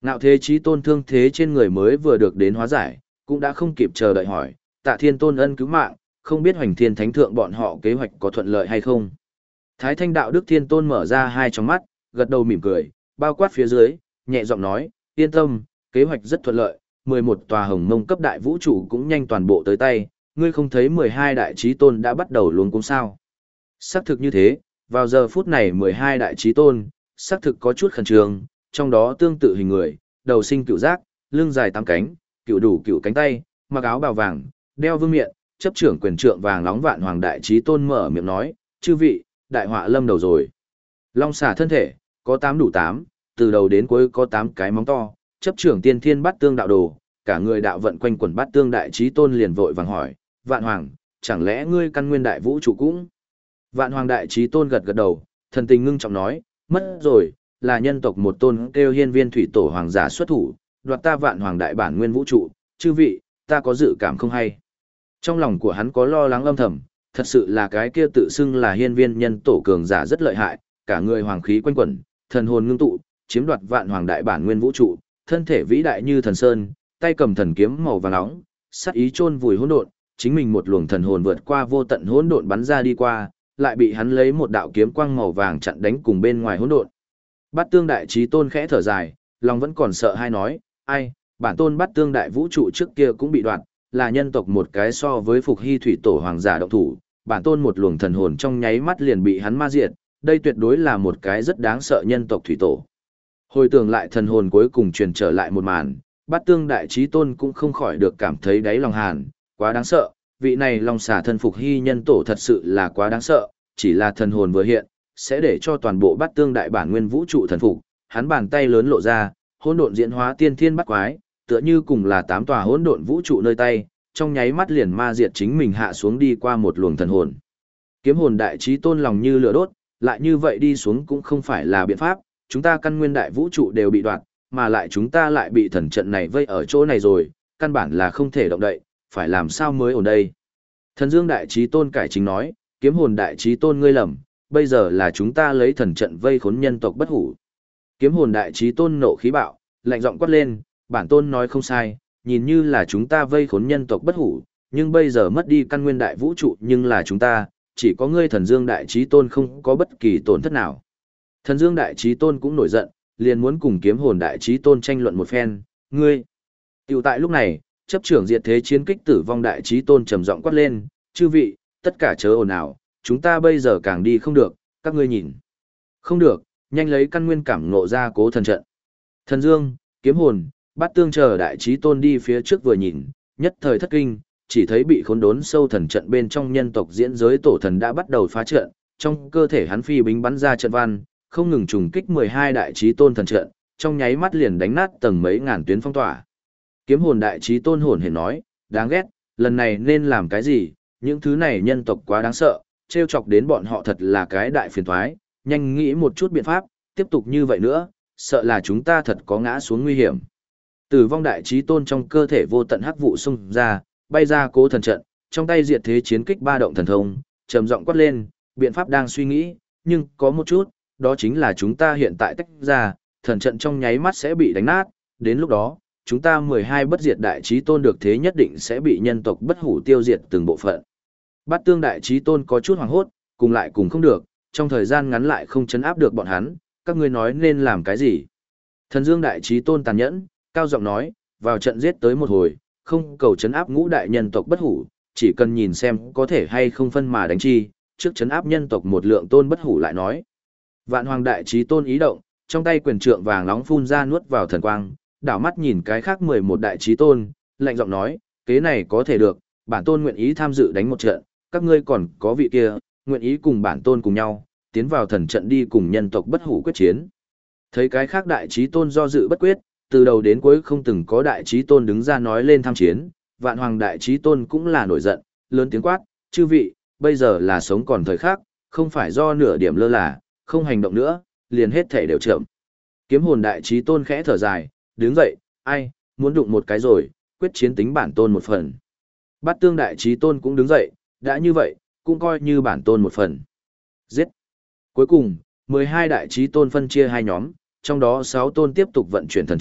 Ngạo thế chí tôn thương thế trên người mới vừa được đến hóa giải, cũng đã không kịp chờ đợi hỏi, Tạ Thiên Tôn ân cứu mạng, không biết Hoành Thiên Thánh Thượng bọn họ kế hoạch có thuận lợi hay không. Thái Thanh Đạo Đức Thiên Tôn mở ra hai tròng mắt, gật đầu mỉm cười, bao quát phía dưới, nhẹ giọng nói, yên tâm, kế hoạch rất thuận lợi, 11 tòa hồng mông cấp đại vũ trụ cũng nhanh toàn bộ tới tay, ngươi không thấy 12 đại chí tôn đã bắt đầu luống cuống sao. Xác thực như thế, vào giờ phút này 12 đại chí tôn, xác thực có chút khẩn trương, trong đó tương tự hình người, đầu sinh cựu giác, lưng dài 8 cánh, cựu đủ cựu cánh tay, mặc áo bào vàng, đeo vương miện, chấp trưởng quyền trượng vàng nóng vạn hoàng đại chí tôn mở miệng nói, chư vị, đại họa lâm đầu rồi. Long xà thân thể, có 8 đủ 8, từ đầu đến cuối có 8 cái móng to, chấp trưởng tiên thiên bát tương đạo đồ, cả người đạo vận quanh quẩn bát tương đại chí tôn liền vội vàng hỏi, vạn hoàng, chẳng lẽ ngươi căn nguyên đại vũ trụ cũng? Vạn hoàng đại chí tôn gật gật đầu, thần tình ngưng trọng nói, mất rồi, là nhân tộc một tôn kêu hiên viên thủy tổ hoàng giả xuất thủ, đoạt ta vạn hoàng đại bản nguyên vũ trụ, chư vị, ta có dự cảm không hay. Trong lòng của hắn có lo lắng âm thầm, thật sự là cái kia tự xưng là hiên viên nhân tổ cường giả rất lợi hại, cả người hoàng khí quanh quẩn, thần hồn ngưng tụ, chiếm đoạt vạn hoàng đại bản nguyên vũ trụ, thân thể vĩ đại như thần sơn, tay cầm thần kiếm màu vàng nóng, sát ý chôn vùi hỗn độn, chính mình một luồng thần hồn vượt qua vô tận hỗn độn bắn ra đi qua, lại bị hắn lấy một đạo kiếm quang màu vàng chặn đánh cùng bên ngoài hỗn độn. Bát Tương Đại Chí Tôn khẽ thở dài, lòng vẫn còn sợ hai nói, ai, bản tôn Bát Tương Đại Vũ trụ trước kia cũng bị đoạt, là nhân tộc một cái so với Phục Hy Thủy Tổ hoàng giả động thủ, bản tôn một luồng thần hồn trong nháy mắt liền bị hắn ma diệt, đây tuyệt đối là một cái rất đáng sợ nhân tộc Thủy Tổ. Hồi tưởng lại thần hồn cuối cùng truyền trở lại một màn, Bát Tương Đại Chí Tôn cũng không khỏi được cảm thấy đáy lòng hàn, quá đáng sợ, vị này Long xà thân Phục Hy nhân tổ thật sự là quá đáng sợ, chỉ là thần hồn vừa hiện, sẽ để cho toàn bộ Bát Tương Đại bản nguyên vũ trụ thần phục, hắn bàn tay lớn lộ ra, hỗn độn diễn hóa tiên thiên bắt quái, tựa như cùng là 8 tòa hỗn độn vũ trụ nơi tay, trong nháy mắt liền ma diệt chính mình hạ xuống đi qua một luồng thần hồn. Kiếm hồn đại chí tôn lòng như lửa đốt, lại như vậy đi xuống cũng không phải là biện pháp, chúng ta căn nguyên đại vũ trụ đều bị đoạt, mà lại chúng ta lại bị thần trận này vây ở chỗ này rồi, căn bản là không thể động đậy, phải làm sao mới ổn đây. Thần Dương đại chí tôn cải chính nói, kiếm hồn đại chí tôn ngươi lầm, bây giờ là chúng ta lấy thần trận vây khốn nhân tộc bất hủ. Kiếm hồn đại chí tôn nộ khí bạo, lạnh giọng quát lên, bản tôn nói không sai, nhìn như là chúng ta vây khốn nhân tộc bất hủ, nhưng bây giờ mất đi căn nguyên đại vũ trụ nhưng là chúng ta, chỉ có ngươi thần Dương đại chí tôn không có bất kỳ tổn thất nào. Thần Dương đại chí tôn cũng nổi giận, liền muốn cùng kiếm hồn đại chí tôn tranh luận một phen, ngươi. Tiểu tại lúc này, chấp trưởng diệt thế chiến kích tử vong đại chí tôn trầm giọng quát lên, chư vị, tất cả chớ ồn ào, chúng ta bây giờ càng đi không được, các ngươi nhìn. Không được, nhanh lấy căn nguyên cảm ngộ ra cố thần trận. Thần Dương, kiếm hồn, Bát Tương chờ đại chí tôn đi phía trước vừa nhìn, nhất thời thất kinh, chỉ thấy bị khốn đốn sâu thần trận bên trong nhân tộc diễn giới tổ thần đã bắt đầu phá trận, trong cơ thể hắn phi bính bắn ra trận văn, không ngừng trùng kích 12 đại chí tôn thần trận, trong nháy mắt liền đánh nát tầng mấy ngàn tuyến phong tỏa. Kiếm hồn đại chí tôn hồn hển nói, đáng ghét, lần này nên làm cái gì, những thứ này nhân tộc quá đáng sợ, trêu chọc đến bọn họ thật là cái đại phiền toái, nhanh nghĩ một chút biện pháp, tiếp tục như vậy nữa, sợ là chúng ta thật có ngã xuống nguy hiểm. Tử vong đại chí tôn trong cơ thể vô tận hắc vụ xung ra, bay ra cố thần trận, trong tay diệt thế chiến kích ba động thần thông, trầm giọng quát lên, biện pháp đang suy nghĩ, nhưng có một chút, đó chính là chúng ta hiện tại tách ra, thần trận trong nháy mắt sẽ bị đánh nát, đến lúc đó, chúng ta 12 bất diệt đại chí tôn được thế nhất định sẽ bị nhân tộc bất hủ tiêu diệt từng bộ phận. Bát Tương đại chí tôn có chút hoảng hốt, cùng lại cùng không được, trong thời gian ngắn lại không chấn áp được bọn hắn, các ngươi nói nên làm cái gì? Thần Dương đại chí tôn tàn nhẫn, cao giọng nói, vào trận giết tới một hồi, không cầu chấn áp ngũ đại nhân tộc bất hủ, chỉ cần nhìn xem có thể hay không phân mà đánh chi, trước chấn áp nhân tộc một lượng tôn bất hủ lại nói. Vạn Hoàng đại chí tôn ý động, trong tay quyền trượng vàng nóng phun ra nuốt vào thần quang, đảo mắt nhìn cái khác 11 đại chí tôn, lạnh giọng nói, kế này có thể được, bản tôn nguyện ý tham dự đánh một trận, các ngươi còn có vị kia, nguyện ý cùng bản tôn cùng nhau, tiến vào thần trận đi cùng nhân tộc bất hủ quyết chiến. Thấy cái khác đại chí tôn do dự bất quyết, từ đầu đến cuối không từng có đại chí tôn đứng ra nói lên tham chiến, Vạn Hoàng đại chí tôn cũng là nổi giận, lớn tiếng quát, chư vị, bây giờ là sống còn thời khắc, không phải do nửa điểm lơ là, không hành động nữa, liền hết thể đều chậm. Kiếm hồn đại chí tôn khẽ thở dài, đứng dậy, ai, muốn đụng một cái rồi, quyết chiến tính bản tôn một phần. Bát Tương đại chí tôn cũng đứng dậy, đã như vậy, cũng coi như bản tôn một phần. Giết. Cuối cùng, 12 đại chí tôn phân chia hai nhóm, trong đó 6 tôn tiếp tục vận chuyển thần trận,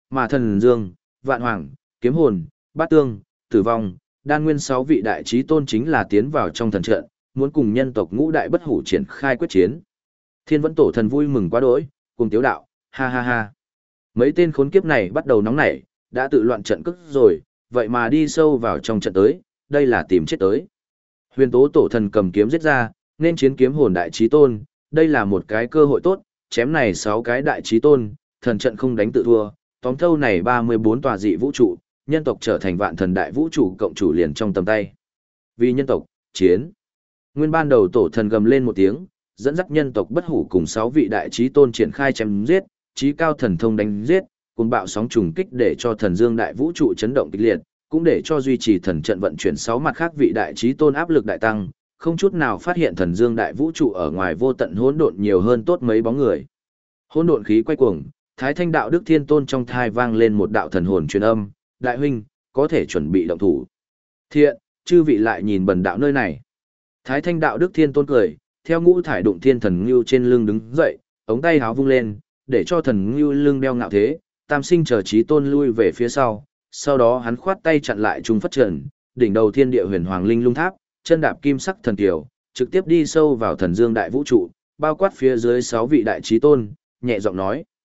mà thần dương, vạn hoàng, kiếm hồn, bát tương, tử vong, đan nguyên 6 vị đại chí tôn chính là tiến vào trong thần trận, muốn cùng nhân tộc ngũ đại bất hủ triển khai quyết chiến. Thiên Vẫn Tổ Thần vui mừng quá đỗi, cùng tiếu đạo, ha ha ha. Mấy tên khốn kiếp này bắt đầu nóng nảy, đã tự loạn trận cức rồi, vậy mà đi sâu vào trong trận tới, đây là tìm chết tới. Huyền Tố Tổ Thần cầm kiếm giết ra, nên chiến kiếm hồn đại chí tôn, đây là một cái cơ hội tốt, chém này 6 cái đại chí tôn, thần trận không đánh tự thua, tóm thâu này 34 tòa dị vũ trụ, nhân tộc trở thành vạn thần đại vũ trụ cộng chủ liền trong tầm tay. Vì nhân tộc, chiến. Nguyên ban đầu Tổ Thần gầm lên một tiếng, dẫn dắt nhân tộc bất hủ cùng 6 vị đại chí tôn triển khai chém giết, chí cao thần thông đánh giết, cuồng bạo sóng trùng kích để cho thần dương đại vũ trụ chấn động kịch liệt, cũng để cho duy trì thần trận vận chuyển 6 mặt khác vị đại chí tôn áp lực đại tăng, không chút nào phát hiện thần dương đại vũ trụ ở ngoài vô tận hỗn độn nhiều hơn tốt mấy bóng người. Hỗn độn khí quay cuồng, Thái Thanh đạo đức thiên tôn trong thai vang lên một đạo thần hồn truyền âm, đại huynh, có thể chuẩn bị động thủ. Thiện, chư vị lại nhìn bần đạo nơi này. Thái Thanh đạo đức thiên tôn cười, theo ngũ thải đụng thiên thần ngưu trên lưng đứng dậy, ống tay háo vung lên, để cho thần ngưu lưng đeo ngạo thế, tam sinh chờ chí tôn lui về phía sau đó hắn khoát tay chặn lại trung phất trần, đỉnh đầu thiên địa huyền hoàng linh lung tháp, chân đạp kim sắc thần kiều, trực tiếp đi sâu vào thần dương đại vũ trụ, bao quát phía dưới 6 vị đại chí tôn, nhẹ giọng nói: